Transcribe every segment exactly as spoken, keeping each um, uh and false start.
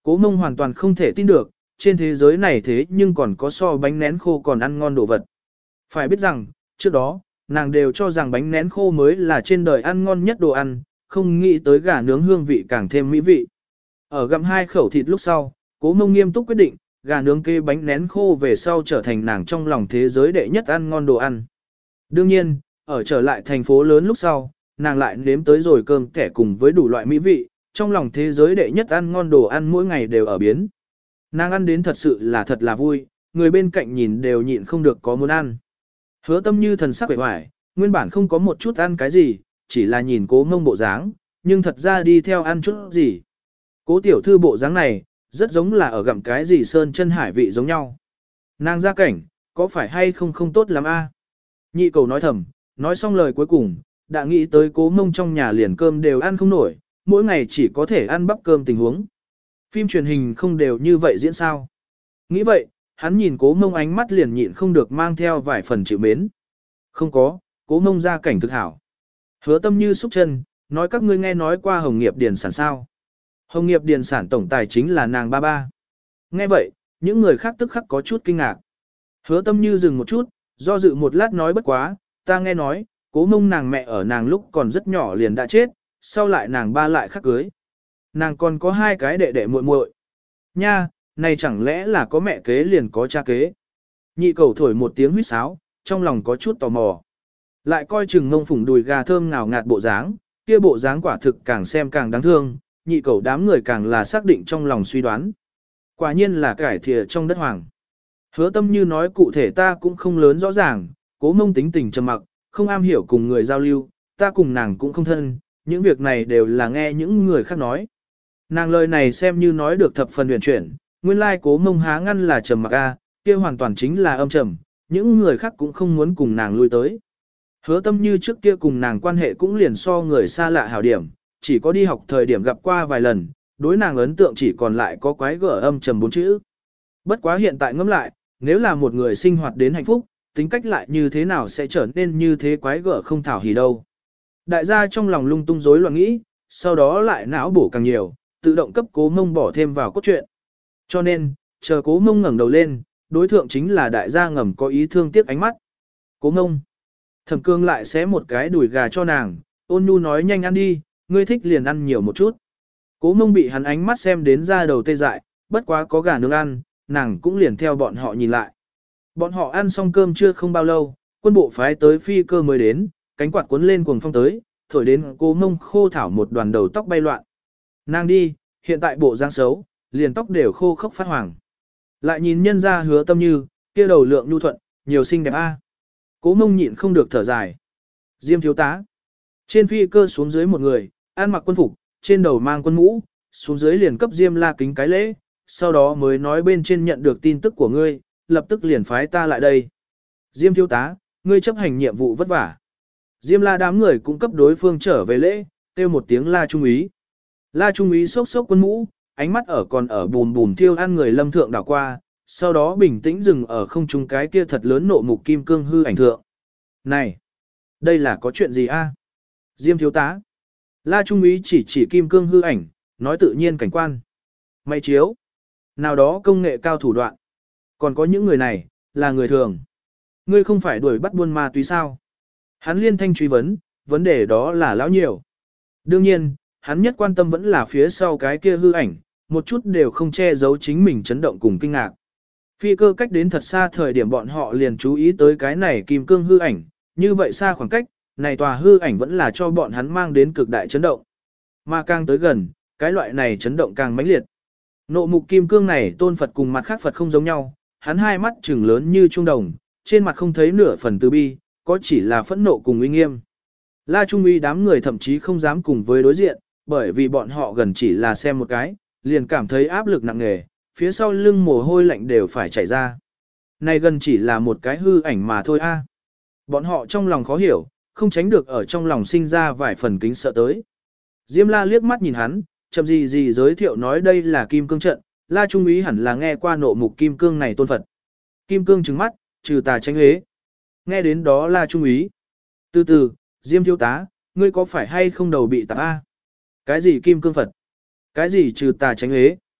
Cố Mông hoàn toàn không thể tin được, trên thế giới này thế nhưng còn có so bánh nén khô còn ăn ngon đồ vật. Phải biết rằng, trước đó, nàng đều cho rằng bánh nén khô mới là trên đời ăn ngon nhất đồ ăn, không nghĩ tới gà nướng hương vị càng thêm mỹ vị. Ở gặm hai khẩu thịt lúc sau, Cố Mông nghiêm túc quyết định, gà nướng kê bánh nén khô về sau trở thành nàng trong lòng thế giới đệ nhất ăn ngon đồ ăn. Đương nhiên, ở trở lại thành phố lớn lúc sau, nàng lại nếm tới rồi cơm kẻ cùng với đủ loại mỹ vị, trong lòng thế giới đệ nhất ăn ngon đồ ăn mỗi ngày đều ở biến. Nàng ăn đến thật sự là thật là vui, người bên cạnh nhìn đều nhịn không được có muốn ăn. Hứa Tâm Như thần sắc vẻ hoài, nguyên bản không có một chút ăn cái gì, chỉ là nhìn Cố Mông bộ dáng, nhưng thật ra đi theo ăn chút gì. Cố tiểu thư bộ dáng này, rất giống là ở gặm cái gì sơn chân hải vị giống nhau. Nàng ra cảnh, có phải hay không không tốt lắm a? Nhị cầu nói thầm, nói xong lời cuối cùng, đã nghĩ tới Cố Mông trong nhà liền cơm đều ăn không nổi, mỗi ngày chỉ có thể ăn bắp cơm tình huống. Phim truyền hình không đều như vậy diễn sao? Nghĩ vậy, hắn nhìn Cố Mông ánh mắt liền nhịn không được mang theo vài phần chịu mến. Không có, Cố Mông ra cảnh thực hảo. Hứa Tâm Như xúc chân, nói các ngươi nghe nói qua Hồng Nghiệp Điền sản sao? Hồng Nghiệp Điền sản tổng tài chính là nàng ba ba. Nghe vậy, những người khác tức khắc có chút kinh ngạc. Hứa Tâm Như dừng một chút, do dự một lát nói bất quá, ta nghe nói, Cố Mông nàng mẹ ở nàng lúc còn rất nhỏ liền đã chết, sau lại nàng ba lại khắc cưới. Nàng còn có hai cái đệ đệ muội muội. Nha, này chẳng lẽ là có mẹ kế liền có cha kế. Nhị cầu thổi một tiếng huýt sáo, trong lòng có chút tò mò. Lại coi chừng ngông phủng đùi gà thơm ngào ngạt bộ dáng, kia bộ dáng quả thực càng xem càng đáng thương, nhị cầu đám người càng là xác định trong lòng suy đoán. Quả nhiên là cải thìa trong đất hoàng. Hứa Tâm Như nói cụ thể ta cũng không lớn rõ ràng, Cố Mông tính tình trầm mặc, không am hiểu cùng người giao lưu, ta cùng nàng cũng không thân, những việc này đều là nghe những người khác nói. Nàng lời này xem như nói được thập phần huyền chuyển, nguyên lai Cố Mông há ngăn là trầm mặc a, kia hoàn toàn chính là âm trầm, những người khác cũng không muốn cùng nàng lui tới. Hứa Tâm Như trước kia cùng nàng quan hệ cũng liền so người xa lạ hảo điểm, chỉ có đi học thời điểm gặp qua vài lần, đối nàng ấn tượng chỉ còn lại có quái gở âm trầm bốn chữ. Bất quá hiện tại ngẫm lại, nếu là một người sinh hoạt đến hạnh phúc, tính cách lại như thế nào sẽ trở nên như thế quái gở không thảo hỉ đâu. Đại gia trong lòng lung tung rối loạn nghĩ, sau đó lại não bổ càng nhiều, tự động cấp Cố Mông bỏ thêm vào cốt truyện. Cho nên, chờ Cố Mông ngẩng đầu lên, đối thượng chính là đại gia ngầm có ý thương tiếc ánh mắt. Cố Mông. Thẩm Cương lại xé một cái đùi gà cho nàng, ôn nhu nói nhanh ăn đi, ngươi thích liền ăn nhiều một chút. Cố Mông bị hắn ánh mắt xem đến ra đầu tê dại, bất quá có gà nướng ăn, nàng cũng liền theo bọn họ nhìn lại. Bọn họ ăn xong cơm chưa không bao lâu, quân bộ phái tới phi cơ mới đến, cánh quạt cuốn lên cuồng phong tới, thổi đến Cố Mông khô thảo một đoàn đầu tóc bay loạn. Nàng đi, hiện tại bộ dáng xấu, liền tóc đều khô khốc phát hoàng. Lại nhìn nhân ra Hứa Tâm Như, kia đầu lượng nhu thuận, nhiều xinh đẹp a. Cố Mông nhịn không được thở dài. Diêm thiếu tá. Trên phi cơ xuống dưới một người, ăn mặc quân phục, trên đầu mang quân mũ, xuống dưới liền cấp Diêm La kính cái lễ, sau đó mới nói bên trên nhận được tin tức của ngươi, lập tức liền phái ta lại đây. Diêm thiếu tá, ngươi chấp hành nhiệm vụ vất vả. Diêm La đám người cũng cấp đối phương trở về lễ, kêu một tiếng La Trung úy. La Trung úy sốc sốc quân mũ, ánh mắt ở còn ở bùm bùm thiêu ăn người lâm thượng đảo qua, sau đó bình tĩnh dừng ở không trung cái kia thật lớn nộ mục kim cương hư ảnh thượng. Này, đây là có chuyện gì a? Diêm thiếu tá. La Trung úy chỉ chỉ kim cương hư ảnh, nói tự nhiên cảnh quan. Máy chiếu. Nào đó công nghệ cao thủ đoạn. Còn có những người này, là người thường. Ngươi không phải đuổi bắt buôn ma túy sao? Hắn liên thanh truy vấn, vấn đề đó là lão nhiều. Đương nhiên, hắn nhất quan tâm vẫn là phía sau cái kia hư ảnh, một chút đều không che giấu chính mình chấn động cùng kinh ngạc. Phi cơ cách đến thật xa thời điểm bọn họ liền chú ý tới cái này kim cương hư ảnh, như vậy xa khoảng cách, này tòa hư ảnh vẫn là cho bọn hắn mang đến cực đại chấn động. Mà càng tới gần, cái loại này chấn động càng mãnh liệt. Nộ mục kim cương này tôn Phật cùng mặt khác Phật không giống nhau, hắn hai mắt trừng lớn như trung đồng, trên mặt không thấy nửa phần từ bi, có chỉ là phẫn nộ cùng uy nghiêm. La Trung uy đám người thậm chí không dám cùng với đối diện, bởi vì bọn họ gần chỉ là xem một cái, liền cảm thấy áp lực nặng nề, phía sau lưng mồ hôi lạnh đều phải chảy ra. Này gần chỉ là một cái hư ảnh mà thôi a. Bọn họ trong lòng khó hiểu, không tránh được ở trong lòng sinh ra vài phần kính sợ tới. Diêm La liếc mắt nhìn hắn, chậm gì gì giới thiệu nói đây là kim cương trận, La Trung úy hẳn là nghe qua nộ mục kim cương này tôn Phật. Kim cương trừng mắt, trừ tà tránh huế. Nghe đến đó La Trung úy. Từ từ, Diêm thiếu tá, ngươi có phải hay không đầu bị tạp a? Cái gì kim cương Phật? Cái gì trừ tà tránh huế?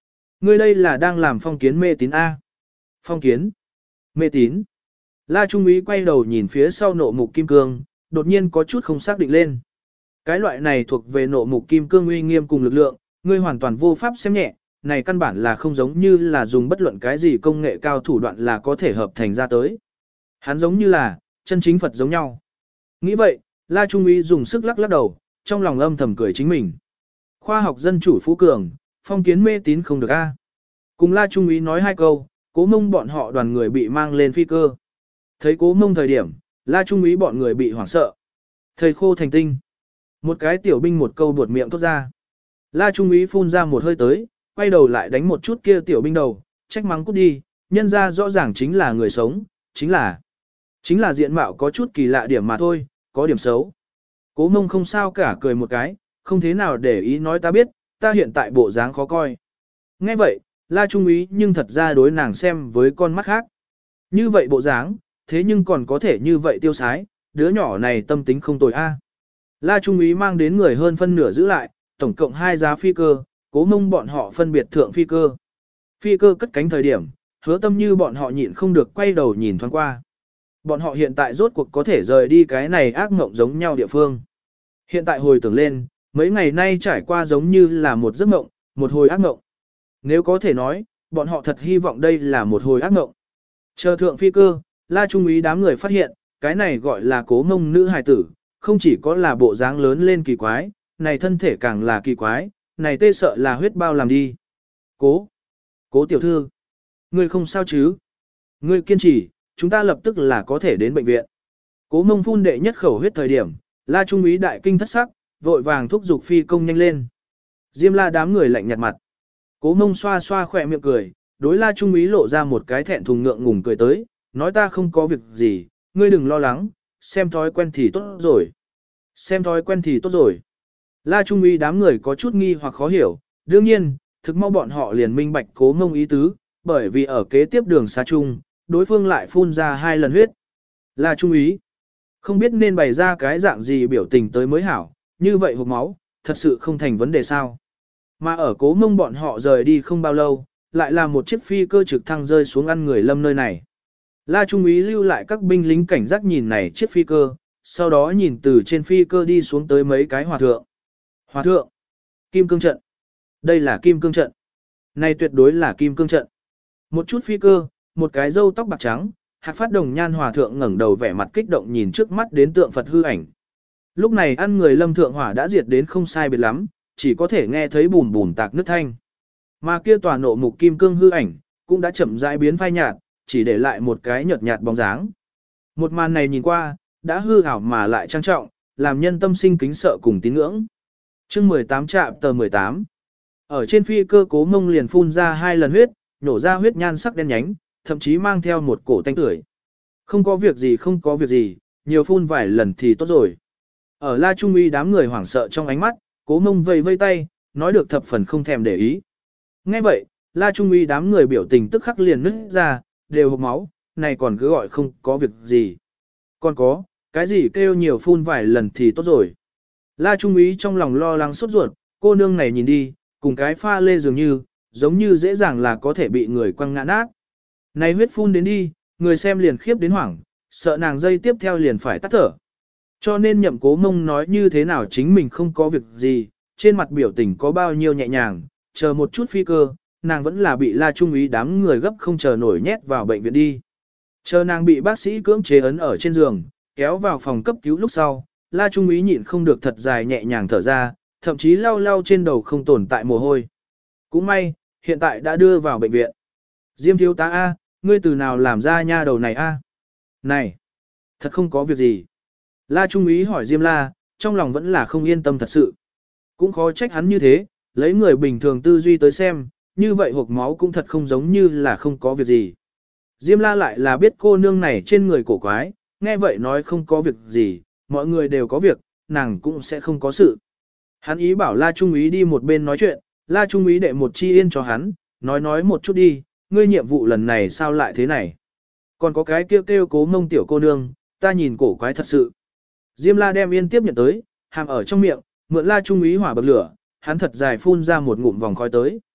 Ngươi đây là đang làm phong kiến mê tín A. Phong kiến. Mê tín. La Trung Úy quay đầu nhìn phía sau nộ mục kim cương, đột nhiên có chút không xác định lên. Cái loại này thuộc về nộ mục kim cương uy nghiêm cùng lực lượng, ngươi hoàn toàn vô pháp xem nhẹ, này căn bản là không giống như là dùng bất luận cái gì công nghệ cao thủ đoạn là có thể hợp thành ra tới. Hắn giống như là, chân chính Phật giống nhau. Nghĩ vậy, La Trung Úy dùng sức lắc lắc đầu, trong lòng âm thầm cười chính mình. Khoa học dân chủ phú cường, phong kiến mê tín không được a. Cùng La Trung Úy nói hai câu, Cố Mông bọn họ đoàn người bị mang lên phi cơ. Thấy Cố Mông thời điểm, La Trung Úy bọn người bị hoảng sợ. Thầy khô thành tinh. Một cái tiểu binh một câu buột miệng thốt ra. La Trung Úy phun ra một hơi tới, quay đầu lại đánh một chút kia tiểu binh đầu, trách mắng cút đi, nhân ra rõ ràng chính là người sống, chính là chính là diện mạo có chút kỳ lạ điểm mà thôi, có điểm xấu. Cố Mông không sao cả cười một cái, không thế nào để ý nói ta biết, ta hiện tại bộ dáng khó coi. Nghe vậy, La Trung Úy nhưng thật ra đối nàng xem với con mắt khác. Như vậy bộ dáng, thế nhưng còn có thể như vậy tiêu sái, đứa nhỏ này tâm tính không tồi a. La Trung Úy mang đến người hơn phân nửa giữ lại, tổng cộng hai giá phi cơ, Cố Mông bọn họ phân biệt thượng phi cơ. Phi cơ cất cánh thời điểm, Hứa Tâm Như bọn họ nhịn không được quay đầu nhìn thoáng qua. Bọn họ hiện tại rốt cuộc có thể rời đi cái này ác mộng giống nhau địa phương. Hiện tại hồi tưởng lên, mấy ngày nay trải qua giống như là một giấc mộng, một hồi ác mộng. Nếu có thể nói, bọn họ thật hy vọng đây là một hồi ác mộng. Chờ thượng phi cơ, La Trung Úy đám người phát hiện, cái này gọi là Cố Mông nữ hài tử, không chỉ có là bộ dáng lớn lên kỳ quái, này thân thể càng là kỳ quái, này tê sợ là huyết bao làm đi. Cố, cố tiểu thư, ngươi không sao chứ? Ngươi kiên trì, chúng ta lập tức là có thể đến bệnh viện. Cố Mông phun đệ nhất khẩu huyết thời điểm, La Trung Úy đại kinh thất sắc, vội vàng thúc giục phi công nhanh lên. Diêm La đám người lạnh nhạt mặt. Cố Mông xoa xoa khỏe miệng cười, đối La Trung Úy lộ ra một cái thẹn thùng ngượng ngùng cười tới, nói ta không có việc gì, ngươi đừng lo lắng, xem thói quen thì tốt rồi. Xem thói quen thì tốt rồi. La Trung Úy đám người có chút nghi hoặc khó hiểu, đương nhiên, thực mau bọn họ liền minh bạch Cố Mông ý tứ, bởi vì ở kế tiếp đường xa chung, đối phương lại phun ra hai lần huyết. La Trung Úy, không biết nên bày ra cái dạng gì biểu tình tới mới hảo, như vậy hộp máu, thật sự không thành vấn đề sao. Mà ở Cố Mông bọn họ rời đi không bao lâu, lại là một chiếc phi cơ trực thăng rơi xuống ăn người lâm nơi này. La Trung Úy lưu lại các binh lính cảnh giác nhìn này chiếc phi cơ, sau đó nhìn từ trên phi cơ đi xuống tới mấy cái hòa thượng. Hòa thượng, kim cương trận. Đây là kim cương trận. Này tuyệt đối là kim cương trận. Một chút phi cơ, một cái râu tóc bạc trắng, Hạc Phát Đồng Nhan hòa thượng ngẩng đầu vẻ mặt kích động nhìn trước mắt đến tượng Phật hư ảnh. Lúc này ăn người lâm thượng hỏa đã diệt đến không sai biệt lắm, chỉ có thể nghe thấy bùm bùm tạc nứt thanh. Mà kia tòa nộ mục kim cương hư ảnh, cũng đã chậm rãi biến phai nhạt, chỉ để lại một cái nhợt nhạt bóng dáng. Một màn này nhìn qua, đã hư ảo mà lại trang trọng, làm nhân tâm sinh kính sợ cùng tín ngưỡng. Chương mười tám trạm tờ mười tám. Ở trên phi cơ Cố Mông liền phun ra hai lần huyết, nổ ra huyết nhan sắc đen nhánh, thậm chí mang theo một cổ tanh tưởi. Không có việc gì không có việc gì, nhiều phun vài lần thì tốt rồi. Ở La Trung Úy đám người hoảng sợ trong ánh mắt, Cố Mông vây vây tay, nói được thập phần không thèm để ý. Nghe vậy, La Trung Úy đám người biểu tình tức khắc liền nứt ra, đều hộc máu, này còn cứ gọi không có việc gì. Còn có, cái gì kêu nhiều phun vài lần thì tốt rồi. La Trung Úy trong lòng lo lắng sốt ruột, cô nương này nhìn đi, cùng cái pha lê dường như, giống như dễ dàng là có thể bị người quăng ngã nát. Này huyết phun đến đi, người xem liền khiếp đến hoảng, sợ nàng dây tiếp theo liền phải tắt thở. Cho nên Nhậm Cố Mông nói như thế nào chính mình không có việc gì, trên mặt biểu tình có bao nhiêu nhẹ nhàng, chờ một chút phi cơ, nàng vẫn là bị La Trung Úy đám người gấp không chờ nổi nhét vào bệnh viện đi. Chờ nàng bị bác sĩ cưỡng chế ấn ở trên giường, kéo vào phòng cấp cứu lúc sau, La Trung Úy nhịn không được thật dài nhẹ nhàng thở ra, thậm chí lau lau trên đầu không tồn tại mồ hôi. Cũng may, hiện tại đã đưa vào bệnh viện. Diêm thiếu tá A, ngươi từ nào làm ra nha đầu này A? Này, thật không có việc gì. La Trung Úy hỏi Diêm La, trong lòng vẫn là không yên tâm thật sự. Cũng khó trách hắn như thế, lấy người bình thường tư duy tới xem, như vậy hộp máu cũng thật không giống như là không có việc gì. Diêm La lại là biết cô nương này trên người cổ quái, nghe vậy nói không có việc gì, mọi người đều có việc, nàng cũng sẽ không có sự. Hắn ý bảo La Trung Úy đi một bên nói chuyện, La Trung Úy đệ một chi yên cho hắn, nói nói một chút đi, ngươi nhiệm vụ lần này sao lại thế này. Còn có cái kêu kêu Cố Mông tiểu cô nương, ta nhìn cổ quái thật sự. Diêm La đem yên tiếp nhận tới, hàm ở trong miệng, mượn La Trung Úy hỏa bậc lửa, hắn thật dài phun ra một ngụm vòng khói tới.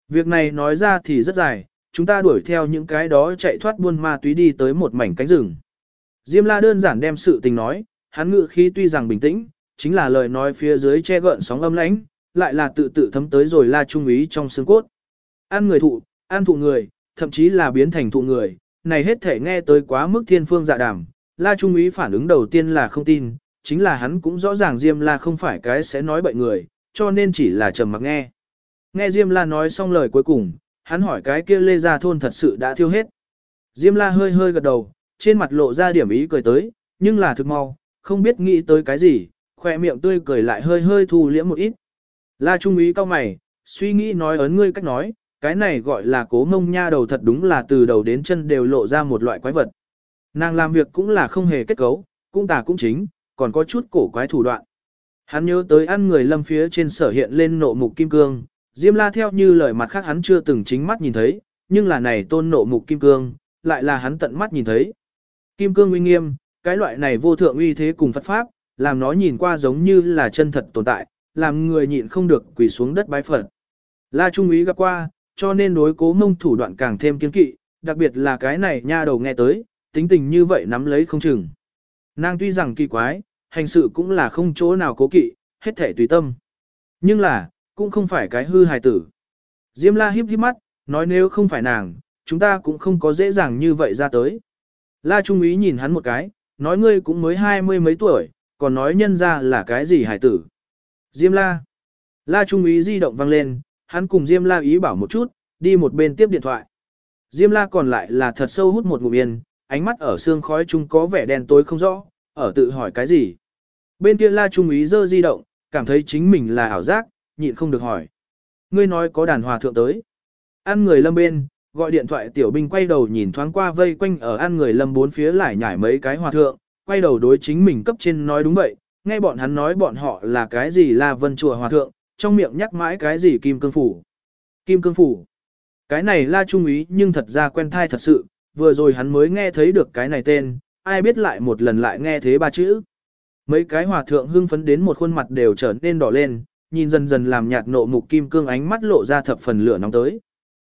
Việc này nói ra thì rất dài, chúng ta đuổi theo những cái đó chạy thoát buôn ma túy đi tới một mảnh cánh rừng. Diêm La đơn giản đem sự tình nói, hắn ngự khí tuy rằng bình tĩnh, chính là lời nói phía dưới che gợn sóng âm lãnh, lại là tự tự thấm tới rồi La Trung Ý trong xương cốt. Ăn người thụ, ăn thụ người, thậm chí là biến thành thụ người, này hết thể nghe tới quá mức thiên phương dạ đàm. La Trung Ý phản ứng đầu tiên là không tin, chính là hắn cũng rõ ràng Diêm La không phải cái sẽ nói bậy người, cho nên chỉ là trầm mặc nghe. Nghe Diêm La nói xong lời cuối cùng, hắn hỏi cái kia Lê Gia thôn thật sự đã thiêu hết. Diêm La hơi hơi gật đầu, trên mặt lộ ra điểm ý cười tới, nhưng là thực mau, không biết nghĩ tới cái gì, khỏe miệng tươi cười lại hơi hơi thu liễm một ít. La Trung Ý cao mày, suy nghĩ nói ấn ngươi cách nói, cái này gọi là Cố Mông nha đầu thật đúng là từ đầu đến chân đều lộ ra một loại quái vật. Nàng làm việc cũng là không hề kết cấu, cũng tà cũng chính, còn có chút cổ quái thủ đoạn. Hắn nhớ tới ăn người lâm phía trên sở hiện lên nộ mục kim cương, Diêm La theo như lời mặt khác hắn chưa từng chính mắt nhìn thấy, nhưng là này tôn nộ mục kim cương, lại là hắn tận mắt nhìn thấy. Kim cương uy nghiêm, cái loại này vô thượng uy thế cùng Phật Pháp, làm nó nhìn qua giống như là chân thật tồn tại, làm người nhịn không được quỳ xuống đất bái Phật. La Trung Ý gặp qua, cho nên đối Cố Mông thủ đoạn càng thêm kiên kỵ, đặc biệt là cái này nha đầu nghe tới, tính tình như vậy nắm lấy không chừng. Nàng tuy rằng kỳ quái, hành sự cũng là không chỗ nào cố kỵ, hết thể tùy tâm. Nhưng là, cũng không phải cái hư hài tử. Diêm La híp híp mắt, nói nếu không phải nàng, chúng ta cũng không có dễ dàng như vậy ra tới. La Trung Ý nhìn hắn một cái, nói ngươi cũng mới hai mươi mấy tuổi, còn nói nhân ra là cái gì hài tử. Diêm La. La Trung Ý di động vang lên, hắn cùng Diêm La ý bảo một chút, đi một bên tiếp điện thoại. Diêm La còn lại là thật sâu hút một ngụm yên, ánh mắt ở xương khói chung có vẻ đen tối không rõ, ở tự hỏi cái gì. Bên kia La Trung Ý giơ di động, cảm thấy chính mình là ảo giác, nhịn không được hỏi. Ngươi nói có đàn hòa thượng tới. Ăn người lâm bên, gọi điện thoại tiểu binh quay đầu nhìn thoáng qua vây quanh ở ăn người lâm bốn phía lại nhảy mấy cái hòa thượng, quay đầu đối chính mình cấp trên nói đúng vậy, nghe bọn hắn nói bọn họ là cái gì là vân chùa hòa thượng, trong miệng nhắc mãi cái gì kim cương phủ. Kim cương phủ. Cái này La Trung Ý nhưng thật ra quen thai thật sự, vừa rồi hắn mới nghe thấy được cái này tên, ai biết lại một lần lại nghe thế ba chữ. Mấy cái hòa thượng hưng phấn đến một khuôn mặt đều trở nên đỏ lên, nhìn dần dần làm nhạt nộ mục kim cương ánh mắt lộ ra thập phần lửa nóng tới.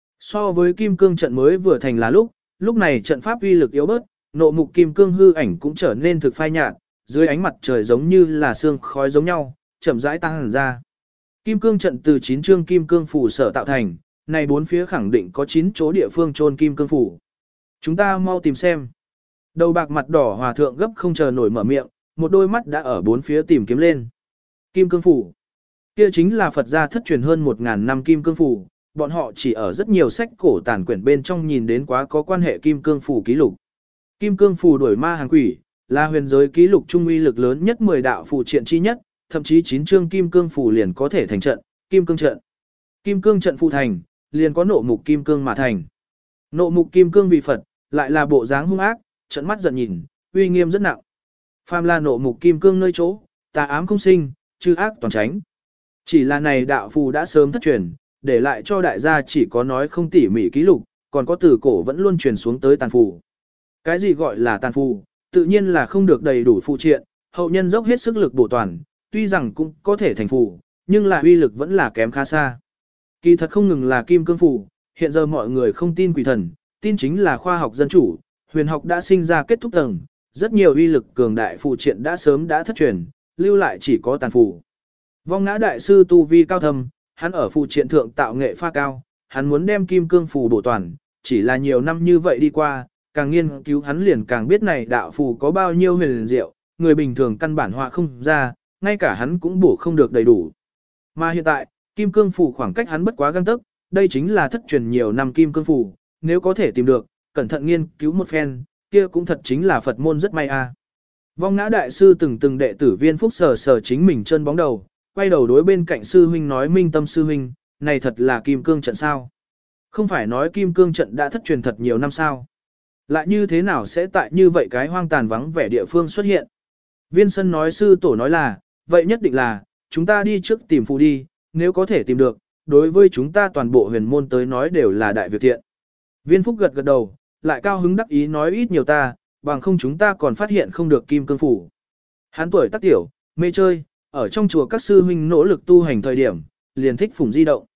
So với kim cương trận mới vừa thành là lúc, lúc này trận pháp uy lực yếu bớt, nộ mục kim cương hư ảnh cũng trở nên thực phai nhạt, dưới ánh mặt trời giống như là sương khói giống nhau, chậm rãi tăng hẳn ra. Kim cương trận từ chín chương kim cương phủ sở tạo thành, này bốn phía khẳng định có chín chỗ địa phương chôn kim cương phủ. Chúng ta mau tìm xem. Đầu bạc mặt đỏ hòa thượng gấp không chờ nổi mở miệng, một đôi mắt đã ở bốn phía tìm kiếm lên. Kim cương phủ. Kia chính là Phật gia thất truyền hơn một ngàn năm kim cương phủ, bọn họ chỉ ở rất nhiều sách cổ tàn quyển bên trong nhìn đến quá có quan hệ kim cương phủ ký lục. Kim cương phủ đuổi ma hàng quỷ, là huyền giới ký lục trung uy lực lớn nhất mười đạo phù triện chi nhất, thậm chí chín chương kim cương phủ liền có thể thành trận, kim cương trận. Kim cương trận phụ thành, liền có nộ mục kim cương mà thành. Nộ mục kim cương vì Phật, lại là bộ dáng hung ác, trận mắt giận nhìn, uy nghiêm rất nặng. Phàm là nộ mục kim cương nơi chỗ, tà ám không sinh, chư ác toàn tránh. Chỉ là này đạo phù đã sớm thất truyền, để lại cho đại gia chỉ có nói không tỉ mỉ ký lục, còn có từ cổ vẫn luôn truyền xuống tới tàn phù. Cái gì gọi là tàn phù, tự nhiên là không được đầy đủ phụ triện, hậu nhân dốc hết sức lực bổ toàn, tuy rằng cũng có thể thành phù, nhưng là uy lực vẫn là kém khá xa. Kỳ thật không ngừng là kim cương phù, hiện giờ mọi người không tin quỷ thần, tin chính là khoa học dân chủ, huyền học đã sinh ra kết thúc tầng, rất nhiều uy lực cường đại phù triện đã sớm đã thất truyền, lưu lại chỉ có tàn phù. Vong ngã đại sư tu vi cao thâm, hắn ở phù triện thượng tạo nghệ pha cao, hắn muốn đem kim cương phù bổ toàn, chỉ là nhiều năm như vậy đi qua, càng nghiên cứu hắn liền càng biết này đạo phù có bao nhiêu huyền diệu, người bình thường căn bản họa không ra, ngay cả hắn cũng bổ không được đầy đủ. Mà hiện tại, kim cương phù khoảng cách hắn bất quá găng tức, đây chính là thất truyền nhiều năm kim cương phù, nếu có thể tìm được, cẩn thận nghiên cứu một phen, kia cũng thật chính là Phật môn rất may a. Vong ngã đại sư từng từng đệ tử viên phúc sờ sờ chính mình chân bóng đầu, quay đầu đối bên cạnh sư huynh nói minh tâm sư huynh, này thật là kim cương trận sao? Không phải nói kim cương trận đã thất truyền thật nhiều năm sao? Lại như thế nào sẽ tại như vậy cái hoang tàn vắng vẻ địa phương xuất hiện? Viên sân nói sư tổ nói là, vậy nhất định là, chúng ta đi trước tìm phù đi, nếu có thể tìm được, đối với chúng ta toàn bộ huyền môn tới nói đều là đại việc thiện. Viên phúc gật gật đầu, lại cao hứng đắc ý nói ít nhiều ta, bằng không chúng ta còn phát hiện không được kim cương phủ. Hắn tuổi tác tiểu, mê chơi, ở trong chùa các sư huynh nỗ lực tu hành thời điểm, liền thích phủng di động.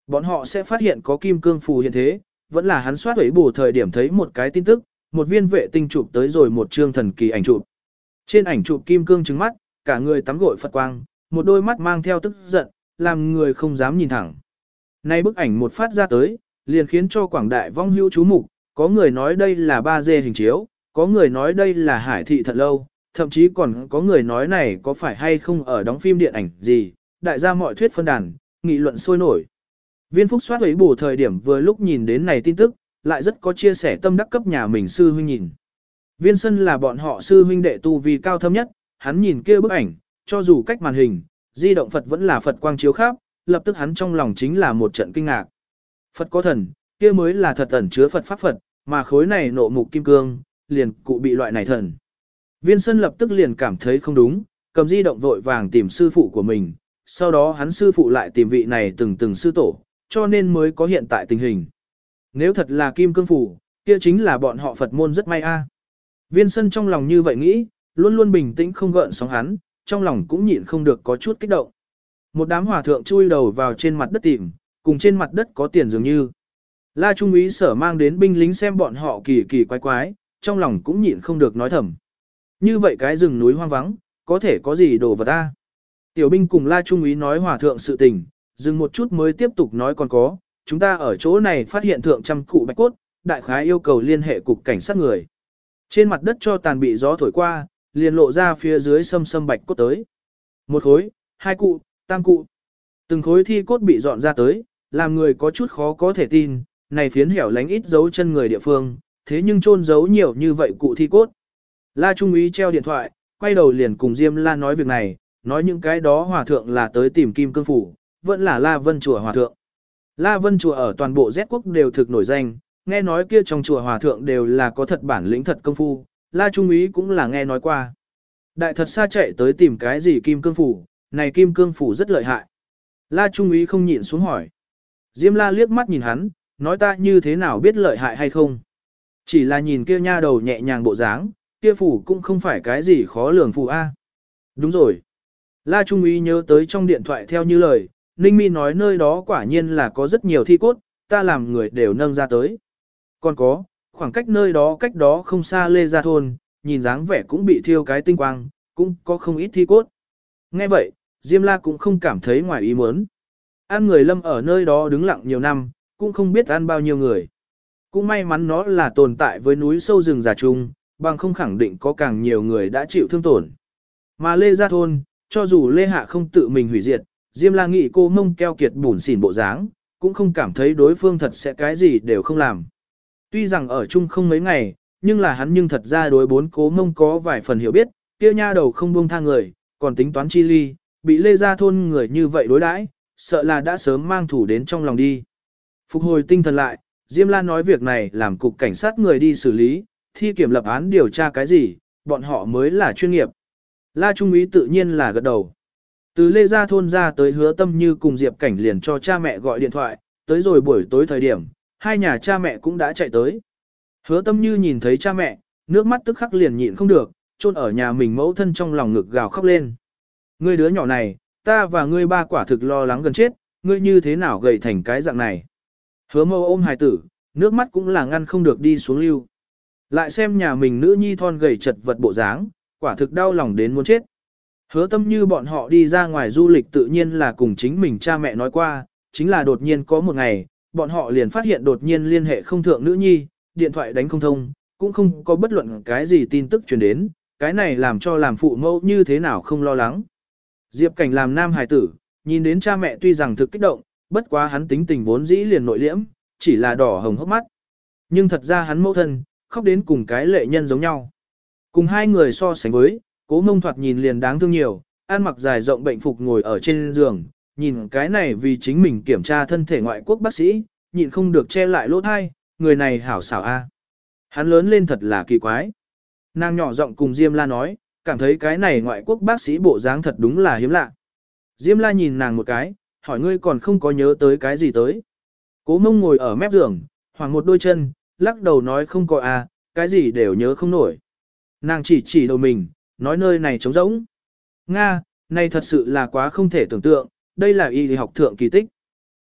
Bọn họ sẽ phát hiện có kim cương phù hiện thế, vẫn là hắn soát ấy bù thời điểm thấy một cái tin tức, một viên vệ tinh chụp tới rồi một chương thần kỳ ảnh chụp. Trên ảnh chụp kim cương trứng mắt, cả người tắm gội Phật quang, một đôi mắt mang theo tức giận, làm người không dám nhìn thẳng. Nay bức ảnh một phát ra tới, liền khiến cho quảng đại vong hữu chú mục, có người nói đây là ba D hình chiếu, có người nói đây là hải thị thật lâu, thậm chí còn có người nói này có phải hay không ở đóng phim điện ảnh gì, đại gia mọi thuyết phân đàn, nghị luận sôi nổi. Viên Phúc soát ấy bù thời điểm vừa lúc nhìn đến này tin tức, lại rất có chia sẻ tâm đắc cấp nhà mình sư huynh nhìn. Viên Sân là bọn họ sư huynh đệ tu vì cao thâm nhất, hắn nhìn kia bức ảnh, cho dù cách màn hình, di động Phật vẫn là Phật quang chiếu khắp, lập tức hắn trong lòng chính là một trận kinh ngạc. Phật có thần, kia mới là thật ẩn chứa Phật pháp Phật, mà khối này nộ mục kim cương, liền cụ bị loại này thần. Viên Sân lập tức liền cảm thấy không đúng, cầm di động vội vàng tìm sư phụ của mình, sau đó hắn sư phụ lại tìm vị này từng từng sư tổ, cho nên mới có hiện tại tình hình. Nếu thật là kim cương phủ, kia chính là bọn họ Phật môn rất may a. Viên Sân trong lòng như vậy nghĩ, luôn luôn bình tĩnh không gợn sóng hắn, trong lòng cũng nhịn không được có chút kích động. Một đám hòa thượng chui đầu vào trên mặt đất tìm, cùng trên mặt đất có tiền dường như. La Trung úy sở mang đến binh lính xem bọn họ kỳ kỳ quái quái, trong lòng cũng nhịn không được nói thầm. Như vậy cái rừng núi hoang vắng, có thể có gì đồ vật ta? Tiểu binh cùng La Trung úy nói hòa thượng sự tình, dừng một chút mới tiếp tục nói còn có, chúng ta ở chỗ này phát hiện thượng trăm cụ bạch cốt, đại khái yêu cầu liên hệ cục cảnh sát người. Trên mặt đất cho tàn bị gió thổi qua, liền lộ ra phía dưới sâm sâm bạch cốt tới. Một khối, hai cụ, tam cụ. Từng khối thi cốt bị dọn ra tới, làm người có chút khó có thể tin, này phiến hẻo lánh ít dấu chân người địa phương, thế nhưng chôn giấu nhiều như vậy cụ thi cốt. La Trung úy treo điện thoại, quay đầu liền cùng Diêm La nói việc này, nói những cái đó hòa thượng là tới tìm kim cương phủ, vẫn là La Vân chùa hòa thượng. La Vân chùa ở toàn bộ Z quốc đều thực nổi danh, nghe nói kia trong chùa hòa thượng đều là có thật bản lĩnh thật công phu, La Trung úy cũng là nghe nói qua. Đại thật xa chạy tới tìm cái gì kim cương phủ, này kim cương phủ rất lợi hại. La Trung úy không nhịn xuống hỏi. Diêm La liếc mắt nhìn hắn, nói ta như thế nào biết lợi hại hay không. Chỉ là nhìn kia nha đầu nhẹ nhàng bộ dáng, kia phủ cũng không phải cái gì khó lường phù A. Đúng rồi. La Trung úy nhớ tới trong điện thoại theo như lời, Ninh Mi nói nơi đó quả nhiên là có rất nhiều thi cốt, ta làm người đều nâng ra tới. Còn có, khoảng cách nơi đó cách đó không xa Lê Gia Thôn, nhìn dáng vẻ cũng bị thiêu cái tinh quang, cũng có không ít thi cốt. Nghe vậy, Diêm La cũng không cảm thấy ngoài ý muốn. Ăn người lâm ở nơi đó đứng lặng nhiều năm, cũng không biết ăn bao nhiêu người. Cũng may mắn nó là tồn tại với núi sâu rừng già trung, bằng không khẳng định có càng nhiều người đã chịu thương tổn. Mà Lê Gia Thôn, cho dù Lê Hạ không tự mình hủy diệt, Diêm La nghĩ cô mông keo kiệt bùn xỉn bộ dáng, cũng không cảm thấy đối phương thật sẽ cái gì đều không làm. Tuy rằng ở chung không mấy ngày, nhưng là hắn nhưng thật ra đối bốn cố mông có vài phần hiểu biết, kia nha đầu không buông tha người, còn tính toán chi ly, bị Lê Gia Thôn người như vậy đối đãi, sợ là đã sớm mang thủ đến trong lòng đi. Phục hồi tinh thần lại, Diêm La nói việc này làm cục cảnh sát người đi xử lý, thi kiểm lập án điều tra cái gì, bọn họ mới là chuyên nghiệp. La Trung úy tự nhiên là gật đầu. Từ Lê Gia Thôn ra tới Hứa Tâm Như cùng Diệp Cảnh liền cho cha mẹ gọi điện thoại, tới rồi buổi tối thời điểm, hai nhà cha mẹ cũng đã chạy tới. Hứa Tâm Như nhìn thấy cha mẹ, nước mắt tức khắc liền nhịn không được, chôn ở nhà mình mẫu thân trong lòng ngực gào khóc lên. Ngươi đứa nhỏ này, ta và ngươi ba quả thực lo lắng gần chết, ngươi như thế nào gầy thành cái dạng này. Hứa Mâu ôm hài tử, nước mắt cũng là ngăn không được đi xuống lưu. Lại xem nhà mình nữ nhi thon gầy chật vật bộ dáng, quả thực đau lòng đến muốn chết. Hứa Tâm Như bọn họ đi ra ngoài du lịch tự nhiên là cùng chính mình cha mẹ nói qua, chính là đột nhiên có một ngày, bọn họ liền phát hiện đột nhiên liên hệ không thượng nữ nhi, điện thoại đánh không thông, cũng không có bất luận cái gì tin tức truyền đến, cái này làm cho làm phụ mẫu như thế nào không lo lắng. Diệp Cảnh làm nam hài tử, nhìn đến cha mẹ tuy rằng thực kích động, bất quá hắn tính tình vốn dĩ liền nội liễm, chỉ là đỏ hồng hốc mắt. Nhưng thật ra hắn mẫu thân, khóc đến cùng cái lệ nhân giống nhau. Cùng hai người so sánh với, Cố Mông thoạt nhìn liền đáng thương nhiều, ăn mặc dài rộng bệnh phục ngồi ở trên giường, nhìn cái này vì chính mình kiểm tra thân thể ngoại quốc bác sĩ, nhịn không được che lại lỗ thai, người này hảo xảo a. Hắn lớn lên thật là kỳ quái. Nàng nhỏ giọng cùng Diêm La nói, cảm thấy cái này ngoại quốc bác sĩ bộ dáng thật đúng là hiếm lạ. Diêm La nhìn nàng một cái, hỏi ngươi còn không có nhớ tới cái gì tới. Cố Mông ngồi ở mép giường, hoàng một đôi chân, lắc đầu nói không có a, cái gì đều nhớ không nổi. Nàng chỉ chỉ đầu mình, nói nơi này trống rỗng. Nga, này thật sự là quá không thể tưởng tượng, đây là y học thượng kỳ tích.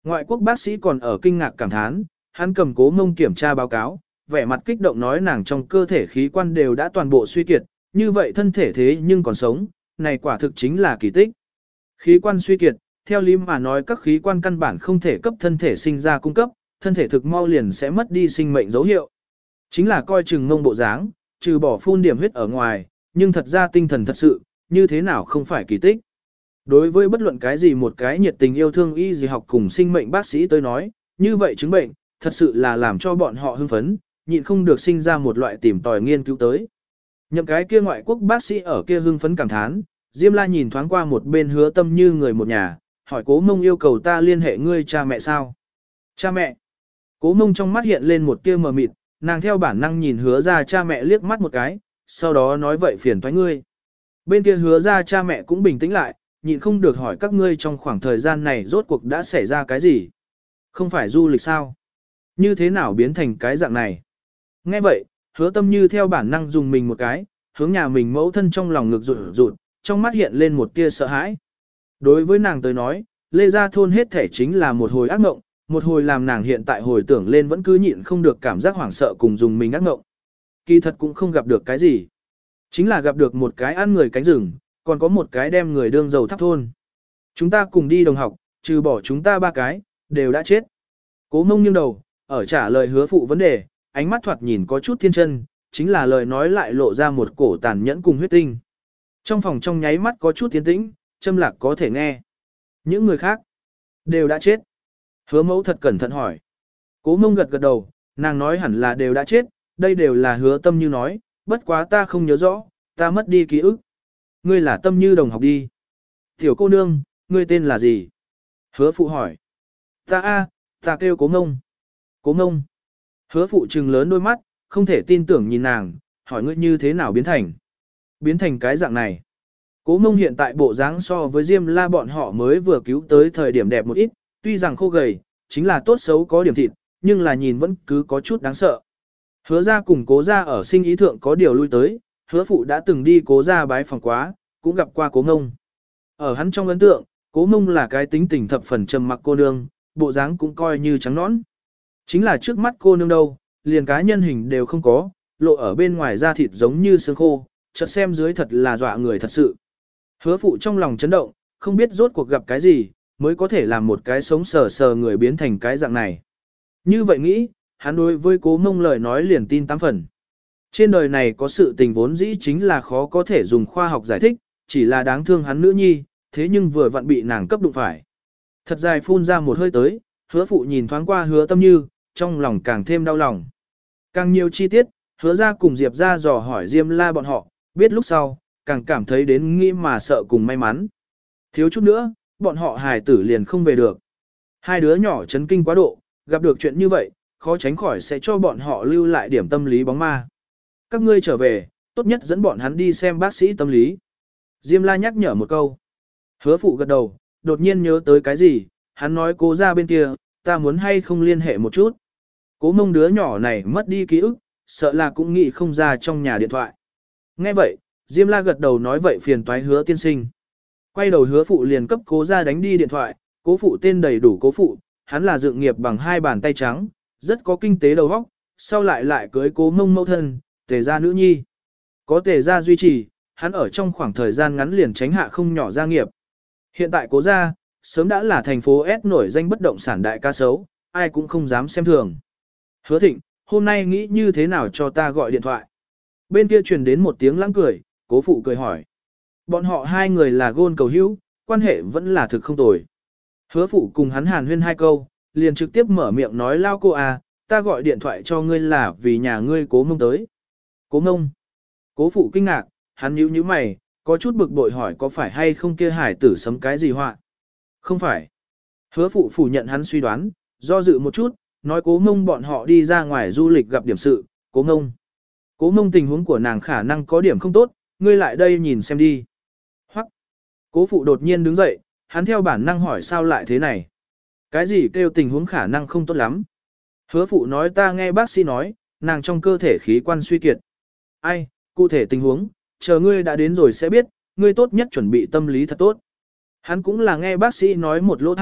Ngoại quốc bác sĩ còn ở kinh ngạc cảm thán, hắn cầm Cố Mông kiểm tra báo cáo, vẻ mặt kích động nói nàng trong cơ thể khí quan đều đã toàn bộ suy kiệt, như vậy thân thể thế nhưng còn sống, này quả thực chính là kỳ tích. Khí quan suy kiệt, theo lý mà nói các khí quan căn bản không thể cấp thân thể sinh ra cung cấp, thân thể thực mau liền sẽ mất đi sinh mệnh dấu hiệu. Chính là coi chừng Mông bộ dáng, trừ bỏ phun điểm huyết ở ngoài, nhưng thật ra tinh thần thật sự, như thế nào không phải kỳ tích. Đối với bất luận cái gì một cái nhiệt tình yêu thương y gì học cùng sinh mệnh bác sĩ tới nói, như vậy chứng bệnh, thật sự là làm cho bọn họ hưng phấn, nhịn không được sinh ra một loại tìm tòi nghiên cứu tới. Nhậm cái kia ngoại quốc bác sĩ ở kia hưng phấn cảm thán, Diêm La nhìn thoáng qua một bên Hứa Tâm như người một nhà, hỏi Cố Mông yêu cầu ta liên hệ ngươi cha mẹ sao? Cha mẹ. Cố Mông trong mắt hiện lên một tia mờ mịt, nàng theo bản năng nhìn Hứa ra cha mẹ liếc mắt một cái, sau đó nói vậy phiền toái ngươi. Bên kia Hứa ra cha mẹ cũng bình tĩnh lại, nhịn không được hỏi các ngươi trong khoảng thời gian này rốt cuộc đã xảy ra cái gì? Không phải du lịch sao? Như thế nào biến thành cái dạng này? Nghe vậy, Hứa Tâm như theo bản năng dùng mình một cái, hướng nhà mình mẫu thân trong lòng ngực rụt rụt, trong mắt hiện lên một tia sợ hãi. Đối với nàng tới nói, Lê Gia Thôn hết thể chính là một hồi ác mộng, một hồi làm nàng hiện tại hồi tưởng lên vẫn cứ nhịn không được cảm giác hoảng sợ cùng dùng mình ác mộng. Kỳ thật cũng không gặp được cái gì. Chính là gặp được một cái ăn người cánh rừng, còn có một cái đem người đương dầu thắp thôn. Chúng ta cùng đi đồng học, trừ bỏ chúng ta ba cái, đều đã chết. Cố Mông nghiêng đầu, ở trả lời Hứa Phụ vấn đề, ánh mắt thoạt nhìn có chút thiên chân, chính là lời nói lại lộ ra một cổ tàn nhẫn cùng huyết tinh. Trong phòng trong nháy mắt có chút tiến tĩnh, Trâm Lạc có thể nghe. Những người khác, đều đã chết. Hứa Mẫu thật cẩn thận hỏi. Cố Mông gật gật đầu, nàng nói hẳn là đều đã chết, đây đều là Hứa Tâm như nói, bất quá ta không nhớ rõ, ta mất đi ký ức. Ngươi là Tâm như đồng học đi. Tiểu cô nương, ngươi tên là gì? Hứa Phụ hỏi. Ta a, ta kêu Cố Mông. Cố Mông. Hứa Phụ trừng lớn đôi mắt, không thể tin tưởng nhìn nàng, hỏi ngươi như thế nào biến thành. Biến thành cái dạng này. Cố Mông hiện tại bộ dáng so với Diêm La bọn họ mới vừa cứu tới thời điểm đẹp một ít, tuy rằng khô gầy, chính là tốt xấu có điểm thịt, nhưng là nhìn vẫn cứ có chút đáng sợ. Hứa ra cùng Cố ra ở sinh ý thượng có điều lui tới, Hứa Phụ đã từng đi Cố ra bái phòng quá, cũng gặp qua Cố Mông. Ở hắn trong ấn tượng, Cố Mông là cái tính tình thập phần trầm mặc cô nương, bộ dáng cũng coi như trắng nõn. Chính là trước mắt cô nương đâu, liền cá nhân hình đều không có, lộ ở bên ngoài da thịt giống như xương khô, chợt xem dưới thật là dọa người thật sự. Hứa Phụ trong lòng chấn động, không biết rốt cuộc gặp cái gì, mới có thể làm một cái sống sờ sờ người biến thành cái dạng này. Như vậy nghĩ, hắn đối với Cố Mông lời nói liền tin tám phần. Trên đời này có sự tình vốn dĩ chính là khó có thể dùng khoa học giải thích, chỉ là đáng thương hắn nữ nhi, thế nhưng vừa vặn bị nàng cấp đụng phải. Thật dài phun ra một hơi tới, Hứa Phụ nhìn thoáng qua Hứa Tâm như, trong lòng càng thêm đau lòng. Càng nhiều chi tiết, Hứa ra cùng Diệp ra dò hỏi Diêm La bọn họ, biết lúc sau, càng cảm thấy đến nghĩ mà sợ cùng may mắn. Thiếu chút nữa, bọn họ hài tử liền không về được. Hai đứa nhỏ chấn kinh quá độ, gặp được chuyện như vậy, khó tránh khỏi sẽ cho bọn họ lưu lại điểm tâm lý bóng ma. Các ngươi trở về, tốt nhất dẫn bọn hắn đi xem bác sĩ tâm lý. Diêm La nhắc nhở một câu. Hứa Phụ gật đầu, đột nhiên nhớ tới cái gì, hắn nói Cố ra bên kia, ta muốn hay không liên hệ một chút. Cố Mông đứa nhỏ này mất đi ký ức, sợ là cũng nghĩ không ra trong nhà điện thoại. Nghe vậy, Diêm La gật đầu nói vậy phiền toái Hứa tiên sinh. Quay đầu Hứa Phụ liền cấp Cố ra đánh đi điện thoại, Cố Phụ tên đầy đủ Cố Phụ, hắn là dựng nghiệp bằng hai bàn tay trắng, rất có kinh tế đầu óc, sau lại lại cưới Cố Mông mẫu thân, Tề gia nữ nhi. Có Tề gia duy trì, hắn ở trong khoảng thời gian ngắn liền tránh hạ không nhỏ gia nghiệp. Hiện tại Cố gia, sớm đã là thành phố S nổi danh bất động sản đại ca sấu, ai cũng không dám xem thường. Hứa Thịnh, hôm nay nghĩ như thế nào cho ta gọi điện thoại? Bên kia truyền đến một tiếng lãng cười, Cố Phụ cười hỏi. Bọn họ hai người là gôn cầu hữu, quan hệ vẫn là thực không tồi. Hứa Phụ cùng hắn hàn huyên hai câu, liền trực tiếp mở miệng nói lao cô à, ta gọi điện thoại cho ngươi là vì nhà ngươi Cố Mông tới. Cố Mông. Cố Phụ kinh ngạc, hắn nhíu nhíu mày, có chút bực bội hỏi có phải hay không kia hải tử sấm cái gì họa? Không phải. Hứa Phụ phủ nhận hắn suy đoán, do dự một chút, nói Cố Mông bọn họ đi ra ngoài du lịch gặp điểm sự, Cố Mông. Cố Mông tình huống của nàng khả năng có điểm không tốt, ngươi lại đây nhìn xem đi. Hoặc. Cố Phụ đột nhiên đứng dậy, hắn theo bản năng hỏi sao lại thế này. Cái gì kêu tình huống khả năng không tốt lắm. Hứa Phụ nói ta nghe bác sĩ nói, nàng trong cơ thể khí quan suy kiệt. Ai, cụ thể tình huống, chờ ngươi đã đến rồi sẽ biết, ngươi tốt nhất chuẩn bị tâm lý thật tốt. Hắn cũng là nghe bác sĩ nói một lỗ thai,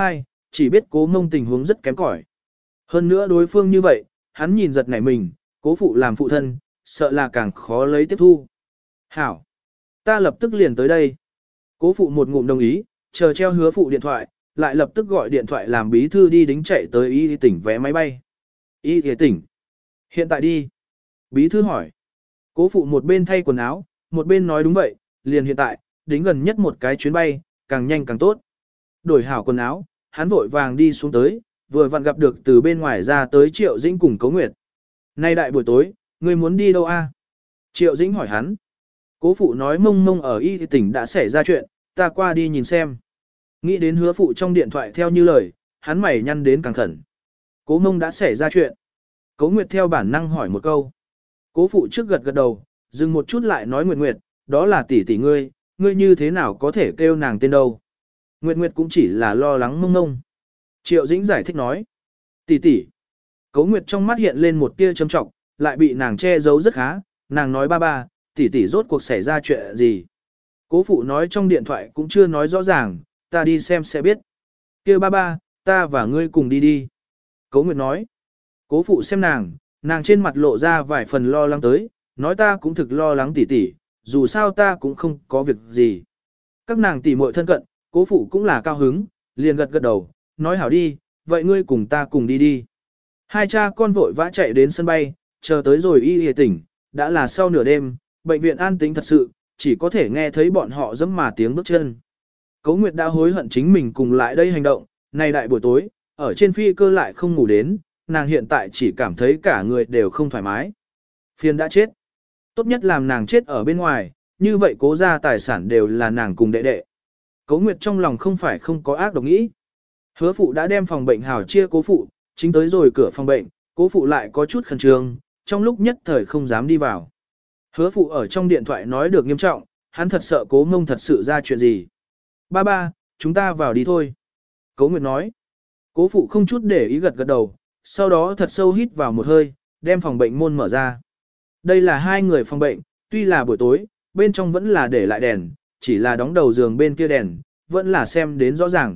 chỉ biết cố mông tình huống rất kém cỏi. Hơn nữa đối phương như vậy, hắn nhìn giật nảy mình, cố phụ làm phụ thân, sợ là càng khó lấy tiếp thu. Hảo! Ta lập tức liền tới đây. Cố phụ một ngụm đồng ý, chờ treo hứa phụ điện thoại, lại lập tức gọi điện thoại làm bí thư đi đính chạy tới y tỉnh vé máy bay. Y tỉnh. Hiện tại đi. Bí thư hỏi. Cố phụ một bên thay quần áo, một bên nói đúng vậy, liền hiện tại, đính gần nhất một cái chuyến bay, càng nhanh càng tốt. Đổi hảo quần áo, hắn vội vàng đi xuống tới, vừa vặn gặp được từ bên ngoài ra tới Triệu Dĩnh cùng Cố Nguyệt. Nay đại buổi tối, ngươi muốn đi đâu a? Triệu Dĩnh hỏi hắn. Cố phụ nói mông mông ở y tỉnh đã xảy ra chuyện, ta qua đi nhìn xem. Nghĩ đến hứa phụ trong điện thoại theo như lời, hắn mày nhăn đến càng khẩn. Cố mông đã xảy ra chuyện. Cố Nguyệt theo bản năng hỏi một câu. Cố phụ trước gật gật đầu, dừng một chút lại nói Nguyệt Nguyệt, đó là tỷ tỷ ngươi, ngươi như thế nào có thể kêu nàng tên đâu. Nguyệt Nguyệt cũng chỉ là lo lắng mông mông. Triệu Dĩnh giải thích nói. Tỷ tỷ. Cố Nguyệt trong mắt hiện lên một tia châm trọng, lại bị nàng che giấu rất khá, nàng nói ba ba, tỷ tỷ rốt cuộc xảy ra chuyện gì. Cố phụ nói trong điện thoại cũng chưa nói rõ ràng, ta đi xem sẽ biết. Kêu ba ba, ta và ngươi cùng đi đi. Cố Nguyệt nói. Cố phụ xem nàng, nàng trên mặt lộ ra vài phần lo lắng tới, nói ta cũng thực lo lắng tỷ tỷ, dù sao ta cũng không có việc gì. Các nàng tỷ muội thân cận, cố phụ cũng là cao hứng, liền gật gật đầu, nói hảo đi, vậy ngươi cùng ta cùng đi đi. Hai cha con vội vã chạy đến sân bay, chờ tới rồi y y tỉnh, đã là sau nửa đêm, bệnh viện an tĩnh thật sự, chỉ có thể nghe thấy bọn họ dẫm mà tiếng bước chân. Cố Nguyệt đã hối hận chính mình cùng lại đây hành động, nay đại buổi tối, ở trên phi cơ lại không ngủ đến, nàng hiện tại chỉ cảm thấy cả người đều không thoải mái. Phiền đã chết. Tốt nhất làm nàng chết ở bên ngoài, như vậy cố ra tài sản đều là nàng cùng đệ đệ. Cố Nguyệt trong lòng không phải không có ác độc nghĩ. Hứa phụ đã đem phòng bệnh hảo chia cố phụ, chính tới rồi cửa phòng bệnh, cố phụ lại có chút khẩn trương, trong lúc nhất thời không dám đi vào. Hứa phụ ở trong điện thoại nói được nghiêm trọng, hắn thật sợ cố mông thật sự ra chuyện gì. Ba ba, chúng ta vào đi thôi. Cố Nguyệt nói. Cố phụ không chút để ý gật gật đầu, sau đó thật sâu hít vào một hơi, đem phòng bệnh môn mở ra. Đây là hai người phòng bệnh, tuy là buổi tối, bên trong vẫn là để lại đèn, chỉ là đóng đầu giường bên kia đèn, vẫn là xem đến rõ ràng.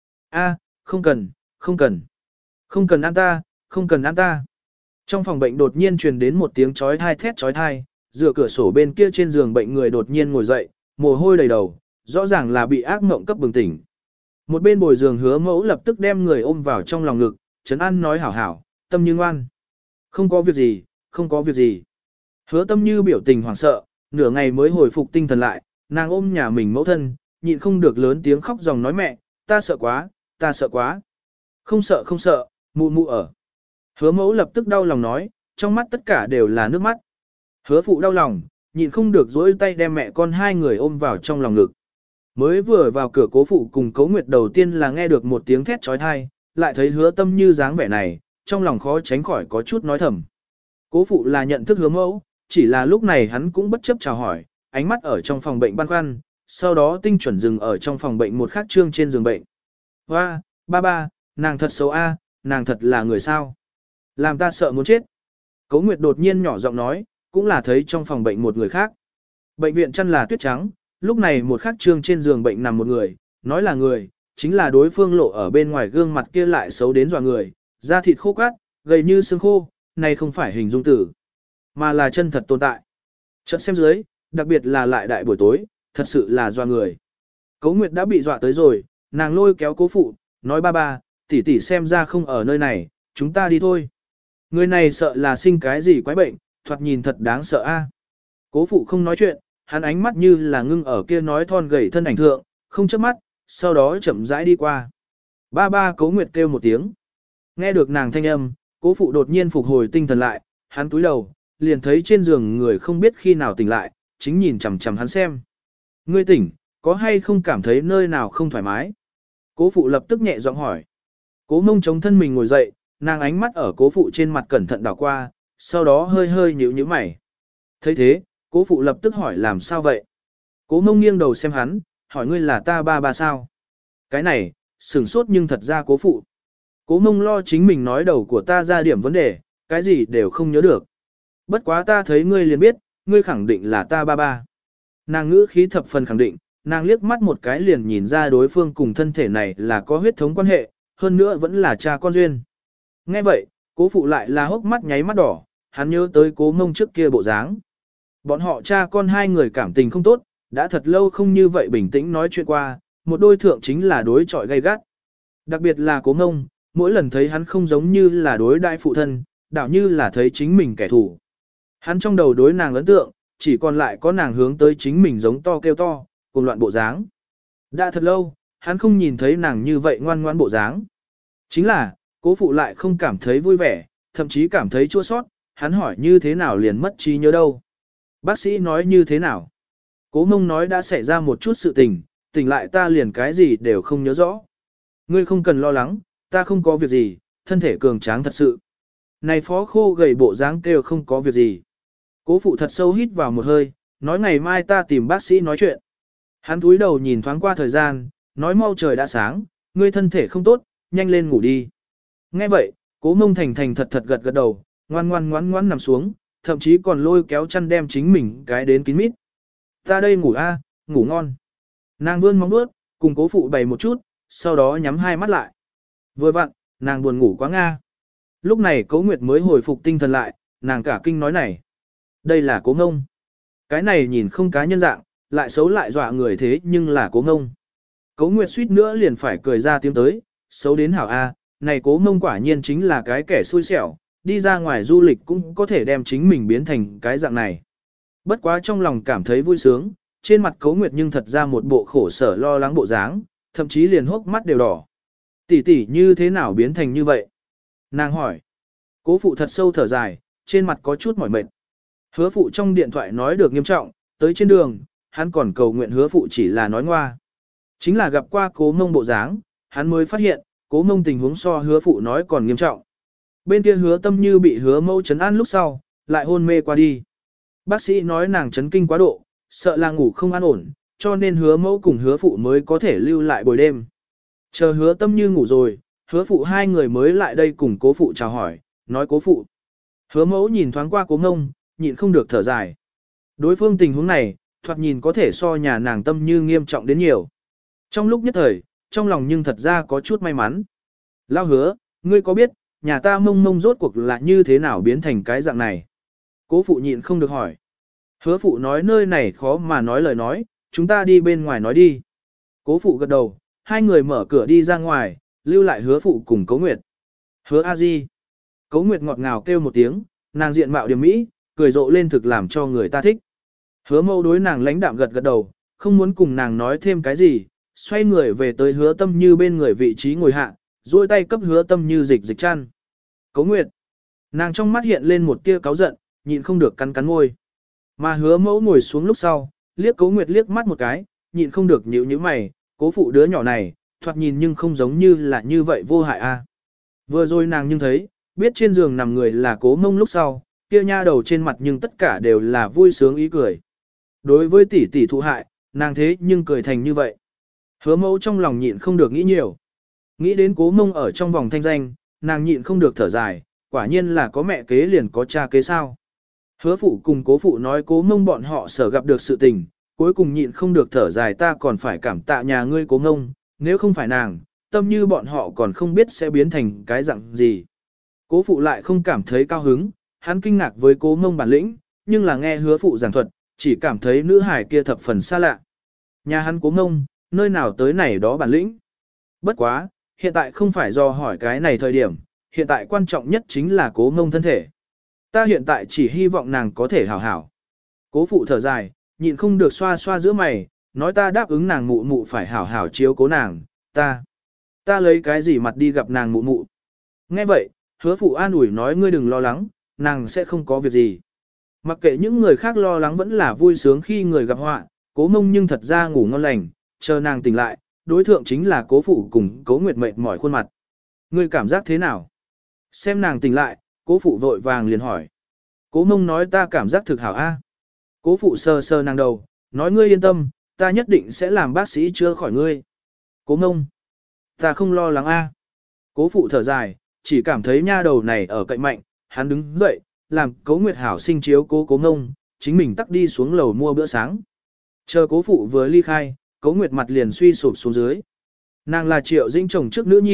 A, không cần, không cần. Không cần ăn ta, không cần ăn ta. Trong phòng bệnh đột nhiên truyền đến một tiếng chói thai thét chói thai, dựa cửa sổ bên kia trên giường bệnh người đột nhiên ngồi dậy, mồ hôi đầy đầu, rõ ràng là bị ác mộng cấp bừng tỉnh. Một bên bồi giường hứa mẫu lập tức đem người ôm vào trong lòng ngực, trấn an nói hảo hảo, tâm như ngoan. Không có việc gì, không có việc gì. Hứa tâm như biểu tình hoảng sợ, nửa ngày mới hồi phục tinh thần lại, nàng ôm nhà mình mẫu thân, nhịn không được lớn tiếng khóc dòng nói mẹ, ta sợ quá, ta sợ quá. Không sợ không sợ, mụ mụ ở. Hứa mẫu lập tức đau lòng nói, trong mắt tất cả đều là nước mắt. Hứa phụ đau lòng, nhịn không được dỗi tay đem mẹ con hai người ôm vào trong lòng ngực. Mới vừa vào cửa cố phụ cùng Cố Nguyệt đầu tiên là nghe được một tiếng thét trói thai, lại thấy hứa tâm như dáng vẻ này, trong lòng khó tránh khỏi có chút nói thầm. Cố phụ là nhận thức hứa mẫu, chỉ là lúc này hắn cũng bất chấp chào hỏi, ánh mắt ở trong phòng bệnh băn khoăn, sau đó tinh chuẩn dừng ở trong phòng bệnh một khắc trương trên giường bệnh. Hoa, ba ba, nàng thật xấu a, nàng thật là người sao. Làm ta sợ muốn chết. Cố Nguyệt đột nhiên nhỏ giọng nói, cũng là thấy trong phòng bệnh một người khác. Bệnh viện chăn là tuyết trắng, lúc này một khắc trương trên giường bệnh nằm một người, nói là người, chính là đối phương lộ ở bên ngoài gương mặt kia lại xấu đến dọa người, da thịt khô cát, gầy như xương khô, này không phải hình dung tử, mà là chân thật tồn tại. Chợt xem dưới, đặc biệt là lại đại buổi tối, thật sự là dọa người. Cố Nguyệt đã bị dọa tới rồi, nàng lôi kéo cố phụ, nói ba ba, tỷ tỷ xem ra không ở nơi này, chúng ta đi thôi. Người này sợ là sinh cái gì quái bệnh, thoạt nhìn thật đáng sợ a. Cố phụ không nói chuyện, hắn ánh mắt như là ngưng ở kia nói thon gầy thân ảnh thượng, không chớp mắt, sau đó chậm rãi đi qua. Ba ba Cố Nguyệt kêu một tiếng. Nghe được nàng thanh âm, cố phụ đột nhiên phục hồi tinh thần lại, hắn túi đầu, liền thấy trên giường người không biết khi nào tỉnh lại, chính nhìn chằm chằm hắn xem. Ngươi tỉnh, có hay không cảm thấy nơi nào không thoải mái? Cố phụ lập tức nhẹ giọng hỏi. Cố mông chống thân mình ngồi dậy, nàng ánh mắt ở cố phụ trên mặt cẩn thận đảo qua, sau đó hơi hơi nhíu nhíu mày. Thấy thế, cố phụ lập tức hỏi làm sao vậy? Cố mông nghiêng đầu xem hắn, hỏi ngươi là ta ba ba sao? Cái này, sửng sốt nhưng thật ra cố phụ. Cố mông lo chính mình nói đầu của ta ra điểm vấn đề, cái gì đều không nhớ được. Bất quá ta thấy ngươi liền biết, ngươi khẳng định là ta ba ba. Nàng ngữ khí thập phần khẳng định, nàng liếc mắt một cái liền nhìn ra đối phương cùng thân thể này là có huyết thống quan hệ, hơn nữa vẫn là cha con duyên. Nghe vậy, cố phụ lại là hốc mắt nháy mắt đỏ, hắn nhớ tới cố mông trước kia bộ dáng. Bọn họ cha con hai người cảm tình không tốt, đã thật lâu không như vậy bình tĩnh nói chuyện qua, một đôi thượng chính là đối chọi gay gắt. Đặc biệt là cố mông, mỗi lần thấy hắn không giống như là đối đại phụ thân, đảo như là thấy chính mình kẻ thù. Hắn trong đầu đối nàng ấn tượng, chỉ còn lại có nàng hướng tới chính mình giống to kêu to, cùng loạn bộ dáng. Đã thật lâu, hắn không nhìn thấy nàng như vậy ngoan ngoãn bộ dáng. Chính là, cố phụ lại không cảm thấy vui vẻ, thậm chí cảm thấy chua sót, hắn hỏi như thế nào liền mất trí nhớ đâu. Bác sĩ nói như thế nào? Cố mông nói đã xảy ra một chút sự tình, tỉnh lại ta liền cái gì đều không nhớ rõ. Ngươi không cần lo lắng, ta không có việc gì, thân thể cường tráng thật sự. Này phó khô gầy bộ dáng kêu không có việc gì. Cố phụ thật sâu hít vào một hơi, nói ngày mai ta tìm bác sĩ nói chuyện. Hắn cúi đầu nhìn thoáng qua thời gian, nói mau trời đã sáng, ngươi thân thể không tốt, nhanh lên ngủ đi. Nghe vậy, cố mông thành thành thật thật gật gật đầu, ngoan ngoan ngoan ngoan nằm xuống, thậm chí còn lôi kéo chăn đem chính mình cái đến kín mít. Ta đây ngủ a, ngủ ngon. Nàng vươn móng vuốt, cùng cố phụ bày một chút, sau đó nhắm hai mắt lại. Vừa vặn, nàng buồn ngủ quá nga. Lúc này Cố Nguyệt mới hồi phục tinh thần lại, nàng cả kinh nói này. Đây là Cố Ngông. Cái này nhìn không cá nhân dạng, lại xấu lại dọa người thế nhưng là Cố Ngông. Cố Nguyệt suýt nữa liền phải cười ra tiếng tới, xấu đến hảo a, này Cố Ngông quả nhiên chính là cái kẻ xui xẻo, đi ra ngoài du lịch cũng có thể đem chính mình biến thành cái dạng này. Bất quá trong lòng cảm thấy vui sướng, trên mặt Cố Nguyệt nhưng thật ra một bộ khổ sở lo lắng bộ dáng, thậm chí liền hốc mắt đều đỏ. Tỷ tỷ như thế nào biến thành như vậy? Nàng hỏi. Cố phụ thật sâu thở dài, trên mặt có chút mỏi mệt. Hứa phụ trong điện thoại nói được nghiêm trọng, tới trên đường, hắn còn cầu nguyện hứa phụ chỉ là nói ngoa. Chính là gặp qua Cố Mông bộ dáng, hắn mới phát hiện, Cố Mông tình huống so hứa phụ nói còn nghiêm trọng. Bên kia hứa tâm như bị hứa mẫu chấn an lúc sau, lại hôn mê qua đi. Bác sĩ nói nàng chấn kinh quá độ, sợ là ngủ không an ổn, cho nên hứa mẫu cùng hứa phụ mới có thể lưu lại buổi đêm. Chờ hứa tâm như ngủ rồi, hứa phụ hai người mới lại đây cùng cố phụ chào hỏi, nói cố phụ. Hứa mẫu nhìn thoáng qua cố ngông, nhịn không được thở dài. Đối phương tình huống này, thoạt nhìn có thể so nhà nàng tâm như nghiêm trọng đến nhiều. Trong lúc nhất thời, trong lòng nhưng thật ra có chút may mắn. Lao hứa, ngươi có biết, nhà ta mông mông rốt cuộc là như thế nào biến thành cái dạng này? Cố phụ nhịn không được hỏi. Hứa phụ nói nơi này khó mà nói lời nói, chúng ta đi bên ngoài nói đi. Cố phụ gật đầu, hai người mở cửa đi ra ngoài, lưu lại hứa phụ cùng Cố Nguyệt. Hứa a di. Cố Nguyệt ngọt ngào kêu một tiếng, nàng diện mạo điểm mỹ, cười rộ lên thực làm cho người ta thích. Hứa mâu đối nàng lãnh đạm gật gật đầu, không muốn cùng nàng nói thêm cái gì, xoay người về tới hứa tâm như bên người vị trí ngồi hạ, duỗi tay cấp hứa tâm như dịch dịch chăn. Cố Nguyệt. Nàng trong mắt hiện lên một tia cáu giận, nhịn không được cắn cắn môi. Mà hứa mẫu ngồi xuống lúc sau, liếc Cố Nguyệt liếc mắt một cái, nhịn không được nhíu nhíu mày, cố phụ đứa nhỏ này, thoạt nhìn nhưng không giống như là như vậy vô hại a. Vừa rồi nàng nhưng thấy, biết trên giường nằm người là Cố Mông lúc sau, kia nha đầu trên mặt nhưng tất cả đều là vui sướng ý cười. Đối với tỷ tỷ thụ hại, nàng thế nhưng cười thành như vậy. Hứa mẫu trong lòng nhịn không được nghĩ nhiều. Nghĩ đến Cố Mông ở trong vòng thanh danh, nàng nhịn không được thở dài, quả nhiên là có mẹ kế liền có cha kế sao. Hứa phụ cùng cố phụ nói Cố Mông bọn họ sở gặp được sự tình, cuối cùng nhịn không được thở dài ta còn phải cảm tạ nhà ngươi Cố Mông, nếu không phải nàng, tâm như bọn họ còn không biết sẽ biến thành cái dạng gì. Cố phụ lại không cảm thấy cao hứng, hắn kinh ngạc với Cố Mông bản lĩnh, nhưng là nghe hứa phụ giảng thuật, chỉ cảm thấy nữ hải kia thập phần xa lạ. Nhà hắn Cố Mông, nơi nào tới này đó bản lĩnh. Bất quá, hiện tại không phải do hỏi cái này thời điểm, hiện tại quan trọng nhất chính là Cố Mông thân thể. Ta hiện tại chỉ hy vọng nàng có thể hảo hảo. Cố phụ thở dài, nhịn không được xoa xoa giữa mày, nói ta đáp ứng nàng mụ mụ phải hảo hảo chiếu cố nàng, ta. Ta lấy cái gì mặt đi gặp nàng mụ mụ. Nghe vậy, hứa phụ an ủi nói ngươi đừng lo lắng, nàng sẽ không có việc gì. Mặc kệ những người khác lo lắng vẫn là vui sướng khi người gặp họa, Cố Mông nhưng thật ra ngủ ngon lành, chờ nàng tỉnh lại, đối thượng chính là cố phụ cùng Cố Nguyệt mệt mỏi khuôn mặt. Ngươi cảm giác thế nào? Xem nàng tỉnh lại, cố phụ vội vàng liền hỏi. Cố Mông nói ta cảm giác thực hảo a. Cố phụ sờ sờ nàng đầu, nói ngươi yên tâm, ta nhất định sẽ làm bác sĩ chữa khỏi ngươi. Cố Mông, ta không lo lắng a. Cố phụ thở dài, chỉ cảm thấy nha đầu này ở cạnh mạnh, hắn đứng dậy, làm Cố Nguyệt hảo sinh chiếu cố Cố Mông, chính mình tắt đi xuống lầu mua bữa sáng. Chờ cố phụ vừa ly khai, Cố Nguyệt mặt liền suy sụp xuống dưới. Nàng là Triệu Dĩnh chồng trước nữ nhi,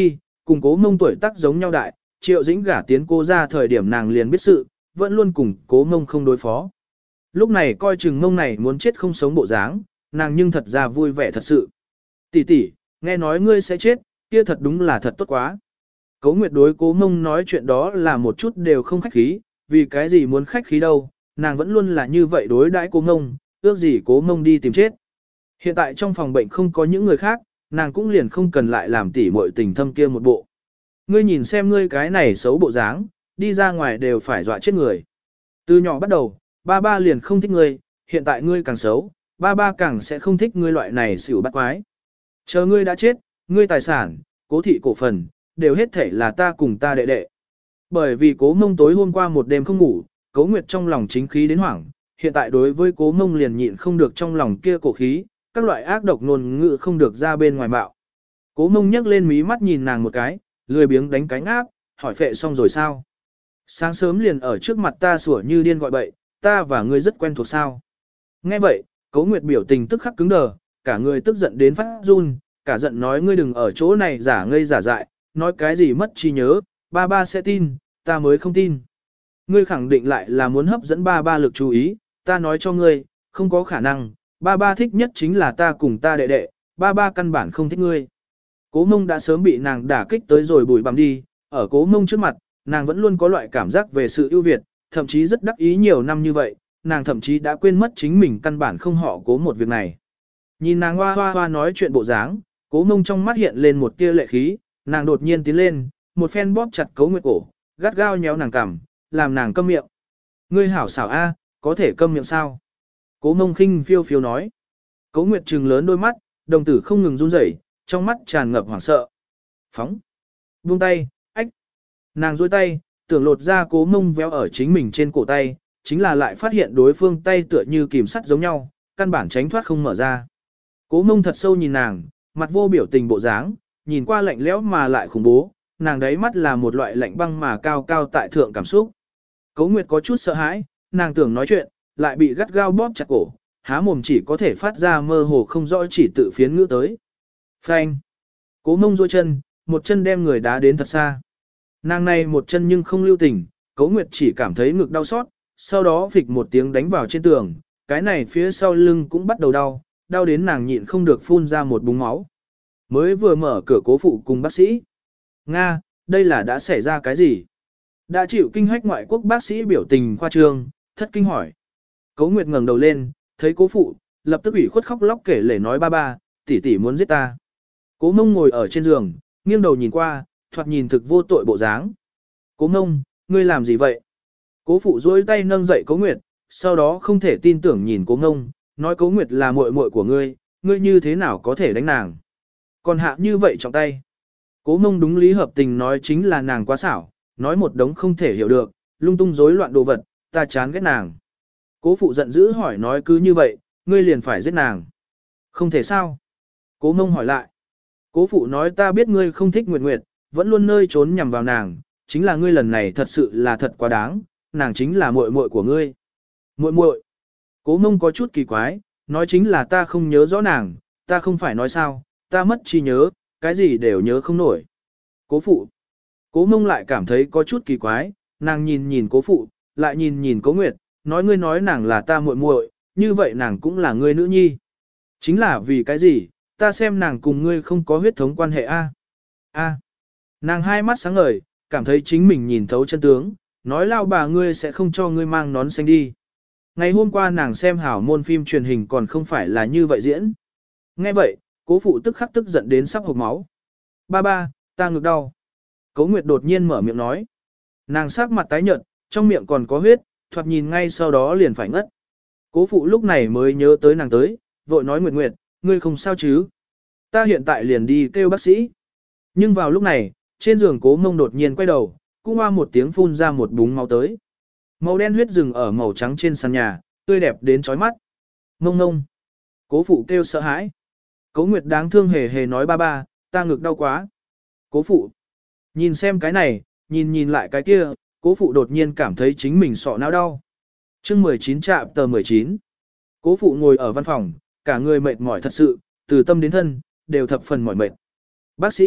cùng cố mông tuổi tác giống nhau đại, Triệu Dĩnh gả tiến cô ra thời điểm nàng liền biết sự, vẫn luôn cùng cố mông không đối phó. Lúc này coi chừng mông này muốn chết không sống bộ dáng, nàng nhưng thật ra vui vẻ thật sự. Tỷ tỷ, nghe nói ngươi sẽ chết, kia thật đúng là thật tốt quá. Cố Nguyệt đối cố mông nói chuyện đó là một chút đều không khách khí, vì cái gì muốn khách khí đâu, nàng vẫn luôn là như vậy đối đãi cố mông, ước gì cố mông đi tìm chết. Hiện tại trong phòng bệnh không có những người khác, nàng cũng liền không cần lại làm tỉ muội tình thâm kia một bộ. Ngươi nhìn xem ngươi cái này xấu bộ dáng, đi ra ngoài đều phải dọa chết người. Từ nhỏ bắt đầu, ba ba liền không thích ngươi, hiện tại ngươi càng xấu, ba ba càng sẽ không thích ngươi loại này xỉu bắt quái. Chờ ngươi đã chết, ngươi tài sản, cố thị cổ phần, đều hết thể là ta cùng ta đệ đệ. Bởi vì cố mông tối hôm qua một đêm không ngủ, cố Nguyệt trong lòng chính khí đến hoảng, hiện tại đối với cố mông liền nhịn không được trong lòng kia cổ khí, các loại ác độc ngôn ngữ không được ra bên ngoài bạo. Cố mông nhấc lên mí mắt nhìn nàng một cái, lười biếng đánh cánh áp, hỏi phệ xong rồi sao? Sáng sớm liền ở trước mặt ta sủa như điên gọi bậy, ta và ngươi rất quen thuộc sao? Nghe vậy, Cố Nguyệt biểu tình tức khắc cứng đờ, cả người tức giận đến phát run, cả giận nói ngươi đừng ở chỗ này giả ngây giả dại, nói cái gì mất trí nhớ, ba ba sẽ tin, ta mới không tin. Ngươi khẳng định lại là muốn hấp dẫn ba ba lực chú ý, ta nói cho ngươi, không có khả năng, ba ba thích nhất chính là ta cùng ta đệ đệ, ba ba căn bản không thích ngươi. Cố mông đã sớm bị nàng đả kích tới rồi bùi bằm đi, ở cố mông trước mặt, nàng vẫn luôn có loại cảm giác về sự ưu việt, thậm chí rất đắc ý nhiều năm như vậy, nàng thậm chí đã quên mất chính mình căn bản không họ cố một việc này. Nhìn nàng hoa hoa hoa nói chuyện bộ dáng, cố mông trong mắt hiện lên một tia lệ khí, nàng đột nhiên tiến lên, một phen bóp chặt Cố Nguyệt cổ, gắt gao nhéo nàng cằm, làm nàng câm miệng. Ngươi hảo xảo a, có thể câm miệng sao? Cố mông khinh phiêu phiêu nói. Cố Nguyệt trừng lớn đôi mắt, đồng tử không ngừng run rẩy, trong mắt tràn ngập hoảng sợ. Phóng. Buông tay, ách. Nàng duỗi tay, tưởng lột ra cố mông véo ở chính mình trên cổ tay, chính là lại phát hiện đối phương tay tựa như kìm sắt giống nhau, căn bản tránh thoát không mở ra. Cố mông thật sâu nhìn nàng, mặt vô biểu tình bộ dáng, nhìn qua lạnh lẽo mà lại khủng bố, nàng đáy mắt là một loại lạnh băng mà cao cao tại thượng cảm xúc. Cố Nguyệt có chút sợ hãi, nàng tưởng nói chuyện, lại bị gắt gao bóp chặt cổ, há mồm chỉ có thể phát ra mơ hồ không rõ chỉ tự phiến ngữ tới. Phanh. Cố mông duỗi chân, một chân đem người đá đến thật xa. Nàng này một chân nhưng không lưu tình, Cố Nguyệt chỉ cảm thấy ngực đau xót, sau đó phịch một tiếng đánh vào trên tường, cái này phía sau lưng cũng bắt đầu đau, đau đến nàng nhịn không được phun ra một búng máu. Mới vừa mở cửa Cố phụ cùng bác sĩ. Nga, đây là đã xảy ra cái gì? Đã chịu kinh hách ngoại quốc bác sĩ biểu tình khoa trương, thất kinh hỏi. Cố Nguyệt ngẩng đầu lên, thấy Cố phụ, lập tức ủy khuất khóc lóc kể lể nói ba ba, tỷ tỷ muốn giết ta. Cố mông ngồi ở trên giường, nghiêng đầu nhìn qua, thoạt nhìn thực vô tội bộ dáng. Cố mông, ngươi làm gì vậy? Cố phụ duỗi tay nâng dậy Cố Nguyệt, sau đó không thể tin tưởng nhìn Cố mông, nói Cố Nguyệt là muội muội của ngươi, ngươi như thế nào có thể đánh nàng? Còn hạ như vậy trọng tay. Cố mông đúng lý hợp tình nói chính là nàng quá xảo, nói một đống không thể hiểu được, lung tung rối loạn đồ vật, ta chán ghét nàng. Cố phụ giận dữ hỏi nói cứ như vậy, ngươi liền phải giết nàng. Không thể sao? Cố mông hỏi lại. Cố phụ nói ta biết ngươi không thích Nguyệt Nguyệt, vẫn luôn nơi trốn nhằm vào nàng, chính là ngươi lần này thật sự là thật quá đáng, nàng chính là muội muội của ngươi. Muội muội? Cố mông có chút kỳ quái, nói chính là ta không nhớ rõ nàng, ta không phải nói sao, ta mất trí nhớ, cái gì đều nhớ không nổi. Cố phụ. Cố mông lại cảm thấy có chút kỳ quái, nàng nhìn nhìn cố phụ, lại nhìn nhìn Cố Nguyệt, nói ngươi nói nàng là ta muội muội, như vậy nàng cũng là ngươi nữ nhi. Chính là vì cái gì, ta xem nàng cùng ngươi không có huyết thống quan hệ a. A. Nàng hai mắt sáng ngời, cảm thấy chính mình nhìn thấu chân tướng, nói lao bà ngươi sẽ không cho ngươi mang nón xanh đi. Ngày hôm qua nàng xem hảo môn phim truyền hình còn không phải là như vậy diễn. Nghe vậy, cố phụ tức khắc tức giận đến sắp hộc máu. Ba ba, ta ngực đau. Cố Nguyệt đột nhiên mở miệng nói. Nàng sắc mặt tái nhợt, trong miệng còn có huyết, thoạt nhìn ngay sau đó liền phải ngất. Cố phụ lúc này mới nhớ tới nàng tới, vội nói Nguyệt Nguyệt, ngươi không sao chứ? Ta hiện tại liền đi kêu bác sĩ. Nhưng vào lúc này, trên giường Cố mông đột nhiên quay đầu, cũng hoa một tiếng phun ra một búng máu tới. Màu đen huyết rừng ở màu trắng trên sàn nhà, tươi đẹp đến chói mắt. Mông mông. Cố phụ kêu sợ hãi. Cố Nguyệt đáng thương hề hề nói ba ba, ta ngực đau quá. Cố phụ. Nhìn xem cái này, nhìn nhìn lại cái kia, cố phụ đột nhiên cảm thấy chính mình sọ não đau. chương mười chín trạm tờ mười chín. Cố phụ ngồi ở văn phòng, cả người mệt mỏi thật sự, từ tâm đến thân, đều thập phần mỏi mệt. Bác sĩ,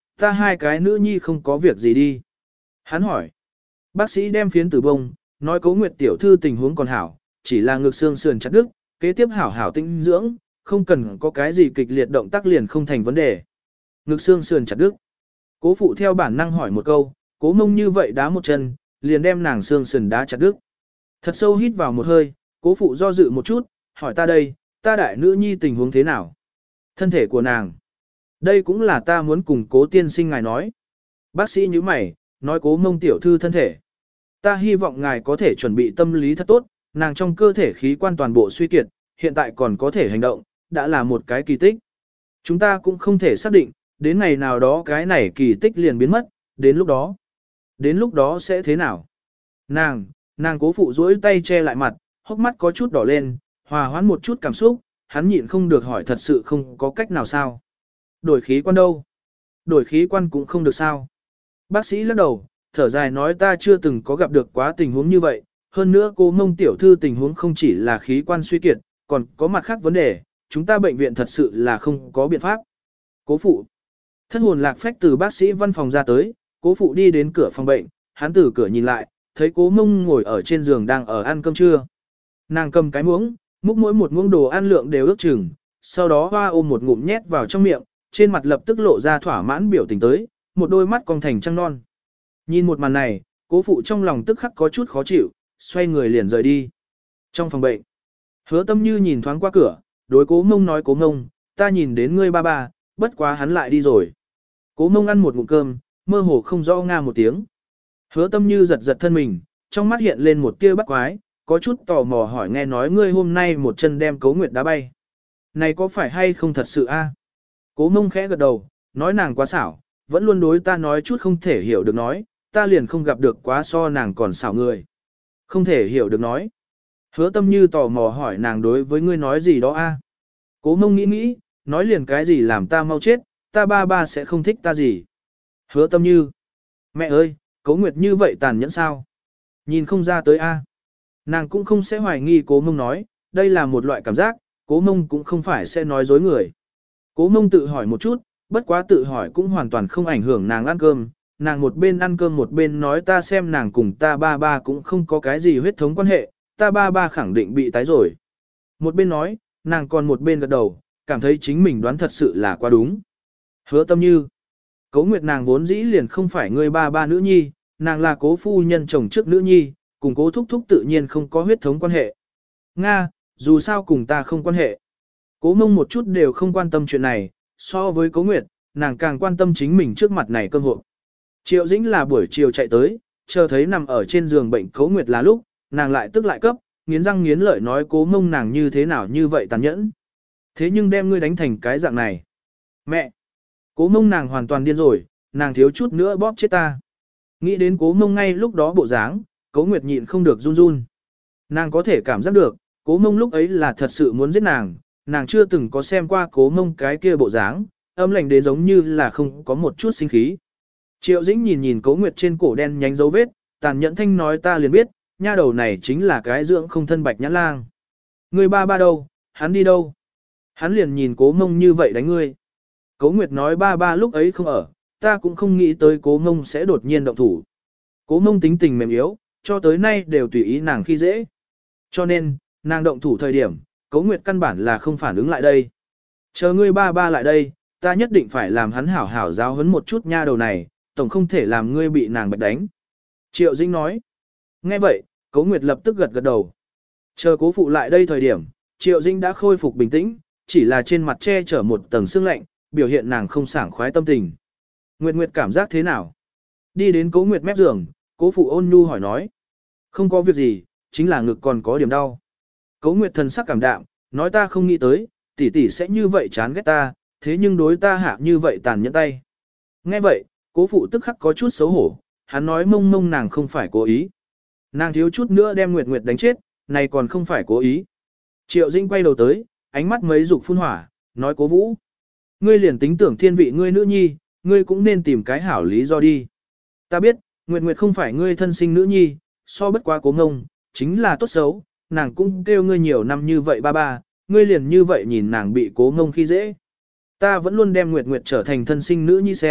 Ta hai cái nữ nhi không có việc gì đi. Hắn hỏi. Bác sĩ đem phiến tử bông, nói Cố Nguyệt tiểu thư tình huống còn hảo, chỉ là ngực xương sườn chặt đứt, kế tiếp hảo hảo tinh dưỡng, không cần có cái gì kịch liệt động tác liền không thành vấn đề. Ngực xương sườn chặt đứt. Cố phụ theo bản năng hỏi một câu, Cố Mông như vậy đá một chân, liền đem nàng xương sườn đá chặt đứt. Thật sâu hít vào một hơi, Cố phụ do dự một chút, hỏi ta đây, ta đại nữ nhi tình huống thế nào? Thân thể của nàng. Đây cũng là ta muốn cùng Cố tiên sinh ngài nói. Bác sĩ như mày, nói Cố Mông tiểu thư thân thể. Ta hy vọng ngài có thể chuẩn bị tâm lý thật tốt, nàng trong cơ thể khí quan toàn bộ suy kiệt, hiện tại còn có thể hành động, đã là một cái kỳ tích. Chúng ta cũng không thể xác định, đến ngày nào đó cái này kỳ tích liền biến mất, đến lúc đó. Đến lúc đó sẽ thế nào? Nàng, nàng Cố phụ duỗi tay che lại mặt, hốc mắt có chút đỏ lên, hòa hoãn một chút cảm xúc, hắn nhịn không được hỏi thật sự không có cách nào sao. Đổi khí quan đâu? Đổi khí quan cũng không được sao. Bác sĩ lắc đầu, thở dài nói ta chưa từng có gặp được quá tình huống như vậy, hơn nữa Cố Mông tiểu thư tình huống không chỉ là khí quan suy kiệt, còn có mặt khác vấn đề, chúng ta bệnh viện thật sự là không có biện pháp. Cố phụ. Thất hồn lạc phách từ bác sĩ văn phòng ra tới, Cố phụ đi đến cửa phòng bệnh, hắn từ cửa nhìn lại, thấy Cố Mông ngồi ở trên giường đang ở ăn cơm trưa. Nàng cầm cái muỗng, múc mỗi một muỗng đồ ăn lượng đều ước chừng, sau đó hoa ôm một ngụm nhét vào trong miệng, trên mặt lập tức lộ ra thỏa mãn biểu tình tới, một đôi mắt cong thành trăng non. Nhìn một màn này, Cố phụ trong lòng tức khắc có chút khó chịu, xoay người liền rời đi. Trong phòng bệnh, Hứa Tâm Như nhìn thoáng qua cửa, đối Cố Mông nói Cố Mông, ta nhìn đến ngươi ba ba, bất quá hắn lại đi rồi. Cố Mông ăn một ngụm cơm, mơ hồ không rõ nga một tiếng. Hứa Tâm Như giật giật thân mình, trong mắt hiện lên một tia bắt quái, có chút tò mò hỏi nghe nói ngươi hôm nay một chân đem Cố Nguyệt đá bay. Này có phải hay không thật sự a? Cố Mông khẽ gật đầu, nói nàng quá xảo, vẫn luôn đối ta nói chút không thể hiểu được nói, ta liền không gặp được quá so nàng còn xảo người. Không thể hiểu được nói. Hứa Tâm Như tò mò hỏi nàng đối với ngươi nói gì đó a? Cố Mông nghĩ nghĩ, nói liền cái gì làm ta mau chết, ta ba ba sẽ không thích ta gì. Hứa Tâm Như. Mẹ ơi, Cố Nguyệt như vậy tàn nhẫn sao? Nhìn không ra tới a. Nàng cũng không sẽ hoài nghi Cố Mông nói, đây là một loại cảm giác, Cố Mông cũng không phải sẽ nói dối người. Cố Mông tự hỏi một chút, bất quá tự hỏi cũng hoàn toàn không ảnh hưởng nàng ăn cơm. Nàng một bên ăn cơm một bên nói ta xem nàng cùng ta ba ba cũng không có cái gì huyết thống quan hệ, ta ba ba khẳng định bị tái rồi. Một bên nói, nàng còn một bên gật đầu, cảm thấy chính mình đoán thật sự là quá đúng. Hứa Tâm Như. Cố Nguyệt nàng vốn dĩ liền không phải người ba ba nữ nhi, nàng là Cố phu nhân chồng trước nữ nhi, cùng Cố thúc thúc tự nhiên không có huyết thống quan hệ. Nga, dù sao cùng ta không quan hệ. Cố Mông một chút đều không quan tâm chuyện này, so với Cố Nguyệt, nàng càng quan tâm chính mình trước mặt này cơm hộ. Triệu Dĩnh là buổi chiều chạy tới, chờ thấy nằm ở trên giường bệnh Cố Nguyệt là lúc, nàng lại tức lại cấp, nghiến răng nghiến lợi nói Cố Mông nàng như thế nào như vậy tàn nhẫn. Thế nhưng đem ngươi đánh thành cái dạng này. Mẹ! Cố Mông nàng hoàn toàn điên rồi, nàng thiếu chút nữa bóp chết ta. Nghĩ đến Cố Mông ngay lúc đó bộ dáng, Cố Nguyệt nhịn không được run run. Nàng có thể cảm giác được, Cố Mông lúc ấy là thật sự muốn giết nàng, nàng chưa từng có xem qua Cố Mông cái kia bộ dáng, âm lạnh đến giống như là không có một chút sinh khí. Triệu Dĩnh nhìn nhìn Cố Nguyệt trên cổ đen nhánh dấu vết, tàn nhẫn thanh nói ta liền biết, nha đầu này chính là cái dưỡng không thân Bạch Nhãn Lang. Người ba ba đâu, hắn đi đâu? Hắn liền nhìn Cố Mông như vậy đánh ngươi. Cố Nguyệt nói ba ba lúc ấy không ở, ta cũng không nghĩ tới Cố Mông sẽ đột nhiên động thủ. Cố Mông tính tình mềm yếu, cho tới nay đều tùy ý nàng khi dễ. Cho nên, nàng động thủ thời điểm, Cố Nguyệt căn bản là không phản ứng lại đây. Chờ ngươi ba ba lại đây, ta nhất định phải làm hắn hảo hảo giáo huấn một chút nha đầu này, tổng không thể làm ngươi bị nàng bạch đánh. Triệu Dĩnh nói. Nghe vậy, Cố Nguyệt lập tức gật gật đầu. Chờ Cố phụ lại đây thời điểm, Triệu Dĩnh đã khôi phục bình tĩnh, chỉ là trên mặt che chở một tầng sương lạnh, biểu hiện nàng không sảng khoái tâm tình. Nguyệt Nguyệt cảm giác thế nào? Đi đến Cố Nguyệt mép giường, Cố phụ ôn nhu hỏi nói. Không có việc gì, chính là ngực còn có điểm đau. Cố Nguyệt thần sắc cảm đạm, nói ta không nghĩ tới, tỷ tỷ sẽ như vậy chán ghét ta, thế nhưng đối ta hạ như vậy tàn nhẫn tay. Nghe vậy, Cố phụ tức khắc có chút xấu hổ, hắn nói mông mông nàng không phải cố ý. Nàng thiếu chút nữa đem Nguyệt Nguyệt đánh chết, này còn không phải cố ý. Triệu Dĩnh quay đầu tới, ánh mắt mấy dục phun hỏa, nói Cố Vũ. Ngươi liền tính tưởng thiên vị ngươi nữ nhi, ngươi cũng nên tìm cái hảo lý do đi. Ta biết, Nguyệt Nguyệt không phải ngươi thân sinh nữ nhi, so bất quá Cố Ngông, chính là tốt xấu, nàng cũng kêu ngươi nhiều năm như vậy ba ba, ngươi liền như vậy nhìn nàng bị Cố Ngông khi dễ. Ta vẫn luôn đem Nguyệt Nguyệt trở thành thân sinh nữ nhi xem,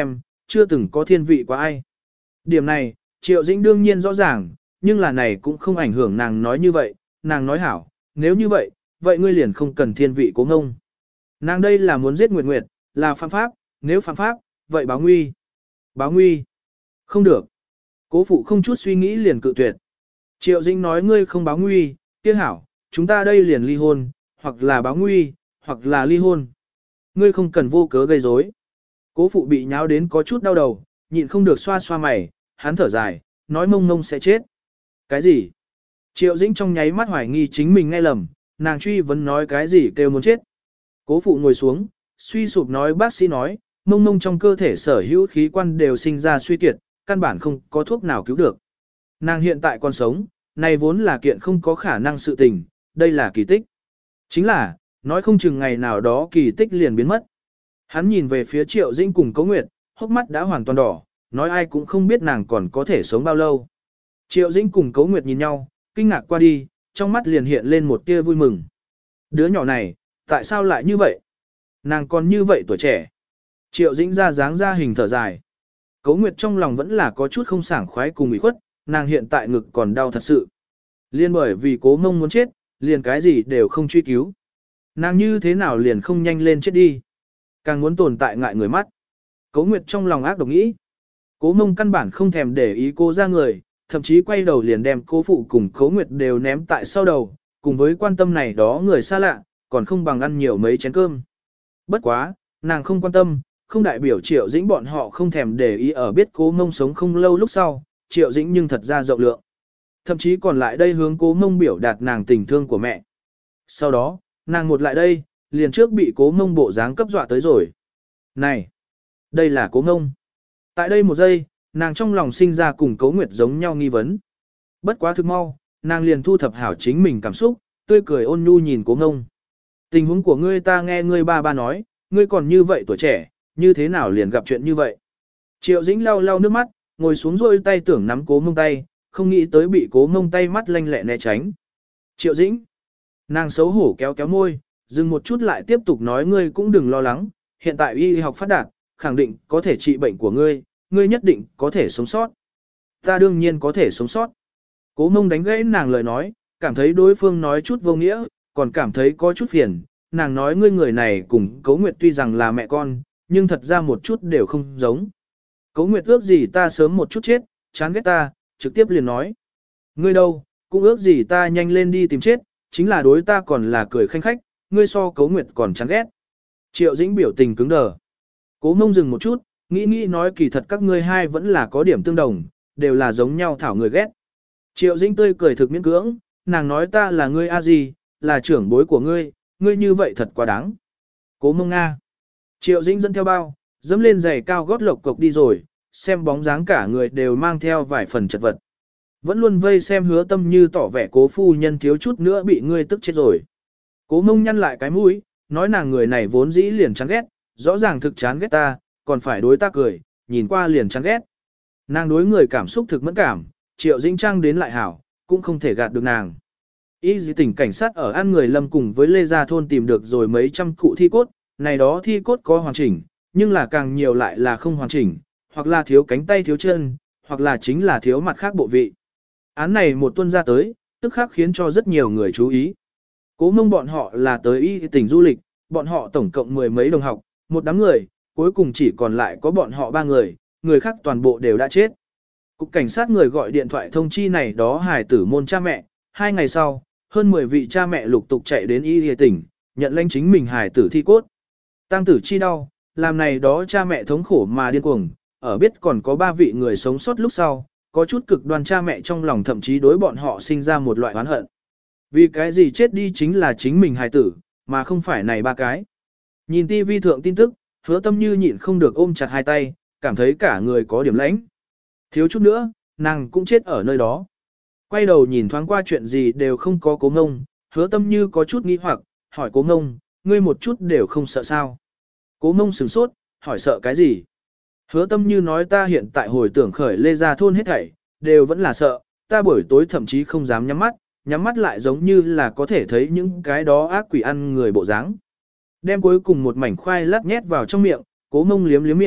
chưa từng có thiên vị qua ai. Điểm này, Triệu Dĩnh đương nhiên rõ ràng, nhưng là này cũng không ảnh hưởng nàng nói như vậy, nàng nói hảo, nếu như vậy, vậy ngươi liền không cần thiên vị Cố Ngông. Nàng đây là muốn giết Nguyệt Nguyệt, là phạm pháp, nếu phạm pháp, vậy báo nguy. Báo nguy. Không được. Cố phụ không chút suy nghĩ liền cự tuyệt. Triệu Dĩnh nói ngươi không báo nguy, kia hảo, chúng ta đây liền ly hôn, hoặc là báo nguy, hoặc là ly hôn. Ngươi không cần vô cớ gây rối. Cố phụ bị nháo đến có chút đau đầu, nhịn không được xoa xoa mày, hắn thở dài, nói mông mông sẽ chết. Cái gì? Triệu Dĩnh trong nháy mắt hoài nghi chính mình nghe lầm, nàng truy vấn nói cái gì kêu muốn chết. Cố phụ ngồi xuống, suy sụp nói bác sĩ nói, mông mông trong cơ thể sở hữu khí quan đều sinh ra suy kiệt, căn bản không có thuốc nào cứu được. Nàng hiện tại còn sống, này vốn là kiện không có khả năng sự tình, đây là kỳ tích. Chính là, nói không chừng ngày nào đó kỳ tích liền biến mất. Hắn nhìn về phía Triệu Dĩnh cùng Cố Nguyệt, hốc mắt đã hoàn toàn đỏ, nói ai cũng không biết nàng còn có thể sống bao lâu. Triệu Dĩnh cùng Cố Nguyệt nhìn nhau, kinh ngạc qua đi, trong mắt liền hiện lên một tia vui mừng. Đứa nhỏ này, tại sao lại như vậy? Nàng còn như vậy tuổi trẻ. Triệu Dĩnh ra dáng ra hình thở dài. Cố Nguyệt trong lòng vẫn là có chút không sảng khoái cùng ủy khuất, nàng hiện tại ngực còn đau thật sự. Liên bởi vì Cố Mông muốn chết, liền cái gì đều không truy cứu. Nàng như thế nào liền không nhanh lên chết đi. Càng muốn tồn tại ngại người mắt. Cố Nguyệt trong lòng ác độc nghĩ. Cố Mông căn bản không thèm để ý cô ra người, thậm chí quay đầu liền đem Cố phụ cùng Cố Nguyệt đều ném tại sau đầu, cùng với quan tâm này đó người xa lạ, còn không bằng ăn nhiều mấy chén cơm. Bất quá, nàng không quan tâm, không đại biểu Triệu Dĩnh bọn họ không thèm để ý ở biết Cố Mông sống không lâu lúc sau, Triệu Dĩnh nhưng thật ra rộng lượng. Thậm chí còn lại đây hướng Cố Mông biểu đạt nàng tình thương của mẹ. Sau đó, nàng một lại đây, liền trước bị Cố Mông bộ dáng cấp dọa tới rồi. Này, đây là Cố Mông. Tại đây một giây, nàng trong lòng sinh ra cùng Cố Nguyệt giống nhau nghi vấn. Bất quá thực mau, nàng liền thu thập hảo chính mình cảm xúc, tươi cười ôn nhu nhìn Cố Mông. Tình huống của ngươi ta nghe ngươi ba ba nói, ngươi còn như vậy tuổi trẻ, như thế nào liền gặp chuyện như vậy. Triệu Dĩnh lau lau nước mắt, ngồi xuống rôi tay tưởng nắm Cố Mông tay, không nghĩ tới bị Cố Mông tay mắt lanh lẹ né tránh. Triệu Dĩnh, nàng xấu hổ kéo kéo môi, dừng một chút lại tiếp tục nói ngươi cũng đừng lo lắng, hiện tại y học phát đạt, khẳng định có thể trị bệnh của ngươi, ngươi nhất định có thể sống sót. Ta đương nhiên có thể sống sót. Cố Mông đánh gãy nàng lời nói, cảm thấy đối phương nói chút vô nghĩa, còn cảm thấy có chút phiền, nàng nói ngươi người này cùng Cố Nguyệt tuy rằng là mẹ con, nhưng thật ra một chút đều không giống. Cố Nguyệt ước gì ta sớm một chút chết, chán ghét ta, trực tiếp liền nói. Ngươi đâu, cũng ước gì ta nhanh lên đi tìm chết, chính là đối ta còn là cười khanh khách, ngươi so Cố Nguyệt còn chán ghét. Triệu Dĩnh biểu tình cứng đờ. Cố Mông dừng một chút, nghĩ nghĩ nói kỳ thật các ngươi hai vẫn là có điểm tương đồng, đều là giống nhau thảo người ghét. Triệu Dĩnh tươi cười thực miễn cưỡng, nàng nói ta là ngươi a gì, là trưởng bối của ngươi, ngươi như vậy thật quá đáng. Cố Mông Nga. Triệu Dĩnh dẫn theo bao, dẫm lên giày cao gót lộc cộc đi rồi, xem bóng dáng cả người đều mang theo vài phần chật vật. Vẫn luôn vây xem Hứa Tâm Như tỏ vẻ Cố phu nhân thiếu chút nữa bị ngươi tức chết rồi. Cố Mông nhăn lại cái mũi, nói nàng người này vốn dĩ liền chán ghét, rõ ràng thực chán ghét ta, còn phải đối ta cười, nhìn qua liền chán ghét. Nàng đối người cảm xúc thực mẫn cảm, Triệu Dĩnh Trang đến lại hảo, cũng không thể gạt được nàng. Y dì tỉnh cảnh sát ở An Người Lâm cùng với Lê Gia Thôn tìm được rồi mấy trăm cụ thi cốt, này đó thi cốt có hoàn chỉnh, nhưng là càng nhiều lại là không hoàn chỉnh, hoặc là thiếu cánh tay thiếu chân, hoặc là chính là thiếu mặt khác bộ vị. Án này một tuần ra tới, tức khắc khiến cho rất nhiều người chú ý. Cố Mông bọn họ là tới y tỉnh du lịch, bọn họ tổng cộng mười mấy đồng học, một đám người, cuối cùng chỉ còn lại có bọn họ ba người, người khác toàn bộ đều đã chết. Cục cảnh sát người gọi điện thoại thông chi này đó hài tử môn cha mẹ, hai ngày sau, hơn mười vị cha mẹ lục tục chạy đến y tỉnh, nhận lãnh chính mình hài tử thi cốt. Tăng tử chi đau, làm này đó cha mẹ thống khổ mà điên cuồng, ở biết còn có ba vị người sống sót lúc sau, có chút cực đoan cha mẹ trong lòng thậm chí đối bọn họ sinh ra một loại oán hận. Vì cái gì chết đi chính là chính mình hài tử, mà không phải này ba cái. Nhìn tivi thượng tin tức, Hứa Tâm Như nhịn không được ôm chặt hai tay, cảm thấy cả người có điểm lãnh. Thiếu chút nữa, nàng cũng chết ở nơi đó. Quay đầu nhìn thoáng qua chuyện gì đều không có Cố Ngông, Hứa Tâm Như có chút nghi hoặc, hỏi Cố Ngông, ngươi một chút đều không sợ sao. Cố Ngông sửng sốt, hỏi sợ cái gì. Hứa Tâm Như nói ta hiện tại hồi tưởng khởi Lê Gia Thôn hết thảy, đều vẫn là sợ, ta buổi tối thậm chí không dám nhắm mắt, nhắm mắt lại giống như là có thể thấy những cái đó ác quỷ ăn người bộ dáng. Đem cuối cùng một mảnh khoai lát nhét vào trong miệng, Cố Ngông liếm liếm miệng,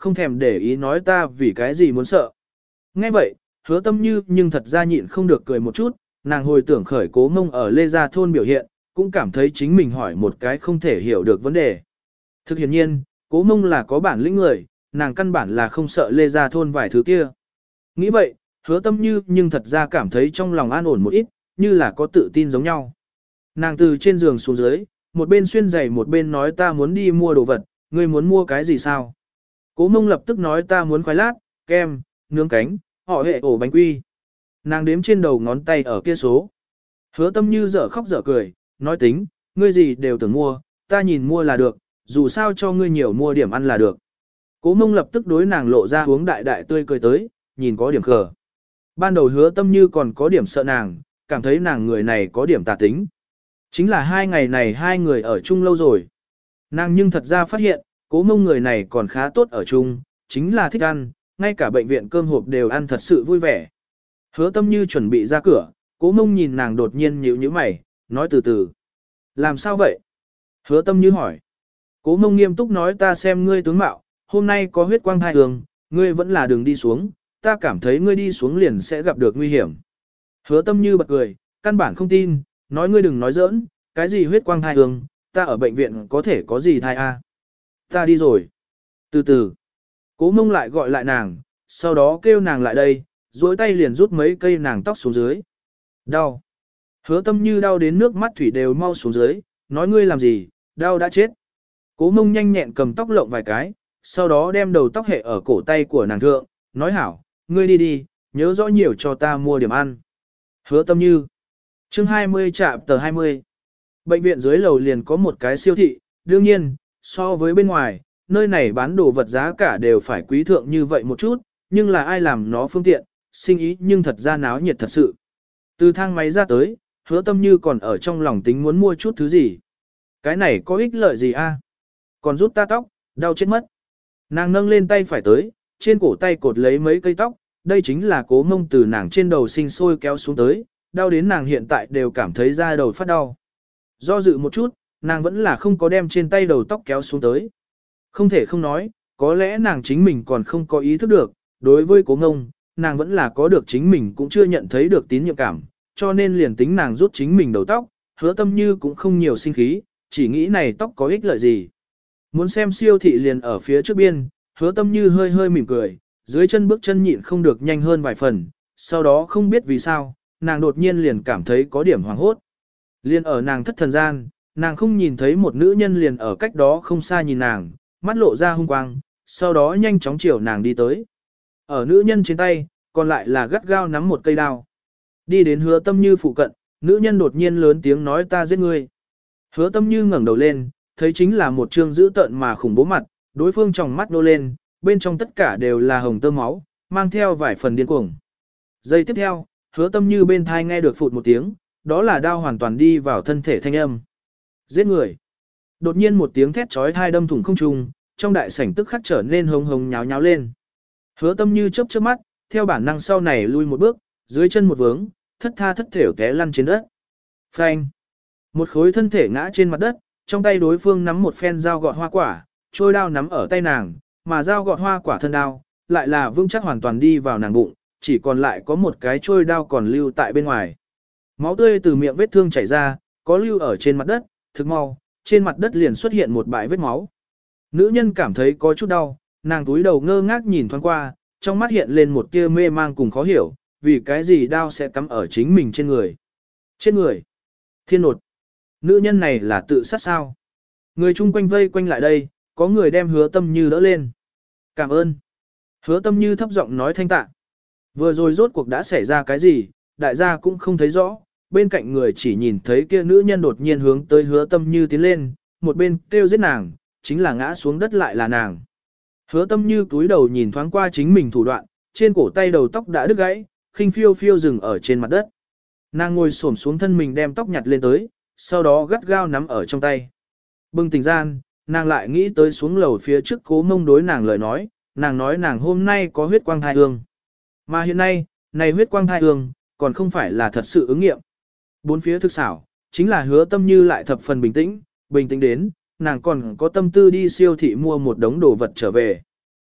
không thèm để ý nói ta vì cái gì muốn sợ. Nghe vậy, hứa tâm như nhưng thật ra nhịn không được cười một chút, nàng hồi tưởng khởi cố mông ở Lê Gia Thôn biểu hiện, cũng cảm thấy chính mình hỏi một cái không thể hiểu được vấn đề. Thực hiện nhiên, cố mông là có bản lĩnh người, nàng căn bản là không sợ Lê Gia Thôn vài thứ kia. Nghĩ vậy, hứa tâm như nhưng thật ra cảm thấy trong lòng an ổn một ít, như là có tự tin giống nhau. Nàng từ trên giường xuống dưới, một bên xuyên giày một bên nói ta muốn đi mua đồ vật, ngươi muốn mua cái gì sao? Cố mông lập tức nói ta muốn khoai lát, kem, nướng cánh, họ hệ ổ bánh quy. Nàng đếm trên đầu ngón tay ở kia số. Hứa tâm như dở khóc dở cười, nói tính, ngươi gì đều tưởng mua, ta nhìn mua là được, dù sao cho ngươi nhiều mua điểm ăn là được. Cố mông lập tức đối nàng lộ ra hướng đại đại tươi cười tới, nhìn có điểm khờ. Ban đầu hứa tâm như còn có điểm sợ nàng, cảm thấy nàng người này có điểm tà tính. Chính là hai ngày này hai người ở chung lâu rồi. Nàng nhưng thật ra phát hiện, cố mông người này còn khá tốt ở chung, chính là thích ăn, ngay cả bệnh viện cơm hộp đều ăn thật sự vui vẻ. Hứa tâm như chuẩn bị ra cửa, cố mông nhìn nàng đột nhiên nhíu nhíu mày, nói từ từ. Làm sao vậy? Hứa tâm như hỏi. Cố mông nghiêm túc nói ta xem ngươi tướng mạo, hôm nay có huyết quang hai đường, ngươi vẫn là đường đi xuống, ta cảm thấy ngươi đi xuống liền sẽ gặp được nguy hiểm. Hứa tâm như bật cười, căn bản không tin, nói ngươi đừng nói giỡn, cái gì huyết quang hai đường, ta ở bệnh viện có thể có gì thai a? Ta đi rồi. Từ từ. Cố mông lại gọi lại nàng, sau đó kêu nàng lại đây, duỗi tay liền rút mấy cây nàng tóc xuống dưới. Đau. Hứa tâm như đau đến nước mắt thủy đều mau xuống dưới, nói ngươi làm gì, đau đã chết. Cố mông nhanh nhẹn cầm tóc lộng vài cái, sau đó đem đầu tóc hệ ở cổ tay của nàng thượng, nói hảo, ngươi đi đi, nhớ rõ nhiều cho ta mua điểm ăn. Hứa tâm như. chương hai mươi chạm tờ hai mươi. Bệnh viện dưới lầu liền có một cái siêu thị, đương nhiên, so với bên ngoài, nơi này bán đồ vật giá cả đều phải quý thượng như vậy một chút, nhưng là ai làm nó phương tiện, sinh ý nhưng thật ra náo nhiệt thật sự. Từ thang máy ra tới, hứa tâm như còn ở trong lòng tính muốn mua chút thứ gì. Cái này có ích lợi gì a? Còn rút ta tóc, đau chết mất. Nàng nâng lên tay phải tới, trên cổ tay cột lấy mấy cây tóc, đây chính là cố mông từ nàng trên đầu sinh sôi kéo xuống tới, đau đến nàng hiện tại đều cảm thấy da đầu phát đau. Do dự một chút, nàng vẫn là không có đem trên tay đầu tóc kéo xuống tới. Không thể không nói, có lẽ nàng chính mình còn không có ý thức được, đối với cố mông, nàng vẫn là có được chính mình cũng chưa nhận thấy được tín nhiệm cảm, cho nên liền tính nàng rút chính mình đầu tóc, hứa tâm như cũng không nhiều sinh khí, chỉ nghĩ này tóc có ích lợi gì. Muốn xem siêu thị liền ở phía trước biên, hứa tâm như hơi hơi mỉm cười, dưới chân bước chân nhịn không được nhanh hơn vài phần, sau đó không biết vì sao, nàng đột nhiên liền cảm thấy có điểm hoảng hốt. Liền ở nàng thất thần gian, nàng không nhìn thấy một nữ nhân liền ở cách đó không xa nhìn nàng, mắt lộ ra hung quang, sau đó nhanh chóng chiều nàng đi tới. Ở nữ nhân trên tay, còn lại là gắt gao nắm một cây đao. Đi đến hứa tâm như phụ cận, nữ nhân đột nhiên lớn tiếng nói ta giết ngươi. Hứa tâm như ngẩng đầu lên, thấy chính là một trương dữ tợn mà khủng bố mặt, đối phương trong mắt nô lên, bên trong tất cả đều là hồng tơ máu, mang theo vài phần điên cuồng. Giây tiếp theo, hứa tâm như bên thai nghe được phụt một tiếng, đó là đao hoàn toàn đi vào thân thể thanh âm. Giết người. Đột nhiên một tiếng thét chói tai đâm thủng không trung, trong đại sảnh tức khắc trở nên hồng hồng nháo nháo lên. Hứa tâm như chớp chớp mắt, theo bản năng sau này lui một bước, dưới chân một vướng, thất tha thất thểu té lăn trên đất. Phanh. Một khối thân thể ngã trên mặt đất, trong tay đối phương nắm một phen dao gọt hoa quả, trôi đao nắm ở tay nàng, mà dao gọt hoa quả thân đao, lại là vững chắc hoàn toàn đi vào nàng bụng, chỉ còn lại có một cái trôi đao còn lưu tại bên ngoài. Máu tươi từ miệng vết thương chảy ra, có lưu ở trên mặt đất, thực mau, trên mặt đất liền xuất hiện một bãi vết máu. Nữ nhân cảm thấy có chút đau, nàng túi đầu ngơ ngác nhìn thoáng qua, trong mắt hiện lên một tia mê mang cùng khó hiểu, vì cái gì đao sẽ cắm ở chính mình trên người. Trên người. Thiên nột. Nữ nhân này là tự sát sao? Người chung quanh vây quanh lại đây, có người đem hứa tâm như đỡ lên. Cảm ơn. Hứa tâm như thấp giọng nói thanh tạ. Vừa rồi rốt cuộc đã xảy ra cái gì, đại gia cũng không thấy rõ, bên cạnh người chỉ nhìn thấy kia nữ nhân đột nhiên hướng tới hứa tâm như tiến lên, một bên kêu giết nàng, chính là ngã xuống đất lại là nàng. Hứa tâm như túi đầu nhìn thoáng qua chính mình thủ đoạn, trên cổ tay đầu tóc đã đứt gãy, khinh phiêu phiêu dừng ở trên mặt đất. Nàng ngồi xổm xuống thân mình đem tóc nhặt lên tới, sau đó gắt gao nắm ở trong tay. Bừng tỉnh gian, nàng lại nghĩ tới xuống lầu phía trước cố mông đối nàng lời nói, nàng nói nàng hôm nay có huyết quang thai hương. Mà hiện nay, này huyết quang thai hương, còn không phải là thật sự ứng nghiệm. Bốn phía thực xảo, chính là hứa tâm như lại thập phần bình tĩnh, bình tĩnh đến, nàng còn có tâm tư đi siêu thị mua một đống đồ vật trở về.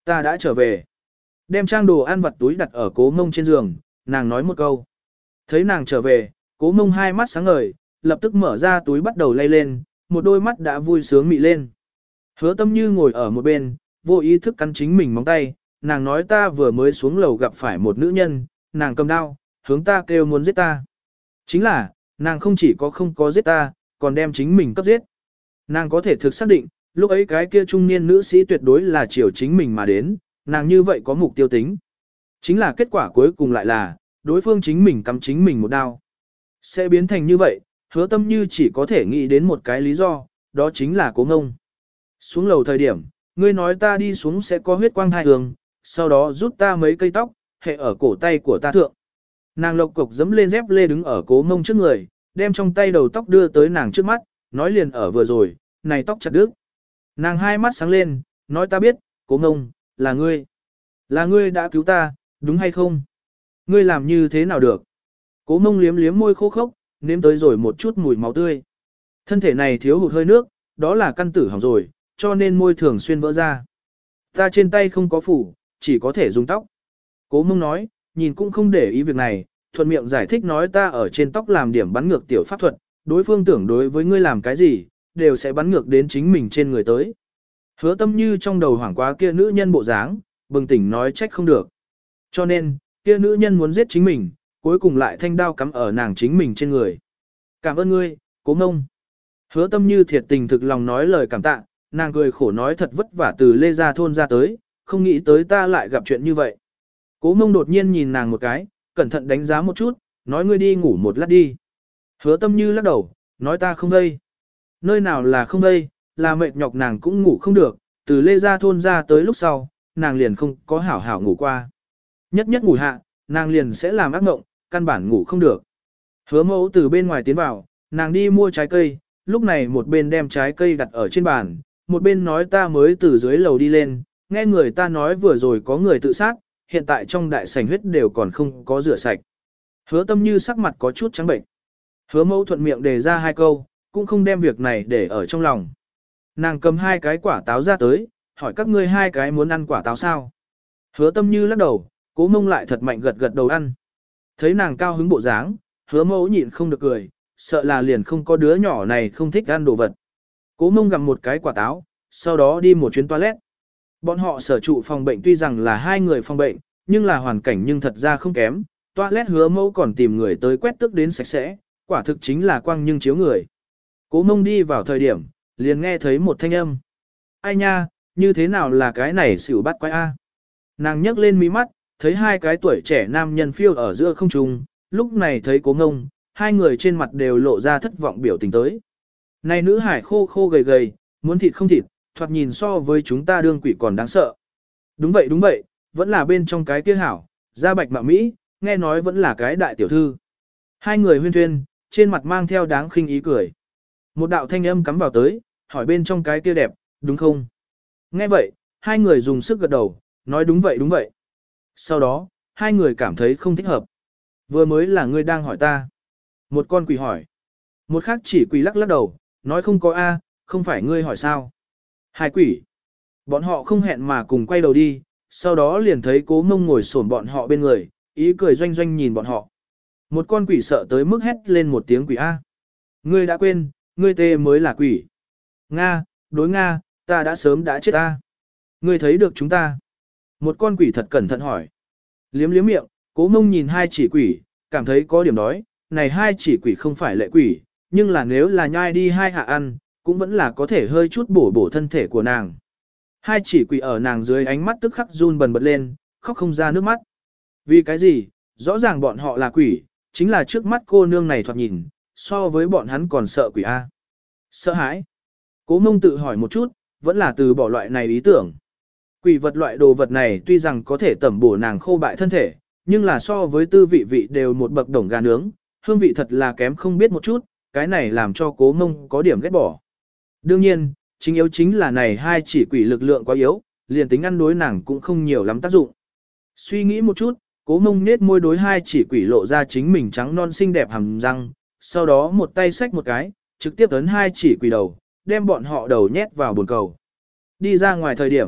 Ta đã trở về. Đem trang đồ ăn vặt túi đặt ở cố mông trên giường, nàng nói một câu. Thấy nàng trở về, cố mông hai mắt sáng ngời, lập tức mở ra túi bắt đầu lay lên, một đôi mắt đã vui sướng mị lên. Hứa tâm như ngồi ở một bên, vô ý thức cắn chính mình móng tay, nàng nói ta vừa mới xuống lầu gặp phải một nữ nhân, nàng cầm đao, hướng ta kêu muốn giết ta. Chính là, nàng không chỉ có không có giết ta, còn đem chính mình cấp giết. Nàng có thể thực xác định, lúc ấy cái kia trung niên nữ sĩ tuyệt đối là chiều chính mình mà đến, nàng như vậy có mục tiêu tính. Chính là kết quả cuối cùng lại là, đối phương chính mình cắm chính mình một đao. Sẽ biến thành như vậy, hứa tâm như chỉ có thể nghĩ đến một cái lý do, đó chính là cố ngông. Xuống lầu thời điểm, ngươi nói ta đi xuống sẽ có huyết quang thai hương, sau đó rút ta mấy cây tóc, hệ ở cổ tay của ta thượng. Nàng lộc cục dẫm lên dép lê đứng ở cố ngông trước người, đem trong tay đầu tóc đưa tới nàng trước mắt, nói liền ở vừa rồi, này tóc chặt đứt. Nàng hai mắt sáng lên, nói ta biết, cố ngông, là ngươi. Là ngươi đã cứu ta, đúng hay không? Ngươi làm như thế nào được? Cố mông liếm liếm môi khô khốc, nếm tới rồi một chút mùi máu tươi. Thân thể này thiếu hụt hơi nước, đó là căn tử hỏng rồi, cho nên môi thường xuyên vỡ ra. Ta trên tay không có phủ, chỉ có thể dùng tóc. Cố mông nói, nhìn cũng không để ý việc này, thuận miệng giải thích nói ta ở trên tóc làm điểm bắn ngược tiểu pháp thuật, đối phương tưởng đối với ngươi làm cái gì, đều sẽ bắn ngược đến chính mình trên người tới. Hứa tâm như trong đầu hoảng quá kia nữ nhân bộ dáng, bừng tỉnh nói trách không được. Cho nên, kia nữ nhân muốn giết chính mình, cuối cùng lại thanh đao cắm ở nàng chính mình trên người. Cảm ơn ngươi, cố ngông. Hứa tâm như thiệt tình thực lòng nói lời cảm tạ, nàng cười khổ nói thật vất vả từ Lê Gia thôn ra tới, không nghĩ tới ta lại gặp chuyện như vậy. Cố ngông đột nhiên nhìn nàng một cái, cẩn thận đánh giá một chút, nói ngươi đi ngủ một lát đi. Hứa tâm như lắc đầu, nói ta không đây. Nơi nào là không đây, là mệt nhọc nàng cũng ngủ không được, từ Lê Gia thôn ra tới lúc sau, nàng liền không có hảo hảo ngủ qua. Nhất nhất ngủ hạ, nàng liền sẽ làm ác mộng, căn bản ngủ không được. Hứa mẫu từ bên ngoài tiến vào, nàng đi mua trái cây, lúc này một bên đem trái cây đặt ở trên bàn, một bên nói ta mới từ dưới lầu đi lên, nghe người ta nói vừa rồi có người tự sát, hiện tại trong đại sảnh huyết đều còn không có rửa sạch. Hứa tâm như sắc mặt có chút trắng bệnh. Hứa mẫu thuận miệng đề ra hai câu, cũng không đem việc này để ở trong lòng. Nàng cầm hai cái quả táo ra tới, hỏi các ngươi hai cái muốn ăn quả táo sao? Hứa tâm như lắc đầu, cố mông lại thật mạnh gật gật đầu ăn. Thấy nàng cao hứng bộ dáng, hứa mẫu nhịn không được cười, sợ là liền không có đứa nhỏ này không thích ăn đồ vật. Cố mông gặm một cái quả táo, sau đó đi một chuyến toilet. Bọn họ sở trụ phòng bệnh tuy rằng là hai người phòng bệnh, nhưng là hoàn cảnh nhưng thật ra không kém. Toilet hứa mẫu còn tìm người tới quét tước đến sạch sẽ, quả thực chính là quang nhưng chiếu người. Cố mông đi vào thời điểm, liền nghe thấy một thanh âm. Ai nha, như thế nào là cái này xỉu bắt quái a? Nàng nhấc lên mí mắt, thấy hai cái tuổi trẻ nam nhân phiêu ở giữa không trung, lúc này thấy cố ngông, hai người trên mặt đều lộ ra thất vọng biểu tình tới. Này nữ hải khô khô gầy gầy, muốn thịt không thịt, thoạt nhìn so với chúng ta đương quỷ còn đáng sợ. Đúng vậy đúng vậy, vẫn là bên trong cái kia hảo, da bạch mạ Mỹ, nghe nói vẫn là cái đại tiểu thư. Hai người huyên thuyên, trên mặt mang theo đáng khinh ý cười. Một đạo thanh âm cắm vào tới, hỏi bên trong cái kia đẹp, đúng không? Nghe vậy, hai người dùng sức gật đầu, nói đúng vậy đúng vậy. Sau đó, hai người cảm thấy không thích hợp. Vừa mới là ngươi đang hỏi ta. Một con quỷ hỏi. Một khác chỉ quỷ lắc lắc đầu, nói không có A, không phải ngươi hỏi sao. Hai quỷ. Bọn họ không hẹn mà cùng quay đầu đi, sau đó liền thấy cố mông ngồi xổm bọn họ bên người, ý cười doanh doanh nhìn bọn họ. Một con quỷ sợ tới mức hét lên một tiếng quỷ A. Ngươi đã quên, ngươi tê mới là quỷ. Nga, đối Nga, ta đã sớm đã chết ta. Ngươi thấy được chúng ta. Một con quỷ thật cẩn thận hỏi. Liếm liếm miệng, cố mông nhìn hai chỉ quỷ, cảm thấy có điểm đói. Này hai chỉ quỷ không phải lệ quỷ, nhưng là nếu là nhai đi hai hạ ăn, cũng vẫn là có thể hơi chút bổ bổ thân thể của nàng. Hai chỉ quỷ ở nàng dưới ánh mắt tức khắc run bần bật lên, khóc không ra nước mắt. Vì cái gì, rõ ràng bọn họ là quỷ, chính là trước mắt cô nương này thoạt nhìn, so với bọn hắn còn sợ quỷ A. Sợ hãi. Cố mông tự hỏi một chút, vẫn là từ bỏ loại này ý tưởng. Quỷ vật loại đồ vật này tuy rằng có thể tẩm bổ nàng khô bại thân thể, nhưng là so với tư vị vị đều một bậc đồng gà nướng, hương vị thật là kém không biết một chút, cái này làm cho cố mông có điểm ghét bỏ. Đương nhiên, chính yếu chính là này hai chỉ quỷ lực lượng quá yếu, liền tính ăn đối nàng cũng không nhiều lắm tác dụng. Suy nghĩ một chút, cố mông nết môi đối hai chỉ quỷ lộ ra chính mình trắng non xinh đẹp hàm răng, sau đó một tay xách một cái, trực tiếp ấn hai chỉ quỷ đầu, đem bọn họ đầu nhét vào bồn cầu. Đi ra ngoài thời điểm,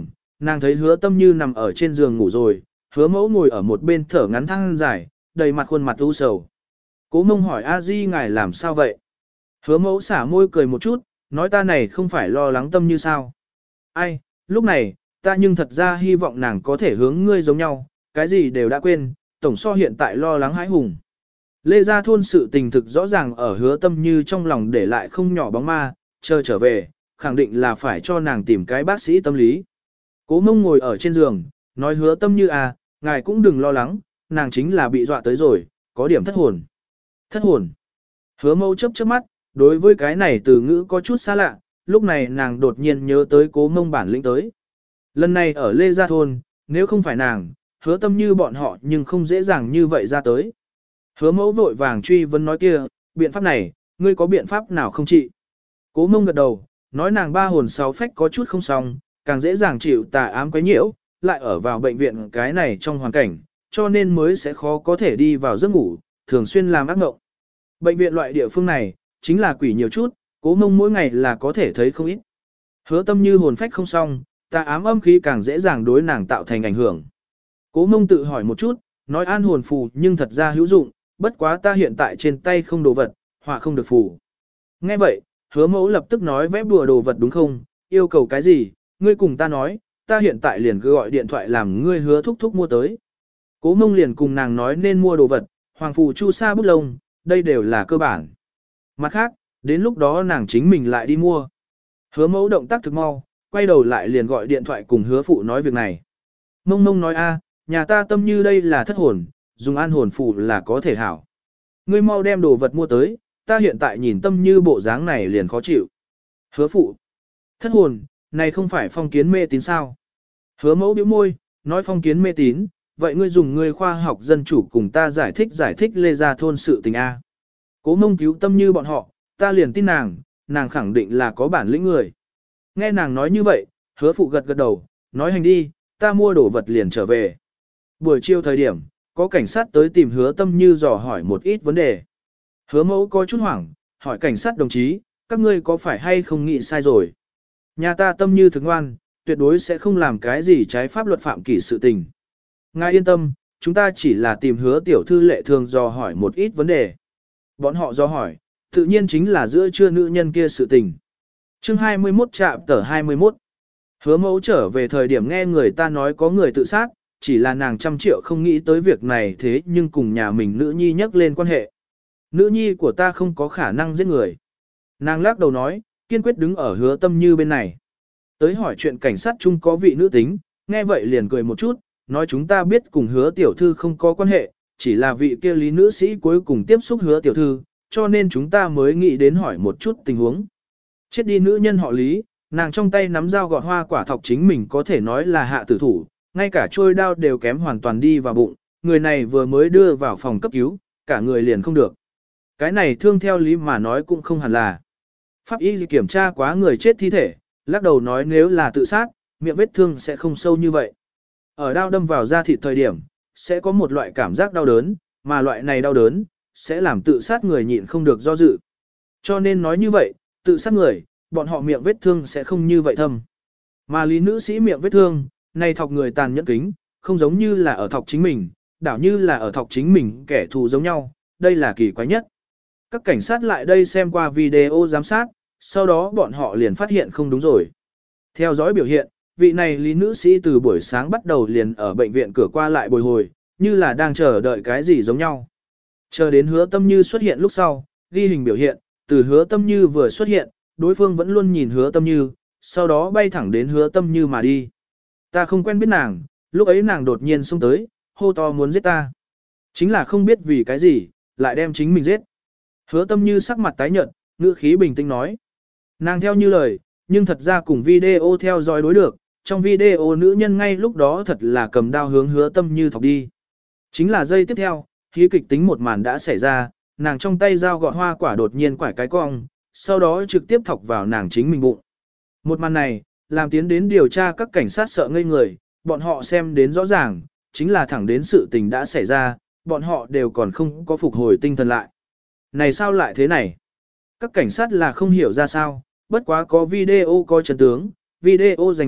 Nàng thấy hứa tâm như nằm ở trên giường ngủ rồi, hứa mẫu ngồi ở một bên thở ngắn than dài, đầy mặt khuôn mặt u sầu. Cố mông hỏi a di ngài làm sao vậy? Hứa mẫu xả môi cười một chút, nói ta này không phải lo lắng tâm như sao. Ai, lúc này, ta nhưng thật ra hy vọng nàng có thể hướng ngươi giống nhau, cái gì đều đã quên, tổng so hiện tại lo lắng hãi hùng. Lê Gia Thôn sự tình thực rõ ràng ở hứa tâm như trong lòng để lại không nhỏ bóng ma, chờ trở về, khẳng định là phải cho nàng tìm cái bác sĩ tâm lý. Cố mông ngồi ở trên giường, nói hứa tâm như à, ngài cũng đừng lo lắng, nàng chính là bị dọa tới rồi, có điểm thất hồn. Thất hồn. Hứa mâu chớp chớp mắt, đối với cái này từ ngữ có chút xa lạ, lúc này nàng đột nhiên nhớ tới cố mông bản lĩnh tới. Lần này ở Lê Gia Thôn, nếu không phải nàng, hứa tâm như bọn họ nhưng không dễ dàng như vậy ra tới. Hứa mẫu vội vàng truy vấn nói kia, biện pháp này, ngươi có biện pháp nào không trị? Cố mông gật đầu, nói nàng ba hồn sáu phách có chút không xong, càng dễ dàng chịu tà ám quấy nhiễu, lại ở vào bệnh viện cái này trong hoàn cảnh, cho nên mới sẽ khó có thể đi vào giấc ngủ, thường xuyên làm ác mộng. Bệnh viện loại địa phương này, chính là quỷ nhiều chút, cố mông mỗi ngày là có thể thấy không ít. Hứa tâm như hồn phách không xong, tà ám âm khí càng dễ dàng đối nàng tạo thành ảnh hưởng. Cố mông tự hỏi một chút, nói an hồn phù nhưng thật ra hữu dụng, bất quá ta hiện tại trên tay không đồ vật, họa không được phù. Nghe vậy, hứa mẫu lập tức nói vẽ bùa đồ vật đúng không, yêu cầu cái gì, ngươi cùng ta nói, ta hiện tại liền cứ gọi điện thoại làm ngươi hứa thúc thúc mua tới. Cố mông liền cùng nàng nói nên mua đồ vật, hoàng phù chu sa bút lông, đây đều là cơ bản. Mặt khác, đến lúc đó nàng chính mình lại đi mua. Hứa mẫu động tác thực mau, quay đầu lại liền gọi điện thoại cùng hứa phụ nói việc này. Mông mông nói a, nhà ta tâm như đây là thất hồn, dùng an hồn phù là có thể hảo. Ngươi mau đem đồ vật mua tới, ta hiện tại nhìn tâm như bộ dáng này liền khó chịu. Hứa phụ, thất hồn, này không phải phong kiến mê tín sao? Hứa mẫu bĩu môi, nói phong kiến mê tín, vậy ngươi dùng ngươi khoa học dân chủ cùng ta giải thích giải thích Lê Gia Thôn sự tình A. Cố mông cứu tâm như bọn họ, ta liền tin nàng, nàng khẳng định là có bản lĩnh người. Nghe nàng nói như vậy, hứa phụ gật gật đầu, nói hành đi, ta mua đồ vật liền trở về. Buổi chiều thời điểm, có cảnh sát tới tìm hứa tâm như dò hỏi một ít vấn đề. Hứa mẫu có chút hoảng, hỏi cảnh sát đồng chí, các ngươi có phải hay không nghĩ sai rồi? Nhà ta tâm như thực ngoan, tuyệt đối sẽ không làm cái gì trái pháp luật phạm kỷ sự tình. Ngài yên tâm, chúng ta chỉ là tìm hứa tiểu thư lệ thường dò hỏi một ít vấn đề. Bọn họ dò hỏi, tự nhiên chính là giữa trưa nữ nhân kia sự tình. Chương hai mươi mốt trạm tờ hai mươi mốt. Hứa mẫu trở về thời điểm nghe người ta nói có người tự sát, chỉ là nàng trăm triệu không nghĩ tới việc này thế nhưng cùng nhà mình nữ nhi nhắc lên quan hệ. Nữ nhi của ta không có khả năng giết người. Nàng lắc đầu nói, kiên quyết đứng ở hứa tâm như bên này. Tới hỏi chuyện cảnh sát chung có vị nữ tính, nghe vậy liền cười một chút, nói chúng ta biết cùng hứa tiểu thư không có quan hệ, chỉ là vị kia lý nữ sĩ cuối cùng tiếp xúc hứa tiểu thư, cho nên chúng ta mới nghĩ đến hỏi một chút tình huống. Chết đi nữ nhân họ lý, nàng trong tay nắm dao gọt hoa quả thọc chính mình có thể nói là hạ tử thủ, ngay cả trôi đao đều kém hoàn toàn đi vào bụng, người này vừa mới đưa vào phòng cấp cứu, cả người liền không được. Cái này thương theo lý mà nói cũng không hẳn là. Pháp y kiểm tra quá người chết thi thể, lắc đầu nói nếu là tự sát, miệng vết thương sẽ không sâu như vậy. Ở đao đâm vào da thịt thời điểm, sẽ có một loại cảm giác đau đớn, mà loại này đau đớn, sẽ làm tự sát người nhịn không được do dự. Cho nên nói như vậy, tự sát người, bọn họ miệng vết thương sẽ không như vậy thâm. Mà lý nữ sĩ miệng vết thương, này thọc người tàn nhẫn kính, không giống như là ở thọc chính mình, đảo như là ở thọc chính mình kẻ thù giống nhau, đây là kỳ quái nhất. Các cảnh sát lại đây xem qua video giám sát, sau đó bọn họ liền phát hiện không đúng rồi. Theo dõi biểu hiện, vị này lý nữ sĩ từ buổi sáng bắt đầu liền ở bệnh viện cửa qua lại bồi hồi, như là đang chờ đợi cái gì giống nhau. Chờ đến hứa tâm như xuất hiện lúc sau, ghi hình biểu hiện, từ hứa tâm như vừa xuất hiện, đối phương vẫn luôn nhìn hứa tâm như, sau đó bay thẳng đến hứa tâm như mà đi. Ta không quen biết nàng, lúc ấy nàng đột nhiên xông tới, hô to muốn giết ta. Chính là không biết vì cái gì, lại đem chính mình giết. Hứa tâm như sắc mặt tái nhợt, ngữ khí bình tĩnh nói. Nàng theo như lời, nhưng thật ra cùng video theo dõi đối được, trong video nữ nhân ngay lúc đó thật là cầm đao hướng hứa tâm như thọc đi. Chính là giây tiếp theo, khí kịch tính một màn đã xảy ra, nàng trong tay dao gọt hoa quả đột nhiên quải cái cong, sau đó trực tiếp thọc vào nàng chính mình bụng. Một màn này, làm tiến đến điều tra các cảnh sát sợ ngây người, bọn họ xem đến rõ ràng, chính là thẳng đến sự tình đã xảy ra, bọn họ đều còn không có phục hồi tinh thần lại. Này sao lại thế này? Các cảnh sát là không hiểu ra sao, bất quá có video có chân tướng, video rành mạch,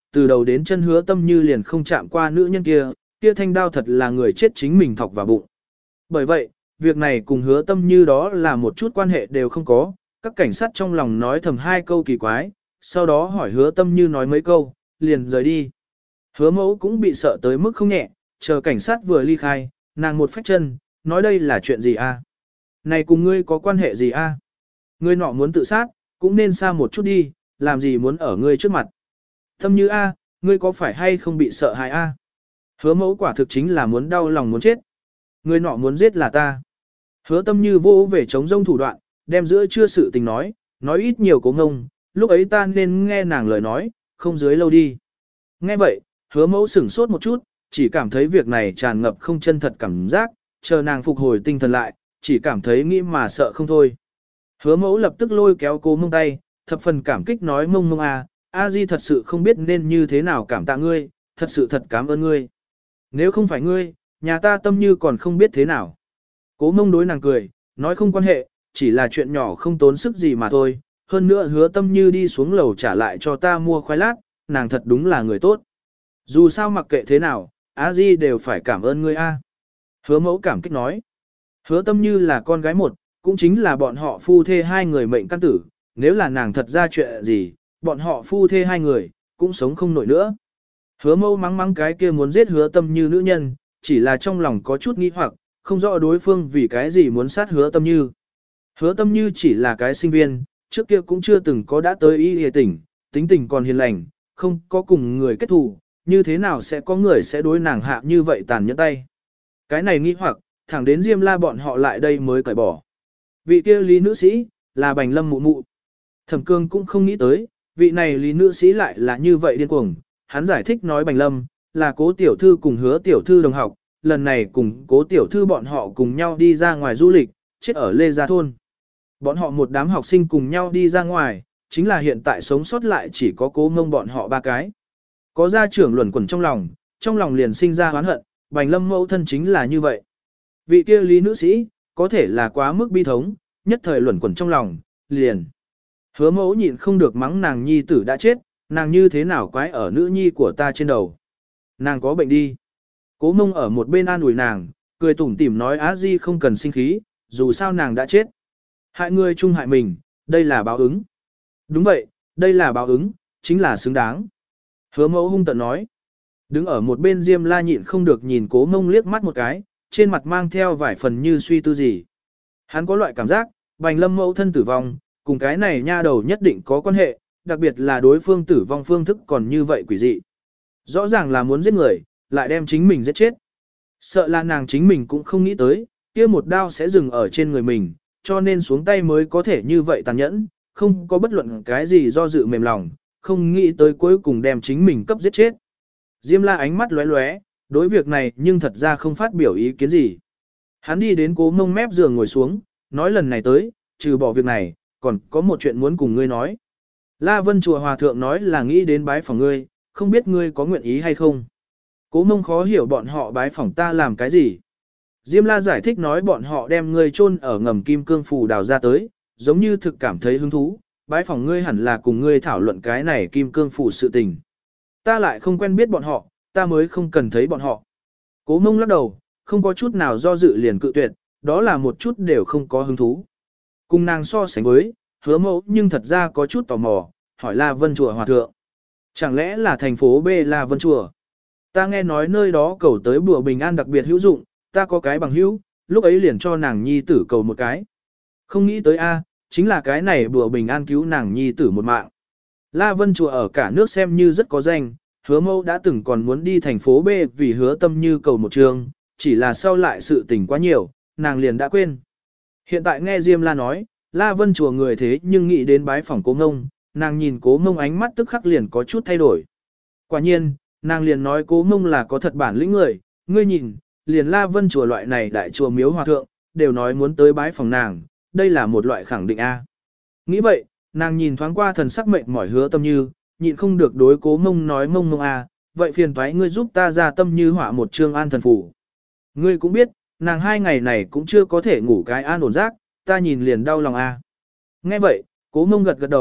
từ đầu đến chân hứa tâm như liền không chạm qua nữ nhân kia, kia thanh đao thật là người chết chính mình thọc vào bụng. Bởi vậy, việc này cùng hứa tâm như đó là một chút quan hệ đều không có, các cảnh sát trong lòng nói thầm hai câu kỳ quái, sau đó hỏi hứa tâm như nói mấy câu, liền rời đi. Hứa mẫu cũng bị sợ tới mức không nhẹ, chờ cảnh sát vừa ly khai, nàng một phách chân, nói đây là chuyện gì a? Này cùng ngươi có quan hệ gì a? Ngươi nọ muốn tự sát, cũng nên xa một chút đi, làm gì muốn ở ngươi trước mặt. Tâm như a, ngươi có phải hay không bị sợ hãi a? Hứa mẫu quả thực chính là muốn đau lòng muốn chết. Ngươi nọ muốn giết là ta. Hứa tâm như vô về chống rông thủ đoạn, đem giữa chưa sự tình nói, nói ít nhiều cố ngông, lúc ấy ta nên nghe nàng lời nói, không dưới lâu đi. Nghe vậy, hứa mẫu sửng sốt một chút, chỉ cảm thấy việc này tràn ngập không chân thật cảm giác, chờ nàng phục hồi tinh thần lại, chỉ cảm thấy nghĩ mà sợ không thôi. Hứa mẫu lập tức lôi kéo cố mông tay, thập phần cảm kích nói mông mông à, A Di thật sự không biết nên như thế nào cảm tạ ngươi, thật sự thật cảm ơn ngươi. Nếu không phải ngươi, nhà ta tâm như còn không biết thế nào. Cố mông đối nàng cười, nói không quan hệ, chỉ là chuyện nhỏ không tốn sức gì mà thôi, hơn nữa hứa tâm như đi xuống lầu trả lại cho ta mua khoai lát, nàng thật đúng là người tốt. Dù sao mặc kệ thế nào, A Di đều phải cảm ơn ngươi a. Hứa mẫu cảm kích nói. Hứa tâm như là con gái một, cũng chính là bọn họ phu thê hai người mệnh căn tử, nếu là nàng thật ra chuyện gì, bọn họ phu thê hai người, cũng sống không nổi nữa. Hứa mẫu mắng mắng cái kia muốn giết hứa tâm như nữ nhân, chỉ là trong lòng có chút nghi hoặc, không rõ đối phương vì cái gì muốn sát hứa tâm như. Hứa tâm như chỉ là cái sinh viên, trước kia cũng chưa từng có đã tới y hề tỉnh, tính tình còn hiền lành, không có cùng người kết thù, như thế nào sẽ có người sẽ đối nàng hạ như vậy tàn nhẫn tay. Cái này nghi hoặc, thẳng đến Diêm La bọn họ lại đây mới cởi bỏ. Vị kia lý nữ sĩ, là Bành Lâm mụ mụ. Thẩm Cương cũng không nghĩ tới, vị này lý nữ sĩ lại là như vậy điên cuồng. Hắn giải thích nói Bành Lâm, là cố tiểu thư cùng hứa tiểu thư đồng học, lần này cùng cố tiểu thư bọn họ cùng nhau đi ra ngoài du lịch, chết ở Lê Gia Thôn. Bọn họ một đám học sinh cùng nhau đi ra ngoài, chính là hiện tại sống sót lại chỉ có cố mông bọn họ ba cái. Có gia trưởng luẩn quẩn trong lòng, trong lòng liền sinh ra oán hận, Bành Lâm mẫu thân chính là như vậy. Vị kia lý nữ sĩ, có thể là quá mức bi thống, nhất thời luẩn quẩn trong lòng, liền. Hứa mẫu nhịn không được mắng nàng nhi tử đã chết, nàng như thế nào quái ở nữ nhi của ta trên đầu. Nàng có bệnh đi. Cố mông ở một bên an ủi nàng, cười tủm tỉm nói Á Di không cần sinh khí, dù sao nàng đã chết. Hại người chung hại mình, đây là báo ứng. Đúng vậy, đây là báo ứng, chính là xứng đáng. Hứa mẫu hung tận nói. Đứng ở một bên Diêm La nhịn không được nhìn cố mông liếc mắt một cái, trên mặt mang theo vài phần như suy tư gì. Hắn có loại cảm giác, Bành Lâm mẫu thân tử vong, cùng cái này nha đầu nhất định có quan hệ, đặc biệt là đối phương tử vong phương thức còn như vậy quỷ dị. Rõ ràng là muốn giết người, lại đem chính mình giết chết. Sợ là nàng chính mình cũng không nghĩ tới, kia một đao sẽ dừng ở trên người mình, cho nên xuống tay mới có thể như vậy tàn nhẫn, không có bất luận cái gì do dự mềm lòng, không nghĩ tới cuối cùng đem chính mình cấp giết chết. Diêm La ánh mắt lóe lóe, đối việc này nhưng thật ra không phát biểu ý kiến gì. Hắn đi đến cố mông mép giường ngồi xuống, nói lần này tới, trừ bỏ việc này, còn có một chuyện muốn cùng ngươi nói. La Vân Chùa Hòa Thượng nói là nghĩ đến bái phỏng ngươi, không biết ngươi có nguyện ý hay không. Cố mông khó hiểu bọn họ bái phỏng ta làm cái gì. Diêm La giải thích nói bọn họ đem ngươi chôn ở ngầm kim cương phù đào ra tới, giống như thực cảm thấy hứng thú, bái phỏng ngươi hẳn là cùng ngươi thảo luận cái này kim cương phù sự tình. Ta lại không quen biết bọn họ, ta mới không cần thấy bọn họ. Cố mông lắc đầu, không có chút nào do dự liền cự tuyệt, đó là một chút đều không có hứng thú. Cùng nàng so sánh với, hứa mẫu nhưng thật ra có chút tò mò, hỏi La Vân Chùa Hòa Thượng. Chẳng lẽ là thành phố B La Vân Chùa? Ta nghe nói nơi đó cầu tới bùa bình an đặc biệt hữu dụng, ta có cái bằng hữu, lúc ấy liền cho nàng nhi tử cầu một cái. Không nghĩ tới A, chính là cái này bùa bình an cứu nàng nhi tử một mạng. La Vân Chùa ở cả nước xem như rất có danh, hứa mẫu đã từng còn muốn đi thành phố B vì hứa tâm như cầu một trường, chỉ là sau lại sự tình quá nhiều, nàng liền đã quên. Hiện tại nghe Diêm La nói, La Vân Chùa người thế nhưng nghĩ đến bái phỏng Cố Ngông, nàng nhìn Cố Ngông ánh mắt tức khắc liền có chút thay đổi. Quả nhiên, nàng liền nói Cố Ngông là có thật bản lĩnh người, ngươi nhìn, liền La Vân Chùa loại này đại chùa miếu hòa thượng, đều nói muốn tới bái phỏng nàng, đây là một loại khẳng định A. Nghĩ vậy, nàng nhìn thoáng qua thần sắc mệnh mỏi hứa tâm như, nhịn không được đối Cố Ngông nói mông mông A, vậy phiền thoái ngươi giúp ta ra tâm như họa một chương an thần phủ. Ngươi cũng biết, nàng hai ngày này cũng chưa có thể ngủ cái an ổn giấc, ta nhìn liền đau lòng A. Nghe vậy, Cố Mông gật gật đầu,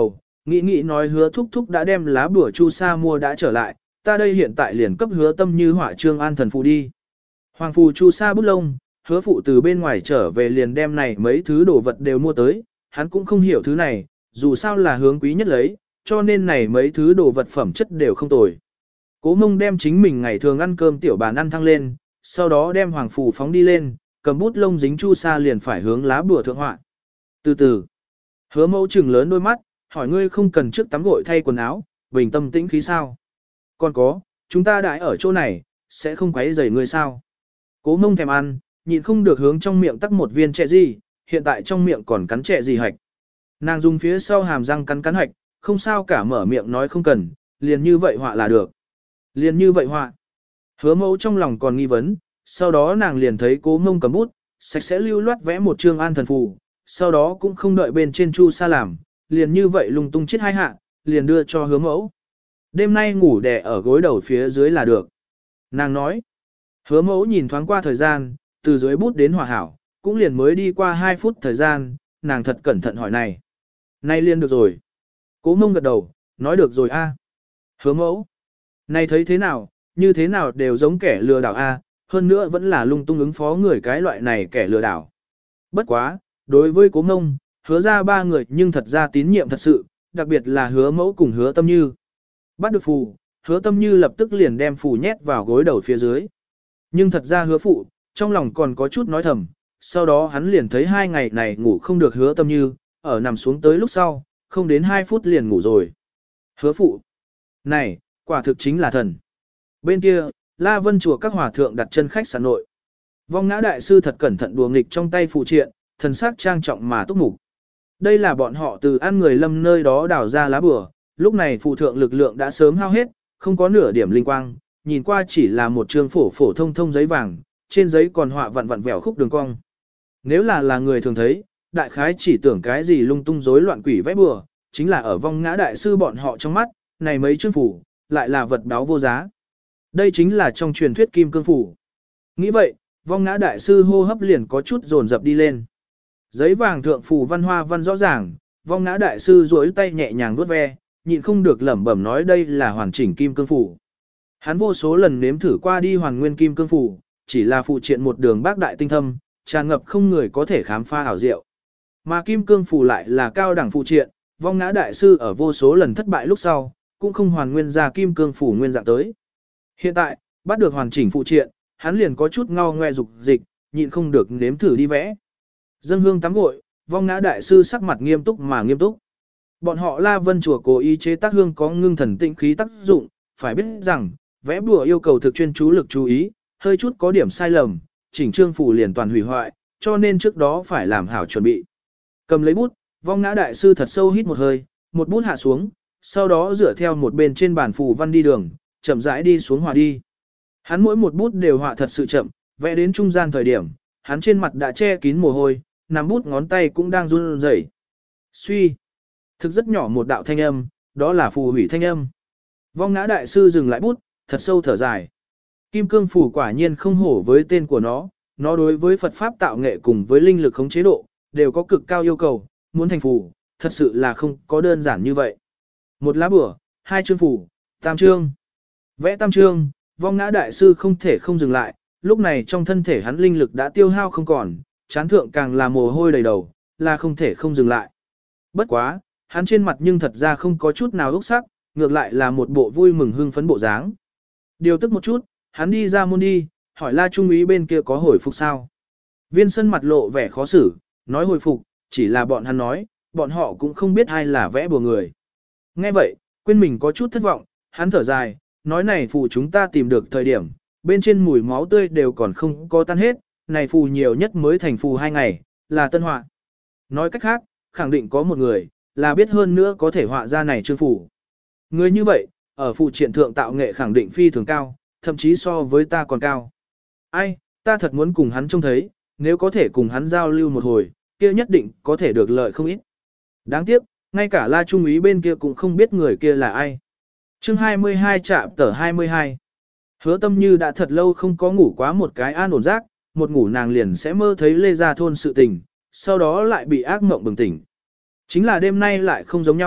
Nghĩ nghĩ nói hứa thúc thúc đã đem lá bùa chu sa mua đã trở lại, ta đây hiện tại liền cấp hứa tâm như hỏa trương an thần phù đi. Hoàng phù chu sa bút lông, hứa phụ từ bên ngoài trở về liền đem này mấy thứ đồ vật đều mua tới, hắn cũng không hiểu thứ này, dù sao là hướng quý nhất lấy, cho nên này mấy thứ đồ vật phẩm chất đều không tồi. Cố Mông đem chính mình ngày thường ăn cơm tiểu bàn ăn thăng lên, sau đó đem hoàng phù phóng đi lên, cầm bút lông dính chu sa liền phải hướng lá bùa thượng họa. Từ từ, hứa mẫu trừng lớn đôi mắt, hỏi ngươi không cần trước tắm gội thay quần áo, bình tâm tĩnh khí sao? Còn có, chúng ta đãi ở chỗ này, sẽ không quấy rầy ngươi sao? Cố Mông thèm ăn, nhịn không được hướng trong miệng tắc một viên chè gì, hiện tại trong miệng còn cắn chè gì hạch. Nàng dùng phía sau hàm răng cắn cắn hạch, không sao cả mở miệng nói không cần, liền như vậy họa là được. Liền như vậy họa. Hứa mẫu trong lòng còn nghi vấn, sau đó nàng liền thấy Cố Mông cầm bút, sạch sẽ lưu loát vẽ một chương an thần phù, sau đó cũng không đợi bên trên chu sa làm, liền như vậy lung tung chết hai hạ, liền đưa cho hứa mẫu. Đêm nay ngủ đè ở gối đầu phía dưới là được. Nàng nói, hứa mẫu nhìn thoáng qua thời gian, từ dưới bút đến hòa hảo, cũng liền mới đi qua hai phút thời gian, nàng thật cẩn thận hỏi này. Nay liền được rồi. Cố Mông gật đầu, nói được rồi a. Hứa mẫu. Này thấy thế nào, như thế nào đều giống kẻ lừa đảo a, hơn nữa vẫn là lung tung ứng phó người cái loại này kẻ lừa đảo. Bất quá, đối với Cố Mông, hứa ra ba người nhưng thật ra tín nhiệm thật sự, đặc biệt là hứa mẫu cùng hứa tâm như. Bắt được phù, hứa tâm như lập tức liền đem phù nhét vào gối đầu phía dưới. Nhưng thật ra hứa phụ, trong lòng còn có chút nói thầm, sau đó hắn liền thấy hai ngày này ngủ không được hứa tâm như, ở nằm xuống tới lúc sau, không đến hai phút liền ngủ rồi. Hứa phụ, này, quả thực chính là thần. Bên kia, La Vân chùa các hòa thượng đặt chân khách sạn nội. Vong ngã đại sư thật cẩn thận đùa nghịch trong tay phụ triện, thần sắc trang trọng mà túc mục. Đây là bọn họ từ ăn người lâm nơi đó đào ra lá bùa, lúc này phụ thượng lực lượng đã sớm hao hết, không có nửa điểm linh quang, nhìn qua chỉ là một trường phổ phổ thông thông giấy vàng, trên giấy còn họa vặn vặn vẹo khúc đường cong. Nếu là là người thường thấy, đại khái chỉ tưởng cái gì lung tung rối loạn quỷ vẽ bùa, chính là ở vong ngã đại sư bọn họ trong mắt, này mấy chương phủ, lại là vật báo vô giá. Đây chính là trong truyền thuyết kim cương phủ. Nghĩ vậy, vong ngã đại sư hô hấp liền có chút dồn dập đi lên. Giấy vàng thượng phủ văn hoa văn rõ ràng, vong ngã đại sư duỗi tay nhẹ nhàng vuốt ve, nhịn không được lẩm bẩm nói đây là hoàn chỉnh kim cương phủ. Hắn vô số lần nếm thử qua đi hoàn nguyên kim cương phủ, chỉ là phụ triện một đường bác đại tinh thâm, tràn ngập không người có thể khám phá ảo diệu. Mà kim cương phủ lại là cao đẳng phụ triện, vong ngã đại sư ở vô số lần thất bại lúc sau, cũng không hoàn nguyên ra kim cương phủ nguyên dạng tới. Hiện tại, bắt được hoàn chỉnh phụ triện, hắn liền có chút ngao ngoe dục dịch, nhịn không được nếm thử đi vẽ. Dâng hương tắm gội, vong ngã đại sư sắc mặt nghiêm túc mà nghiêm túc. Bọn họ La Vân chùa cố ý chế tác hương có ngưng thần tĩnh khí tác dụng, phải biết rằng, vẽ bùa yêu cầu thực chuyên chú lực chú ý, hơi chút có điểm sai lầm, chỉnh trương phủ liền toàn hủy hoại, cho nên trước đó phải làm hảo chuẩn bị. Cầm lấy bút, vong ngã đại sư thật sâu hít một hơi, một bút hạ xuống, sau đó dựa theo một bên trên bàn phù văn đi đường, chậm rãi đi xuống hòa đi. Hắn mỗi một bút đều họa thật sự chậm, vẽ đến trung gian thời điểm, hắn trên mặt đã che kín mồ hôi, nắm bút ngón tay cũng đang run rẩy. Suy, thực rất nhỏ một đạo thanh âm, đó là phù hủy thanh âm. Vong ngã đại sư dừng lại bút, thật sâu thở dài. Kim cương phù quả nhiên không hổ với tên của nó, nó đối với Phật pháp tạo nghệ cùng với linh lực khống chế độ, đều có cực cao yêu cầu, muốn thành phù, thật sự là không có đơn giản như vậy. Một lá bùa, hai chương phù, tam chương. Vẽ tam chương, vong ngã đại sư không thể không dừng lại, lúc này trong thân thể hắn linh lực đã tiêu hao không còn, chán thượng càng là mồ hôi đầy đầu, là không thể không dừng lại. Bất quá, hắn trên mặt nhưng thật ra không có chút nào úc sắc, ngược lại là một bộ vui mừng hưng phấn bộ dáng. Điều tức một chút, hắn đi ra môn đi, hỏi La Trung úy bên kia có hồi phục sao. Viên Sân mặt lộ vẻ khó xử, nói hồi phục, chỉ là bọn hắn nói, bọn họ cũng không biết ai là vẽ bùa người. Nghe vậy, quên mình có chút thất vọng, hắn thở dài, nói này phù chúng ta tìm được thời điểm, bên trên mùi máu tươi đều còn không có tan hết, này phù nhiều nhất mới thành phù hai ngày, là tân họa. Nói cách khác, khẳng định có một người, là biết hơn nữa có thể họa ra này chương phù. Người như vậy, ở phù triện thượng tạo nghệ khẳng định phi thường cao, thậm chí so với ta còn cao. Ai, ta thật muốn cùng hắn trông thấy, nếu có thể cùng hắn giao lưu một hồi, kia nhất định có thể được lợi không ít. Đáng tiếc, ngay cả La Trung úy bên kia cũng không biết người kia là ai. Chương hai mươi hai chạm tờ hai mươi hai. Hứa Tâm Như đã thật lâu không có ngủ quá một cái an ổn giấc, một ngủ nàng liền sẽ mơ thấy Lê Gia thôn sự tình, sau đó lại bị ác mộng bừng tỉnh. Chính là đêm nay lại không giống nhau,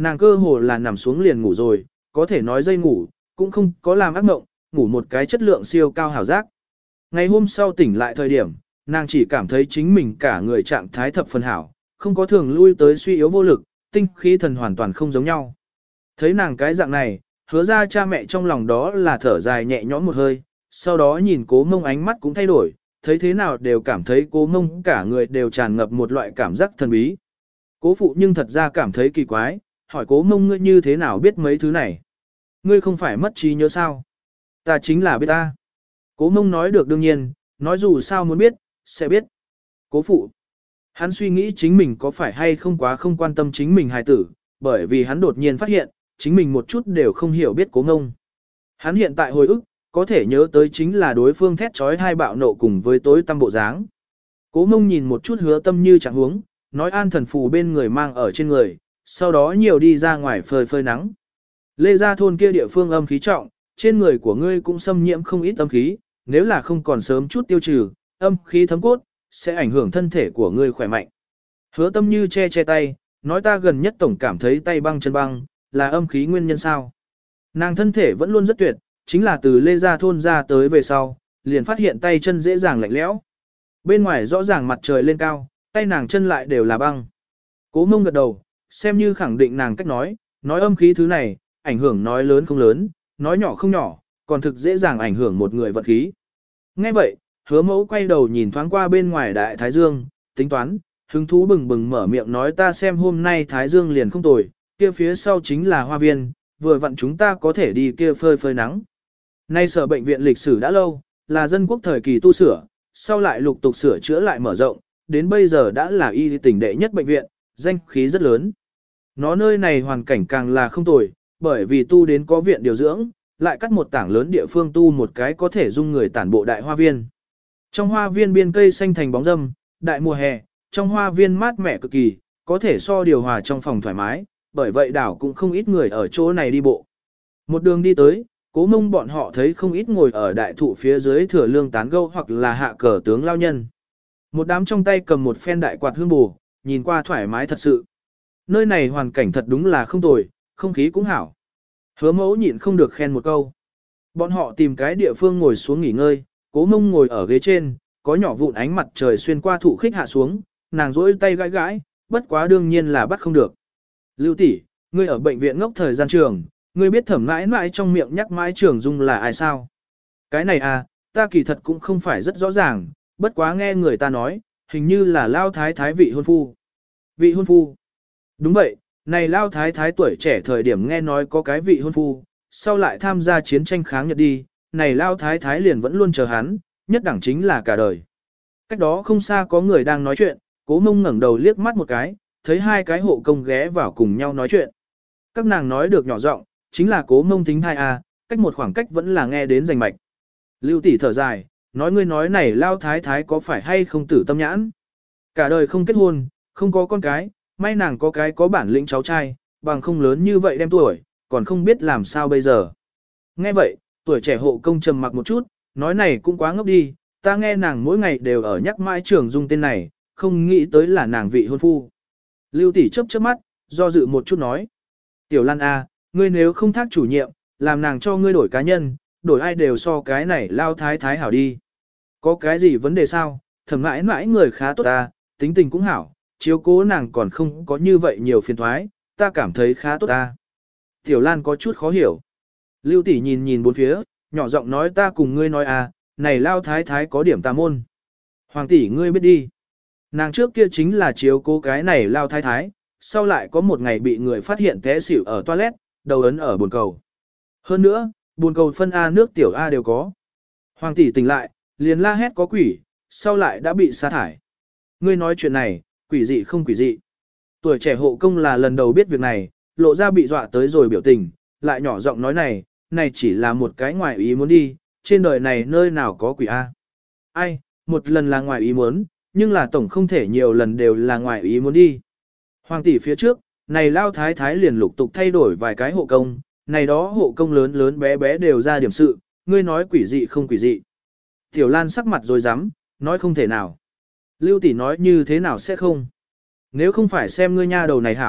Nàng cơ hồ là nằm xuống liền ngủ rồi, có thể nói dây ngủ, cũng không có làm ác mộng, ngủ một cái chất lượng siêu cao hảo giác. Ngày hôm sau tỉnh lại thời điểm, nàng chỉ cảm thấy chính mình cả người trạng thái thập phần hảo, không có thường lui tới suy yếu vô lực, tinh khí thần hoàn toàn không giống nhau. Thấy nàng cái dạng này, hứa ra cha mẹ trong lòng đó là thở dài nhẹ nhõm một hơi, sau đó nhìn cố mông ánh mắt cũng thay đổi, thấy thế nào đều cảm thấy cố mông cả người đều tràn ngập một loại cảm giác thần bí. Cố phụ nhưng thật ra cảm thấy kỳ quái, hỏi cố mông ngươi như thế nào biết mấy thứ này. Ngươi không phải mất trí nhớ sao? Ta chính là biết ta. Cố mông nói được đương nhiên, nói dù sao muốn biết, sẽ biết. Cố phụ. Hắn suy nghĩ chính mình có phải hay không quá không quan tâm chính mình hài tử, bởi vì hắn đột nhiên phát hiện, chính mình một chút đều không hiểu biết cố mông. Hắn hiện tại hồi ức, có thể nhớ tới chính là đối phương thét trói hai bạo nộ cùng với tối tăm bộ dáng. Cố mông nhìn một chút hứa tâm như chẳng huống, nói an thần phù bên người mang ở trên người, sau đó nhiều đi ra ngoài phơi phơi nắng. Lê Gia thôn kia địa phương âm khí trọng, trên người của ngươi cũng xâm nhiễm không ít âm khí, nếu là không còn sớm chút tiêu trừ, âm khí thấm cốt, sẽ ảnh hưởng thân thể của ngươi khỏe mạnh. Hứa tâm như che che tay, nói ta gần nhất tổng cảm thấy tay băng chân băng, là âm khí nguyên nhân sao. Nàng thân thể vẫn luôn rất tuyệt, chính là từ Lê Gia thôn ra tới về sau, liền phát hiện tay chân dễ dàng lạnh lẽo. Bên ngoài rõ ràng mặt trời lên cao, tay nàng chân lại đều là băng. Cố mông gật đầu, xem như khẳng định nàng cách nói, nói âm khí thứ này, ảnh hưởng nói lớn không lớn, nói nhỏ không nhỏ, còn thực dễ dàng ảnh hưởng một người vận khí. Nghe vậy, hứa mẫu quay đầu nhìn thoáng qua bên ngoài đại Thái Dương, tính toán, hứng thú bừng bừng mở miệng nói ta xem hôm nay Thái Dương liền không tồi, kia phía sau chính là hoa viên, vừa vặn chúng ta có thể đi kia phơi phơi nắng. Nay sở bệnh viện lịch sử đã lâu, là dân quốc thời kỳ tu sửa, sau lại lục tục sửa chữa lại mở rộng, đến bây giờ đã là y tỉnh đệ nhất bệnh viện, danh khí rất lớn. Nó nơi này hoàn cảnh càng là không tồi, bởi vì tu đến có viện điều dưỡng, lại cắt một tảng lớn địa phương tu một cái có thể dung người tản bộ đại hoa viên. Trong hoa viên biên cây xanh thành bóng râm, đại mùa hè, trong hoa viên mát mẻ cực kỳ, có thể so điều hòa trong phòng thoải mái, bởi vậy đảo cũng không ít người ở chỗ này đi bộ. Một đường đi tới, cố mông bọn họ thấy không ít ngồi ở đại thụ phía dưới thừa lương tán gâu hoặc là hạ cờ tướng lao nhân. Một đám trong tay cầm một phen đại quạt hương bù, nhìn qua thoải mái thật sự. Nơi này hoàn cảnh thật đúng là không tồi, không khí cũng hảo. Hứa mẫu nhịn không được khen một câu. Bọn họ tìm cái địa phương ngồi xuống nghỉ ngơi, cố mông ngồi ở ghế trên, có nhỏ vụn ánh mặt trời xuyên qua thụ khích hạ xuống, nàng rỗi tay gãi gãi, bất quá đương nhiên là bắt không được. Lưu tỷ, ngươi ở bệnh viện ngốc thời gian trường, ngươi biết thẩm mãi mãi trong miệng nhắc mãi trường dung là ai sao? Cái này à, ta kỳ thật cũng không phải rất rõ ràng, bất quá nghe người ta nói, hình như là lao thái thái vị hôn phu. Vị hôn phu. Đúng vậy, này lao thái thái tuổi trẻ thời điểm nghe nói có cái vị hôn phu, sau lại tham gia chiến tranh kháng Nhật đi, này lao thái thái liền vẫn luôn chờ hắn, nhất đẳng chính là cả đời. Cách đó không xa có người đang nói chuyện, cố mông ngẩng đầu liếc mắt một cái, thấy hai cái hộ công ghé vào cùng nhau nói chuyện. Các nàng nói được nhỏ giọng, chính là cố mông tính thai à, cách một khoảng cách vẫn là nghe đến rành mạch. Lưu tỷ thở dài, nói ngươi nói này lao thái thái có phải hay không tử tâm nhãn. Cả đời không kết hôn, không có con cái, may nàng có cái có bản lĩnh cháu trai, bằng không lớn như vậy đem tuổi, còn không biết làm sao bây giờ. Nghe vậy, tuổi trẻ hộ công trầm mặc một chút, nói này cũng quá ngốc đi, ta nghe nàng mỗi ngày đều ở nhắc mãi trường dung tên này, không nghĩ tới là nàng vị hôn phu. Lưu tỷ chớp chớp mắt, do dự một chút nói. Tiểu Lan A, ngươi nếu không thác chủ nhiệm, làm nàng cho ngươi đổi cá nhân, đổi ai đều so cái này lao thái thái hảo đi. Có cái gì vấn đề sao, thầm mãi mãi người khá tốt ta, tính tình cũng hảo, chiếu cố nàng còn không có như vậy nhiều phiền thoái, ta cảm thấy khá tốt ta. Tiểu Lan có chút khó hiểu. Lưu tỷ nhìn nhìn bốn phía, nhỏ giọng nói ta cùng ngươi nói à, này lao thái thái có điểm tà môn. Hoàng tỷ ngươi biết đi. Nàng trước kia chính là chiếu cố cái này lao thái thái, sau lại có một ngày bị người phát hiện té xỉu ở toilet, đầu ấn ở bồn cầu. Hơn nữa, bồn cầu phân A nước tiểu A đều có. Hoàng tỷ tỉnh lại, liền la hét có quỷ, sau lại đã bị sa thải. Ngươi nói chuyện này, quỷ dị không quỷ dị. Tuổi trẻ hộ công là lần đầu biết việc này, lộ ra bị dọa tới rồi biểu tình, lại nhỏ giọng nói này, này chỉ là một cái ngoài ý muốn đi, trên đời này nơi nào có quỷ A. Ai, một lần là ngoài ý muốn, nhưng là tổng không thể nhiều lần đều là ngoài ý muốn đi. Hoàng tỷ phía trước, này lao thái thái liền lục tục thay đổi vài cái hộ công, này đó hộ công lớn lớn bé bé đều ra điểm sự, ngươi nói quỷ dị không quỷ dị. Tiểu Lan sắc mặt rồi dám, nói không thể nào. Lưu tỷ nói như thế nào sẽ không. Nếu không phải xem ngươi nha đầu này hảo,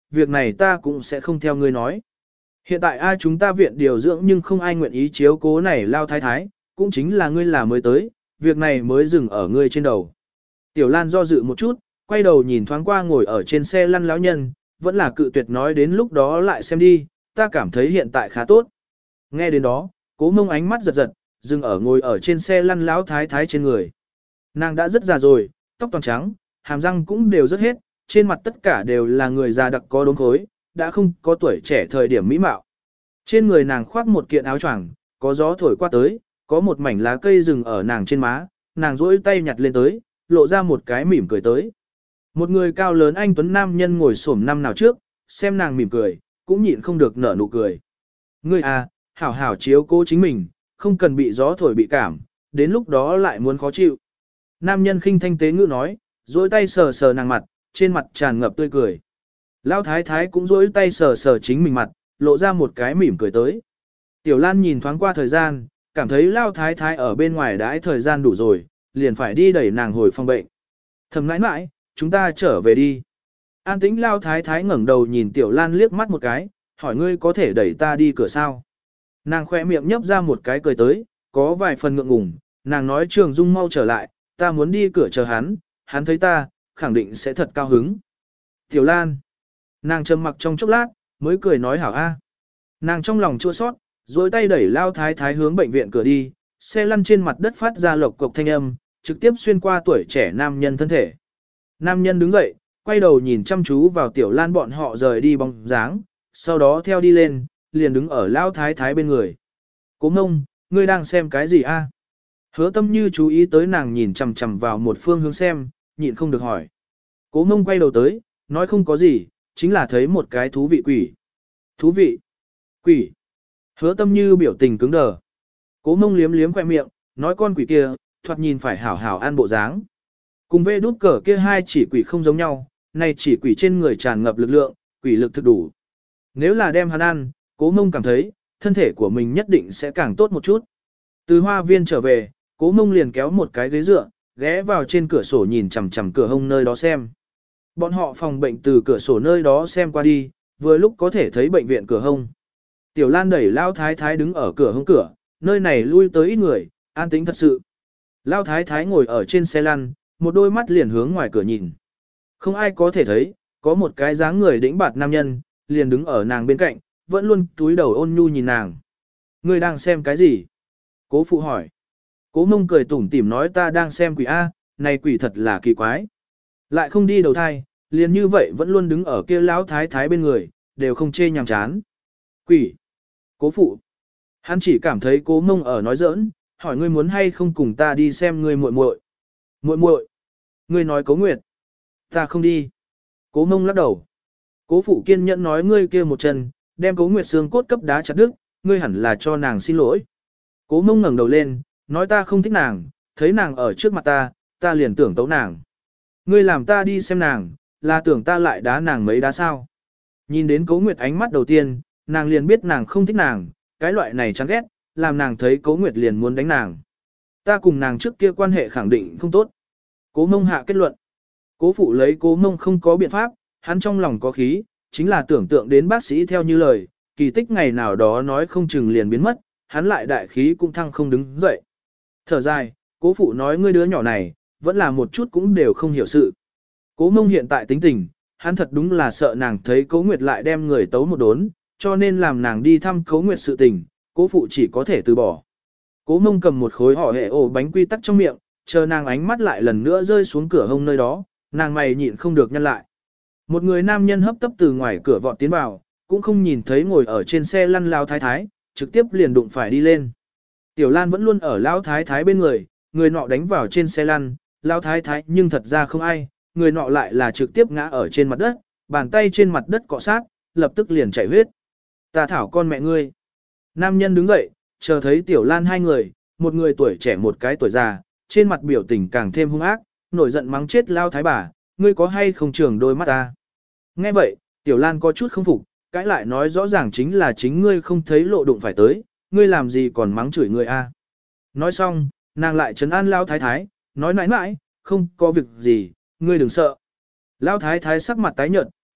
việc này ta cũng sẽ không theo ngươi nói. Hiện tại ai chúng ta viện điều dưỡng nhưng không ai nguyện ý chiếu cố này lao thái thái, cũng chính là ngươi là mới tới, việc này mới dừng ở ngươi trên đầu. Tiểu Lan do dự một chút, quay đầu nhìn thoáng qua ngồi ở trên xe lăn lão nhân, vẫn là cự tuyệt nói đến lúc đó lại xem đi, ta cảm thấy hiện tại khá tốt. Nghe đến đó, Cố Mông ánh mắt giật giật, dừng ở ngồi ở trên xe lăn lão thái thái trên người. Nàng đã rất già rồi, tóc toàn trắng, hàm răng cũng đều rất hết, trên mặt tất cả đều là người già đặc có đốm khối, đã không có tuổi trẻ thời điểm mỹ mạo. Trên người nàng khoác một kiện áo choàng, có gió thổi qua tới, có một mảnh lá cây rừng ở nàng trên má, nàng duỗi tay nhặt lên tới, lộ ra một cái mỉm cười tới. Một người cao lớn anh tuấn nam nhân ngồi xổm năm nào trước, xem nàng mỉm cười, cũng nhịn không được nở nụ cười. Ngươi à, hảo hảo chiếu cố chính mình, không cần bị gió thổi bị cảm, đến lúc đó lại muốn khó chịu. Nam nhân khinh thanh tế ngữ nói, duỗi tay sờ sờ nàng mặt, trên mặt tràn ngập tươi cười. Lão thái thái cũng duỗi tay sờ sờ chính mình mặt, lộ ra một cái mỉm cười tới. Tiểu Lan nhìn thoáng qua thời gian, cảm thấy Lão thái thái ở bên ngoài đãi thời gian đủ rồi, liền phải đi đẩy nàng hồi phòng bệnh. Thầm nãi nãi, chúng ta trở về đi. An tĩnh Lão thái thái ngẩng đầu nhìn Tiểu Lan liếc mắt một cái, hỏi ngươi có thể đẩy ta đi cửa sao? Nàng khoe miệng nhấp ra một cái cười tới, có vài phần ngượng ngùng, nàng nói Trường Dung mau trở lại, ta muốn đi cửa chờ hắn, hắn thấy ta, khẳng định sẽ thật cao hứng. Tiểu Lan. Nàng trầm mặc trong chốc lát, mới cười nói hảo a. Nàng trong lòng chua sót, dối tay đẩy Lao thái thái hướng bệnh viện cửa đi, xe lăn trên mặt đất phát ra lộc cộc thanh âm, trực tiếp xuyên qua tuổi trẻ nam nhân thân thể. Nam nhân đứng dậy, quay đầu nhìn chăm chú vào Tiểu Lan bọn họ rời đi bóng dáng, sau đó theo đi lên, liền đứng ở Lao thái thái bên người. Cố Ngông, ngươi đang xem cái gì a? Hứa Tâm Như chú ý tới nàng nhìn chằm chằm vào một phương hướng xem, nhịn không được hỏi. Cố Ngông quay đầu tới, nói không có gì, chính là thấy một cái thú vị quỷ. Thú vị? Quỷ? Hứa Tâm Như biểu tình cứng đờ. Cố Ngông liếm liếm khoe miệng, nói con quỷ kia, thoạt nhìn phải hảo hảo an bộ dáng. Cùng vê đút cờ kia hai chỉ quỷ không giống nhau, này chỉ quỷ trên người tràn ngập lực lượng, quỷ lực thực đủ. Nếu là đem hắn ăn, Cố Ngông cảm thấy, thân thể của mình nhất định sẽ càng tốt một chút. Từ hoa viên trở về, Cố Ngông liền kéo một cái ghế dựa, ghé vào trên cửa sổ nhìn chằm chằm cửa hông nơi đó xem. Bọn họ phòng bệnh từ cửa sổ nơi đó xem qua đi, vừa lúc có thể thấy bệnh viện cửa hông. Tiểu Lan đẩy Lao thái thái đứng ở cửa hông cửa, nơi này lui tới ít người, an tĩnh thật sự. Lao thái thái ngồi ở trên xe lăn, một đôi mắt liền hướng ngoài cửa nhìn. Không ai có thể thấy, có một cái dáng người đĩnh bạt nam nhân, liền đứng ở nàng bên cạnh, vẫn luôn túi đầu ôn nhu nhìn nàng. Ngươi đang xem cái gì? Cố phụ hỏi. Cố Mông cười tủm tỉm nói ta đang xem quỷ A, này quỷ thật là kỳ quái. Lại không đi đầu thai, liền như vậy vẫn luôn đứng ở kia lão thái thái bên người, đều không chê nhàm chán. Quỷ. Cố phụ. Hắn chỉ cảm thấy Cố Mông ở nói giỡn, hỏi ngươi muốn hay không cùng ta đi xem ngươi muội muội. Muội muội. Ngươi nói Cố Nguyệt. Ta không đi. Cố Mông lắc đầu. Cố phụ kiên nhẫn nói ngươi kia một chân, đem Cố Nguyệt xương cốt cấp đá chặt đứt, ngươi hẳn là cho nàng xin lỗi. Cố Mông ngẩng đầu lên, nói ta không thích nàng, thấy nàng ở trước mặt ta, ta liền tưởng tấu nàng. Ngươi làm ta đi xem nàng, là tưởng ta lại đá nàng mấy đá sao. Nhìn đến Cố Nguyệt ánh mắt đầu tiên, nàng liền biết nàng không thích nàng, cái loại này chán ghét, làm nàng thấy Cố Nguyệt liền muốn đánh nàng. Ta cùng nàng trước kia quan hệ khẳng định không tốt. Cố Mông hạ kết luận. Cố phụ lấy Cố Mông không có biện pháp, hắn trong lòng có khí, chính là tưởng tượng đến bác sĩ theo như lời, kỳ tích ngày nào đó nói không chừng liền biến mất, hắn lại đại khí cũng thăng không đứng dậy. Thở dài, Cố phụ nói ngươi đứa nhỏ này, vẫn là một chút cũng đều không hiểu sự. Cố Mông hiện tại tính tình, hắn thật đúng là sợ nàng thấy Cố Nguyệt lại đem người tấu một đốn, cho nên làm nàng đi thăm Cố Nguyệt sự tình, Cố phụ chỉ có thể từ bỏ. Cố Mông cầm một khối họ hệ ổ bánh quy tắc trong miệng, chờ nàng ánh mắt lại lần nữa rơi xuống cửa hông nơi đó, nàng mày nhịn không được nhăn lại. Một người nam nhân hấp tấp từ ngoài cửa vọt tiến vào, cũng không nhìn thấy ngồi ở trên xe lăn lao thái thái, trực tiếp liền đụng phải đi lên. Tiểu Lan vẫn luôn ở lao thái thái bên người, người nọ đánh vào trên xe lăn, lao thái thái nhưng thật ra không ai, người nọ lại là trực tiếp ngã ở trên mặt đất, bàn tay trên mặt đất cọ sát, lập tức liền chảy huyết. Ta thảo con mẹ ngươi. Nam nhân đứng dậy, chờ thấy Tiểu Lan hai người, một người tuổi trẻ một cái tuổi già, trên mặt biểu tình càng thêm hung ác, nổi giận mắng chết lao thái bà, ngươi có hay không trường đôi mắt ta. Nghe vậy, Tiểu Lan có chút không phục, cãi lại nói rõ ràng chính là chính ngươi không thấy lộ đụng phải tới, ngươi làm gì còn mắng chửi người a? Nói xong, nàng lại trấn an lao thái thái, nói mãi mãi, không có việc gì, ngươi đừng sợ. Lao thái thái sắc mặt tái nhợt,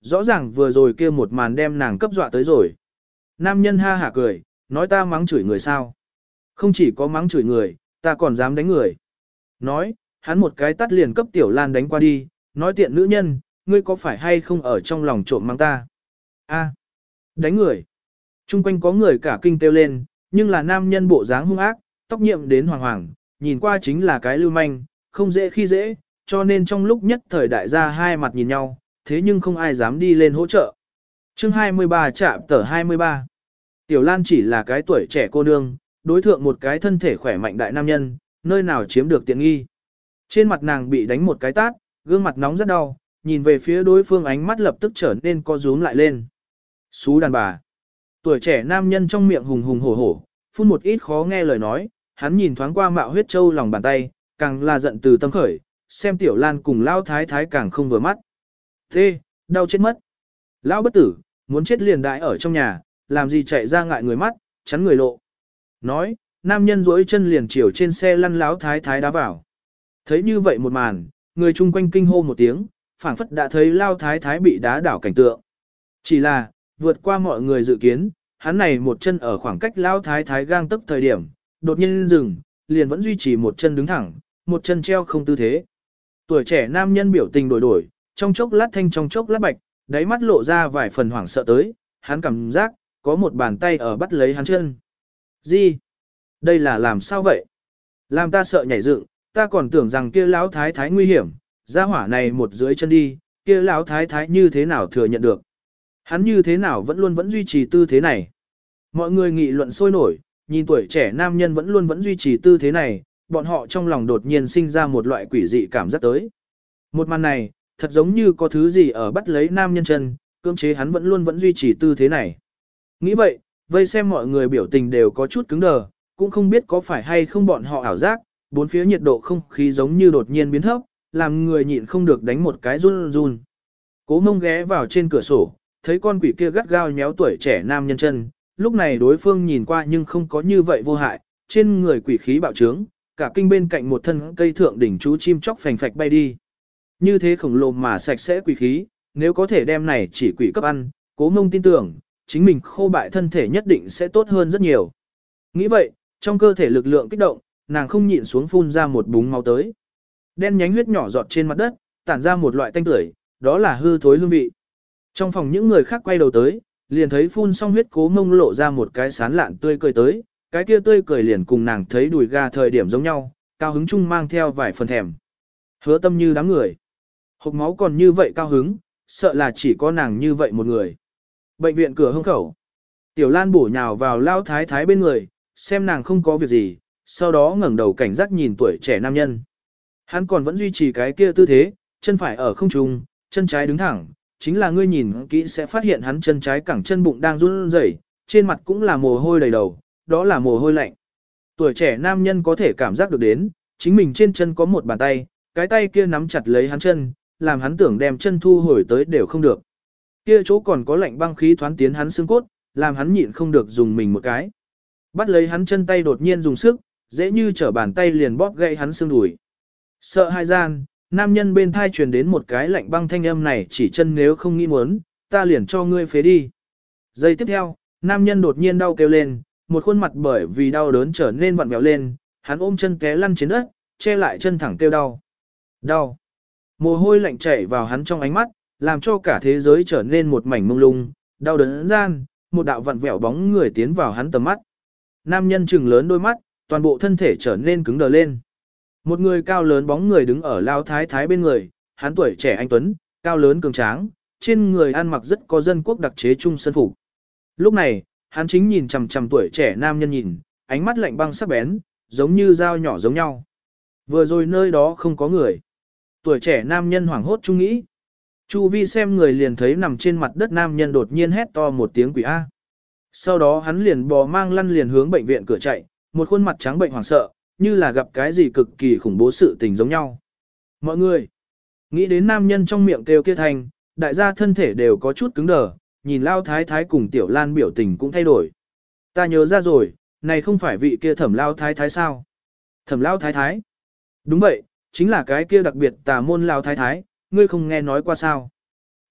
rõ ràng vừa rồi kia một màn đem nàng cấp dọa tới rồi. Nam nhân ha hả cười, nói ta mắng chửi người sao? Không chỉ có mắng chửi người, ta còn dám đánh người. Nói, hắn một cái tắt liền cấp Tiểu Lan đánh qua đi, nói tiện nữ nhân, ngươi có phải hay không ở trong lòng trộm mắng ta? A, đánh người. Trung quanh có người cả kinh kêu lên, nhưng là nam nhân bộ dáng hung ác, tóc nhiệm đến hoàng hoàng, nhìn qua chính là cái lưu manh, không dễ khi dễ, cho nên trong lúc nhất thời đại gia hai mặt nhìn nhau, thế nhưng không ai dám đi lên hỗ trợ. Chương hai mươi ba chạm tờ hai mươi ba. Tiểu Lan chỉ là cái tuổi trẻ cô nương, đối thượng một cái thân thể khỏe mạnh đại nam nhân, nơi nào chiếm được tiện nghi. Trên mặt nàng bị đánh một cái tát, gương mặt nóng rất đau, nhìn về phía đối phương ánh mắt lập tức trở nên co rúm lại lên. Xú đàn bà. Tuổi trẻ nam nhân trong miệng hùng hùng hổ hổ, phun một ít khó nghe lời nói, hắn nhìn thoáng qua mạo huyết châu lòng bàn tay, càng là giận từ tâm khởi, xem Tiểu Lan cùng Lão Thái Thái càng không vừa mắt. Thế, đau chết mất. Lão bất tử, muốn chết liền đại ở trong nhà, làm gì chạy ra ngại người mắt, chắn người lộ. Nói, nam nhân duỗi chân liền chiều trên xe lăn Lão Thái Thái đá vào. Thấy như vậy một màn, người chung quanh kinh hô một tiếng, phảng phất đã thấy Lão Thái Thái bị đá đảo cảnh tượng. Chỉ là, vượt qua mọi người dự kiến, hắn này một chân ở khoảng cách Lão Thái Thái gang tức thời điểm, đột nhiên dừng, liền vẫn duy trì một chân đứng thẳng, một chân treo không tư thế. Tuổi trẻ nam nhân biểu tình đổi đổi, trong chốc lát thanh trong chốc lát bạch, đáy mắt lộ ra vài phần hoảng sợ tới, hắn cảm giác, có một bàn tay ở bắt lấy hắn chân. Gì? Đây là làm sao vậy? Làm ta sợ nhảy dựng, ta còn tưởng rằng kia Lão Thái Thái nguy hiểm, ra hỏa này một dưới chân đi, kia Lão Thái Thái như thế nào thừa nhận được? Hắn như thế nào vẫn luôn vẫn duy trì tư thế này? Mọi người nghị luận sôi nổi, nhìn tuổi trẻ nam nhân vẫn luôn vẫn duy trì tư thế này, bọn họ trong lòng đột nhiên sinh ra một loại quỷ dị cảm giác tới. Một màn này, thật giống như có thứ gì ở bắt lấy nam nhân chân, cưỡng chế hắn vẫn luôn vẫn duy trì tư thế này. Nghĩ vậy, vây xem mọi người biểu tình đều có chút cứng đờ, cũng không biết có phải hay không bọn họ ảo giác, bốn phía nhiệt độ không khí giống như đột nhiên biến thấp, làm người nhịn không được đánh một cái run run. Cố Mông ghé vào trên cửa sổ, thấy con quỷ kia gắt gao nhéo tuổi trẻ nam nhân chân, lúc này đối phương nhìn qua nhưng không có như vậy vô hại, trên người quỷ khí bạo trướng, cả kinh bên cạnh một thân cây thượng đỉnh chú chim chóc phành phạch bay đi. Như thế khổng lồ mà sạch sẽ quỷ khí, nếu có thể đem này chỉ quỷ cấp ăn, Cố Mông tin tưởng, chính mình khô bại thân thể nhất định sẽ tốt hơn rất nhiều. Nghĩ vậy, trong cơ thể lực lượng kích động, nàng không nhịn xuống phun ra một búng máu tới. Đen nhánh huyết nhỏ giọt trên mặt đất, tản ra một loại tanh tưởi, đó là hư thối hương vị. Trong phòng những người khác quay đầu tới, liền thấy phun xong huyết Cố Mông lộ ra một cái sán lạn tươi cười tới, cái kia tươi cười liền cùng nàng thấy đùi gà thời điểm giống nhau, cao hứng chung mang theo vài phần thèm. Hứa Tâm như đám người. Hộc máu còn như vậy cao hứng, sợ là chỉ có nàng như vậy một người. Bệnh viện cửa hông khẩu. Tiểu Lan bổ nhào vào Lão Thái Thái bên người, xem nàng không có việc gì, sau đó ngẩng đầu cảnh giác nhìn tuổi trẻ nam nhân. Hắn còn vẫn duy trì cái kia tư thế, chân phải ở không trung, chân trái đứng thẳng, chính là ngươi nhìn kỹ sẽ phát hiện hắn chân trái cẳng chân bụng đang run rẩy, trên mặt cũng là mồ hôi đầy đầu, đó là mồ hôi lạnh. Tuổi trẻ nam nhân có thể cảm giác được đến, chính mình trên chân có một bàn tay, cái tay kia nắm chặt lấy hắn chân, làm hắn tưởng đem chân thu hồi tới đều không được. Kia chỗ còn có lạnh băng khí thoán tiến hắn xương cốt, làm hắn nhịn không được dùng mình một cái. Bắt lấy hắn chân tay đột nhiên dùng sức, dễ như trở bàn tay liền bóp gãy hắn xương đùi. Sợ hai gian, nam nhân bên thai truyền đến một cái lạnh băng thanh âm này, chỉ chân nếu không nghĩ muốn, ta liền cho ngươi phế đi. Giây tiếp theo, nam nhân đột nhiên đau kêu lên, một khuôn mặt bởi vì đau đớn trở nên vặn vẹo lên, hắn ôm chân té lăn trên đất, che lại chân thẳng kêu đau. Đau. Mồ hôi lạnh chảy vào hắn trong ánh mắt, làm cho cả thế giới trở nên một mảnh mông lung, đau đớn gian, một đạo vặn vẹo bóng người tiến vào hắn tầm mắt. Nam nhân trừng lớn đôi mắt, toàn bộ thân thể trở nên cứng đờ lên. Một người cao lớn bóng người đứng ở Lão Thái Thái bên người, hắn tuổi trẻ anh tuấn, cao lớn cường tráng, trên người ăn mặc rất có dân quốc đặc chế trung sơn phục. Lúc này, hắn chính nhìn chằm chằm tuổi trẻ nam nhân nhìn, ánh mắt lạnh băng sắc bén, giống như dao nhỏ giống nhau. Vừa rồi nơi đó không có người. Tuổi trẻ nam nhân hoảng hốt chung nghĩ. Chu vi xem người liền thấy nằm trên mặt đất nam nhân đột nhiên hét to một tiếng quỷ A. Sau đó hắn liền bò mang lăn liền hướng bệnh viện cửa chạy, một khuôn mặt trắng bệnh hoảng sợ, như là gặp cái gì cực kỳ khủng bố sự tình giống nhau. Mọi người, nghĩ đến nam nhân trong miệng kêu kia thành, đại gia thân thể đều có chút cứng đờ, nhìn Lão Thái Thái cùng Tiểu Lan biểu tình cũng thay đổi. Ta nhớ ra rồi, này không phải vị kia Thẩm Lão Thái Thái sao? Thẩm Lão Thái Thái? Đúng vậy, chính là cái kia đặc biệt tà môn Lão Thái Thái, ngươi không nghe nói qua sao?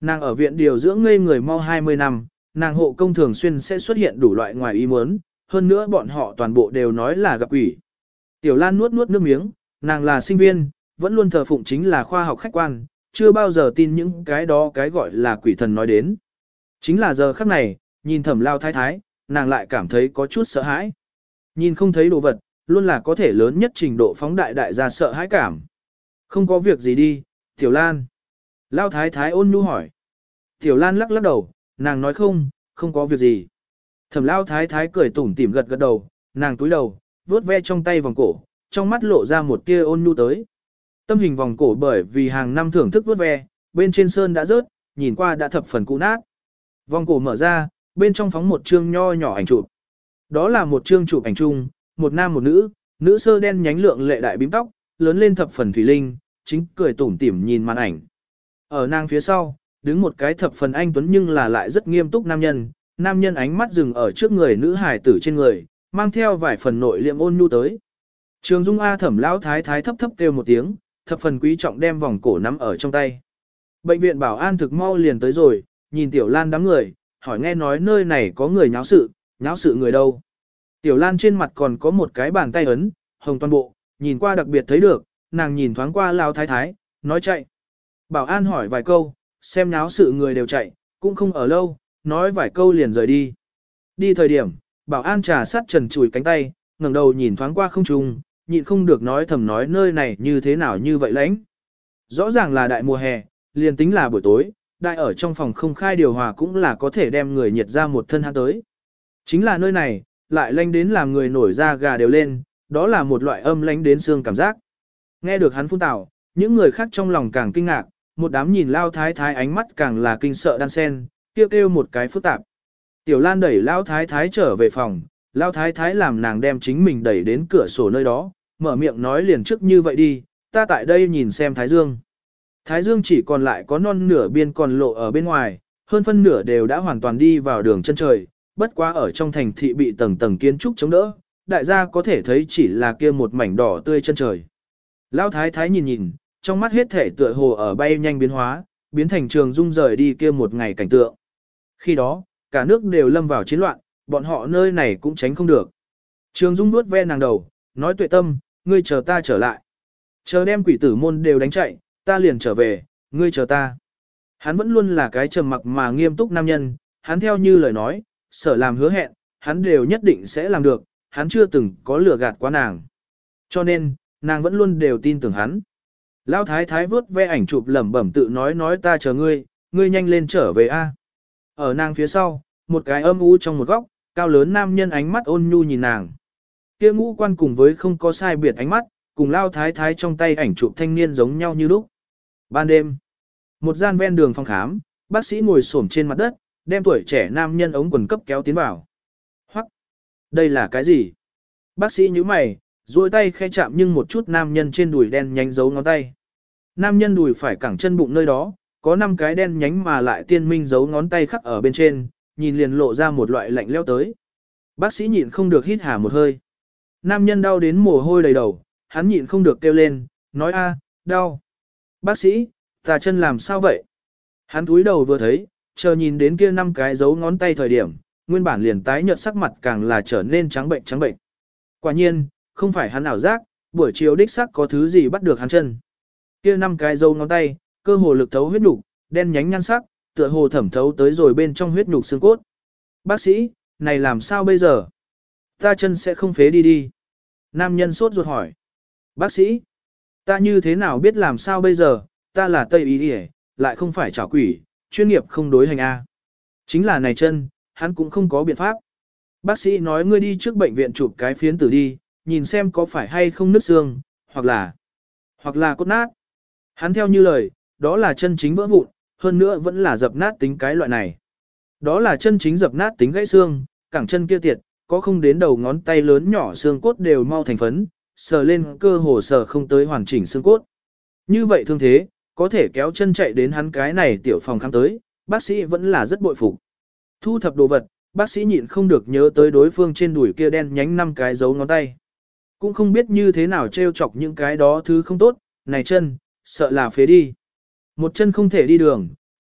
Nàng ở viện điều dưỡng ngây người mau hai mươi năm, nàng hộ công thường xuyên sẽ xuất hiện đủ loại ngoài ý muốn, hơn nữa bọn họ toàn bộ đều nói là gặp quỷ. Tiểu Lan nuốt nuốt nước miếng, nàng là sinh viên, vẫn luôn thờ phụng chính là khoa học khách quan, chưa bao giờ tin những cái đó cái gọi là quỷ thần nói đến. Chính là giờ khắc này, nhìn Thẩm Lao thái thái, nàng lại cảm thấy có chút sợ hãi. Nhìn không thấy đồ vật, luôn là có thể lớn nhất trình độ phóng đại đại ra sợ hãi cảm. Không có việc gì đi, Tiểu Lan. Lao thái thái ôn nhu hỏi. Tiểu Lan lắc lắc đầu, nàng nói không, không có việc gì. Thẩm Lao thái thái cười tủm tỉm gật gật đầu, nàng túi đầu, vuốt ve trong tay vòng cổ, trong mắt lộ ra một tia ôn nhu tới. Tâm hình vòng cổ bởi vì hàng năm thưởng thức vuốt ve, bên trên sơn đã rớt, nhìn qua đã thập phần cũ nát. Vòng cổ mở ra, bên trong phóng một chương nho nhỏ ảnh chụp. Đó là một chương chụp ảnh chung, một nam một nữ, nữ sơ đen nhánh lượng lệ đại bím tóc, lớn lên thập phần thủy linh, chính cười tủm tỉm nhìn màn ảnh. Ở nàng phía sau, đứng một cái thập phần anh tuấn nhưng là lại rất nghiêm túc nam nhân, nam nhân ánh mắt dừng ở trước người nữ hài tử trên người, mang theo vài phần nội liệm ôn nhu tới. Trường Dung A Thẩm lão thái thái thấp thấp kêu một tiếng, thập phần quý trọng đem vòng cổ nắm ở trong tay. Bệnh viện bảo an thực mau liền tới rồi, nhìn Tiểu Lan đám người, hỏi nghe nói nơi này có người nháo sự, nháo sự người đâu. Tiểu Lan trên mặt còn có một cái bàn tay ấn, hồng toàn bộ, nhìn qua đặc biệt thấy được, nàng nhìn thoáng qua lão thái thái, nói chạy. Bảo an hỏi vài câu, xem nháo sự người đều chạy, cũng không ở lâu, nói vài câu liền rời đi. Đi thời điểm, bảo an trà sát trần chùi cánh tay, ngẩng đầu nhìn thoáng qua không trung, nhịn không được nói thầm nói nơi này như thế nào như vậy lãnh. Rõ ràng là đại mùa hè, liền tính là buổi tối, đại ở trong phòng không khai điều hòa cũng là có thể đem người nhiệt ra một thân hắn tới. Chính là nơi này, lại lanh đến làm người nổi da gà đều lên, đó là một loại âm lánh đến xương cảm giác. Nghe được hắn phun tảo, những người khác trong lòng càng kinh ngạc, một đám nhìn Lao Thái Thái ánh mắt càng là kinh sợ đan sen, kêu kêu một cái phức tạp. Tiểu Lan đẩy Lao Thái Thái trở về phòng, Lao Thái Thái làm nàng đem chính mình đẩy đến cửa sổ nơi đó, mở miệng nói liền trước như vậy đi, ta tại đây nhìn xem Thái Dương. Thái Dương chỉ còn lại có non nửa biên còn lộ ở bên ngoài, hơn phân nửa đều đã hoàn toàn đi vào đường chân trời, bất quá ở trong thành thị bị tầng tầng kiến trúc chống đỡ, đại gia có thể thấy chỉ là kia một mảnh đỏ tươi chân trời. Lão Thái Thái nhìn nhìn, trong mắt hết thể tựa hồ ở bay nhanh biến hóa, biến thành Trường Dung rời đi kia một ngày cảnh tượng. Khi đó, cả nước đều lâm vào chiến loạn, bọn họ nơi này cũng tránh không được. Trường Dung nuốt ve nàng đầu, nói Tuệ Tâm, ngươi chờ ta trở lại. Chờ đem quỷ tử môn đều đánh chạy, ta liền trở về, ngươi chờ ta. Hắn vẫn luôn là cái trầm mặc mà nghiêm túc nam nhân, hắn theo như lời nói, sở làm hứa hẹn, hắn đều nhất định sẽ làm được, hắn chưa từng có lừa gạt quá nàng. Cho nên, nàng vẫn luôn đều tin tưởng hắn. Lão Thái Thái vớt ve ảnh chụp lẩm bẩm tự nói nói ta chờ ngươi, ngươi nhanh lên trở về a. Ở nàng phía sau, một cái âm u trong một góc, cao lớn nam nhân ánh mắt ôn nhu nhìn nàng. Kia ngũ quan cùng với không có sai biệt ánh mắt, cùng Lão Thái Thái trong tay ảnh chụp thanh niên giống nhau như lúc. Ban đêm, một gian ven đường phòng khám, bác sĩ ngồi xổm trên mặt đất, đem tuổi trẻ nam nhân ống quần cấp kéo tiến vào. Hoắc, đây là cái gì? Bác sĩ nhíu mày, duỗi tay khe chạm nhưng một chút nam nhân trên đùi đen nhánh dấu ngón tay. Nam nhân đùi phải cẳng chân bụng nơi đó, có năm cái đen nhánh mà lại tiên minh dấu ngón tay khắc ở bên trên, nhìn liền lộ ra một loại lạnh lẽo tới. Bác sĩ nhịn không được hít hà một hơi. Nam nhân đau đến mồ hôi đầy đầu, hắn nhịn không được kêu lên, nói a, đau. Bác sĩ, ta chân làm sao vậy? Hắn cúi đầu vừa thấy, chờ nhìn đến kia năm cái dấu ngón tay thời điểm, nguyên bản liền tái nhợt sắc mặt càng là trở nên trắng bệnh trắng bệnh. Quả nhiên, không phải hắn ảo giác, buổi chiều đích sắc có thứ gì bắt được hắn chân. Kia năm cái dấu ngón tay, cơ hồ lực thấu huyết nhục, đen nhánh nhan sắc, tựa hồ thẩm thấu tới rồi bên trong huyết nhục xương cốt. Bác sĩ, này làm sao bây giờ? Ta chân sẽ không phế đi đi. Nam nhân sốt ruột hỏi. Bác sĩ, ta như thế nào biết làm sao bây giờ, ta là Tây Y Y, lại không phải trảo quỷ, chuyên nghiệp không đối hành A. Chính là này chân, hắn cũng không có biện pháp. Bác sĩ nói ngươi đi trước bệnh viện chụp cái phiến tử đi, nhìn xem có phải hay không nứt xương, hoặc là, hoặc là cốt nát. Hắn theo như lời, đó là chân chính vỡ vụn, hơn nữa vẫn là dập nát tính cái loại này. Đó là chân chính dập nát tính gãy xương, cẳng chân kia tiệt, có không đến đầu ngón tay lớn nhỏ xương cốt đều mau thành phấn, sờ lên cơ hồ sờ không tới hoàn chỉnh xương cốt. Như vậy thương thế, có thể kéo chân chạy đến hắn cái này tiểu phòng khám tới, bác sĩ vẫn là rất bội phục. Thu thập đồ vật, bác sĩ nhịn không được nhớ tới đối phương trên đùi kia đen nhánh năm cái dấu ngón tay. Cũng không biết như thế nào trêu chọc những cái đó thứ không tốt, này chân, sợ là phế đi. Một chân không thể đi đường,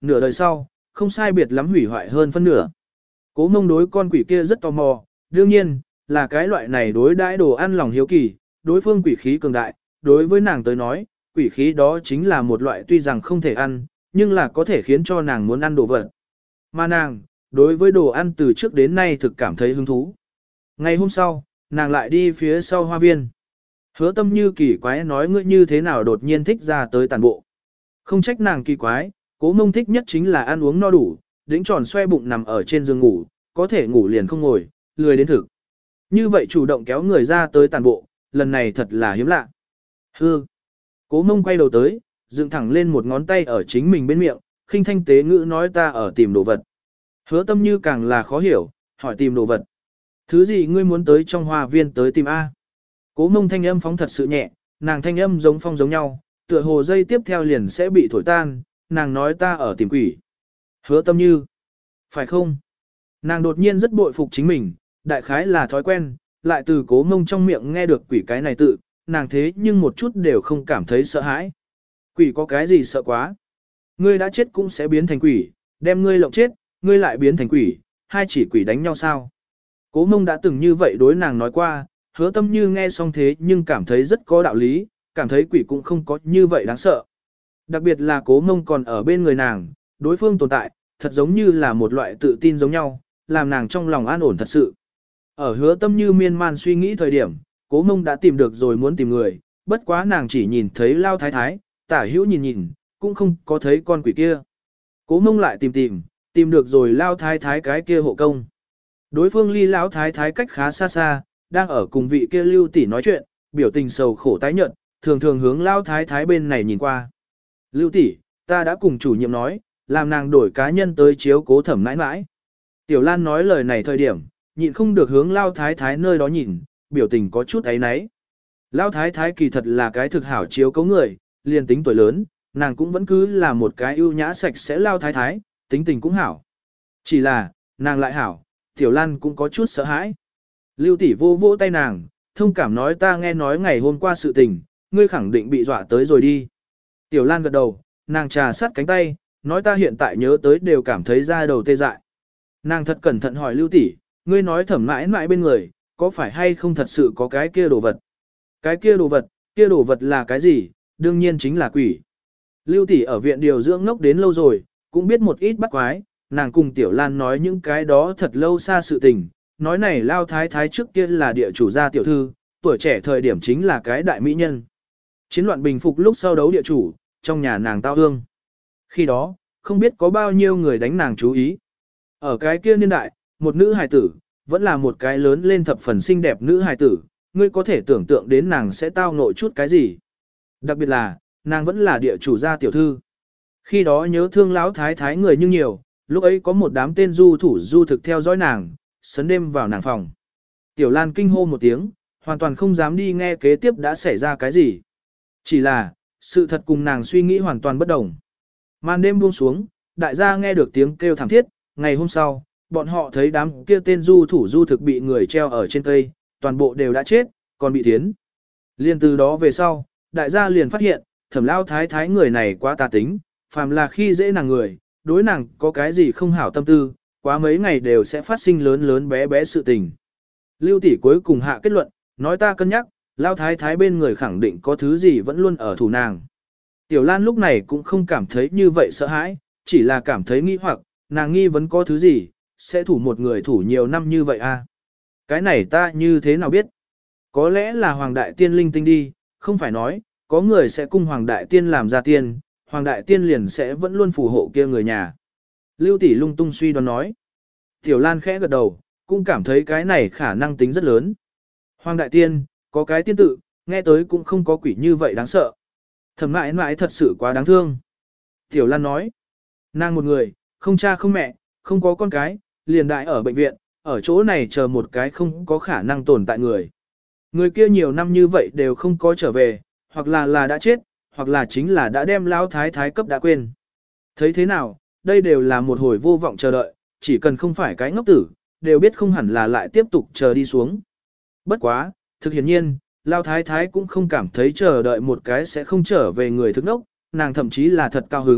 nửa đời sau, không sai biệt lắm hủy hoại hơn phân nửa. Cố Mông đối con quỷ kia rất tò mò, đương nhiên, là cái loại này đối đãi đồ ăn lòng hiếu kỳ, đối phương quỷ khí cường đại, đối với nàng tới nói, quỷ khí đó chính là một loại tuy rằng không thể ăn, nhưng là có thể khiến cho nàng muốn ăn đồ vật. Mà nàng, đối với đồ ăn từ trước đến nay thực cảm thấy hứng thú. Ngày hôm sau, nàng lại đi phía sau hoa viên. Hứa Tâm Như kỳ quái nói ngươi như thế nào đột nhiên thích ra tới tàn bộ. Không trách nàng kỳ quái, Cố Mông thích nhất chính là ăn uống no đủ, đĩnh tròn xoe bụng nằm ở trên giường ngủ, có thể ngủ liền không ngồi, lười đến thực. Như vậy chủ động kéo người ra tới tàn bộ, lần này thật là hiếm lạ. Hư. Cố Mông quay đầu tới, dựng thẳng lên một ngón tay ở chính mình bên miệng, khinh thanh tế ngữ nói ta ở tìm đồ vật. Hứa Tâm Như càng là khó hiểu, hỏi tìm đồ vật. Thứ gì ngươi muốn tới trong hoa viên tới tìm A? Cố Mông thanh âm phóng thật sự nhẹ, nàng thanh âm giống phong giống nhau, tựa hồ dây tiếp theo liền sẽ bị thổi tan, nàng nói ta ở tìm quỷ. Hứa Tâm Như. Phải không? Nàng đột nhiên rất bội phục chính mình, đại khái là thói quen, lại từ Cố Mông trong miệng nghe được quỷ cái này tự, nàng thế nhưng một chút đều không cảm thấy sợ hãi. Quỷ có cái gì sợ quá? Ngươi đã chết cũng sẽ biến thành quỷ, đem ngươi lộng chết, ngươi lại biến thành quỷ, hai chỉ quỷ đánh nhau sao? Cố Mông đã từng như vậy đối nàng nói qua, Hứa Tâm Như nghe xong thế nhưng cảm thấy rất có đạo lý, cảm thấy quỷ cũng không có như vậy đáng sợ. Đặc biệt là Cố Mông còn ở bên người nàng, đối phương tồn tại, thật giống như là một loại tự tin giống nhau, làm nàng trong lòng an ổn thật sự. Ở Hứa Tâm Như miên man suy nghĩ thời điểm, Cố Mông đã tìm được rồi muốn tìm người, bất quá nàng chỉ nhìn thấy Lao Thái Thái, tả hữu nhìn nhìn, cũng không có thấy con quỷ kia. Cố Mông lại tìm tìm, tìm được rồi Lao Thái Thái cái kia hộ công. Đối phương ly Lão Thái Thái cách khá xa xa, đang ở cùng vị kia Lưu tỷ nói chuyện, biểu tình sầu khổ tái nhợt, thường thường hướng Lao Thái Thái bên này nhìn qua. Lưu tỷ, ta đã cùng chủ nhiệm nói, làm nàng đổi cá nhân tới chiếu cố Thẩm nãi nãi. Tiểu Lan nói lời này thời điểm, nhịn không được hướng Lao Thái Thái nơi đó nhìn, biểu tình có chút ấy náy. Lao Thái Thái kỳ thật là cái thực hảo chiếu cố người, liền tính tuổi lớn, nàng cũng vẫn cứ là một cái ưu nhã sạch sẽ Lao Thái Thái, tính tình cũng hảo. Chỉ là, nàng lại hảo, Tiểu Lan cũng có chút sợ hãi. Lưu tỷ vô vô tay nàng, thông cảm nói ta nghe nói ngày hôm qua sự tình, ngươi khẳng định bị dọa tới rồi đi. Tiểu Lan gật đầu, nàng trà sát cánh tay, nói ta hiện tại nhớ tới đều cảm thấy da đầu tê dại. Nàng thật cẩn thận hỏi Lưu tỷ, ngươi nói Thẩm mãi mãi bên người, có phải hay không thật sự có cái kia đồ vật? Cái kia đồ vật, kia đồ vật là cái gì? Đương nhiên chính là quỷ. Lưu tỷ ở viện điều dưỡng ngốc đến lâu rồi, cũng biết một ít bắt quái, nàng cùng Tiểu Lan nói những cái đó thật lâu xa sự tình, nói này Lao Thái Thái trước kia là địa chủ gia tiểu thư, tuổi trẻ thời điểm chính là cái đại mỹ nhân. Chiến loạn bình phục lúc sau đấu địa chủ, trong nhà nàng tao hương. Khi đó, không biết có bao nhiêu người đánh nàng chú ý. Ở cái kia niên đại, một nữ hài tử, vẫn là một cái lớn lên thập phần xinh đẹp nữ hài tử, ngươi có thể tưởng tượng đến nàng sẽ tao ngộ chút cái gì. Đặc biệt là, nàng vẫn là địa chủ gia tiểu thư. Khi đó nhớ thương Lão Thái Thái người nhưng nhiều, lúc ấy có một đám tên du thủ du thực theo dõi nàng, sấn đêm vào nàng phòng. Tiểu Lan kinh hô một tiếng, hoàn toàn không dám đi nghe kế tiếp đã xảy ra cái gì. Chỉ là, sự thật cùng nàng suy nghĩ hoàn toàn bất đồng. Màn đêm buông xuống, đại gia nghe được tiếng kêu thảm thiết, ngày hôm sau, bọn họ thấy đám kia tên du thủ du thực bị người treo ở trên cây, toàn bộ đều đã chết, còn bị thiến. Liên từ đó về sau, đại gia liền phát hiện, Thẩm Lao Thái Thái người này quá tà tính, phàm là khi dễ nàng người, đối nàng có cái gì không hảo tâm tư, quá mấy ngày đều sẽ phát sinh lớn lớn bé bé sự tình. Lưu tỷ cuối cùng hạ kết luận, nói ta cân nhắc, Lao Thái Thái bên người khẳng định có thứ gì vẫn luôn ở thủ nàng. Tiểu Lan lúc này cũng không cảm thấy như vậy sợ hãi, chỉ là cảm thấy nghi hoặc, nàng nghi vẫn có thứ gì, sẽ thủ một người thủ nhiều năm như vậy à. Cái này ta như thế nào biết? Có lẽ là Hoàng Đại Tiên linh tinh đi, không phải nói, có người sẽ cung Hoàng Đại Tiên làm ra tiên, Hoàng Đại Tiên liền sẽ vẫn luôn phù hộ kia người nhà. Lưu tỷ lung tung suy đoán nói. Tiểu Lan khẽ gật đầu, cũng cảm thấy cái này khả năng tính rất lớn. Hoàng Đại Tiên, có cái tiên tự, nghe tới cũng không có quỷ như vậy đáng sợ. Thẩm mãi mãi thật sự quá đáng thương. Tiểu Lan nói, nàng một người, không cha không mẹ, không có con cái, liền đại ở bệnh viện, ở chỗ này chờ một cái không có khả năng tồn tại người. Người kia nhiều năm như vậy đều không có trở về, hoặc là là đã chết, hoặc là chính là đã đem Lão Thái Thái cấp đã quên. Thấy thế nào, đây đều là một hồi vô vọng chờ đợi, chỉ cần không phải cái ngốc tử, đều biết không hẳn là lại tiếp tục chờ đi xuống. Bất quá, thực hiển nhiên, Lão Thái Thái cũng không cảm thấy chờ đợi một cái sẽ không trở về người thức ngốc, nàng thậm chí là thật cao hứng,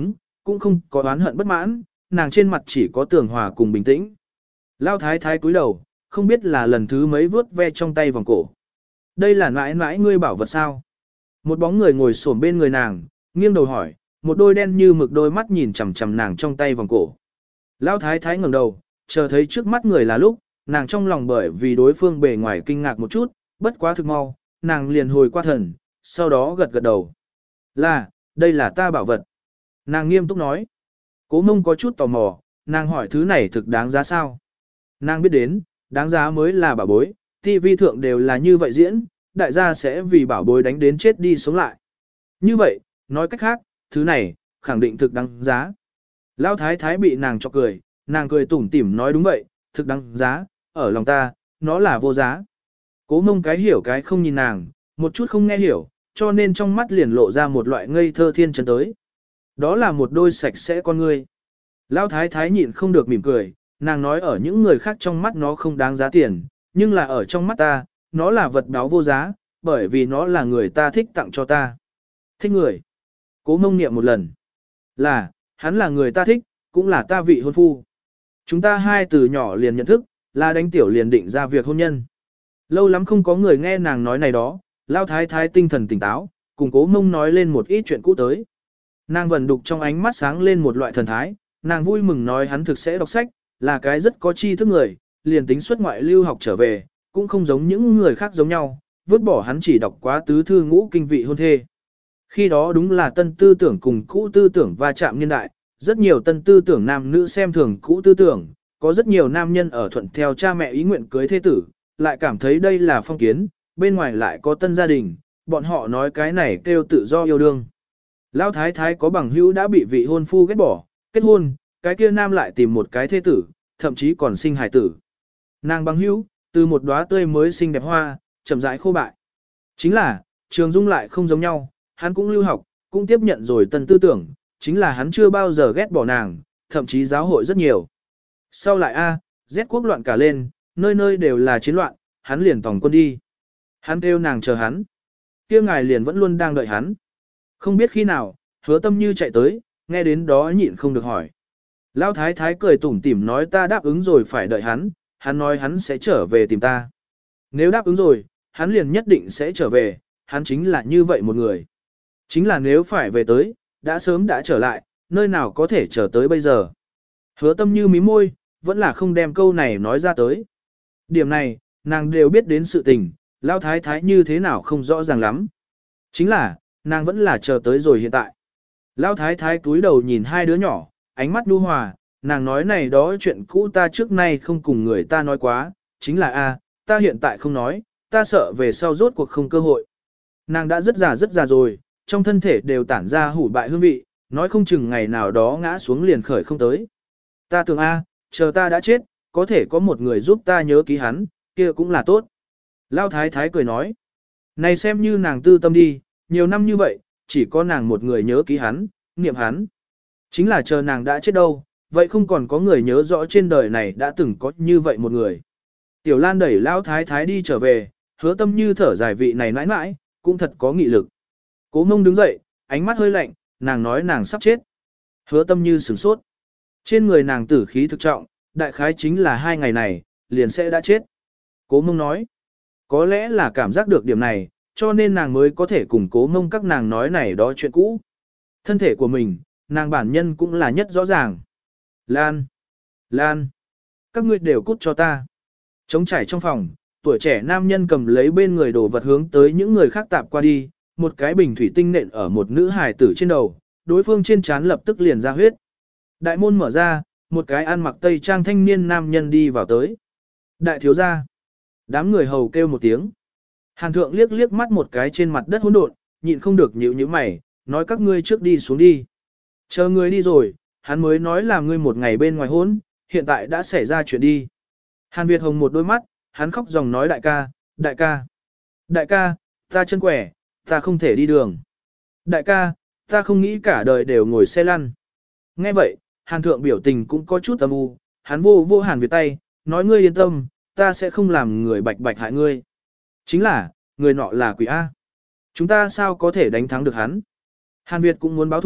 cũng không có oán hận bất mãn, nàng trên mặt chỉ có tường hòa cùng bình tĩnh. Lao thái thái cúi đầu, không biết là lần thứ mấy vớt ve trong tay vòng cổ. Đây là mãi mãi ngươi bảo vật sao? Một bóng người ngồi xổm bên người nàng, nghiêng đầu hỏi, một đôi đen như mực đôi mắt nhìn chằm chằm nàng trong tay vòng cổ. Lão thái thái ngẩng đầu, chờ thấy trước mắt người là lúc, nàng trong lòng bởi vì đối phương bề ngoài kinh ngạc một chút, bất quá thực mau, nàng liền hồi qua thần, sau đó gật gật đầu. Là, đây là ta bảo vật. Nàng nghiêm túc nói. Cố Mông có chút tò mò, nàng hỏi thứ này thực đáng giá sao? Nàng biết đến, đáng giá mới là bảo bối, ti vi thượng đều là như vậy diễn, đại gia sẽ vì bảo bối đánh đến chết đi sống lại. Như vậy, nói cách khác, thứ này, khẳng định thực đáng giá. Lão thái thái bị nàng chọc cười, nàng cười tủm tỉm nói đúng vậy, thực đáng giá, ở lòng ta, nó là vô giá. Cố Mông cái hiểu cái không nhìn nàng, một chút không nghe hiểu, cho nên trong mắt liền lộ ra một loại ngây thơ thiên chân tới. Đó là một đôi sạch sẽ con ngươi. Lão thái thái nhịn không được mỉm cười, nàng nói ở những người khác trong mắt nó không đáng giá tiền, nhưng là ở trong mắt ta, nó là vật báo vô giá, bởi vì nó là người ta thích tặng cho ta. Thích người. Cố Mông niệm một lần. Là, hắn là người ta thích, cũng là ta vị hôn phu. Chúng ta hai từ nhỏ liền nhận thức, là đánh tiểu liền định ra việc hôn nhân. Lâu lắm không có người nghe nàng nói này đó, Lao thái thái tinh thần tỉnh táo, cùng Cố Mông nói lên một ít chuyện cũ tới. Nàng vần đục trong ánh mắt sáng lên một loại thần thái, nàng vui mừng nói hắn thực sẽ đọc sách, là cái rất có tri thức người, liền tính xuất ngoại lưu học trở về, cũng không giống những người khác giống nhau, vứt bỏ hắn chỉ đọc quá tứ thư ngũ kinh vị hôn thê. Khi đó đúng là tân tư tưởng cùng cũ tư tưởng va chạm niên đại, rất nhiều tân tư tưởng nam nữ xem thường cũ tư tưởng, có rất nhiều nam nhân ở thuận theo cha mẹ ý nguyện cưới thê tử, lại cảm thấy đây là phong kiến, bên ngoài lại có tân gia đình, bọn họ nói cái này kêu tự do yêu đương. Lão thái thái có bằng hữu đã bị vị hôn phu ghét bỏ, kết hôn, cái kia nam lại tìm một cái thê tử, thậm chí còn sinh hài tử. Nàng bằng hữu, từ một đóa tươi mới xinh đẹp hoa, chậm rãi khô bại. Chính là, Trường Dung lại không giống nhau, hắn cũng lưu học, cũng tiếp nhận rồi tân tư tưởng, chính là hắn chưa bao giờ ghét bỏ nàng, thậm chí giáo hội rất nhiều. Sau lại a, Z quốc loạn cả lên, nơi nơi đều là chiến loạn, hắn liền tòng quân đi. Hắn kêu nàng chờ hắn. Kia ngài liền vẫn luôn đang đợi hắn. Không biết khi nào, Hứa Tâm Như chạy tới, nghe đến đó nhịn không được hỏi. Lão thái thái cười tủm tỉm nói ta đáp ứng rồi phải đợi hắn, hắn nói hắn sẽ trở về tìm ta. Nếu đáp ứng rồi, hắn liền nhất định sẽ trở về, hắn chính là như vậy một người. Chính là nếu phải về tới, đã sớm đã trở lại, nơi nào có thể trở tới bây giờ. Hứa Tâm Như mím môi, vẫn là không đem câu này nói ra tới. Điểm này, nàng đều biết đến sự tình, Lão thái thái như thế nào không rõ ràng lắm. Chính là, nàng vẫn là chờ tới rồi hiện tại. Lão thái thái cúi đầu nhìn hai đứa nhỏ, ánh mắt nhu hòa, nàng nói này đó chuyện cũ ta trước nay không cùng người ta nói quá, chính là a, ta hiện tại không nói, ta sợ về sau rốt cuộc không cơ hội. Nàng đã rất già rất già rồi, trong thân thể đều tản ra hủ bại hương vị, nói không chừng ngày nào đó ngã xuống liền khởi không tới. Ta tưởng a, chờ ta đã chết, có thể có một người giúp ta nhớ ký hắn, kia cũng là tốt. Lão thái thái cười nói, này xem như nàng tư tâm đi, nhiều năm như vậy, chỉ có nàng một người nhớ ký hắn, niệm hắn. Chính là chờ nàng đã chết đâu, vậy không còn có người nhớ rõ trên đời này đã từng có như vậy một người. Tiểu Lan đẩy Lão thái thái đi trở về, Hứa Tâm Như thở dài vị này mãi mãi, cũng thật có nghị lực. Cố Mông đứng dậy, ánh mắt hơi lạnh, nàng nói nàng sắp chết. Hứa Tâm Như sửng sốt. Trên người nàng tử khí thực trọng, đại khái chính là hai ngày này, liền sẽ đã chết. Cố Mông nói, có lẽ là cảm giác được điểm này, cho nên nàng mới có thể cùng Cố Mông các nàng nói này đó chuyện cũ. Thân thể của mình, nàng bản nhân cũng là nhất rõ ràng. Lan! Lan! Các ngươi đều cút cho ta. Trống trải trong phòng, tuổi trẻ nam nhân cầm lấy bên người đồ vật hướng tới những người khác tạp qua đi, một cái bình thủy tinh nện ở một nữ hài tử trên đầu, đối phương trên trán lập tức liền ra huyết. Đại môn mở ra, một cái ăn mặc tây trang thanh niên nam nhân đi vào tới. Đại thiếu gia! Đám người hầu kêu một tiếng. Hàn thượng liếc liếc mắt một cái trên mặt đất hỗn độn, nhịn không được nhíu nhíu mày, nói các ngươi trước đi xuống đi. Chờ ngươi đi rồi, hắn mới nói là ngươi một ngày bên ngoài hôn, hiện tại đã xảy ra chuyện đi. Hàn Việt Hồng một đôi mắt, hắn khóc dòng nói đại ca, đại ca. Đại ca, ta chân quẻ, ta không thể đi đường. Đại ca, ta không nghĩ cả đời đều ngồi xe lăn. Nghe vậy, Hàn thượng biểu tình cũng có chút âm u, hắn vô vô Hàn Việt tay, nói ngươi yên tâm, ta sẽ không làm người bạch bạch hại ngươi. Chính là, người nọ là quỷ A. Chúng ta sao có thể đánh thắng được hắn? Hàn Việt cũng muốn báo thù,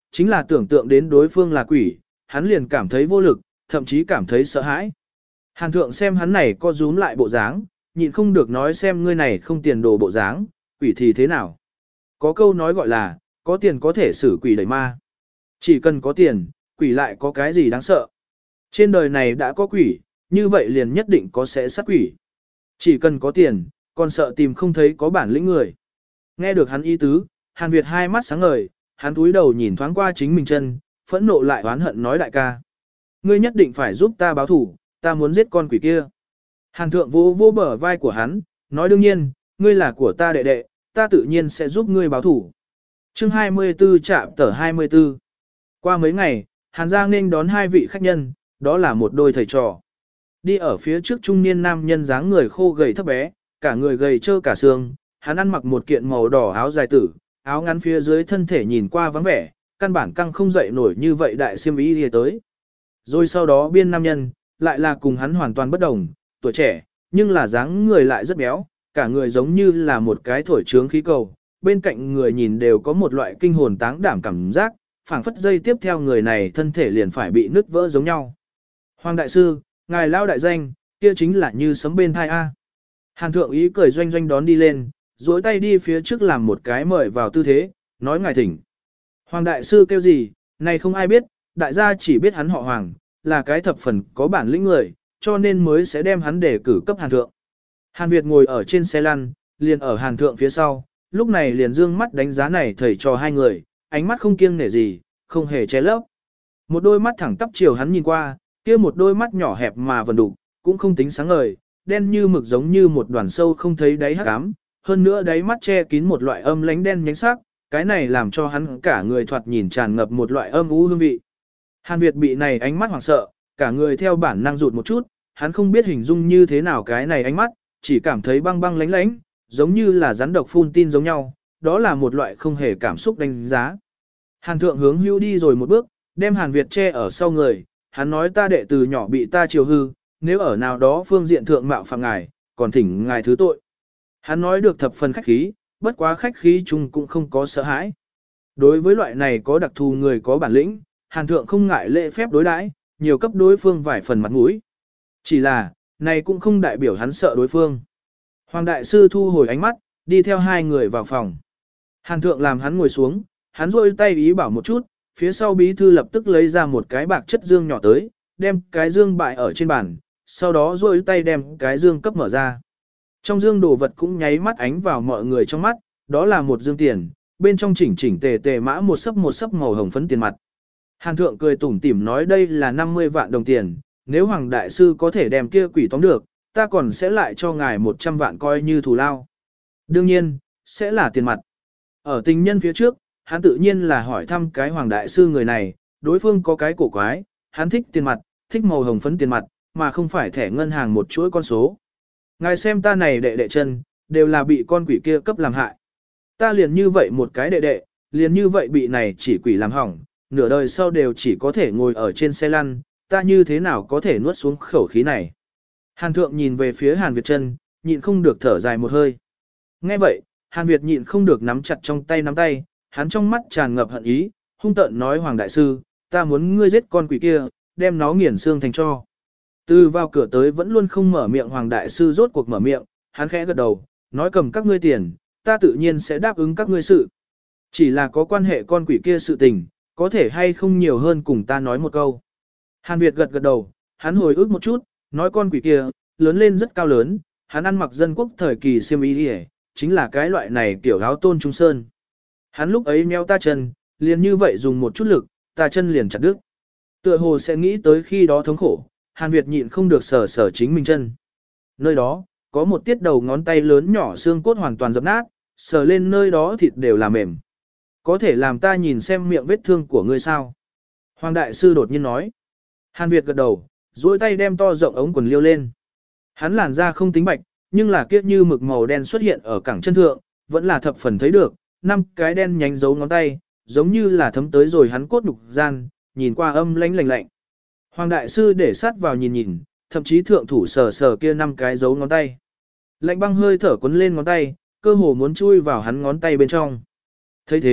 chính là tưởng tượng đến đối phương là quỷ, hắn liền cảm thấy vô lực, thậm chí cảm thấy sợ hãi. Hàn thượng xem hắn này co rúm lại bộ dáng, nhịn không được nói xem ngươi này không tiền đồ bộ dáng, quỷ thì thế nào. Có câu nói gọi là, có tiền có thể xử quỷ đẩy ma. Chỉ cần có tiền, quỷ lại có cái gì đáng sợ. Trên đời này đã có quỷ, như vậy liền nhất định có sẽ sát quỷ. Chỉ cần có tiền, còn sợ tìm không thấy có bản lĩnh người. Nghe được hắn ý tứ, Hàn Việt hai mắt sáng ngời, hắn túi đầu nhìn thoáng qua chính mình chân, phẫn nộ lại oán hận nói đại ca. Ngươi nhất định phải giúp ta báo thủ, ta muốn giết con quỷ kia. Hàn thượng vô vô bờ vai của hắn, nói đương nhiên, ngươi là của ta đệ đệ, ta tự nhiên sẽ giúp ngươi báo thủ. Chương hai mươi tư chạm tờ hai mươi tư. Qua mấy ngày, Hàn gia nên đón hai vị khách nhân, đó là một đôi thầy trò. Đi ở phía trước trung niên nam nhân dáng người khô gầy thấp bé, cả người gầy trơ cả xương, hắn ăn mặc một kiện màu đỏ áo dài tử, áo ngắn phía dưới thân thể nhìn qua vắng vẻ, căn bản căng không dậy nổi như vậy đại xiêm y đi tới. Rồi sau đó biên nam nhân, lại là cùng hắn hoàn toàn bất đồng, tuổi trẻ, nhưng là dáng người lại rất béo, cả người giống như là một cái thổi trướng khí cầu, bên cạnh người nhìn đều có một loại kinh hồn táng đảm cảm giác, phảng phất dây tiếp theo người này thân thể liền phải bị nứt vỡ giống nhau. Hoàng đại sư, ngài lao đại danh, kia chính là như sấm bên thai A. Hàn thượng ý cười doanh doanh đón đi lên, duỗi tay đi phía trước làm một cái mời vào tư thế, nói ngài thỉnh. Hoàng đại sư kêu gì, này không ai biết, đại gia chỉ biết hắn họ Hoàng, là cái thập phần có bản lĩnh người, cho nên mới sẽ đem hắn để cử cấp Hàn thượng. Hàn Việt ngồi ở trên xe lăn, liền ở Hàn thượng phía sau, lúc này liền dương mắt đánh giá này thầy trò hai người, ánh mắt không kiêng nể gì, không hề che lấp. Một đôi mắt thẳng tắp chiều hắn nhìn qua, kia một đôi mắt nhỏ hẹp mà vần đục, cũng không tính sáng ngời, đen như mực giống như một đoàn sâu không thấy đáy hắc ám, hơn nữa đáy mắt che kín một loại âm lánh đen nhánh sắc, cái này làm cho hắn cả người thoạt nhìn tràn ngập một loại âm u hương vị. Hàn Việt bị này ánh mắt hoảng sợ, cả người theo bản năng rụt một chút, hắn không biết hình dung như thế nào cái này ánh mắt, chỉ cảm thấy băng băng lánh lánh, giống như là rắn độc phun tin giống nhau, đó là một loại không hề cảm xúc đánh giá. Hàn thượng hướng hưu đi rồi một bước, đem Hàn Việt che ở sau người, hắn nói ta đệ từ nhỏ bị ta chiều hư, nếu ở nào đó phương diện thượng mạo phạm ngài, còn thỉnh ngài thứ tội. Hắn nói được thập phần khách khí, bất quá khách khí chung cũng không có sợ hãi. Đối với loại này có đặc thù người có bản lĩnh, Hàn thượng không ngại lễ phép đối đãi, nhiều cấp đối phương vài phần mặt mũi. Chỉ là, này cũng không đại biểu hắn sợ đối phương. Hoàng đại sư thu hồi ánh mắt, đi theo hai người vào phòng. Hàn thượng làm hắn ngồi xuống, hắn rôi tay ý bảo một chút, phía sau bí thư lập tức lấy ra một cái bạc chất dương nhỏ tới, đem cái dương bại ở trên bàn, sau đó rôi tay đem cái dương cấp mở ra. Trong dương đồ vật cũng nháy mắt ánh vào mọi người trong mắt, đó là một dương tiền, bên trong chỉnh chỉnh tề tề mã một sấp một sấp màu hồng phấn tiền mặt. Hàn thượng cười tủm tỉm nói đây là năm mươi vạn đồng tiền, nếu Hoàng đại sư có thể đem kia quỷ tóm được, ta còn sẽ lại cho ngài một trăm vạn coi như thù lao. Đương nhiên, sẽ là tiền mặt. Ở tình nhân phía trước, hắn tự nhiên là hỏi thăm cái Hoàng đại sư người này, đối phương có cái cổ quái, hắn thích tiền mặt, thích màu hồng phấn tiền mặt, mà không phải thẻ ngân hàng một chuỗi con số. Ngài xem ta này đệ đệ chân, đều là bị con quỷ kia cấp làm hại. Ta liền như vậy một cái đệ đệ, liền như vậy bị này chỉ quỷ làm hỏng, nửa đời sau đều chỉ có thể ngồi ở trên xe lăn, ta như thế nào có thể nuốt xuống khẩu khí này. Hàn thượng nhìn về phía Hàn Việt chân, nhịn không được thở dài một hơi. Nghe vậy, Hàn Việt nhịn không được nắm chặt trong tay nắm tay, hắn trong mắt tràn ngập hận ý, hung tợn nói Hoàng đại sư, ta muốn ngươi giết con quỷ kia, đem nó nghiền xương thành cho. Từ vào cửa tới vẫn luôn không mở miệng Hoàng đại sư rốt cuộc mở miệng, hắn khẽ gật đầu, nói cầm các ngươi tiền, ta tự nhiên sẽ đáp ứng các ngươi sự. Chỉ là có quan hệ con quỷ kia sự tình, có thể hay không nhiều hơn cùng ta nói một câu. Hàn Việt gật gật đầu, hắn hồi ức một chút, nói con quỷ kia, lớn lên rất cao lớn, hắn ăn mặc dân quốc thời kỳ xiêm y đi chính là cái loại này kiểu áo tôn trung sơn. Hắn lúc ấy meo ta chân, liền như vậy dùng một chút lực, ta chân liền chặt đứt. Tựa hồ sẽ nghĩ tới khi đó thống khổ, Hàn Việt nhịn không được sờ sờ chính mình chân. Nơi đó, có một tiết đầu ngón tay lớn nhỏ xương cốt hoàn toàn dập nát, sờ lên nơi đó thịt đều là mềm. Có thể làm ta nhìn xem miệng vết thương của ngươi sao? Hoàng đại sư đột nhiên nói. Hàn Việt gật đầu, duỗi tay đem to rộng ống quần liêu lên. Hắn làn da không tính bạch, nhưng là kiết như mực màu đen xuất hiện ở cẳng chân thượng, vẫn là thập phần thấy được, năm cái đen nhánh dấu ngón tay, giống như là thấm tới rồi hắn cốt nhục gian, nhìn qua âm lãnh lạnh lạnh. Hoàng đại sư để sát vào nhìn nhìn, thậm chí thượng thủ sờ sờ kia năm cái dấu ngón tay. Lạnh băng hơi thở cuốn lên ngón tay, cơ hồ muốn chui vào hắn ngón tay bên trong. Thấy thế,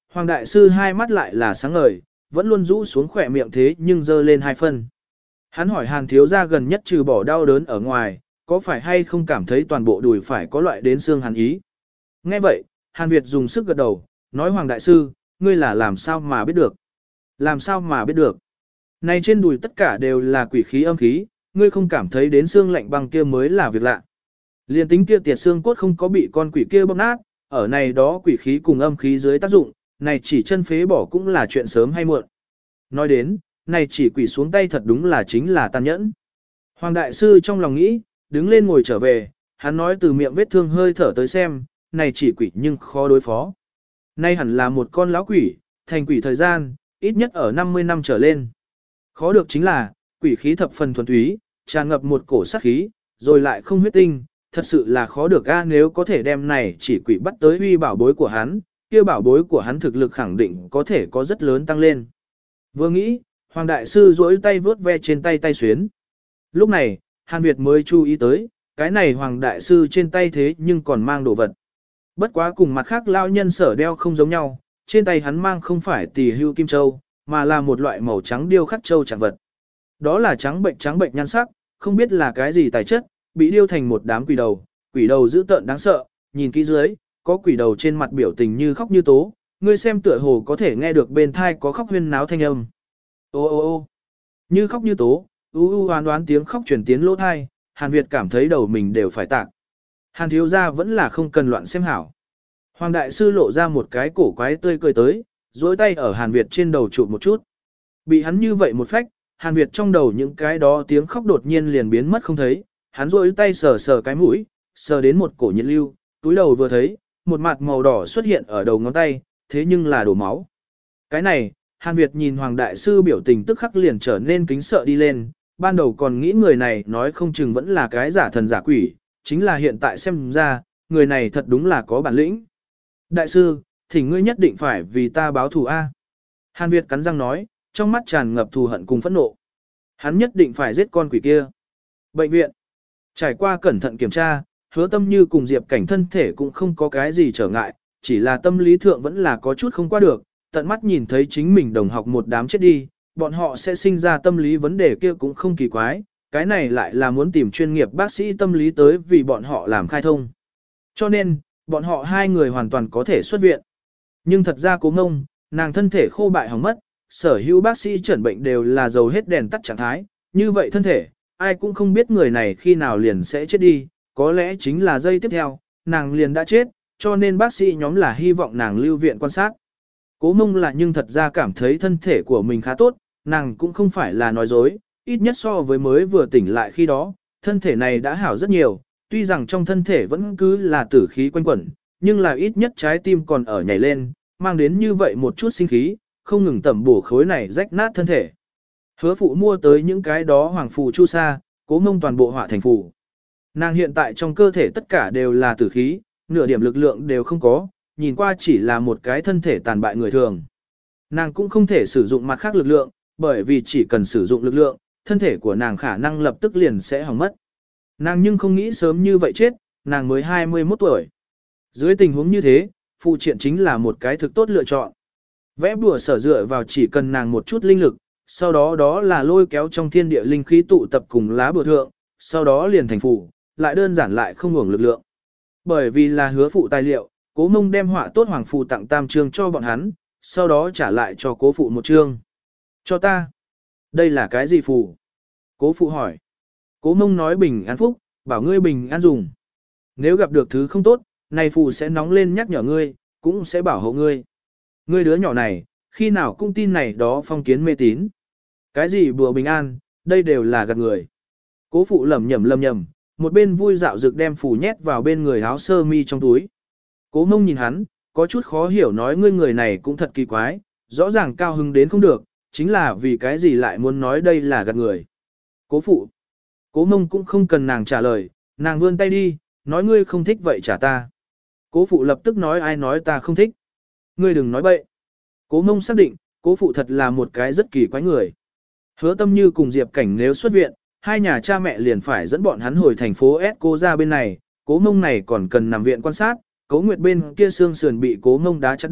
Hoàng đại sư hai mắt lại là sáng ngời, vẫn luôn rũ xuống khỏe miệng thế nhưng dơ lên hai phân. Hắn hỏi Hàn thiếu gia gần nhất trừ bỏ đau đớn ở ngoài, có phải hay không cảm thấy toàn bộ đùi phải có loại đến xương hàn ý. Nghe vậy, Hàn Việt dùng sức gật đầu, nói Hoàng đại sư, ngươi là làm sao mà biết được. Làm sao mà biết được. Này trên đùi tất cả đều là quỷ khí âm khí, ngươi không cảm thấy đến xương lạnh băng kia mới là việc lạ. Liên tính kia tiệt xương cốt không có bị con quỷ kia bóp nát, ở này đó quỷ khí cùng âm khí dưới tác dụng, này chỉ chân phế bỏ cũng là chuyện sớm hay muộn. Nói đến, này chỉ quỷ xuống tay thật đúng là chính là tàn nhẫn. Hoàng đại sư trong lòng nghĩ, đứng lên ngồi trở về, hắn nói từ miệng vết thương hơi thở tới xem, này chỉ quỷ nhưng khó đối phó. Nay hẳn là một con lão quỷ, thành quỷ thời gian, ít nhất ở năm mươi năm trở lên. Khó được chính là, quỷ khí thập phần thuần túy, tràn ngập một cổ sát khí, rồi lại không huyết tinh, thật sự là khó được a nếu có thể đem này chỉ quỷ bắt tới uy bảo bối của hắn, kia bảo bối của hắn thực lực khẳng định có thể có rất lớn tăng lên. Vừa nghĩ, Hoàng đại sư duỗi tay vướt ve trên tay tay xuyến. Lúc này, Hàn Việt mới chú ý tới, cái này Hoàng đại sư trên tay thế nhưng còn mang đồ vật. Bất quá cùng mặt khác lao nhân sở đeo không giống nhau, trên tay hắn mang không phải tỳ hưu kim châu, mà là một loại màu trắng điêu khắc châu trạng vật. Đó là trắng bệnh trắng bệnh nhan sắc, không biết là cái gì tài chất, bị điêu thành một đám quỷ đầu, quỷ đầu dữ tợn đáng sợ, nhìn kỹ dưới, có quỷ đầu trên mặt biểu tình như khóc như tố, ngươi xem tựa hồ có thể nghe được bên thai có khóc huyên náo thanh âm. Ô ô ô như khóc như tố, u u hoán đoán tiếng khóc truyền tiến lỗ thai, Hàn Việt cảm thấy đầu mình đều phải tạc. Hàn thiếu gia vẫn là không cần loạn xem hảo. Hoàng đại sư lộ ra một cái cổ quái tươi cười tới, duỗi tay ở Hàn Việt trên đầu chụp một chút. Bị hắn như vậy một phách, Hàn Việt trong đầu những cái đó tiếng khóc đột nhiên liền biến mất không thấy, hắn duỗi tay sờ sờ cái mũi, sờ đến một cổ nhiệt lưu, túi đầu vừa thấy, một mặt màu đỏ xuất hiện ở đầu ngón tay, thế nhưng là đổ máu. Cái này, Hàn Việt nhìn Hoàng đại sư biểu tình tức khắc liền trở nên kính sợ đi lên, ban đầu còn nghĩ người này nói không chừng vẫn là cái giả thần giả quỷ, chính là hiện tại xem ra, người này thật đúng là có bản lĩnh. Đại sư, thỉnh ngươi nhất định phải vì ta báo thù A. Hàn Việt cắn răng nói, trong mắt tràn ngập thù hận cùng phẫn nộ. Hắn nhất định phải giết con quỷ kia. Bệnh viện. Trải qua cẩn thận kiểm tra, Hứa Tâm Như cùng Diệp Cảnh thân thể cũng không có cái gì trở ngại, chỉ là tâm lý thượng vẫn là có chút không qua được, tận mắt nhìn thấy chính mình đồng học một đám chết đi, bọn họ sẽ sinh ra tâm lý vấn đề kia cũng không kỳ quái, cái này lại là muốn tìm chuyên nghiệp bác sĩ tâm lý tới vì bọn họ làm khai thông. Cho nên, bọn họ hai người hoàn toàn có thể xuất viện. Nhưng thật ra Cố Ngông, nàng thân thể khô bại hỏng mất, sở hữu bác sĩ chẩn bệnh đều là dầu hết đèn tắt trạng thái, như vậy thân thể, ai cũng không biết người này khi nào liền sẽ chết đi, có lẽ chính là giây tiếp theo, nàng liền đã chết, cho nên bác sĩ nhóm là hy vọng nàng lưu viện quan sát. Cố Mông là nhưng thật ra cảm thấy thân thể của mình khá tốt, nàng cũng không phải là nói dối, ít nhất so với mới vừa tỉnh lại khi đó, thân thể này đã hảo rất nhiều, tuy rằng trong thân thể vẫn cứ là tử khí quanh quẩn, nhưng là ít nhất trái tim còn ở nhảy lên, mang đến như vậy một chút sinh khí, không ngừng tẩm bổ khối này rách nát thân thể. Hứa phụ mua tới những cái đó hoàng phù chu sa, Cố Mông toàn bộ họa thành phù. Nàng hiện tại trong cơ thể tất cả đều là tử khí, nửa điểm lực lượng đều không có, nhìn qua chỉ là một cái thân thể tàn bại người thường. Nàng cũng không thể sử dụng mặt khác lực lượng, bởi vì chỉ cần sử dụng lực lượng, thân thể của nàng khả năng lập tức liền sẽ hỏng mất. Nàng nhưng không nghĩ sớm như vậy chết, nàng mới hai mươi mốt tuổi. Dưới tình huống như thế, phụ triện chính là một cái thực tốt lựa chọn. Vẽ bùa sở dựa vào chỉ cần nàng một chút linh lực, sau đó đó là lôi kéo trong thiên địa linh khí tụ tập cùng lá bùa thượng, sau đó liền thành phù, lại đơn giản lại không hưởng lực lượng. Bởi vì là hứa phụ tài liệu, Cố Mông đem họa tốt hoàng phù tặng tam trương cho bọn hắn, sau đó trả lại cho cố phụ một trương. Cho ta. Đây là cái gì phù? Cố phụ hỏi. Cố Mông nói bình an phúc, bảo ngươi bình an dùng. Nếu gặp được thứ không tốt, này phù sẽ nóng lên nhắc nhở ngươi, cũng sẽ bảo hộ ngươi. Ngươi đứa nhỏ này, khi nào cũng tin này đó phong kiến mê tín. Cái gì bùa bình an, đây đều là gạt người. Cố phụ lẩm nhẩm lẩm nhẩm, một bên vui dạo dược đem phù nhét vào bên người áo sơ mi trong túi. Cố Mông nhìn hắn, có chút khó hiểu nói ngươi người này cũng thật kỳ quái, rõ ràng cao hứng đến không được, chính là vì cái gì lại muốn nói đây là gạt người. Cố phụ. Cố Mông cũng không cần nàng trả lời, nàng vươn tay đi, nói ngươi không thích vậy trả ta. Cố phụ lập tức nói ai nói ta không thích. Ngươi đừng nói bậy. Cố Mông xác định, cố phụ thật là một cái rất kỳ quái người. Hứa Tâm Như cùng Diệp Cảnh nếu xuất viện, hai nhà cha mẹ liền phải dẫn bọn hắn hồi thành phố S cô ra bên này, Cố Mông này còn cần nằm viện quan sát, Cố Nguyệt bên kia xương sườn bị Cố Mông đá chặt đứt,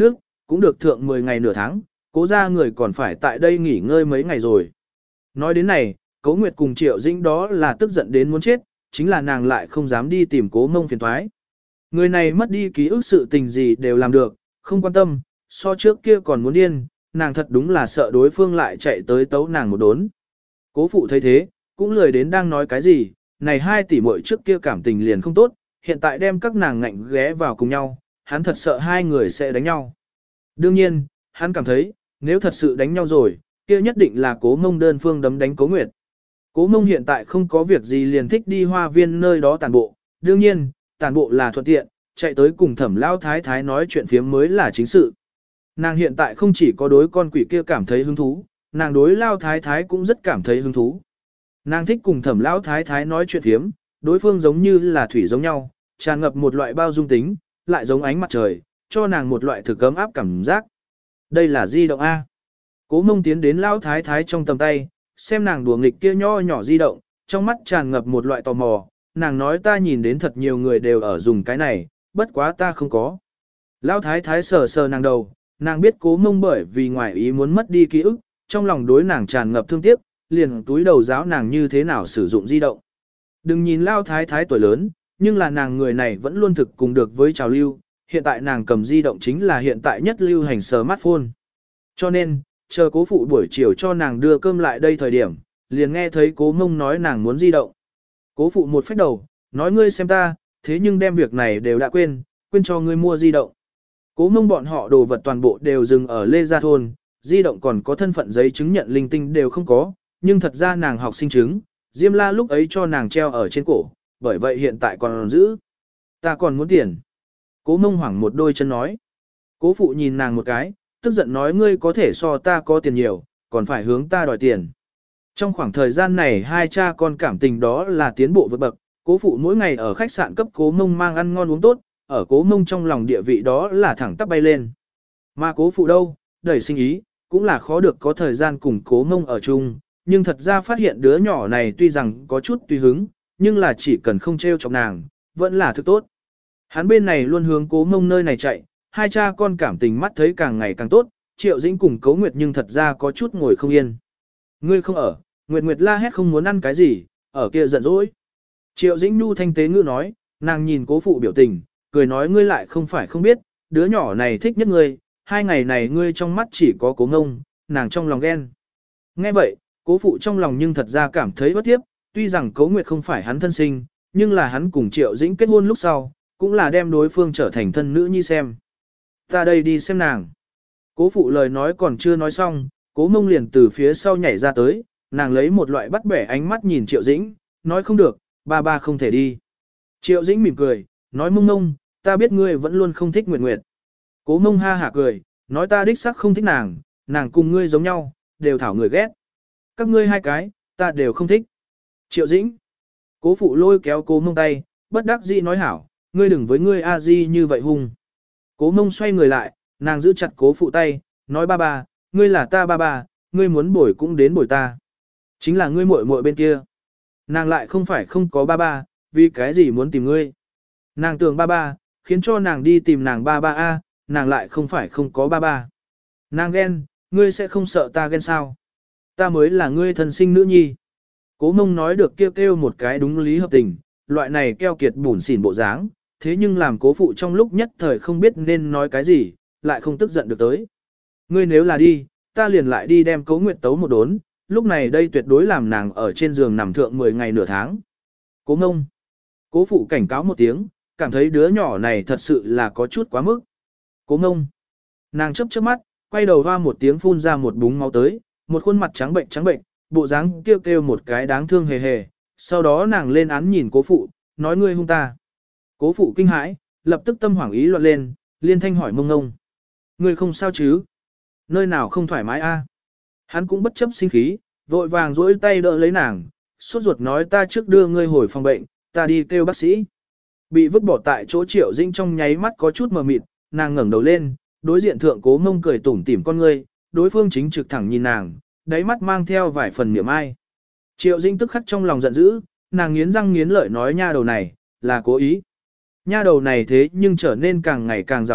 cũng được thượng mười ngày nửa tháng, cố ra người còn phải tại đây nghỉ ngơi mấy ngày rồi. Nói đến này, Cố Nguyệt cùng Triệu Dĩnh đó là tức giận đến muốn chết, chính là nàng lại không dám đi tìm Cố Mông phiền toái. Người này mất đi ký ức sự tình gì đều làm được, không quan tâm, so trước kia còn muốn điên, nàng thật đúng là sợ đối phương lại chạy tới tấu nàng một đốn. Cố phụ thấy thế, cũng lười đến đang nói cái gì, này hai tỷ muội trước kia cảm tình liền không tốt, hiện tại đem các nàng ngạnh ghé vào cùng nhau, hắn thật sợ hai người sẽ đánh nhau. Đương nhiên, hắn cảm thấy, nếu thật sự đánh nhau rồi, kia nhất định là Cố Mông đơn phương đấm đánh Cố Nguyệt. Cố Mông hiện tại không có việc gì liền thích đi hoa viên nơi đó tàn bộ, đương nhiên, tàn bộ là thuận tiện, chạy tới cùng Thẩm Lão Thái Thái nói chuyện phiếm mới là chính sự. Nàng hiện tại không chỉ có đối con quỷ kia cảm thấy hứng thú, nàng đối Lão Thái Thái cũng rất cảm thấy hứng thú. Nàng thích cùng Thẩm Lão Thái Thái nói chuyện phiếm, đối phương giống như là thủy giống nhau, tràn ngập một loại bao dung tính, lại giống ánh mặt trời, cho nàng một loại thực ấm áp cảm giác. Đây là di động A. Cố Mông tiến đến Lão Thái Thái trong tầm tay, xem nàng đùa nghịch kia nho nhỏ di động, trong mắt tràn ngập một loại tò mò, nàng nói ta nhìn đến thật nhiều người đều ở dùng cái này, bất quá ta không có. Lão Thái Thái sờ sờ nàng đầu, nàng biết Cố Mông bởi vì ngoài ý muốn mất đi ký ức, trong lòng đối nàng tràn ngập thương tiếc, liền túi đầu giáo nàng như thế nào sử dụng di động. Đừng nhìn Lão Thái Thái tuổi lớn, nhưng là nàng người này vẫn luôn thực cùng được với trào lưu, hiện tại nàng cầm di động chính là hiện tại nhất lưu hành smartphone. Cho nên, chờ Cố phụ buổi chiều cho nàng đưa cơm lại đây thời điểm, liền nghe thấy Cố Mông nói nàng muốn di động. Cố phụ một phách đầu, nói ngươi xem ta, thế nhưng đem việc này đều đã quên, quên cho ngươi mua di động. Cố Mông bọn họ đồ vật toàn bộ đều dừng ở Lê Gia Thôn, di động còn có thân phận giấy chứng nhận linh tinh đều không có, nhưng thật ra nàng học sinh chứng, Diêm La lúc ấy cho nàng treo ở trên cổ, bởi vậy hiện tại còn giữ. Ta còn muốn tiền. Cố Mông hoảng một đôi chân nói. Cố phụ nhìn nàng một cái, tức giận nói ngươi có thể so ta có tiền nhiều, còn phải hướng ta đòi tiền. Trong khoảng thời gian này hai cha con cảm tình đó là tiến bộ vượt bậc, Cố phụ mỗi ngày ở khách sạn cấp Cố Mông mang ăn ngon uống tốt, ở Cố Mông trong lòng địa vị đó là thẳng tắp bay lên. Mà Cố phụ đâu, đẩy sinh ý, cũng là khó được có thời gian cùng Cố Mông ở chung, nhưng thật ra phát hiện đứa nhỏ này tuy rằng có chút tùy hứng, nhưng là chỉ cần không trêu chọc nàng, vẫn là thứ tốt. Hắn bên này luôn hướng Cố Mông nơi này chạy, hai cha con cảm tình mắt thấy càng ngày càng tốt, Triệu Dĩnh cùng Cố Nguyệt nhưng thật ra có chút ngồi không yên. Ngươi không ở, Nguyệt Nguyệt la hét không muốn ăn cái gì, ở kia giận dỗi. Triệu Dĩnh nu thanh tế ngữ nói, nàng nhìn Cố phụ biểu tình, cười nói ngươi lại không phải không biết, đứa nhỏ này thích nhất ngươi, hai ngày này ngươi trong mắt chỉ có Cố Ngông, nàng trong lòng ghen. Nghe vậy, Cố phụ trong lòng nhưng thật ra cảm thấy bất tiếp, tuy rằng Cố Nguyệt không phải hắn thân sinh, nhưng là hắn cùng Triệu Dĩnh kết hôn lúc sau, cũng là đem đối phương trở thành thân nữ nhi xem. Ta đây đi xem nàng. Cố phụ lời nói còn chưa nói xong, Cố Mông liền từ phía sau nhảy ra tới, nàng lấy một loại bắt bẻ ánh mắt nhìn Triệu Dĩnh, nói không được, ba ba không thể đi. Triệu Dĩnh mỉm cười, nói Mông Mông, ta biết ngươi vẫn luôn không thích Nguyệt Nguyệt. Cố Mông ha hả cười, nói ta đích xác không thích nàng, nàng cùng ngươi giống nhau, đều thảo người ghét. Các ngươi hai cái, ta đều không thích. Triệu Dĩnh. Cố phụ lôi kéo Cố Mông tay, bất đắc dĩ nói hảo, ngươi đừng với ngươi a di như vậy hung. Cố Mông xoay người lại, nàng giữ chặt Cố phụ tay, nói ba ba, ngươi là ta ba ba, ngươi muốn bồi cũng đến bồi ta. Chính là ngươi muội muội bên kia. Nàng lại không phải không có ba ba, vì cái gì muốn tìm ngươi. Nàng tưởng ba ba, khiến cho nàng đi tìm nàng ba ba a, nàng lại không phải không có ba ba. Nàng ghen, ngươi sẽ không sợ ta ghen sao? Ta mới là ngươi thân sinh nữ nhi. Cố Mông nói được kêu kêu một cái đúng lý hợp tình, loại này keo kiệt bủn xỉn bộ dáng, thế nhưng làm Cố phụ trong lúc nhất thời không biết nên nói cái gì, lại không tức giận được tới. Ngươi nếu là đi, ta liền lại đi đem Cố Nguyệt tấu một đốn, lúc này đây tuyệt đối làm nàng ở trên giường nằm thượng mười ngày nửa tháng. Cố Mông. Cố phụ cảnh cáo một tiếng, cảm thấy đứa nhỏ này thật sự là có chút quá mức. Cố Mông. Nàng chớp chớp mắt, quay đầu hoa một tiếng phun ra một búng máu tới, một khuôn mặt trắng bệnh trắng bệnh, bộ dáng kêu kêu một cái đáng thương hề hề. Sau đó nàng lên án nhìn Cố phụ, nói ngươi hung ta. Cố phụ kinh hãi, lập tức tâm hoảng ý loạn lên, liên thanh hỏi Mông Ngông. Ngươi không sao chứ? Nơi nào không thoải mái a? Hắn cũng bất chấp sinh khí, vội vàng duỗi tay đỡ lấy nàng, sốt ruột nói ta trước đưa ngươi hồi phòng bệnh, ta đi kêu bác sĩ. Bị vứt bỏ tại chỗ Triệu Dĩnh trong nháy mắt có chút mờ mịt, nàng ngẩng đầu lên, đối diện thượng Cố Mông cười tủm tỉm con ngươi, đối phương chính trực thẳng nhìn nàng, đáy mắt mang theo vài phần niệm ai. Triệu Dĩnh tức khắc trong lòng giận dữ, nàng nghiến răng nghiến lợi nói nha đầu này, là cố ý. Nha đầu này thế nhưng trở nên càng ngày càng giàu hoạt,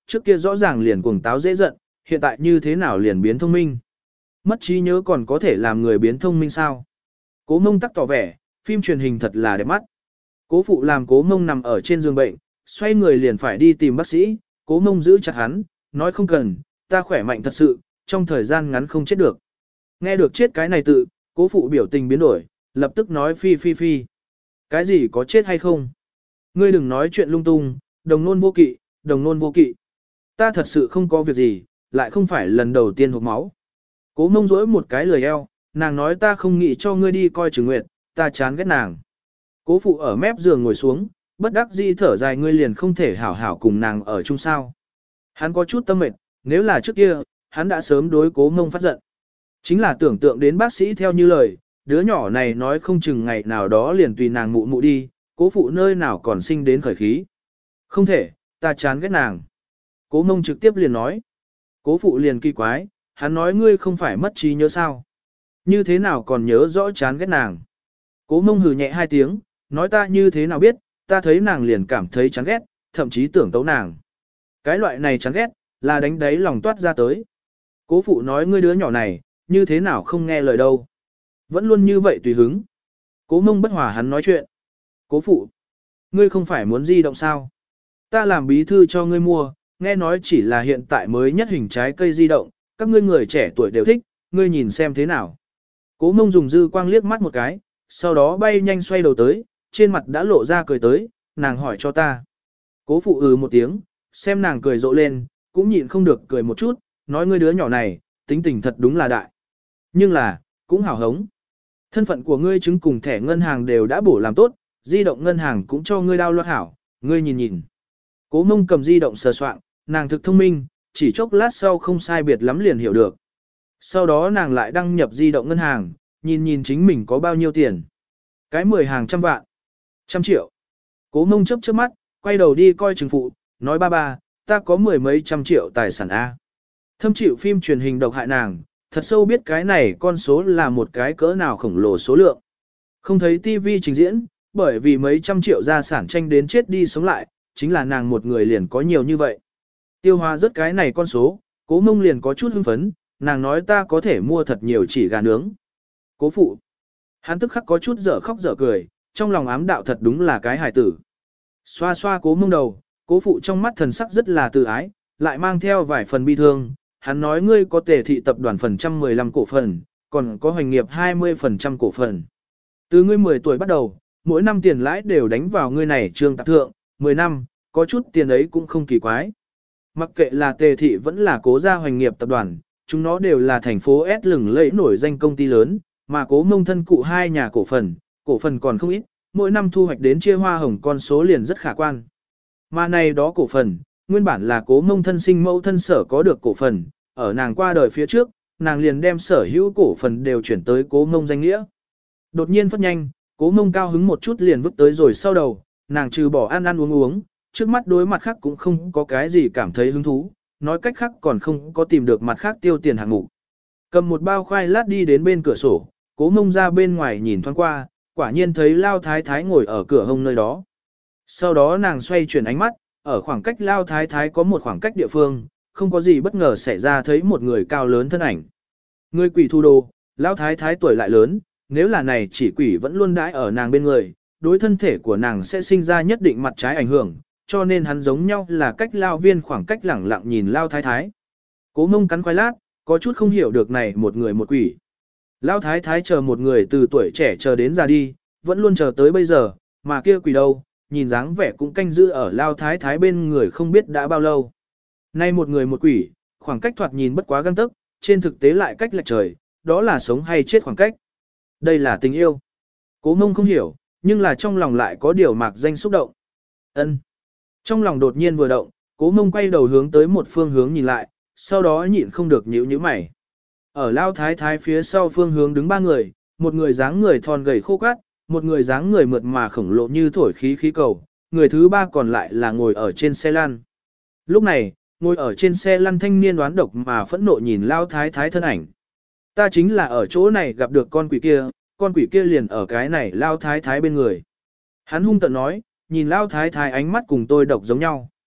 trước kia rõ ràng liền cuồng táo dễ giận, hiện tại như thế nào liền biến thông minh. Mất trí nhớ còn có thể làm người biến thông minh sao? Cố Mông tắc tỏ vẻ, phim truyền hình thật là đẹp mắt. Cố phụ làm Cố Mông nằm ở trên giường bệnh, xoay người liền phải đi tìm bác sĩ, Cố Mông giữ chặt hắn, nói không cần, ta khỏe mạnh thật sự, trong thời gian ngắn không chết được. Nghe được chết cái này tự, Cố phụ biểu tình biến đổi, lập tức nói phi phi phi. Cái gì có chết hay không? Ngươi đừng nói chuyện lung tung, đồng nôn vô kỵ, đồng nôn vô kỵ. Ta thật sự không có việc gì, lại không phải lần đầu tiên hộp máu. Cố Mông rỗi một cái lười eo, nàng nói ta không nghĩ cho ngươi đi coi Trừng Nguyệt, ta chán ghét nàng. Cố phụ ở mép giường ngồi xuống, bất đắc dĩ thở dài, ngươi liền không thể hảo hảo cùng nàng ở chung sao. Hắn có chút tâm mệt, nếu là trước kia, hắn đã sớm đối Cố Mông phát giận. Chính là tưởng tượng đến bác sĩ theo như lời, đứa nhỏ này nói không chừng ngày nào đó liền tùy nàng mụ mụ đi, Cố phụ nơi nào còn sinh đến khởi khí. Không thể, ta chán ghét nàng. Cố Mông trực tiếp liền nói. Cố phụ liền kỳ quái, hắn nói ngươi không phải mất trí nhớ sao. Như thế nào còn nhớ rõ chán ghét nàng. Cố Mông hừ nhẹ hai tiếng, nói ta như thế nào biết, ta thấy nàng liền cảm thấy chán ghét, thậm chí tưởng tấu nàng. Cái loại này chán ghét, là đánh đáy lòng toát ra tới. Cố phụ nói ngươi đứa nhỏ này, như thế nào không nghe lời đâu. Vẫn luôn như vậy tùy hứng. Cố Mông bất hòa hắn nói chuyện. Cố phụ, ngươi không phải muốn di động sao? Ta làm bí thư cho ngươi mua, nghe nói chỉ là hiện tại mới nhất hình trái cây di động, các ngươi người trẻ tuổi đều thích, ngươi nhìn xem thế nào. Cố Mông dùng dư quang liếc mắt một cái, sau đó bay nhanh xoay đầu tới, trên mặt đã lộ ra cười tới, nàng hỏi cho ta. Cố phụ ừ một tiếng, xem nàng cười rộ lên, cũng nhịn không được cười một chút, nói ngươi đứa nhỏ này, tính tình thật đúng là đại. Nhưng là, cũng hào hống. Thân phận của ngươi chứng cùng thẻ ngân hàng đều đã bổ làm tốt, di động ngân hàng cũng cho ngươi đao loạt hảo, ngươi nhìn nhìn. Cố Mông cầm di động sờ soạng, nàng thực thông minh, chỉ chốc lát sau không sai biệt lắm liền hiểu được. Sau đó nàng lại đăng nhập di động ngân hàng, nhìn nhìn chính mình có bao nhiêu tiền. Cái mười hàng trăm vạn, trăm triệu. Cố Mông chớp chớp mắt, quay đầu đi coi Trừng phụ, nói ba ba, ta có mười mấy trăm triệu tài sản A. Thâm chịu phim truyền hình độc hại nàng, thật sâu biết cái này con số là một cái cỡ nào khổng lồ số lượng. Không thấy tivi trình diễn, bởi vì mấy trăm triệu gia sản tranh đến chết đi sống lại, chính là nàng một người liền có nhiều như vậy. Tiêu hóa rất cái này con số, Cố Mông liền có chút hưng phấn, nàng nói ta có thể mua thật nhiều chỉ gà nướng. Cố phụ. Hắn tức khắc có chút dở khóc dở cười, trong lòng ám đạo thật đúng là cái hài tử. Xoa xoa Cố Mông đầu, Cố phụ trong mắt thần sắc rất là tự ái, lại mang theo vài phần bi thương. Hắn nói ngươi có Tề thị tập đoàn phần trăm mười lăm cổ phần, còn có Hoành nghiệp hai mươi phần trăm cổ phần. Từ ngươi mười tuổi bắt đầu, mỗi năm tiền lãi đều đánh vào ngươi này trương tạp thượng, mười năm, có chút tiền ấy cũng không kỳ quái. Mặc kệ là Tề thị vẫn là Cố gia Hoành nghiệp tập đoàn, chúng nó đều là thành phố S lừng lẫy nổi danh công ty lớn, mà Cố Mông thân cụ hai nhà cổ phần, cổ phần còn không ít, mỗi năm thu hoạch đến chia hoa hồng con số liền rất khả quan. Mà này đó cổ phần, nguyên bản là Cố Mông thân sinh mẫu thân sở có được cổ phần, ở nàng qua đời phía trước, nàng liền đem sở hữu cổ phần đều chuyển tới Cố Mông danh nghĩa. Đột nhiên phát nhanh, Cố Mông cao hứng một chút liền vứt tới rồi sau đầu, nàng trừ bỏ ăn ăn uống uống, trước mắt đối mặt khác cũng không có cái gì cảm thấy hứng thú, nói cách khác còn không có tìm được mặt khác tiêu tiền hạng mục. Cầm một bao khoai lát đi đến bên cửa sổ, Cố Mông ra bên ngoài nhìn thoáng qua, quả nhiên thấy Lao Thái Thái ngồi ở cửa hông nơi đó. Sau đó nàng xoay chuyển ánh mắt, ở khoảng cách Lao Thái Thái có một khoảng cách địa phương, không có gì bất ngờ xảy ra thấy một người cao lớn thân ảnh. Người quỷ thu đồ, Lao Thái Thái tuổi lại lớn, nếu là này chỉ quỷ vẫn luôn đãi ở nàng bên người, đối thân thể của nàng sẽ sinh ra nhất định mặt trái ảnh hưởng, cho nên hắn giống nhau là cách Lao Viên khoảng cách lẳng lặng nhìn Lao Thái Thái. Cố Mông cắn khoai lát, có chút không hiểu được này một người một quỷ. Lao Thái Thái chờ một người từ tuổi trẻ chờ đến già đi, vẫn luôn chờ tới bây giờ, mà kia quỷ đâu, nhìn dáng vẻ cũng canh giữ ở Lao Thái Thái bên người không biết đã bao lâu. Nay một người một quỷ, khoảng cách thoạt nhìn bất quá găng tức, trên thực tế lại cách lệch trời, đó là sống hay chết khoảng cách. Đây là tình yêu. Cố Mông không hiểu, nhưng là trong lòng lại có điều mạc danh xúc động. Ân. Trong lòng đột nhiên vừa động, Cố Mông quay đầu hướng tới một phương hướng nhìn lại, sau đó nhịn không được nhíu nhíu mày. Ở Lao Thái Thái phía sau phương hướng đứng ba người, một người dáng người thon gầy khô cát, một người dáng người mượt mà khổng lồ như thổi khí khí cầu, người thứ ba còn lại là ngồi ở trên xe lăn. Lúc này, ngồi ở trên xe lăn thanh niên đoán độc mà phẫn nộ nhìn Lao Thái Thái thân ảnh. Ta chính là ở chỗ này gặp được con quỷ kia, con quỷ kia liền ở cái này Lao Thái Thái bên người. Hắn hung tợn nói, nhìn Lao Thái Thái ánh mắt cùng tôi độc giống nhau.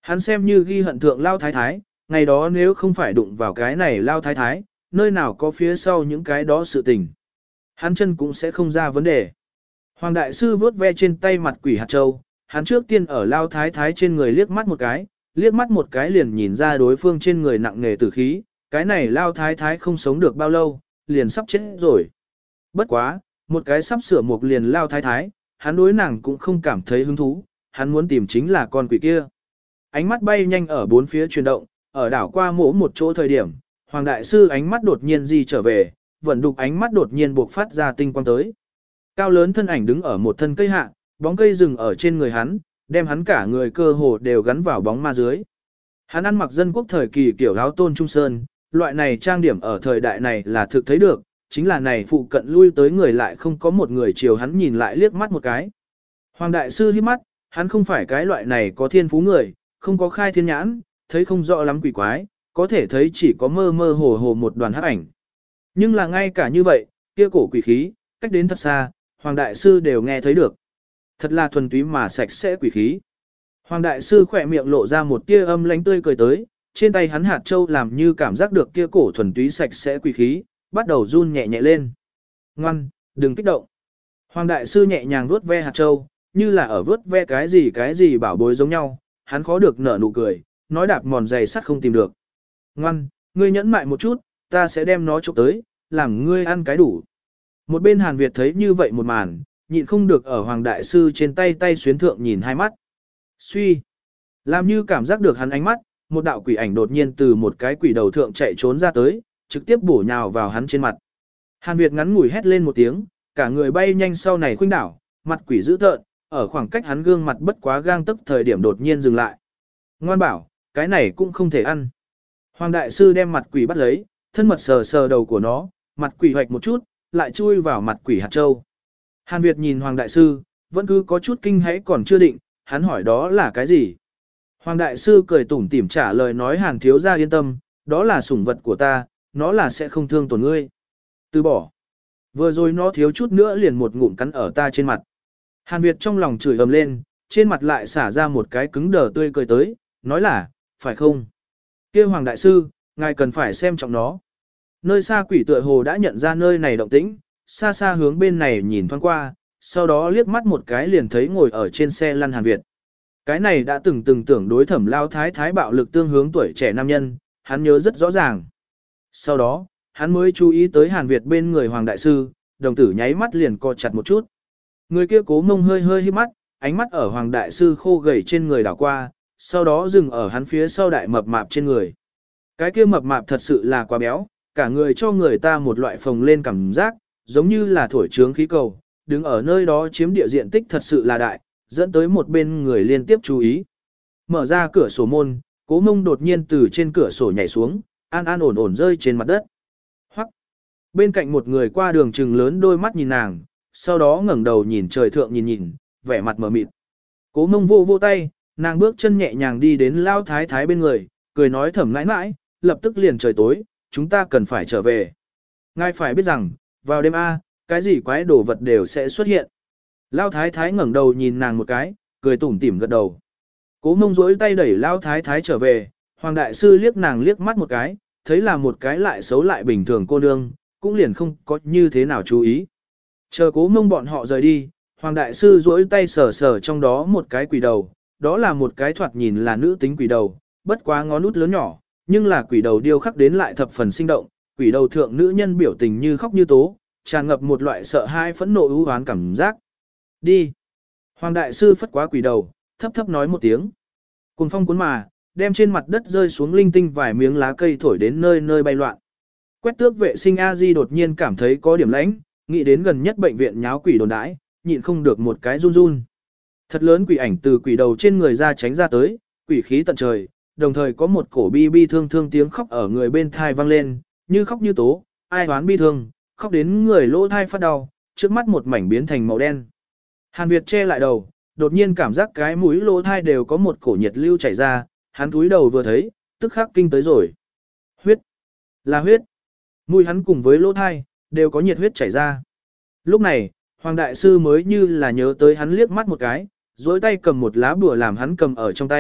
Hắn xem như ghi hận thượng lao thái thái, ngày đó nếu không phải đụng vào cái này lao thái thái, nơi nào có phía sau những cái đó sự tình. Hắn chân cũng sẽ không ra vấn đề. Hoàng đại sư vuốt ve trên tay mặt quỷ hạt châu, hắn trước tiên ở lao thái thái trên người liếc mắt một cái, liếc mắt một cái liền nhìn ra đối phương trên người nặng nề tử khí, cái này lao thái thái không sống được bao lâu, liền sắp chết rồi. Bất quá, một cái sắp sửa một liền lao thái thái, hắn đối nàng cũng không cảm thấy hứng thú, hắn muốn tìm chính là con quỷ kia. Ánh mắt bay nhanh ở bốn phía chuyển động, ở đảo qua mỗ một chỗ thời điểm, Hoàng đại sư ánh mắt đột nhiên di trở về, vận đục ánh mắt đột nhiên buộc phát ra tinh quang tới. Cao lớn thân ảnh đứng ở một thân cây hạ, bóng cây rừng ở trên người hắn, đem hắn cả người cơ hồ đều gắn vào bóng ma dưới. Hắn ăn mặc dân quốc thời kỳ kiểu áo tôn trung sơn, loại này trang điểm ở thời đại này là thực thấy được, chính là này phụ cận lui tới người lại không có một người chiều hắn nhìn lại liếc mắt một cái. Hoàng đại sư hít mắt, hắn không phải cái loại này có thiên phú người, không có khai thiên nhãn, thấy không rõ lắm quỷ quái, có thể thấy chỉ có mơ mơ hồ hồ một đoàn hắc ảnh. Nhưng là ngay cả như vậy, kia cổ quỷ khí, cách đến thật xa, Hoàng đại sư đều nghe thấy được. Thật là thuần túy mà sạch sẽ quỷ khí. Hoàng đại sư khỏe miệng lộ ra một tia âm lánh tươi cười tới, trên tay hắn hạt châu làm như cảm giác được kia cổ thuần túy sạch sẽ quỷ khí, bắt đầu run nhẹ nhẹ lên. Ngoan, đừng kích động. Hoàng đại sư nhẹ nhàng vuốt ve hạt châu, như là ở vuốt ve cái gì cái gì bảo bối giống nhau, hắn khó được nở nụ cười, nói đạp mòn giày sắt không tìm được. Ngoan, ngươi nhẫn mại một chút, ta sẽ đem nó chụp tới, làm ngươi ăn cái đủ. Một bên Hàn Việt thấy như vậy một màn, nhịn không được ở Hoàng đại sư trên tay tay xuyến thượng nhìn hai mắt. Suy, làm như cảm giác được hắn ánh mắt, một đạo quỷ ảnh đột nhiên từ một cái quỷ đầu thượng chạy trốn ra tới, trực tiếp bổ nhào vào hắn trên mặt. Hàn Việt ngắn ngủi hét lên một tiếng, cả người bay nhanh sau này khuynh đảo, mặt quỷ dữ tợn, ở khoảng cách hắn gương mặt bất quá gang tấc thời điểm đột nhiên dừng lại. Ngoan bảo, cái này cũng không thể ăn. Hoàng đại sư đem mặt quỷ bắt lấy, thân mật sờ sờ đầu của nó, mặt quỷ hoạch một chút, lại chui vào mặt quỷ hạt châu. Hàn Việt nhìn Hoàng đại sư, vẫn cứ có chút kinh hãi còn chưa định, hắn hỏi đó là cái gì. Hoàng đại sư cười tủm tỉm trả lời nói Hàn thiếu gia yên tâm, đó là sủng vật của ta, nó là sẽ không thương tổn ngươi. Từ bỏ. Vừa rồi nó thiếu chút nữa liền một ngụm cắn ở ta trên mặt. Hàn Việt trong lòng chửi ầm lên, trên mặt lại xả ra một cái cứng đờ tươi cười tới, nói là, phải không? Kia Hoàng đại sư, ngài cần phải xem trọng nó. Nơi xa quỷ tựa hồ đã nhận ra nơi này động tĩnh, xa xa hướng bên này nhìn thoáng qua, sau đó liếc mắt một cái liền thấy ngồi ở trên xe lăn Hàn Việt. Cái này đã từng từng tưởng đối thẩm lao thái thái bạo lực tương hướng tuổi trẻ nam nhân, hắn nhớ rất rõ ràng. Sau đó, hắn mới chú ý tới Hàn Việt bên người Hoàng đại sư, đồng tử nháy mắt liền co chặt một chút. Người kia cố mông hơi hơi híp mắt, ánh mắt ở Hoàng đại sư khô gầy trên người đảo qua, sau đó dừng ở hắn phía sau đại mập mạp trên người. Cái kia mập mạp thật sự là quá béo, cả người cho người ta một loại phồng lên cảm giác, giống như là thổi trướng khí cầu, đứng ở nơi đó chiếm địa diện tích thật sự là đại, dẫn tới một bên người liên tiếp chú ý. Mở ra cửa sổ môn, cố mông đột nhiên từ trên cửa sổ nhảy xuống, an an ổn ổn rơi trên mặt đất. Hoắc. Bên cạnh một người qua đường trừng lớn đôi mắt nhìn nàng, sau đó ngẩng đầu nhìn trời thượng nhìn nhìn, vẻ mặt mờ mịt. Cố mông vô vô tay, nàng bước chân nhẹ nhàng đi đến lao thái thái bên người, cười nói thầm nãi nãi, lập tức liền trời tối, chúng ta cần phải trở về. Ngài phải biết rằng, vào đêm A, cái gì quái đồ vật đều sẽ xuất hiện. Lao thái thái ngẩng đầu nhìn nàng một cái, cười tủm tỉm gật đầu. Cố mông rỗi tay đẩy Lao thái thái trở về, Hoàng đại sư liếc nàng liếc mắt một cái, thấy là một cái lại xấu lại bình thường cô nương, cũng liền không có như thế nào chú ý. Chờ cố mông bọn họ rời đi, Hoàng đại sư rỗi tay sờ sờ trong đó một cái quỷ đầu, đó là một cái thoạt nhìn là nữ tính quỷ đầu, bất quá ngón út lớn nhỏ, nhưng là quỷ đầu điêu khắc đến lại thập phần sinh động, quỷ đầu thượng nữ nhân biểu tình như khóc như tố, tràn ngập một loại sợ hãi phẫn nộ ưu hoán cảm giác. Đi. Hoàng đại sư phất quá quỷ đầu, thấp thấp nói một tiếng. Cùng phong cuốn mà, đem trên mặt đất rơi xuống linh tinh vài miếng lá cây thổi đến nơi nơi bay loạn. Quét tước vệ sinh A-di đột nhiên cảm thấy có điểm lãnh, nghĩ đến gần nhất bệnh viện nháo quỷ đồn đãi, nhịn không được một cái run run. Thật lớn quỷ ảnh từ quỷ đầu trên người ra tránh ra tới, quỷ khí tận trời, đồng thời có một cổ bi bi thương thương tiếng khóc ở người bên thai vang lên, như khóc như tố, ai đoán bi thương, khóc đến người lỗ thai phát đau, trước mắt một mảnh biến thành màu đen. Hàn Việt che lại đầu, đột nhiên cảm giác cái mũi lỗ thai đều có một cổ nhiệt lưu chảy ra, hắn túi đầu vừa thấy, tức khắc kinh tới rồi. Huyết, là huyết. Mũi hắn cùng với lỗ thai, đều có nhiệt huyết chảy ra. Lúc này, Hoàng đại sư mới như là nhớ tới hắn liếc mắt một cái, dối tay cầm một lá bùa làm hắn cầm ở trong tay,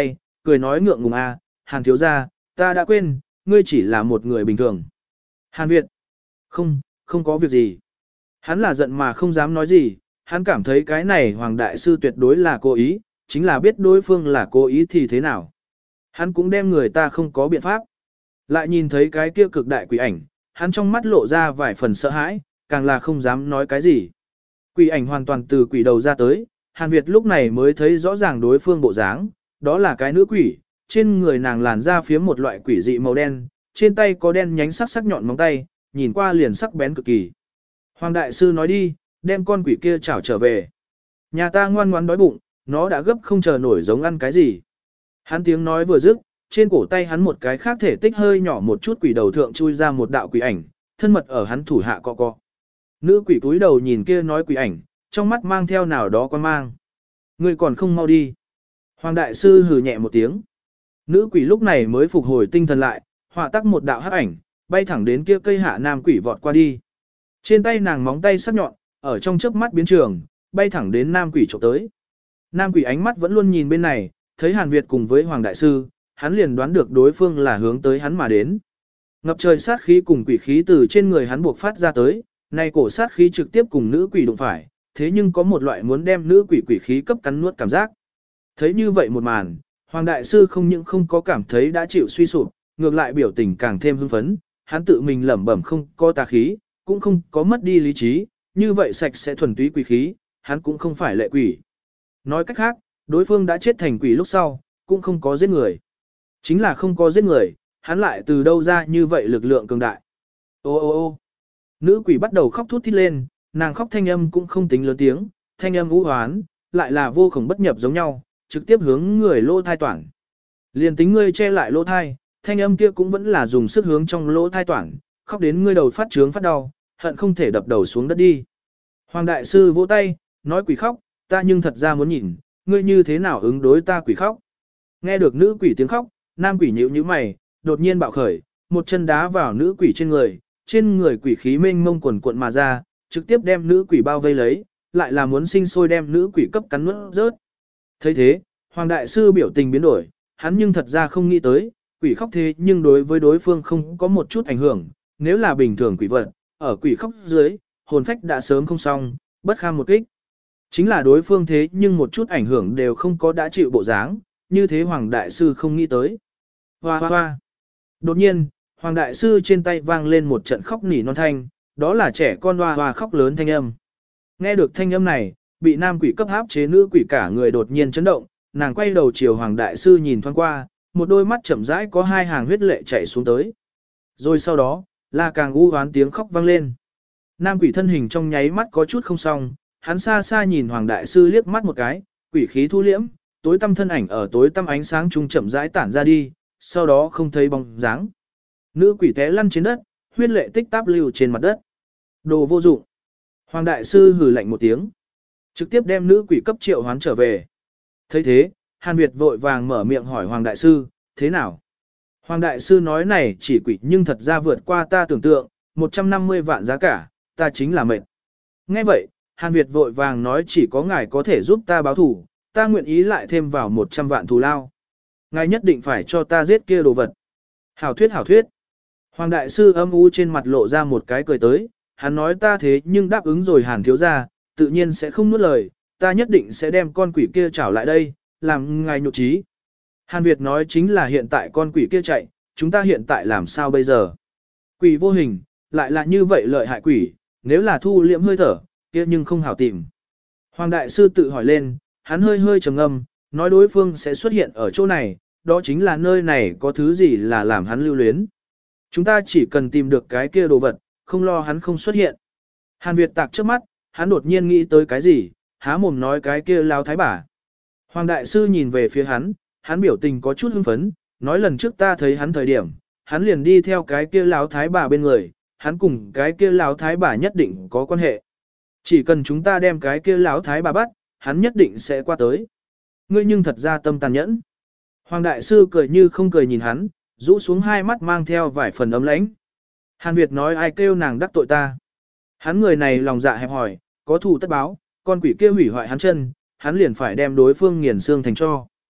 cười nói ngượng ngùng a, Hàn thiếu gia, ta đã quên, ngươi chỉ là một người bình thường. Hàn Việt, không, không có việc gì. Hắn là giận mà không dám nói gì, hắn cảm thấy cái này Hoàng Đại Sư tuyệt đối là cố ý, chính là biết đối phương là cố ý thì thế nào. Hắn cũng đem người ta không có biện pháp. Lại nhìn thấy cái kia cực đại quỷ ảnh, hắn trong mắt lộ ra vài phần sợ hãi, càng là không dám nói cái gì. Quỷ ảnh hoàn toàn từ quỷ đầu ra tới, Hàn Việt lúc này mới thấy rõ ràng đối phương bộ dáng, đó là cái nữ quỷ, trên người nàng làn ra phía một loại quỷ dị màu đen, trên tay có đen nhánh sắc sắc nhọn móng tay, nhìn qua liền sắc bén cực kỳ. Hoàng Đại Sư nói đi, đem con quỷ kia chảo trở về. Nhà ta ngoan ngoãn đói bụng, nó đã gấp không chờ nổi giống ăn cái gì. Hắn tiếng nói vừa dứt, trên cổ tay hắn một cái khác thể tích hơi nhỏ một chút quỷ đầu thượng chui ra một đạo quỷ ảnh, thân mật ở hắn thủ hạ cọ cọ. Nữ quỷ túi đầu nhìn kia nói quỷ ảnh, trong mắt mang theo nào đó quan mang. Ngươi còn không mau đi. Hoàng Đại Sư hừ nhẹ một tiếng. Nữ quỷ lúc này mới phục hồi tinh thần lại, họa tắc một đạo hắc ảnh, bay thẳng đến kia cây hạ nam quỷ vọt qua đi. Trên tay nàng móng tay sắc nhọn, ở trong chớp mắt biến trường, bay thẳng đến nam quỷ chụp tới. Nam quỷ ánh mắt vẫn luôn nhìn bên này, thấy Hàn Việt cùng với Hoàng Đại Sư, hắn liền đoán được đối phương là hướng tới hắn mà đến. Ngập trời sát khí cùng quỷ khí từ trên người hắn buộc phát ra tới, nay cổ sát khí trực tiếp cùng nữ quỷ đụng phải, thế nhưng có một loại muốn đem nữ quỷ quỷ khí cấp cắn nuốt cảm giác. Thấy như vậy một màn, Hoàng Đại Sư không những không có cảm thấy đã chịu suy sụp, ngược lại biểu tình càng thêm hưng phấn, hắn tự mình lẩm bẩm không có tà khí, cũng không có mất đi lý trí, như vậy sạch sẽ thuần túy quỷ khí, hắn cũng không phải lệ quỷ. Nói cách khác, đối phương đã chết thành quỷ lúc sau, cũng không có giết người. Chính là không có giết người, hắn lại từ đâu ra như vậy lực lượng cường đại. Ô ô ô nữ quỷ bắt đầu khóc thút thít lên, nàng khóc thanh âm cũng không tính lớn tiếng, thanh âm u hoán, lại là vô cùng bất nhập giống nhau, trực tiếp hướng người lỗ thai toản. Liền tính ngươi che lại lỗ thai, thanh âm kia cũng vẫn là dùng sức hướng trong lỗ thai toản, khóc đến ngươi đầu phát trướng phát đau, hận không thể đập đầu xuống đất đi. Hoàng Đại Sư vỗ tay, nói quỷ khóc, ta nhưng thật ra muốn nhìn, ngươi như thế nào ứng đối ta quỷ khóc. Nghe được nữ quỷ tiếng khóc, nam quỷ nhíu nhíu mày, đột nhiên bạo khởi, một chân đá vào nữ quỷ trên người, trên người quỷ khí mênh mông quần cuộn mà ra, trực tiếp đem nữ quỷ bao vây lấy, lại là muốn sinh sôi đem nữ quỷ cấp cắn nuốt rớt. Thấy thế, Hoàng Đại Sư biểu tình biến đổi, hắn nhưng thật ra không nghĩ tới, quỷ khóc thế nhưng đối với đối phương không có một chút ảnh hưởng, nếu là bình thường quỷ vật, ở quỷ khóc dưới, hồn phách đã sớm không xong, bất kham một kích. Chính là đối phương thế nhưng một chút ảnh hưởng đều không có đã chịu bộ dáng, như thế Hoàng Đại Sư không nghĩ tới. Hoa hoa hoa. Đột nhiên, Hoàng Đại Sư trên tay vang lên một trận khóc nỉ non thanh, đó là trẻ con hoa hoa khóc lớn thanh âm. Nghe được thanh âm này, bị nam quỷ cấp áp chế nữ quỷ cả người đột nhiên chấn động, nàng quay đầu chiều Hoàng Đại Sư nhìn thoáng qua, một đôi mắt chậm rãi có hai hàng huyết lệ chảy xuống tới. Rồi sau đó, là càng u hoán tiếng khóc vang lên. Nam quỷ thân hình trong nháy mắt có chút không xong, hắn xa xa nhìn Hoàng Đại Sư liếc mắt một cái, quỷ khí thu liễm, tối tăm thân ảnh ở tối tăm ánh sáng trung chậm rãi tản ra đi, sau đó không thấy bóng dáng. Nữ quỷ té lăn trên đất, huyết lệ tích táp lưu trên mặt đất. Đồ vô dụng. Hoàng Đại Sư hừ lạnh một tiếng, trực tiếp đem nữ quỷ cấp triệu hoán trở về. Thấy thế, Hàn Việt vội vàng mở miệng hỏi Hoàng Đại Sư, thế nào? Hoàng Đại Sư nói này chỉ quỷ nhưng thật ra vượt qua ta tưởng tượng, một trăm năm mươi vạn giá cả, ta chính là mệt. Nghe vậy, Hàn Việt vội vàng nói chỉ có ngài có thể giúp ta báo thủ, ta nguyện ý lại thêm vào một trăm vạn thù lao. Ngài nhất định phải cho ta giết kia đồ vật. Hảo thuyết hảo thuyết. Hoàng Đại Sư âm u trên mặt lộ ra một cái cười tới, hắn nói ta thế nhưng đáp ứng rồi Hàn thiếu gia, tự nhiên sẽ không nuốt lời, ta nhất định sẽ đem con quỷ kia trảo lại đây, làm ngài nhục trí. Hàn Việt nói chính là hiện tại con quỷ kia chạy, chúng ta hiện tại làm sao bây giờ? Quỷ vô hình, lại là như vậy lợi hại quỷ, nếu là thu liễm hơi thở, kia nhưng không hảo tìm. Hoàng Đại Sư tự hỏi lên, hắn hơi hơi trầm ngâm, nói đối phương sẽ xuất hiện ở chỗ này, đó chính là nơi này có thứ gì là làm hắn lưu luyến. Chúng ta chỉ cần tìm được cái kia đồ vật, không lo hắn không xuất hiện. Hàn Việt tạc trước mắt, hắn đột nhiên nghĩ tới cái gì, há mồm nói cái kia lao thái bà. Hoàng Đại Sư nhìn về phía hắn, hắn biểu tình có chút hưng phấn, nói lần trước ta thấy hắn thời điểm, hắn liền đi theo cái kia lão thái bà bên người, hắn cùng cái kia lão thái bà nhất định có quan hệ. Chỉ cần chúng ta đem cái kia lão thái bà bắt, hắn nhất định sẽ qua tới. Ngươi nhưng thật ra tâm tàn nhẫn. Hoàng Đại Sư cười như không cười nhìn hắn, rũ xuống hai mắt mang theo vài phần ấm lãnh. Hàn Việt nói ai kêu nàng đắc tội ta. Hắn người này lòng dạ hẹp hòi, có thù tất báo, con quỷ kia hủy hoại hắn chân, hắn liền phải đem đối phương nghiền xương thành cho.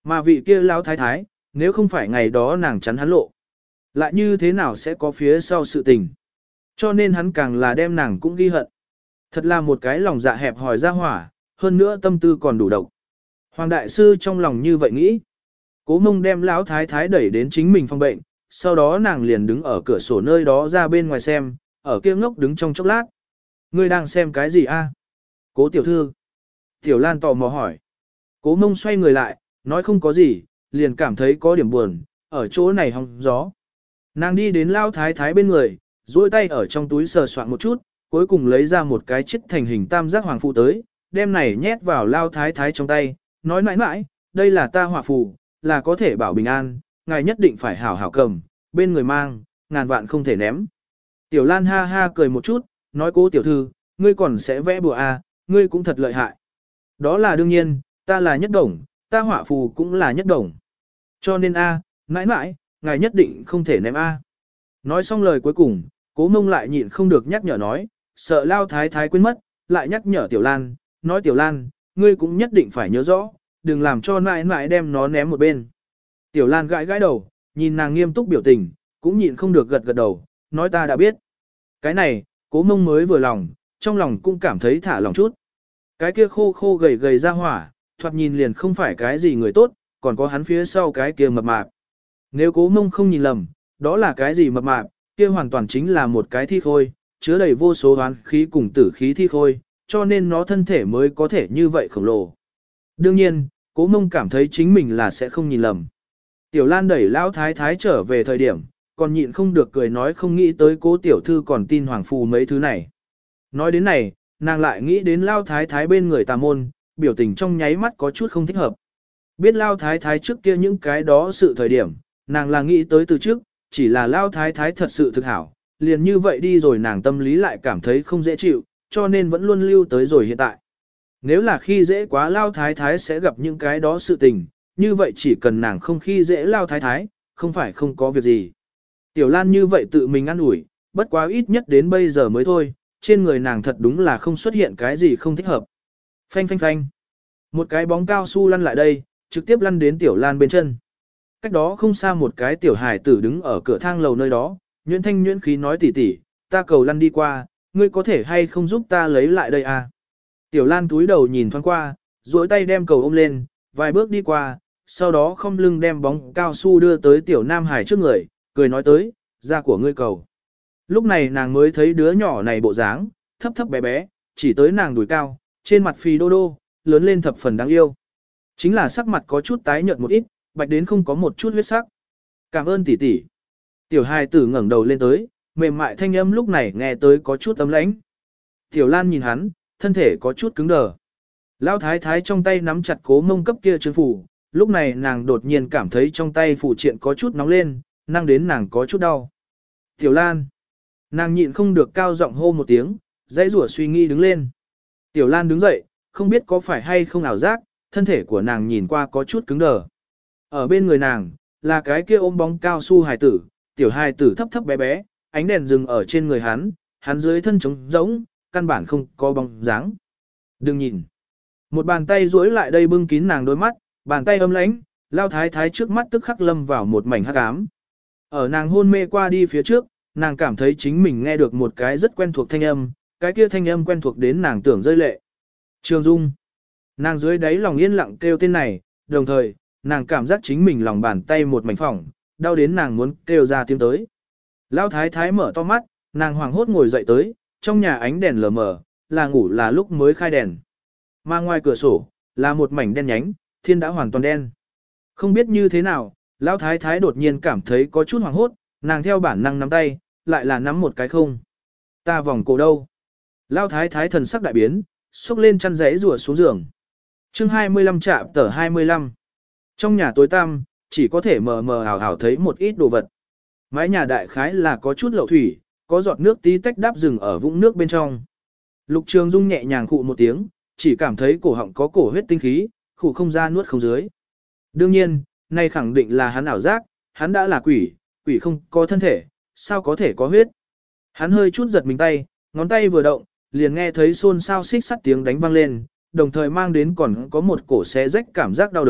Mà vị kia lão thái thái, nếu không phải ngày đó nàng chắn hắn lộ, lại như thế nào sẽ có phía sau sự tình. Cho nên hắn càng là đem nàng cũng ghi hận. Thật là một cái lòng dạ hẹp hòi ra hỏa, hơn nữa tâm tư còn đủ độc. Hoàng đại sư trong lòng như vậy nghĩ. Cố Mông đem lão thái thái đẩy đến chính mình phòng bệnh, sau đó nàng liền đứng ở cửa sổ nơi đó ra bên ngoài xem, ở kia ngốc đứng trong chốc lát. Ngươi đang xem cái gì a? Cố tiểu thư. Tiểu Lan tò mò hỏi. Cố Mông xoay người lại, nói không có gì, liền cảm thấy có điểm buồn, ở chỗ này hong gió. Nàng đi đến lão thái thái bên người, duỗi tay ở trong túi sờ soạn một chút, cuối cùng lấy ra một cái chiếc thành hình tam giác hoàng phụ tới, đem này nhét vào lão thái thái trong tay, nói mãi mãi, đây là ta hỏa phù, là có thể bảo bình an, ngài nhất định phải hảo hảo cầm, bên người mang, ngàn vạn không thể ném. Tiểu Lan ha ha cười một chút, nói Cố tiểu thư, ngươi còn sẽ vẽ bùa à, ngươi cũng thật lợi hại. Đó là đương nhiên, ta là nhất đồng, ta hỏa phù cũng là nhất đồng. Cho nên a, à, mãi mãi, ngài nhất định không thể ném a. Nói xong lời cuối cùng, Cố Mông lại nhịn không được nhắc nhở nói, sợ lao thái thái quên mất, lại nhắc nhở Tiểu Lan, nói Tiểu Lan, ngươi cũng nhất định phải nhớ rõ, đừng làm cho mãi mãi đem nó ném một bên. Tiểu Lan gãi gãi đầu, nhìn nàng nghiêm túc biểu tình, cũng nhịn không được gật gật đầu, nói ta đã biết. Cái này, Cố Mông mới vừa lòng, trong lòng cũng cảm thấy thả lòng chút. Cái kia khô khô gầy gầy ra hỏa, thoạt nhìn liền không phải cái gì người tốt, còn có hắn phía sau cái kia mập mạp. Nếu Cố Mông không nhìn lầm, đó là cái gì mập mạp, kia hoàn toàn chính là một cái thi khôi, chứa đầy vô số oán khí cùng tử khí thi khôi, cho nên nó thân thể mới có thể như vậy khổng lồ. Đương nhiên, Cố Mông cảm thấy chính mình là sẽ không nhìn lầm. Tiểu Lan đẩy lão thái thái trở về thời điểm, còn nhịn không được cười nói không nghĩ tới Cố tiểu thư còn tin hoàng phù mấy thứ này. Nói đến này, nàng lại nghĩ đến lão thái thái bên người tà môn, biểu tình trong nháy mắt có chút không thích hợp. Biết lão thái thái trước kia những cái đó sự thời điểm, nàng là nghĩ tới từ trước, chỉ là lão thái thái thật sự thực hảo, liền như vậy đi rồi nàng tâm lý lại cảm thấy không dễ chịu, cho nên vẫn luôn lưu tới rồi hiện tại. Nếu là khi dễ quá lao thái thái sẽ gặp những cái đó sự tình, như vậy chỉ cần nàng không khi dễ lao thái thái, không phải không có việc gì. Tiểu Lan như vậy tự mình ăn ủi, bất quá ít nhất đến bây giờ mới thôi, trên người nàng thật đúng là không xuất hiện cái gì không thích hợp. Phanh phanh phanh. Một cái bóng cao su lăn lại đây, trực tiếp lăn đến Tiểu Lan bên chân. Cách đó không xa một cái tiểu hài tử đứng ở cửa thang lầu nơi đó, nhuyễn thanh nhuyễn khí nói tỉ tỉ, ta cầu lăn đi qua, ngươi có thể hay không giúp ta lấy lại đây à? Tiểu Lan túi đầu nhìn thoáng qua, duỗi tay đem cầu ôm lên, vài bước đi qua, sau đó không lưng đem bóng cao su đưa tới Tiểu Nam Hải trước người, cười nói tới, da của ngươi cầu. Lúc này nàng mới thấy đứa nhỏ này bộ dáng, thấp thấp bé bé, chỉ tới nàng đùi cao, trên mặt phì đô đô, lớn lên thập phần đáng yêu. Chính là sắc mặt có chút tái nhợt một ít, bạch đến không có một chút huyết sắc. Cảm ơn tỷ tỷ. Tiểu hài tử ngẩng đầu lên tới, mềm mại thanh âm lúc này nghe tới có chút ấm lãnh. Tiểu Lan nhìn hắn, thân thể có chút cứng đờ. Lão thái thái trong tay nắm chặt Cố Mông cấp kia trương phủ, lúc này nàng đột nhiên cảm thấy trong tay phủ triện có chút nóng lên, năng đến nàng có chút đau. Tiểu Lan. Nàng nhịn không được cao giọng hô một tiếng, dãy rủa suy nghĩ đứng lên. Tiểu Lan đứng dậy, không biết có phải hay không ảo giác, thân thể của nàng nhìn qua có chút cứng đờ. Ở bên người nàng, là cái kia ôm bóng cao su hài tử, tiểu hài tử thấp thấp bé bé, ánh đèn dừng ở trên người hắn, hắn dưới thân trống rỗng, căn bản không có bóng dáng. Đừng nhìn. Một bàn tay duỗi lại đây bưng kín nàng đôi mắt, bàn tay ấm lãnh, lao thái thái trước mắt tức khắc lâm vào một mảnh hắc ám. Ở nàng hôn mê qua đi phía trước, nàng cảm thấy chính mình nghe được một cái rất quen thuộc thanh âm, cái kia thanh âm quen thuộc đến nàng tưởng rơi lệ. Trường Dung. Nàng dưới đáy lòng yên lặng kêu tên này, đồng thời, nàng cảm giác chính mình lòng bàn tay một mảnh phỏng, đau đến nàng muốn kêu ra tiếng tới. Lão thái thái mở to mắt, nàng hoảng hốt ngồi dậy tới, trong nhà ánh đèn lờ mờ, là ngủ là lúc mới khai đèn. Mà ngoài cửa sổ, là một mảnh đen nhánh, thiên đã hoàn toàn đen. Không biết như thế nào, lão thái thái đột nhiên cảm thấy có chút hoảng hốt, nàng theo bản năng nắm tay, lại là nắm một cái không. Ta vòng cổ đâu? Lão thái thái thần sắc đại biến, xúc lên chăn giấy rùa xuống giường. Chương hai mươi lăm chạm tờ hai mươi lăm. Trong nhà tối tăm, chỉ có thể mờ mờ ảo ảo thấy một ít đồ vật. Mái nhà đại khái là có chút lậu thủy, có giọt nước tí tách đáp rừng ở vũng nước bên trong. Lục Trường Dung nhẹ nhàng khụ một tiếng, chỉ cảm thấy cổ họng có cổ huyết tinh khí, khụ không ra nuốt không dưới. Đương nhiên, nay khẳng định là hắn ảo giác, hắn đã là quỷ, quỷ không có thân thể, sao có thể có huyết. Hắn hơi chút giật mình tay, ngón tay vừa động, liền nghe thấy xôn xao xích sắt tiếng đánh vang lên, đồng thời mang đến còn có một cổ xé rách cảm giác đau đớn,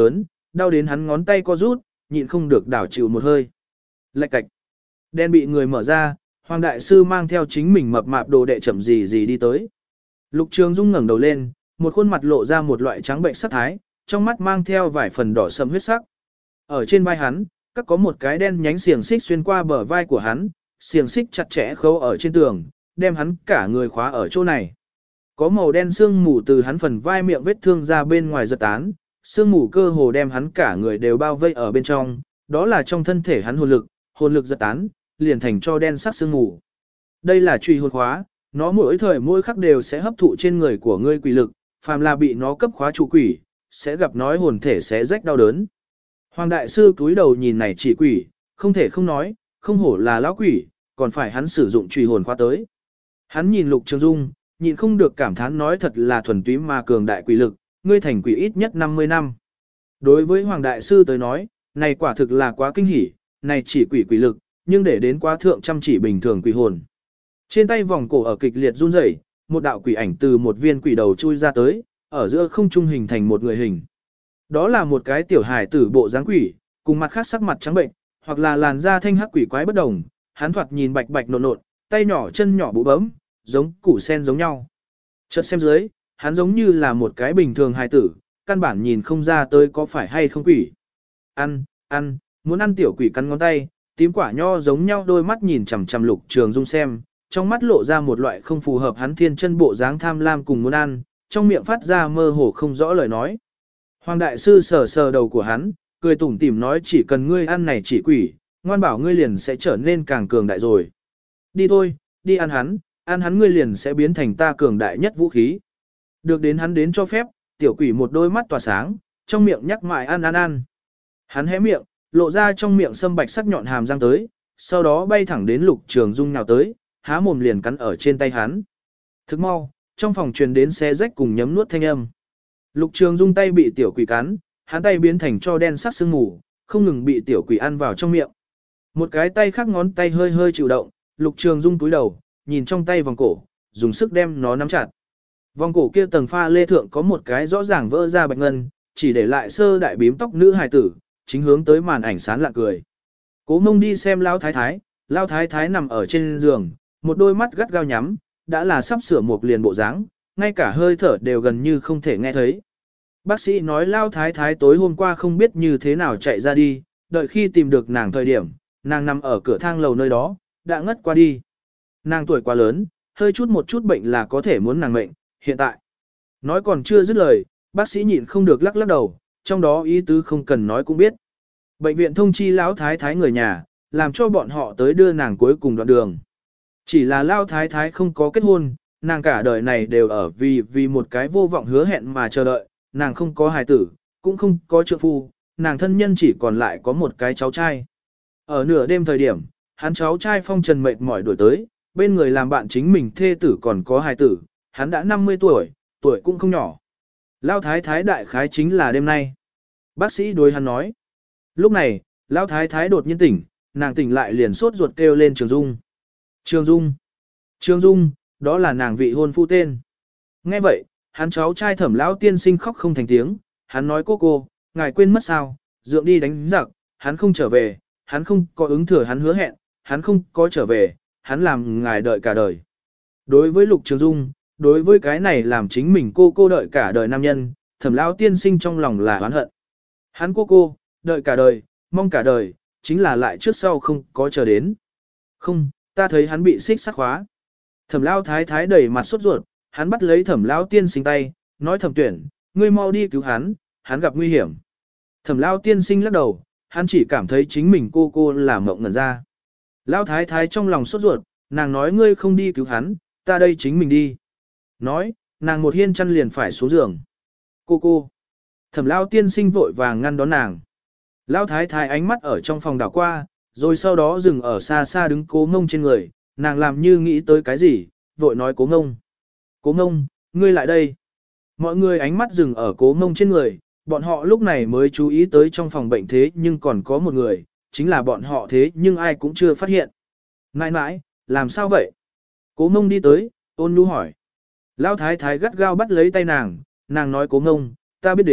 đau đến hắn ngón tay co rút, nhịn không được đảo chịu một hơi. Lạch cạch. Đen bị người mở ra, Hoàng đại sư mang theo chính mình mập mạp đồ đệ chậm gì gì đi tới. Lục Trường Dung ngẩng đầu lên, một khuôn mặt lộ ra một loại trắng bệnh sắc thái, trong mắt mang theo vài phần đỏ sẫm huyết sắc. Ở trên vai hắn, các có một cái đen nhánh xiềng xích xuyên qua bờ vai của hắn, xiềng xích chặt chẽ khâu ở trên tường, đem hắn cả người khóa ở chỗ này. Có màu đen sương mù từ hắn phần vai miệng vết thương ra bên ngoài giật tán, sương mù cơ hồ đem hắn cả người đều bao vây ở bên trong, đó là trong thân thể hắn hồn lực, hồn lực giật tán, liền thành cho đen sắc sương mù. Đây là truy hồn khóa, nó mỗi thời mỗi khắc đều sẽ hấp thụ trên người của ngươi quỷ lực, phàm là bị nó cấp khóa trụ quỷ, sẽ gặp nói hồn thể sẽ rách đau đớn. Hoàng đại sư cúi đầu nhìn này chỉ quỷ, không thể không nói, không hổ là lão quỷ, còn phải hắn sử dụng truy hồn khóa tới. Hắn nhìn Lục Trường Dung, nhìn không được cảm thán nói thật là thuần túy mà cường đại quỷ lực, ngươi thành quỷ ít nhất năm mươi năm. Đối với Hoàng đại sư tới nói, này quả thực là quá kinh hỉ, này chỉ quỷ quỷ lực, nhưng để đến quá thượng chăm chỉ bình thường quỷ hồn. Trên tay vòng cổ ở kịch liệt run rẩy, một đạo quỷ ảnh từ một viên quỷ đầu chui ra tới, ở giữa không trung hình thành một người hình. Đó là một cái tiểu hài tử bộ dáng quỷ, cùng mặt khác sắc mặt trắng bệnh, hoặc là làn da thanh hắc quỷ quái bất đồng, hắn thoạt nhìn bạch bạch nộn nộn, tay nhỏ chân nhỏ bụ bấm, giống củ sen giống nhau. Chợt xem dưới, hắn giống như là một cái bình thường hài tử, căn bản nhìn không ra tới có phải hay không quỷ. Ăn, ăn, muốn ăn tiểu quỷ cắn ngón tay, tím quả nho giống nhau đôi mắt nhìn chằm chằm Lục Trường Dung xem, trong mắt lộ ra một loại không phù hợp hắn thiên chân bộ dáng tham lam cùng muốn ăn, trong miệng phát ra mơ hồ không rõ lời nói. Hoàng đại sư sờ sờ đầu của hắn, cười tủm tỉm nói chỉ cần ngươi ăn này chỉ quỷ, ngoan bảo ngươi liền sẽ trở nên càng cường đại rồi. Đi thôi, đi ăn hắn, ăn hắn ngươi liền sẽ biến thành ta cường đại nhất vũ khí. Được đến hắn đến cho phép, tiểu quỷ một đôi mắt tỏa sáng, trong miệng nhắc mãi ăn ăn ăn. Hắn hé miệng, lộ ra trong miệng sâm bạch sắc nhọn hàm răng tới, sau đó bay thẳng đến Lục Trường Dung nào tới, há mồm liền cắn ở trên tay hắn. Thức mau, trong phòng truyền đến xé rách cùng nhấm nuốt thanh âm. Lục Trường Dung tay bị tiểu quỷ cắn, hắn tay biến thành cho đen sắc sương mù, không ngừng bị tiểu quỷ ăn vào trong miệng. Một cái tay khác ngón tay hơi hơi chịu động, Lục Trường Dung túi đầu, nhìn trong tay vòng cổ, dùng sức đem nó nắm chặt. Vòng cổ kia tầng pha lê thượng có một cái rõ ràng vỡ ra bạch ngân, chỉ để lại sơ đại bím tóc nữ hài tử, chính hướng tới màn ảnh sán lạ cười. Cố Mông đi xem Lão Thái Thái, Lão Thái Thái nằm ở trên giường, một đôi mắt gắt gao nhắm, đã là sắp sửa một liền bộ dáng, ngay cả hơi thở đều gần như không thể nghe thấy. Bác sĩ nói Lão Thái Thái tối hôm qua không biết như thế nào chạy ra đi, đợi khi tìm được nàng thời điểm, nàng nằm ở cửa thang lầu nơi đó, đã ngất qua đi. Nàng tuổi quá lớn, hơi chút một chút bệnh là có thể muốn nàng mệnh, hiện tại. Nói còn chưa dứt lời, bác sĩ nhịn không được lắc lắc đầu, trong đó ý tứ không cần nói cũng biết. Bệnh viện thông chi Lão Thái Thái người nhà, làm cho bọn họ tới đưa nàng cuối cùng đoạn đường. Chỉ là Lão Thái Thái không có kết hôn, nàng cả đời này đều ở vì vì một cái vô vọng hứa hẹn mà chờ đợi, nàng không có hài tử, cũng không có trượng phu, nàng thân nhân chỉ còn lại có một cái cháu trai. Ở nửa đêm thời điểm, hắn cháu trai phong trần mệt mỏi đuổi tới, bên người làm bạn chính mình thê tử còn có hài tử, hắn đã năm mươi tuổi, tuổi cũng không nhỏ. Lão Thái Thái đại khái chính là đêm nay. Bác sĩ đối hắn nói. Lúc này, Lão Thái Thái đột nhiên tỉnh, nàng tỉnh lại liền sốt ruột kêu lên Trường Dung. Trường Dung. Trường Dung, đó là nàng vị hôn phu tên. Nghe vậy, hắn cháu trai Thẩm Lão tiên sinh khóc không thành tiếng, hắn nói cô cô, ngài quên mất sao, dượng đi đánh giặc, hắn không trở về, hắn không có ứng thừa hắn hứa hẹn, hắn không có trở về, hắn làm ngài đợi cả đời. Đối với Lục Trường Dung, đối với cái này làm chính mình cô cô đợi cả đời nam nhân, Thẩm Lão tiên sinh trong lòng là oán hận. Hắn cô cô, đợi cả đời, mong cả đời, chính là lại trước sau không có chờ đến. Không, ta thấy hắn bị xích sắc khóa. Thẩm Lão thái thái đẩy mặt sốt ruột, hắn bắt lấy Thẩm Lão tiên sinh tay, nói Thẩm Tuyển, ngươi mau đi cứu hắn, hắn gặp nguy hiểm. Thẩm Lão tiên sinh lắc đầu, hắn chỉ cảm thấy chính mình cô cô là mộng ngẩn ra. Lão thái thái trong lòng sốt ruột, nàng nói ngươi không đi cứu hắn, ta đây chính mình đi. Nói, nàng một hiên chăn liền phải xuống giường. Cô cô. Thẩm Lão tiên sinh vội vàng ngăn đón nàng. Lão thái thái ánh mắt ở trong phòng đảo qua, rồi sau đó dừng ở xa xa đứng Cố Ngông trên người, nàng làm như nghĩ tới cái gì, vội nói Cố Ngông. Cố Ngông, ngươi lại đây. Mọi người ánh mắt dừng ở Cố Ngông trên người, bọn họ lúc này mới chú ý tới trong phòng bệnh thế nhưng còn có một người, chính là bọn họ thế nhưng ai cũng chưa phát hiện. Nãi nãi, làm sao vậy? Cố Ngông đi tới, ôn nhu hỏi. Lão thái thái gắt gao bắt lấy tay nàng, nàng nói Cố Ngông, ta biết đến,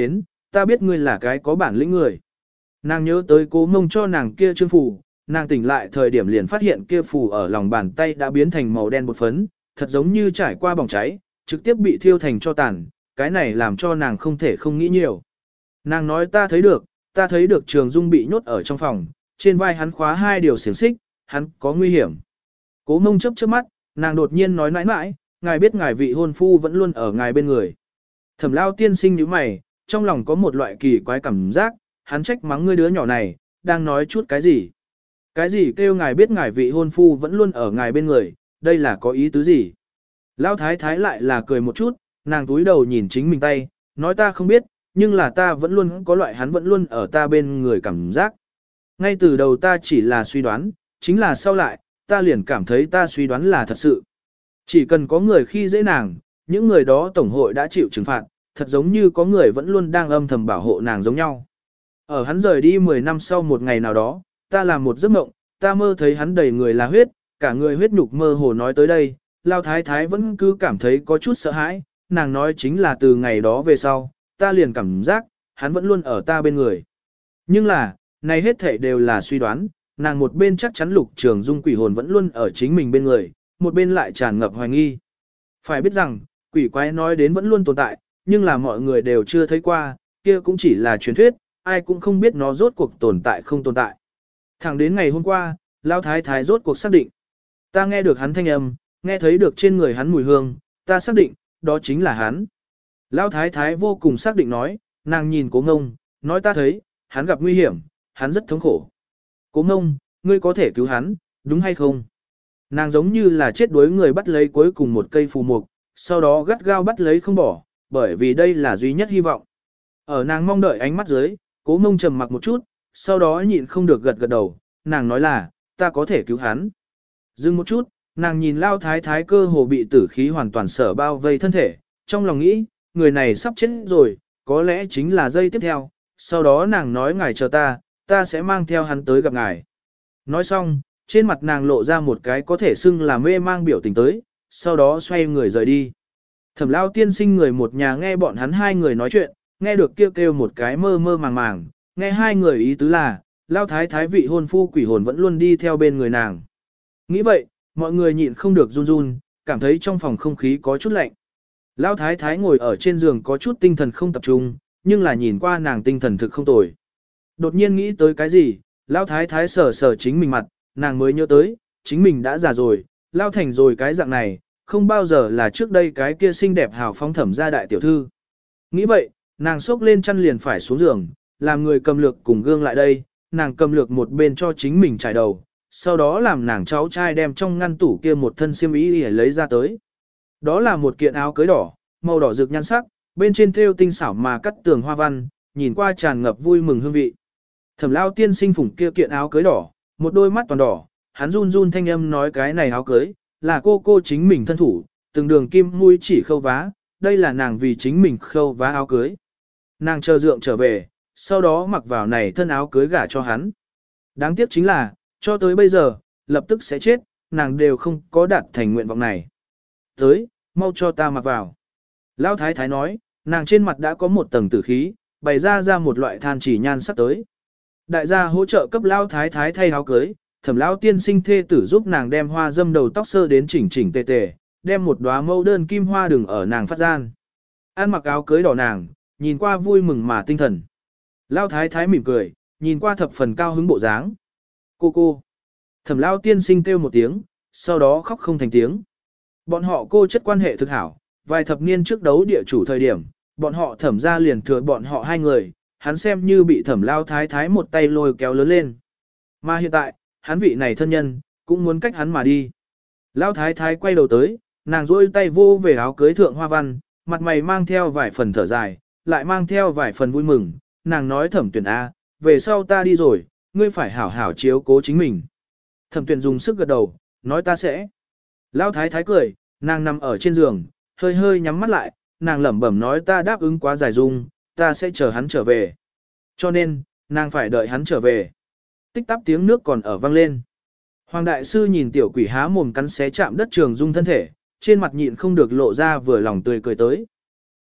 ta biết ngươi là cái có bản lĩnh người. Nàng nhớ tới cố mông cho nàng kia trương phù, nàng tỉnh lại thời điểm liền phát hiện kia phù ở lòng bàn tay đã biến thành màu đen bột phấn, thật giống như trải qua bỏng cháy, trực tiếp bị thiêu thành cho tàn, cái này làm cho nàng không thể không nghĩ nhiều. Nàng nói ta thấy được, ta thấy được Trường Dung bị nhốt ở trong phòng, trên vai hắn khóa hai điều xiềng xích, hắn có nguy hiểm. Cố mông chớp chớp mắt, nàng đột nhiên nói mãi mãi, ngài biết ngài vị hôn phu vẫn luôn ở ngài bên người. Thẩm lao tiên sinh như mày, trong lòng có một loại kỳ quái cảm giác, hắn trách mắng ngươi đứa nhỏ này, đang nói chút cái gì. Cái gì kêu ngài biết ngài vị hôn phu vẫn luôn ở ngài bên người, đây là có ý tứ gì? Lão thái thái lại là cười một chút, nàng túi đầu nhìn chính mình tay, nói ta không biết, nhưng là ta vẫn luôn có loại hắn vẫn luôn ở ta bên người cảm giác. Ngay từ đầu ta chỉ là suy đoán, chính là sau lại, ta liền cảm thấy ta suy đoán là thật sự. Chỉ cần có người khi dễ nàng, những người đó tổng hội đã chịu trừng phạt, thật giống như có người vẫn luôn đang âm thầm bảo hộ nàng giống nhau. Ở hắn rời đi mười năm sau một ngày nào đó, ta làm một giấc mộng, ta mơ thấy hắn đầy người là huyết, cả người huyết nhục mơ hồ nói tới đây, Lao Thái Thái vẫn cứ cảm thấy có chút sợ hãi, nàng nói chính là từ ngày đó về sau, ta liền cảm giác, hắn vẫn luôn ở ta bên người. Nhưng là, này hết thảy đều là suy đoán, nàng một bên chắc chắn Lục Trường Dung quỷ hồn vẫn luôn ở chính mình bên người, một bên lại tràn ngập hoài nghi. Phải biết rằng, quỷ quái nói đến vẫn luôn tồn tại, nhưng là mọi người đều chưa thấy qua, kia cũng chỉ là truyền thuyết, ai cũng không biết nó rốt cuộc tồn tại không tồn tại. Thẳng đến ngày hôm qua, Lão Thái Thái rốt cuộc xác định. Ta nghe được hắn thanh âm, nghe thấy được trên người hắn mùi hương, ta xác định, đó chính là hắn. Lão Thái Thái vô cùng xác định nói, nàng nhìn Cố Ngông, nói ta thấy, hắn gặp nguy hiểm, hắn rất thống khổ. Cố Ngông, ngươi có thể cứu hắn, đúng hay không? Nàng giống như là chết đuối người bắt lấy cuối cùng một cây phù mục, sau đó gắt gao bắt lấy không bỏ, bởi vì đây là duy nhất hy vọng. Ở nàng mong đợi ánh mắt dưới, Cố Ngông trầm mặc một chút, sau đó nhịn không được gật gật đầu, nàng nói là, ta có thể cứu hắn. Dừng một chút, nàng nhìn Lao Thái Thái cơ hồ bị tử khí hoàn toàn sở bao vây thân thể, trong lòng nghĩ, người này sắp chết rồi, có lẽ chính là giây tiếp theo, sau đó nàng nói ngài chờ ta, ta sẽ mang theo hắn tới gặp ngài. Nói xong, trên mặt nàng lộ ra một cái có thể xưng là mê mang biểu tình tới, sau đó xoay người rời đi. Thẩm Lao tiên sinh người một nhà nghe bọn hắn hai người nói chuyện, nghe được kêu kêu một cái mơ mơ màng màng, nghe hai người ý tứ là, Lao Thái Thái vị hôn phu quỷ hồn vẫn luôn đi theo bên người nàng. Nghĩ vậy, mọi người nhịn không được run run, cảm thấy trong phòng không khí có chút lạnh. Lão Thái Thái ngồi ở trên giường có chút tinh thần không tập trung, nhưng là nhìn qua nàng tinh thần thực không tồi. Đột nhiên nghĩ tới cái gì, Lão Thái Thái sờ sờ chính mình mặt, nàng mới nhớ tới, chính mình đã già rồi, Lao thành rồi cái dạng này, không bao giờ là trước đây cái kia xinh đẹp hào phóng thẩm gia đại tiểu thư. Nghĩ vậy, nàng xốc lên chăn liền phải xuống giường, làm người cầm lược cùng gương lại đây, nàng cầm lược một bên cho chính mình trải đầu, sau đó làm nàng cháu trai đem trong ngăn tủ kia một thân xiêm y để lấy ra tới. Đó là một kiện áo cưới đỏ, màu đỏ rực nhan sắc, bên trên thêu tinh xảo mà cắt tường hoa văn, nhìn qua tràn ngập vui mừng hương vị. Thẩm Lao tiên sinh phủng kia kiện áo cưới đỏ, một đôi mắt toàn đỏ, hắn run run thanh âm nói cái này áo cưới, là cô cô chính mình thân thủ, từng đường kim mũi chỉ khâu vá, đây là nàng vì chính mình khâu vá áo cưới. Nàng chờ dượng trở về, sau đó mặc vào này thân áo cưới gả cho hắn. Đáng tiếc chính là, cho tới bây giờ, lập tức sẽ chết, nàng đều không có đạt thành nguyện vọng này. Tới, mau cho ta mặc vào. Lão Thái Thái nói, nàng trên mặt đã có một tầng tử khí, bày ra ra một loại than chỉ nhan sắc tới. Đại gia hỗ trợ cấp Lão Thái Thái thay áo cưới, Thẩm Lão tiên sinh thê tử giúp nàng đem hoa dâm đầu tóc sơ đến chỉnh chỉnh tề tề, đem một đóa mẫu đơn kim hoa đừng ở nàng phát gian. Ăn mặc áo cưới đỏ nàng, nhìn qua vui mừng mà tinh thần. Lão Thái Thái mỉm cười, nhìn qua thập phần cao hứng bộ dáng. Cô cô. Thẩm Lão tiên sinh kêu một tiếng, sau đó khóc không thành tiếng. Bọn họ cô chất quan hệ thực hảo, vài thập niên trước đấu địa chủ thời điểm, bọn họ thẩm ra liền thừa bọn họ hai người, hắn xem như bị thẩm Lao thái thái một tay lôi kéo lớn lên. Mà hiện tại, hắn vị này thân nhân, cũng muốn cách hắn mà đi. Lao thái thái quay đầu tới, nàng rôi tay vô về áo cưới thượng hoa văn, mặt mày mang theo vài phần thở dài, lại mang theo vài phần vui mừng, nàng nói thẩm tuyển A, về sau ta đi rồi, ngươi phải hảo hảo chiếu cố chính mình. Thẩm tuyển dùng sức gật đầu, nói ta sẽ. Lão thái thái cười, nàng nằm ở trên giường, hơi hơi nhắm mắt lại, nàng lẩm bẩm nói ta đáp ứng quá dài dung, ta sẽ chờ hắn trở về. Cho nên, nàng phải đợi hắn trở về. Tích tắp tiếng nước còn ở vang lên. Hoàng đại sư nhìn tiểu quỷ há mồm cắn xé chạm đất Trường Dung thân thể, trên mặt nhịn không được lộ ra vừa lòng tươi cười tới.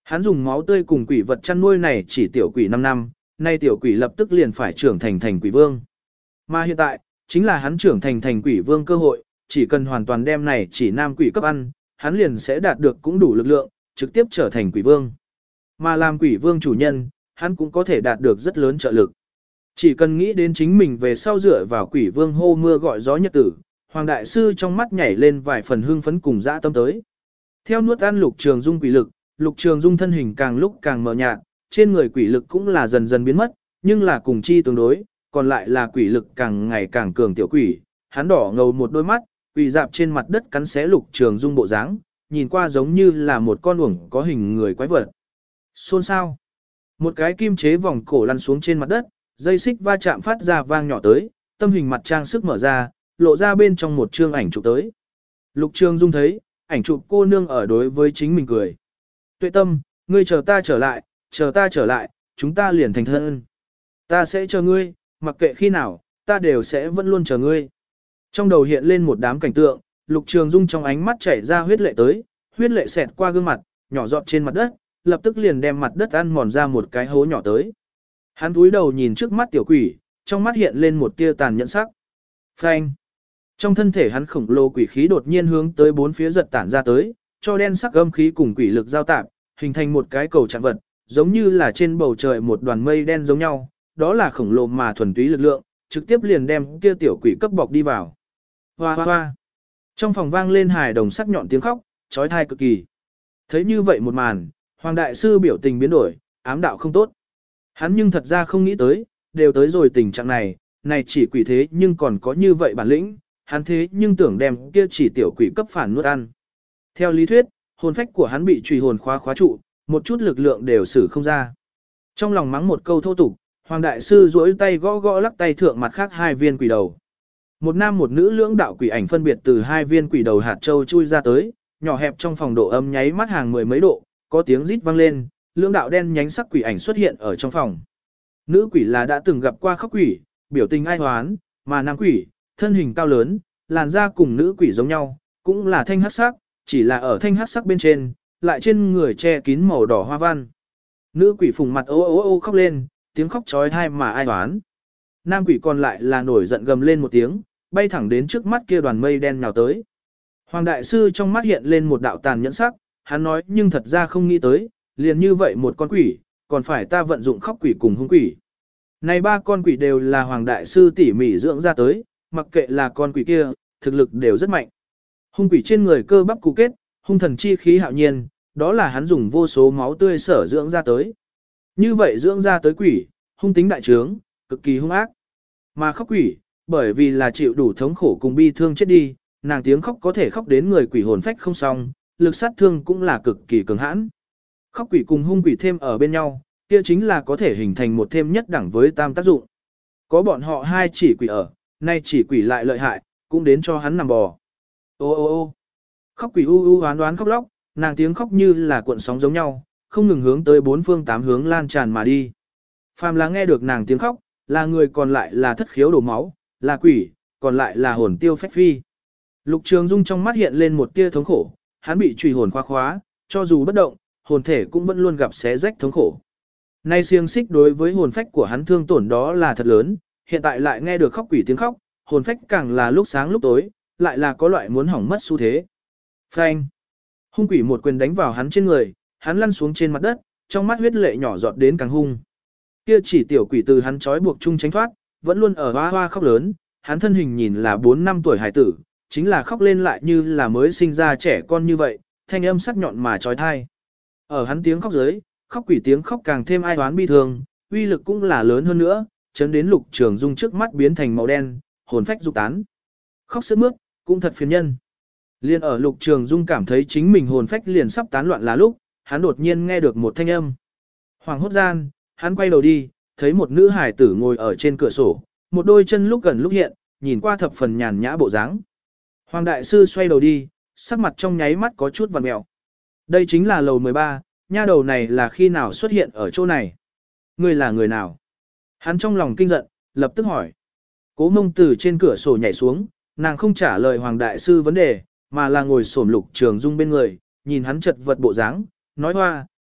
Hắn dùng máu tươi cùng quỷ vật chăn nuôi này chỉ tiểu quỷ năm năm, nay tiểu quỷ lập tức liền phải trưởng thành thành quỷ vương. Mà hiện tại, chính là hắn trưởng thành thành quỷ vương cơ hội, chỉ cần hoàn toàn đem này chỉ nam quỷ cấp ăn, hắn liền sẽ đạt được cũng đủ lực lượng, trực tiếp trở thành quỷ vương. Mà làm quỷ vương chủ nhân, hắn cũng có thể đạt được rất lớn trợ lực. Chỉ cần nghĩ đến chính mình về sau dựa vào quỷ vương hô mưa gọi gió nhật tử, Hoàng Đại Sư trong mắt nhảy lên vài phần hưng phấn cùng dã tâm tới. Theo nuốt ăn Lục Trường Dung quỷ lực, Lục Trường Dung thân hình càng lúc càng mờ nhạt, trên người quỷ lực cũng là dần dần biến mất, nhưng là cùng chi tương đối, còn lại là quỷ lực càng ngày càng cường tiểu quỷ. Hắn đỏ ngầu một đôi mắt, quỷ dạp trên mặt đất cắn xé Lục Trường Dung bộ dáng, nhìn qua giống như là một con uổng có hình người quái vật. Xôn xao. Một cái kim chế vòng cổ lăn xuống trên mặt đất, dây xích va chạm phát ra vang nhỏ tới, tâm hình mặt trang sức mở ra, lộ ra bên trong một chương ảnh chụp tới. Lục Trường Dung thấy, ảnh chụp cô nương ở đối với chính mình cười. Tuệ Tâm, ngươi chờ ta trở lại, chờ ta trở lại, chúng ta liền thành thân. Ta sẽ chờ ngươi, mặc kệ khi nào, ta đều sẽ vẫn luôn chờ ngươi. Trong đầu hiện lên một đám cảnh tượng, Lục Trường Dung trong ánh mắt chảy ra huyết lệ tới, huyết lệ xẹt qua gương mặt, nhỏ giọt trên mặt đất, lập tức liền đem mặt đất ăn mòn ra một cái hố nhỏ tới. Hắn cúi đầu nhìn trước mắt tiểu quỷ, trong mắt hiện lên một tia tàn nhẫn sắc. Phanh! Trong thân thể hắn khổng lồ quỷ khí đột nhiên hướng tới bốn phía giật tản ra tới, cho đen sắc âm khí cùng quỷ lực giao tạp, hình thành một cái cầu trạng vật, giống như là trên bầu trời một đoàn mây đen giống nhau, đó là khổng lồ mà thuần túy lực lượng, trực tiếp liền đem kia tiểu quỷ cấp bọc đi vào. Hoa hoa hoa! Trong phòng vang lên hài đồng sắc nhọn tiếng khóc, trói thai cực kỳ. Thấy như vậy một màn, Hoàng Đại Sư biểu tình biến đổi, ám đạo không tốt. Hắn nhưng thật ra không nghĩ tới, đều tới rồi tình trạng này, này chỉ quỷ thế nhưng còn có như vậy bản lĩnh, hắn thế nhưng tưởng đem kia chỉ tiểu quỷ cấp phản nuốt ăn. Theo lý thuyết, hồn phách của hắn bị truy hồn khóa khóa trụ, một chút lực lượng đều sử không ra. Trong lòng mắng một câu thô tục, Hoàng Đại Sư duỗi tay gõ gõ lắc tay thượng mặt khác hai viên quỷ đầu. Một nam một nữ lưỡng đạo quỷ ảnh phân biệt từ hai viên quỷ đầu hạt châu chui ra tới, nhỏ hẹp trong phòng độ âm nháy mắt hàng mười mấy độ, có tiếng rít vang lên, lưỡng đạo đen nhánh sắc quỷ ảnh xuất hiện ở trong phòng. Nữ quỷ là đã từng gặp qua khóc quỷ, biểu tình ai hoán, mà nam quỷ, thân hình cao lớn, làn da cùng nữ quỷ giống nhau, cũng là thanh hắc sắc, chỉ là ở thanh hắc sắc bên trên, lại trên người che kín màu đỏ hoa văn. Nữ quỷ phùng mặt ô ô ô khóc lên, tiếng khóc trói tai mà ai hoán. Nam quỷ còn lại là nổi giận gầm lên một tiếng, bay thẳng đến trước mắt kia đoàn mây đen nhào tới. Hoàng Đại Sư trong mắt hiện lên một đạo tàn nhẫn sắc, hắn nói nhưng thật ra không nghĩ tới, liền như vậy một con quỷ, còn phải ta vận dụng khóc quỷ cùng hung quỷ. Này ba con quỷ đều là Hoàng Đại Sư tỉ mỉ dưỡng ra tới, mặc kệ là con quỷ kia, thực lực đều rất mạnh. Hung quỷ trên người cơ bắp cụ kết, hung thần chi khí hạo nhiên, đó là hắn dùng vô số máu tươi sở dưỡng ra tới. Như vậy dưỡng ra tới quỷ, hung tính đại trướng, cực kỳ hung ác. Mà khóc quỷ, bởi vì là chịu đủ thống khổ cùng bi thương chết đi, nàng tiếng khóc có thể khóc đến người quỷ hồn phách không xong, lực sát thương cũng là cực kỳ cường hãn. Khóc quỷ cùng hung quỷ thêm ở bên nhau, kia chính là có thể hình thành một thêm nhất đẳng với tam tác dụng. Có bọn họ hai chỉ quỷ ở, nay chỉ quỷ lại lợi hại, cũng đến cho hắn nằm bò. Ô ô ô khóc quỷ u u oán oán khóc lóc, nàng tiếng khóc như là cuộn sóng giống nhau, không ngừng hướng tới bốn phương tám hướng lan tràn mà đi. Phàm là nghe được nàng tiếng khóc, là người còn lại là thất khiếu đổ máu, là quỷ, còn lại là hồn tiêu phách phi. Lục Trường Dung trong mắt hiện lên một tia thống khổ, hắn bị truy hồn khóa khóa, cho dù bất động, hồn thể cũng vẫn luôn gặp xé rách thống khổ. Nay xiềng xích đối với hồn phách của hắn thương tổn đó là thật lớn, hiện tại lại nghe được khóc quỷ tiếng khóc, hồn phách càng là lúc sáng lúc tối, lại là có loại muốn hỏng mất xu thế. Phanh! Hung quỷ một quyền đánh vào hắn trên người, hắn lăn xuống trên mặt đất, trong mắt huyết lệ nhỏ giọt đến càng hung. Kia chỉ tiểu quỷ từ hắn trói buộc chung tránh thoát, vẫn luôn ở hoa hoa khóc lớn, hắn thân hình nhìn là bốn năm tuổi hải tử, chính là khóc lên lại như là mới sinh ra trẻ con như vậy, thanh âm sắc nhọn mà trói thai. Ở hắn tiếng khóc dưới, khóc quỷ tiếng khóc càng thêm ai oán bi thương, uy lực cũng là lớn hơn nữa, chấn đến Lục Trường Dung trước mắt biến thành màu đen, hồn phách dục tán. Khóc sướt mướt, cũng thật phiền nhân. Liên ở Lục Trường Dung cảm thấy chính mình hồn phách liền sắp tán loạn là lúc, hắn đột nhiên nghe được một thanh âm. Hoàng hốt gian, hắn quay đầu đi, thấy một nữ hải tử ngồi ở trên cửa sổ, một đôi chân lúc gần lúc hiện, nhìn qua thập phần nhàn nhã bộ dáng. Hoàng Đại Sư xoay đầu đi, sắc mặt trong nháy mắt có chút vằn mẹo. Đây chính là lầu mười ba, nha đầu này là khi nào xuất hiện ở chỗ này? Ngươi là người nào? Hắn trong lòng kinh giận, lập tức hỏi. Cố Mông từ trên cửa sổ nhảy xuống, nàng không trả lời Hoàng Đại Sư vấn đề, mà là ngồi xổm Lục Trường Dung bên người, nhìn hắn chật vật bộ dáng, nói hoa,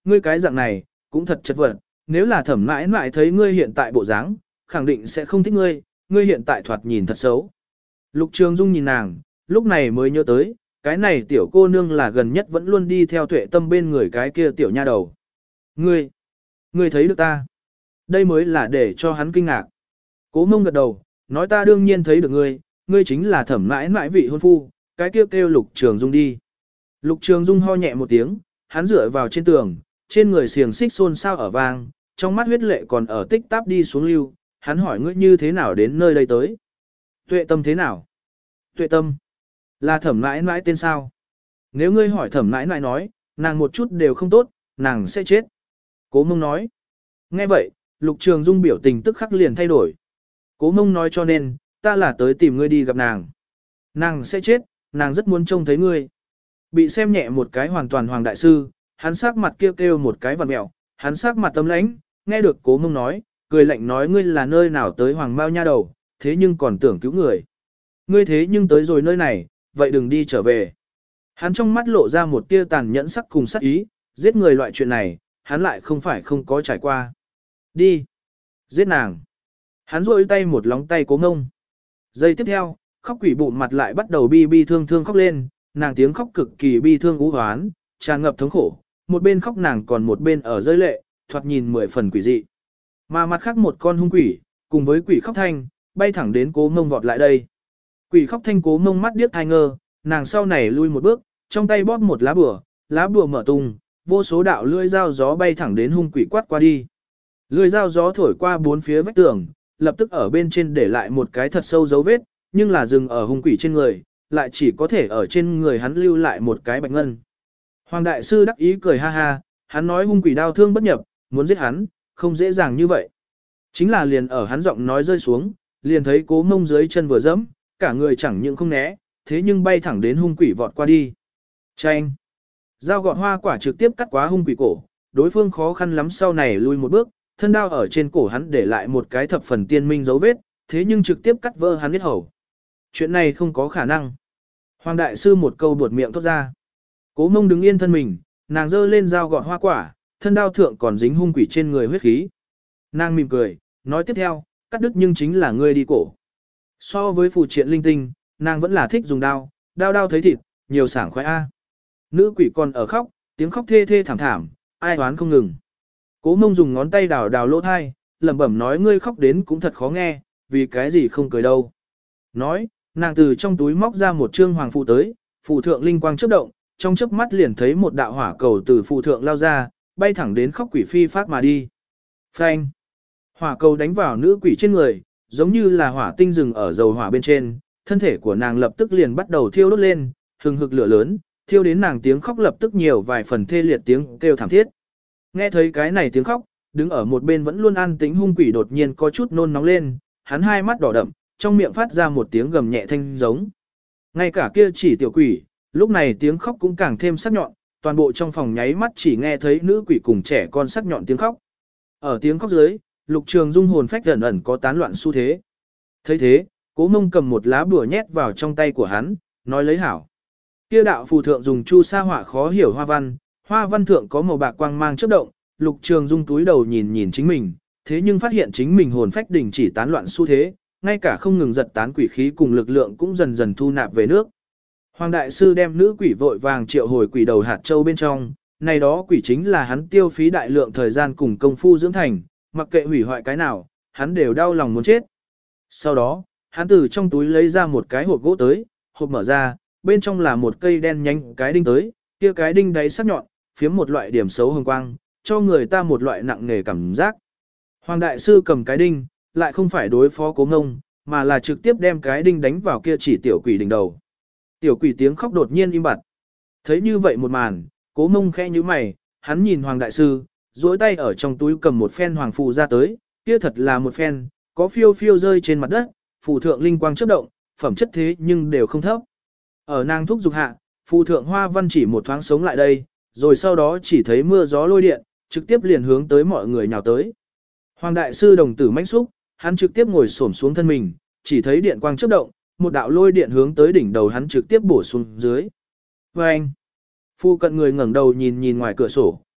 ngươi cái dạng này, cũng thật chật vật, nếu là thẩm mãi mãi thấy ngươi hiện tại bộ dáng, khẳng định sẽ không thích ngươi, ngươi hiện tại thoạt nhìn thật xấu. Lục Trường Dung nhìn nàng, lúc này mới nhớ tới, cái này tiểu cô nương là gần nhất vẫn luôn đi theo Tuệ Tâm bên người cái kia tiểu nha đầu. Ngươi, ngươi thấy được ta. Đây mới là để cho hắn kinh ngạc. Cố Mông gật đầu, nói ta đương nhiên thấy được ngươi, ngươi chính là thẩm mãi mãi vị hôn phu, cái kia kêu, kêu Lục Trường Dung đi. Lục Trường Dung ho nhẹ một tiếng, hắn dựa vào trên tường, trên người xiềng xích xôn xao ở vang, trong mắt huyết lệ còn ở tích táp đi xuống lưu, hắn hỏi ngươi như thế nào đến nơi đây tới. Tuệ Tâm thế nào? Tuệ Tâm, là thẩm mãi mãi tên sao? Nếu ngươi hỏi thẩm mãi mãi nói, nàng một chút đều không tốt, nàng sẽ chết. Cố Mông nói. Nghe vậy, Lục Trường Dung biểu tình tức khắc liền thay đổi. Cố Mông nói cho nên, ta là tới tìm ngươi đi gặp nàng. Nàng sẽ chết, nàng rất muốn trông thấy ngươi. Bị xem nhẹ một cái hoàn toàn Hoàng Đại Sư, hắn sắc mặt kêu kêu một cái vằn mẹo, hắn sắc mặt tâm lãnh, nghe được Cố Mông nói, cười lạnh nói ngươi là nơi nào tới Hoàng Mao nha đầu, thế nhưng còn tưởng cứu người. Ngươi thế nhưng tới rồi nơi này, vậy đừng đi trở về. Hắn trong mắt lộ ra một tia tàn nhẫn sắc cùng sắc ý, giết người loại chuyện này, hắn lại không phải không có trải qua. Đi. Giết nàng. Hắn rôi tay một lóng tay Cố Mông. Giây tiếp theo, khóc quỷ bụng mặt lại bắt đầu bi bi thương thương khóc lên, nàng tiếng khóc cực kỳ bi thương ú hoán, tràn ngập thống khổ, một bên khóc nàng còn một bên ở rơi lệ, thoạt nhìn mười phần quỷ dị. Mà mặt khác một con hung quỷ, cùng với quỷ khóc thanh, bay thẳng đến Cố Mông vọt lại đây. Quỷ khóc thanh Cố Mông mắt điếc thai ngơ, nàng sau này lui một bước, trong tay bóp một lá bùa, lá bùa mở tung, vô số đạo lưỡi dao gió bay thẳng đến hung quỷ quát qua đi. Lưỡi dao gió thổi qua bốn phía vách tường, lập tức ở bên trên để lại một cái thật sâu dấu vết, nhưng là dừng ở hung quỷ trên người, lại chỉ có thể ở trên người hắn lưu lại một cái bạch ngân. Hoàng Đại Sư đắc ý cười ha ha, hắn nói hung quỷ đau thương bất nhập, muốn giết hắn, không dễ dàng như vậy. Chính là liền ở hắn giọng nói rơi xuống, liền thấy Cố Mông dưới chân vừa dẫm, cả người chẳng những không né, thế nhưng bay thẳng đến hung quỷ vọt qua đi. Chanh! Dao gọt hoa quả trực tiếp cắt quá hung quỷ cổ, đối phương khó khăn lắm sau này lui một bước, thân đao ở trên cổ hắn để lại một cái thập phần tiên minh dấu vết, thế nhưng trực tiếp cắt vỡ hắn huyết hầu. Chuyện này không có khả năng. Hoàng Đại Sư một câu buột miệng thốt ra. Cố Mông đứng yên thân mình, nàng giơ lên dao gọt hoa quả, thân đao thượng còn dính hung quỷ trên người huyết khí. Nàng mỉm cười, nói tiếp theo, cắt đứt nhưng chính là ngươi đi cổ. So với phù triện linh tinh, nàng vẫn là thích dùng đao, đao đao thấy thịt, nhiều sảng khoái a. Nữ quỷ còn ở khóc, tiếng khóc thê thê thảm thảm, ai oán không ngừng. Cố Mông dùng ngón tay đào đào lỗ thai, lẩm bẩm nói ngươi khóc đến cũng thật khó nghe, vì cái gì không cười đâu. Nói, nàng từ trong túi móc ra một trương hoàng phù tới, phù thượng linh quang chớp động, trong chớp mắt liền thấy một đạo hỏa cầu từ phù thượng lao ra, bay thẳng đến khóc quỷ phi phát mà đi. Phanh! Hỏa cầu đánh vào nữ quỷ trên người, giống như là hỏa tinh rừng ở dầu hỏa bên trên, thân thể của nàng lập tức liền bắt đầu thiêu đốt lên, hừng hực lửa lớn, thiêu đến nàng tiếng khóc lập tức nhiều vài phần thê liệt tiếng kêu thảm thiết. Nghe thấy cái này tiếng khóc, đứng ở một bên vẫn luôn an tĩnh hung quỷ đột nhiên có chút nôn nóng lên, hắn hai mắt đỏ đậm, trong miệng phát ra một tiếng gầm nhẹ thanh giống. Ngay cả kia chỉ tiểu quỷ, lúc này tiếng khóc cũng càng thêm sắc nhọn, toàn bộ trong phòng nháy mắt chỉ nghe thấy nữ quỷ cùng trẻ con sắc nhọn tiếng khóc. Ở tiếng khóc dưới, Lục Trường Dung hồn phách ẩn ẩn có tán loạn xu thế. Thấy thế, Cố Mông cầm một lá bùa nhét vào trong tay của hắn, nói lấy hảo. Kia đạo phù thượng dùng chu sa họa khó hiểu hoa văn, hoa văn thượng có màu bạc quang mang chớp động, Lục Trường Dung túi đầu nhìn nhìn chính mình, thế nhưng phát hiện chính mình hồn phách đình chỉ tán loạn xu thế, ngay cả không ngừng giật tán quỷ khí cùng lực lượng cũng dần dần thu nạp về nước. Hoàng Đại Sư đem nữ quỷ vội vàng triệu hồi quỷ đầu hạt châu bên trong, này đó quỷ chính là hắn tiêu phí đại lượng thời gian cùng công phu dưỡng thành, mặc kệ hủy hoại cái nào, hắn đều đau lòng muốn chết. Sau đó, hắn từ trong túi lấy ra một cái hộp gỗ tới, hộp mở ra, bên trong là một cây đen nhánh cái đinh tới, kia cái đinh đáy sắc nhọn, phiếm một loại điểm xấu hồng quang, cho người ta một loại nặng nề cảm giác. Hoàng Đại Sư cầm cái đinh, lại không phải đối phó Cố Mông, mà là trực tiếp đem cái đinh đánh vào kia chỉ tiểu quỷ đỉnh đầu. Tiểu quỷ tiếng khóc đột nhiên im bặt. Thấy như vậy một màn, Cố Mông khẽ nhíu mày, hắn nhìn Hoàng Đại Sư, duỗi tay ở trong túi cầm một phen hoàng phù ra tới, kia thật là một phen, có phiêu phiêu rơi trên mặt đất, phù thượng linh quang chớp động, phẩm chất thế nhưng đều không thấp. Ở nàng thúc dục hạ, phù thượng hoa văn chỉ một thoáng sống lại đây, rồi sau đó chỉ thấy mưa gió lôi điện, trực tiếp liền hướng tới mọi người nhào tới. Hoàng Đại Sư đồng tử mãnh xúc, hắn trực tiếp ngồi xổm xuống thân mình, chỉ thấy điện quang chớp động, một đạo lôi điện hướng tới đỉnh đầu hắn trực tiếp bổ xuống dưới. Và anh, phu cận người ngẩng đầu nhìn nhìn ngoài cửa sổ,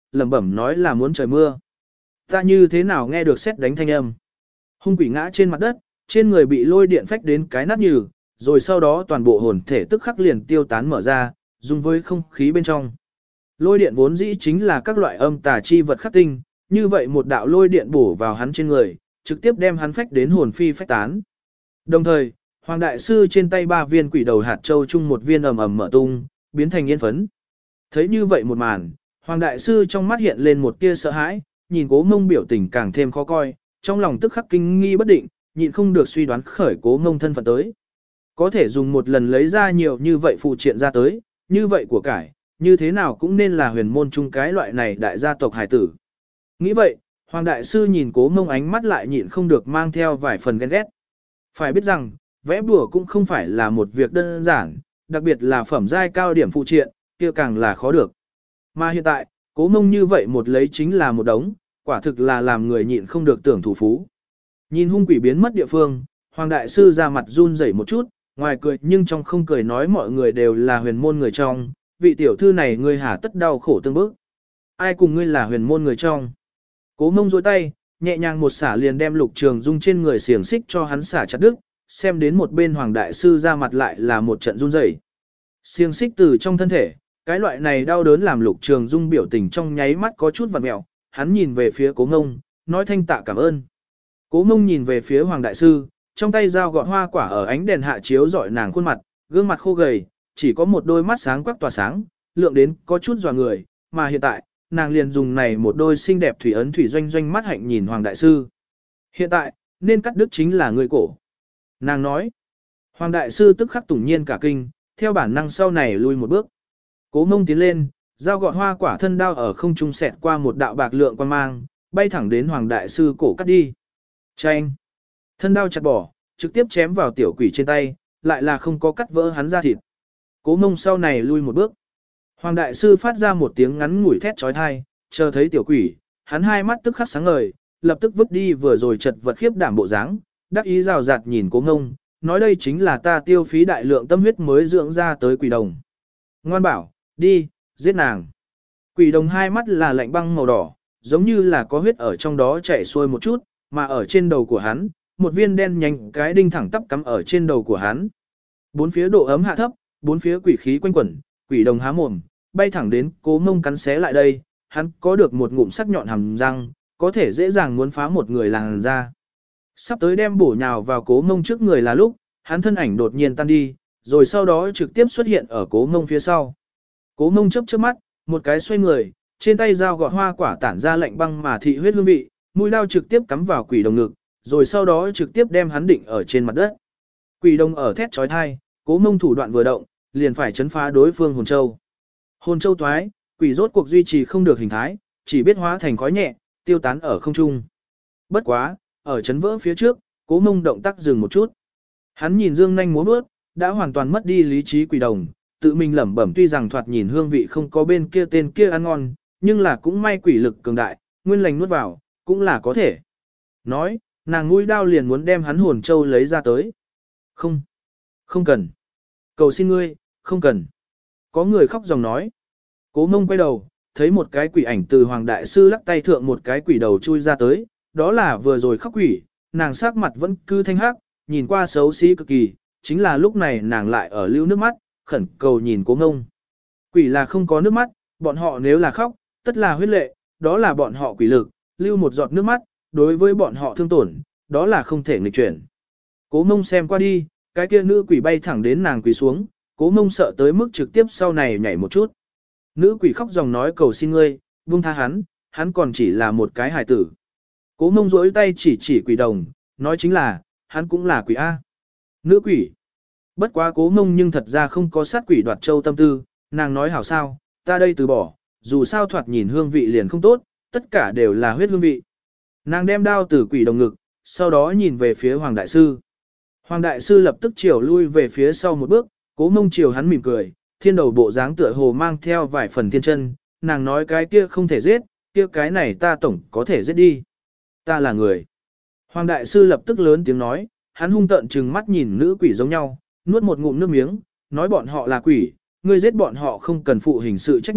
lẩm bẩm nói là muốn trời mưa. Ta như thế nào nghe được sét đánh thanh âm. Hung quỷ ngã trên mặt đất, trên người bị lôi điện phách đến cái nát nhừ, rồi sau đó toàn bộ hồn thể tức khắc liền tiêu tán mở ra, dung với không khí bên trong. Lôi điện vốn dĩ chính là các loại âm tà chi vật khắc tinh, như vậy một đạo lôi điện bổ vào hắn trên người, trực tiếp đem hắn phách đến hồn phi phách tán. Đồng thời, Hoàng Đại Sư trên tay ba viên quỷ đầu hạt châu chung một viên ầm ầm mở tung, biến thành yên phấn. Thấy như vậy một màn, Hoàng Đại Sư trong mắt hiện lên một tia sợ hãi, nhìn Cố Mông biểu tình càng thêm khó coi, trong lòng tức khắc kinh nghi bất định, nhịn không được suy đoán khởi Cố Mông thân phận tới. Có thể dùng một lần lấy ra nhiều như vậy phụ triện ra tới, như vậy của cải, như thế nào cũng nên là huyền môn chung cái loại này đại gia tộc hải tử. Nghĩ vậy, Hoàng Đại Sư nhìn Cố Mông ánh mắt lại nhịn không được mang theo vài phần ghen ghét. Phải biết rằng, vẽ bùa cũng không phải là một việc đơn giản, đặc biệt là phẩm giai cao điểm phụ triện, kia càng là khó được. Mà hiện tại, Cố Mông như vậy một lấy chính là một đống, quả thực là làm người nhịn không được tưởng thủ phú. Nhìn hung quỷ biến mất địa phương, Hoàng Đại Sư ra mặt run rẩy một chút, ngoài cười nhưng trong không cười nói mọi người đều là huyền môn người trong, vị tiểu thư này ngươi hà tất đau khổ tương bức. Ai cùng ngươi là huyền môn người trong? Cố Mông duỗi tay, nhẹ nhàng một xả liền đem Lục Trường Dung trên người xiềng xích cho hắn xả chặt đứt, xem đến một bên Hoàng Đại Sư ra mặt lại là một trận run rẩy. Xiềng xích từ trong thân thể, cái loại này đau đớn làm Lục Trường Dung biểu tình trong nháy mắt có chút vặn mẹo, hắn nhìn về phía Cố Mông, nói thanh tạ cảm ơn. Cố Mông nhìn về phía Hoàng Đại Sư, trong tay dao gọt hoa quả ở ánh đèn hạ chiếu rọi nàng khuôn mặt, gương mặt khô gầy, chỉ có một đôi mắt sáng quắc tỏa sáng, lượng đến có chút dò người, mà hiện tại, nàng liền dùng này một đôi xinh đẹp thủy ấn thủy doanh doanh mắt hạnh nhìn Hoàng Đại Sư. Hiện tại, nên cắt đứt chính là người cổ. Nàng nói, Hoàng Đại Sư tức khắc tủng nhiên cả kinh, theo bản năng sau này lui một bước. Cố Mông tiến lên, dao gọt hoa quả thân đao ở không trung xẹt qua một đạo bạc lượng quan mang, bay thẳng đến Hoàng Đại Sư cổ cắt đi. Chanh! Thân đao chặt bỏ, trực tiếp chém vào tiểu quỷ trên tay, lại là không có cắt vỡ hắn ra thịt. Cố Mông sau này lui một bước. Hoàng Đại Sư phát ra một tiếng ngắn ngủi thét trói thai, chờ thấy tiểu quỷ, hắn hai mắt tức khắc sáng ngời, lập tức vứt đi vừa rồi chật vật khiếp đảm bộ dáng, đắc ý rào rạt nhìn Cố Mông, nói đây chính là ta tiêu phí đại lượng tâm huyết mới dưỡng ra tới quỷ đồng. Ngoan bảo, đi, giết nàng. Quỷ đồng hai mắt là lạnh băng màu đỏ, giống như là có huyết ở trong đó chảy xuôi một chút, mà ở trên đầu của hắn, một viên đen nhánh cái đinh thẳng tắp cắm ở trên đầu của hắn. Bốn phía độ ấm hạ thấp, bốn phía quỷ khí quanh quẩn, quỷ đồng há mồm, bay thẳng đến Cố Mông cắn xé lại đây, hắn có được một ngụm sắc nhọn hàm răng, có thể dễ dàng muốn phá một người làn ra. Sắp tới đem bổ nhào vào Cố Mông trước người là lúc, hắn thân ảnh đột nhiên tan đi, rồi sau đó trực tiếp xuất hiện ở Cố Mông phía sau. Cố Mông chớp chớp mắt, một cái xoay người, trên tay dao gọt hoa quả tản ra lạnh băng mà thị huyết hương vị, mũi dao trực tiếp cắm vào quỷ đồng ngực, rồi sau đó trực tiếp đem hắn định ở trên mặt đất. Quỷ đồng ở thét chói tai, Cố Mông thủ đoạn vừa động, liền phải chấn phá đối phương hồn châu. Hồn châu toái, quỷ rốt cuộc duy trì không được hình thái, chỉ biết hóa thành khói nhẹ, tiêu tán ở không trung. Bất quá, ở chấn vỡ phía trước, Cố Mông động tác dừng một chút. Hắn nhìn dương nhanh múa bước, đã hoàn toàn mất đi lý trí quỷ đồng, tự mình lẩm bẩm tuy rằng thoạt nhìn hương vị không có bên kia tên kia ăn ngon, nhưng là cũng may quỷ lực cường đại, nguyên lành nuốt vào, cũng là có thể. Nói, nàng mũi đao liền muốn đem hắn hồn châu lấy ra tới. Không, không cần. Cầu xin ngươi, không cần. Có người khóc dòng nói. Cố Mông quay đầu, thấy một cái quỷ ảnh từ Hoàng Đại Sư lắc tay thượng một cái quỷ đầu chui ra tới, đó là vừa rồi khóc quỷ, nàng sắc mặt vẫn cứ thanh hắc, nhìn qua xấu xí cực kỳ, chính là lúc này nàng lại ở lưu nước mắt, khẩn cầu nhìn Cố Mông. Quỷ là không có nước mắt, bọn họ nếu là khóc, tất là huyết lệ, đó là bọn họ quỷ lực, lưu một giọt nước mắt, đối với bọn họ thương tổn, đó là không thể nghịch chuyển. Cố Mông xem qua đi, cái kia nữ quỷ bay thẳng đến nàng quỳ xuống, Cố Mông sợ tới mức trực tiếp sau này nhảy một chút. Nữ quỷ khóc dòng nói cầu xin ngươi, buông tha hắn, hắn còn chỉ là một cái hài tử. Cố Mông rỗi tay chỉ chỉ quỷ đồng, nói chính là, hắn cũng là quỷ A. Nữ quỷ. Bất quá Cố Mông nhưng thật ra không có sát quỷ đoạt châu tâm tư, nàng nói hảo sao, ta đây từ bỏ, dù sao thoạt nhìn hương vị liền không tốt, tất cả đều là huyết hương vị. Nàng đem đao từ quỷ đồng ngực, sau đó nhìn về phía Hoàng Đại Sư. Hoàng Đại Sư lập tức chiều lui về phía sau một bước, Cố Mông chiều hắn mỉm cười, thiên đầu bộ dáng tựa hồ mang theo vài phần thiên chân, nàng nói cái kia không thể giết, kia cái này ta tổng có thể giết đi. Ta là người. Hoàng Đại Sư lập tức lớn tiếng nói, hắn hung tợn trừng mắt nhìn nữ quỷ giống nhau, nuốt một ngụm nước miếng, nói bọn họ là quỷ, ngươi giết bọn họ không cần phụ hình sự trách nhiệm,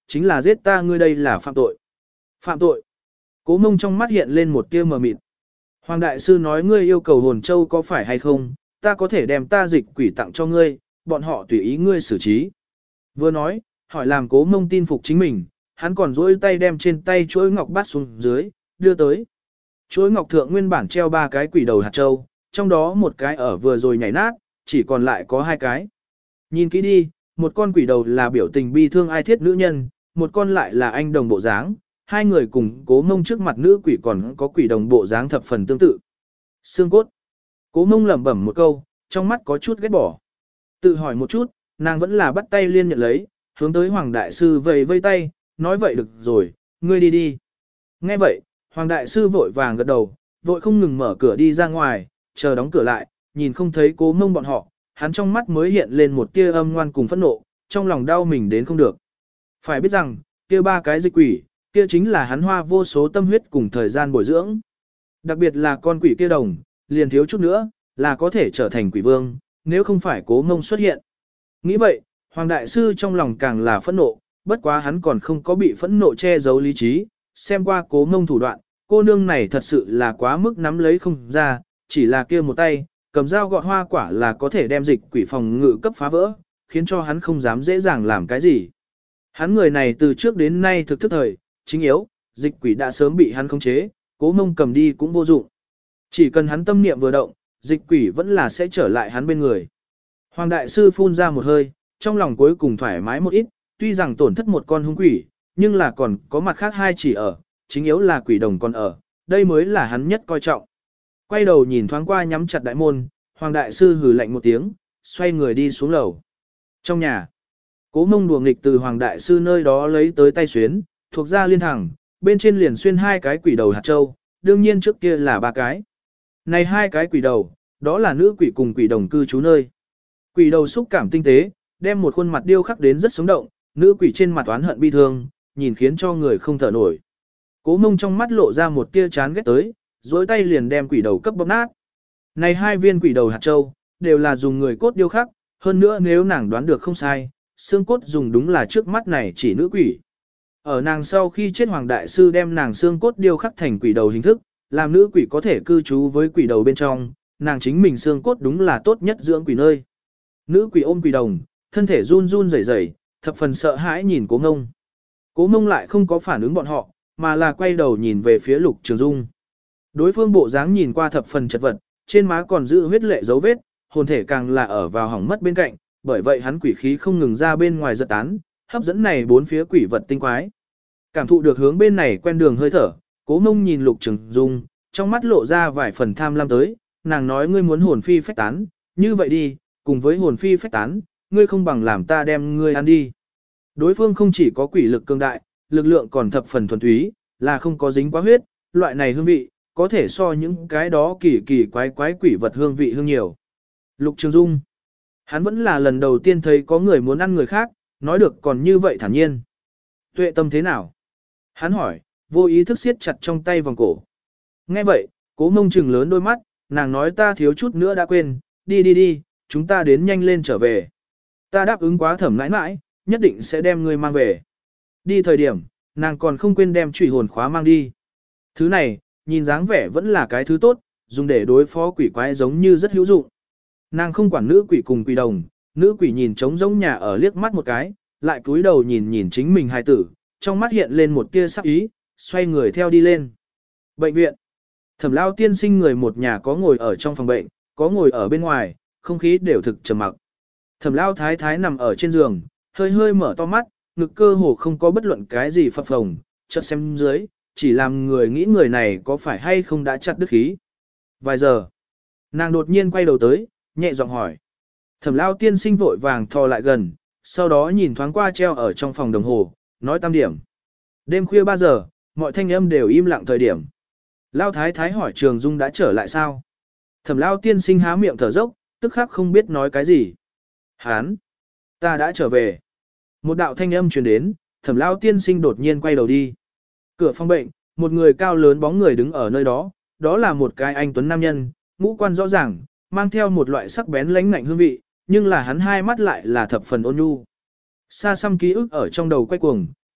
chính là giết ta ngươi đây là phạm tội. Phạm tội. Cố Mông trong mắt hiện lên một tia mờ mịt. Hoàng đại sư nói ngươi yêu cầu hồn châu có phải hay không, ta có thể đem ta dịch quỷ tặng cho ngươi, bọn họ tùy ý ngươi xử trí. Vừa nói, hỏi làm Cố Mông tin phục chính mình, hắn còn duỗi tay đem trên tay chuỗi ngọc bát xuống dưới, đưa tới. Chuỗi ngọc thượng nguyên bản treo ba cái quỷ đầu hạt châu, trong đó một cái ở vừa rồi nhảy nát, chỉ còn lại có hai cái. Nhìn kỹ đi, một con quỷ đầu là biểu tình bi thương ai thiết nữ nhân, một con lại là anh đồng bộ dáng, hai người cùng Cố Mông trước mặt nữ quỷ còn có quỷ đồng bộ dáng thập phần tương tự. Xương cốt. Cố Mông lẩm bẩm một câu, trong mắt có chút ghét bỏ. Tự hỏi một chút, nàng vẫn là bắt tay liên nhận lấy, hướng tới Hoàng đại sư vầy vây tay, nói vậy được rồi, ngươi đi đi. Nghe vậy, Hoàng đại sư vội vàng gật đầu, vội không ngừng mở cửa đi ra ngoài, chờ đóng cửa lại, nhìn không thấy Cố Mông bọn họ, hắn trong mắt mới hiện lên một tia âm ngoan cùng phẫn nộ, trong lòng đau mình đến không được. Phải biết rằng, kia ba cái dịch quỷ, kia chính là hắn hoa vô số tâm huyết cùng thời gian bồi dưỡng. Đặc biệt là con quỷ kia đồng, liền thiếu chút nữa, là có thể trở thành quỷ vương, nếu không phải Cố Mông xuất hiện. Nghĩ vậy, Hoàng đại sư trong lòng càng là phẫn nộ, bất quá hắn còn không có bị phẫn nộ che giấu lý trí, xem qua Cố Mông thủ đoạn, cô nương này thật sự là quá mức nắm lấy không ra, chỉ là kia một tay, cầm dao gọt hoa quả là có thể đem dịch quỷ phòng ngự cấp phá vỡ, khiến cho hắn không dám dễ dàng làm cái gì. Hắn người này từ trước đến nay thực thức thời, chính yếu, dịch quỷ đã sớm bị hắn khống chế, Cố Mông cầm đi cũng vô dụng. Chỉ cần hắn tâm niệm vừa động, dịch quỷ vẫn là sẽ trở lại hắn bên người. Hoàng đại sư phun ra một hơi, trong lòng cuối cùng thoải mái một ít, tuy rằng tổn thất một con hung quỷ, nhưng là còn có mặt khác hai chỉ ở, chính yếu là quỷ đồng còn ở, đây mới là hắn nhất coi trọng. Quay đầu nhìn thoáng qua nhắm chặt đại môn, Hoàng đại sư hừ lạnh một tiếng, xoay người đi xuống lầu. Trong nhà, Cố Mông đùa nghịch từ Hoàng đại sư nơi đó lấy tới tay xuyến, thuộc ra liên thẳng, bên trên liền xuyên hai cái quỷ đầu hạt châu, đương nhiên trước kia là ba cái. Này hai cái quỷ đầu, đó là nữ quỷ cùng quỷ đồng cư trú nơi. Quỷ đầu xúc cảm tinh tế, đem một khuôn mặt điêu khắc đến rất sống động, nữ quỷ trên mặt oán hận bi thương, nhìn khiến cho người không thở nổi. Cố Mông trong mắt lộ ra một tia chán ghét tới, dối tay liền đem quỷ đầu cấp bóp nát. Này hai viên quỷ đầu hạt châu, đều là dùng người cốt điêu khắc, hơn nữa nếu nàng đoán được không sai, xương cốt dùng đúng là trước mắt này chỉ nữ quỷ. Ở nàng sau khi chết Hoàng đại sư đem nàng xương cốt điêu khắc thành quỷ đầu hình thức, làm nữ quỷ có thể cư trú với quỷ đầu bên trong, nàng chính mình xương cốt đúng là tốt nhất dưỡng quỷ nơi. Nữ quỷ ôm quỷ đồng, thân thể run run rẩy rẩy, thập phần sợ hãi nhìn Cố Mông. Cố Mông lại không có phản ứng bọn họ, mà là quay đầu nhìn về phía Lục Trường Dung. Đối phương bộ dáng nhìn qua thập phần chật vật, trên má còn giữ huyết lệ dấu vết, hồn thể càng là ở vào hỏng mất bên cạnh, bởi vậy hắn quỷ khí không ngừng ra bên ngoài giật tán, hấp dẫn này bốn phía quỷ vật tinh quái. Cảm thụ được hướng bên này quen đường hơi thở, Cố Mông nhìn Lục Trường Dung, trong mắt lộ ra vài phần tham lam tới, nàng nói ngươi muốn hồn phi phách tán, như vậy đi, cùng với hồn phi phách tán, ngươi không bằng làm ta đem ngươi ăn đi. Đối phương không chỉ có quỷ lực cường đại, lực lượng còn thập phần thuần túy, là không có dính quá huyết, loại này hương vị, có thể so những cái đó kỳ kỳ quái quái quỷ vật hương vị hương nhiều. Lục Trường Dung, hắn vẫn là lần đầu tiên thấy có người muốn ăn người khác, nói được còn như vậy thản nhiên. Tuệ tâm thế nào? Hắn hỏi, vô ý thức siết chặt trong tay vòng cổ. Nghe vậy, Cố Mông trừng lớn đôi mắt, nàng nói ta thiếu chút nữa đã quên, đi đi đi, chúng ta đến nhanh lên trở về. Ta đáp ứng quá Thẩm nãi nãi, nhất định sẽ đem ngươi mang về. Đi thời điểm, nàng còn không quên đem chủy hồn khóa mang đi. Thứ này, nhìn dáng vẻ vẫn là cái thứ tốt, dùng để đối phó quỷ quái giống như rất hữu dụng. Nàng không quản nữ quỷ cùng quỷ đồng, nữ quỷ nhìn trống rỗng nhà ở liếc mắt một cái, lại cúi đầu nhìn nhìn chính mình hài tử, trong mắt hiện lên một tia sắc ý, xoay người theo đi lên. Bệnh viện. Thẩm Lao tiên sinh người một nhà có ngồi ở trong phòng bệnh, có ngồi ở bên ngoài, không khí đều thực trầm mặc. Thẩm Lao thái thái nằm ở trên giường, hơi hơi mở to mắt, ngực cơ hồ không có bất luận cái gì phập phồng, chợt xem dưới, chỉ làm người nghĩ người này có phải hay không đã chặt đứt khí. Vài giờ, nàng đột nhiên quay đầu tới, nhẹ giọng hỏi. Thẩm Lao tiên sinh vội vàng thò lại gần, sau đó nhìn thoáng qua treo ở trong phòng đồng hồ, nói tam điểm. Đêm khuya ba giờ, mọi thanh âm đều im lặng thời điểm. Lao thái thái hỏi Trường Dung đã trở lại sao? Thẩm Lao tiên sinh há miệng thở dốc, tức khắc không biết nói cái gì. Hán! Ta đã trở về. Một đạo thanh âm truyền đến, Thẩm Lao tiên sinh đột nhiên quay đầu đi. Cửa phòng bệnh, một người cao lớn bóng người đứng ở nơi đó, đó là một cái anh tuấn nam nhân, ngũ quan rõ ràng, mang theo một loại sắc bén lãnh ngạnh hương vị, nhưng là hắn hai mắt lại là thập phần ôn nhu. Xa xăm ký ức ở trong đầu quay cuồng,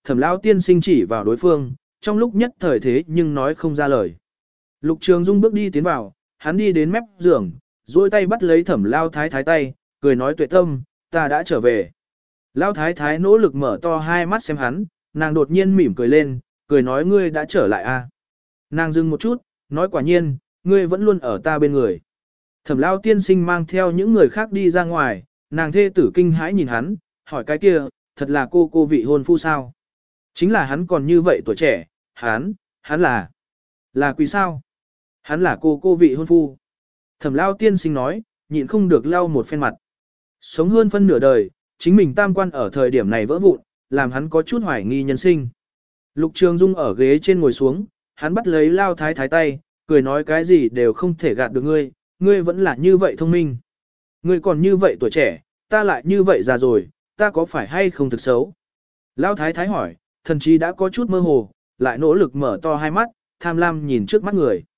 Thẩm lão tiên sinh chỉ vào đối phương, trong lúc nhất thời thế nhưng nói không ra lời. Lục Trường Dung bước đi tiến vào, hắn đi đến mép giường, duỗi tay bắt lấy Thẩm Lao Thái Thái tay, cười nói Tuệ Tâm, ta đã trở về. Lao Thái Thái nỗ lực mở to hai mắt xem hắn, nàng đột nhiên mỉm cười lên, cười nói ngươi đã trở lại à. Nàng dừng một chút, nói quả nhiên, ngươi vẫn luôn ở ta bên người. Thẩm Lao tiên sinh mang theo những người khác đi ra ngoài, nàng thê tử kinh hãi nhìn hắn, hỏi cái kia, thật là cô cô vị hôn phu sao? Chính là hắn còn như vậy tuổi trẻ, hắn, hắn là, là quỷ sao? Hắn là cô cô vị hôn phu. Thẩm Lao tiên sinh nói, nhịn không được lau một phen mặt. Sống hơn phân nửa đời, chính mình tam quan ở thời điểm này vỡ vụn, làm hắn có chút hoài nghi nhân sinh. Lục Trường Dung ở ghế trên ngồi xuống, hắn bắt lấy Lao Thái Thái tay, cười nói cái gì đều không thể gạt được ngươi, ngươi vẫn là như vậy thông minh. Ngươi còn như vậy tuổi trẻ, ta lại như vậy già rồi, ta có phải hay không thực xấu? Lao Thái Thái hỏi, thần chí đã có chút mơ hồ, lại nỗ lực mở to hai mắt, tham lam nhìn trước mắt người.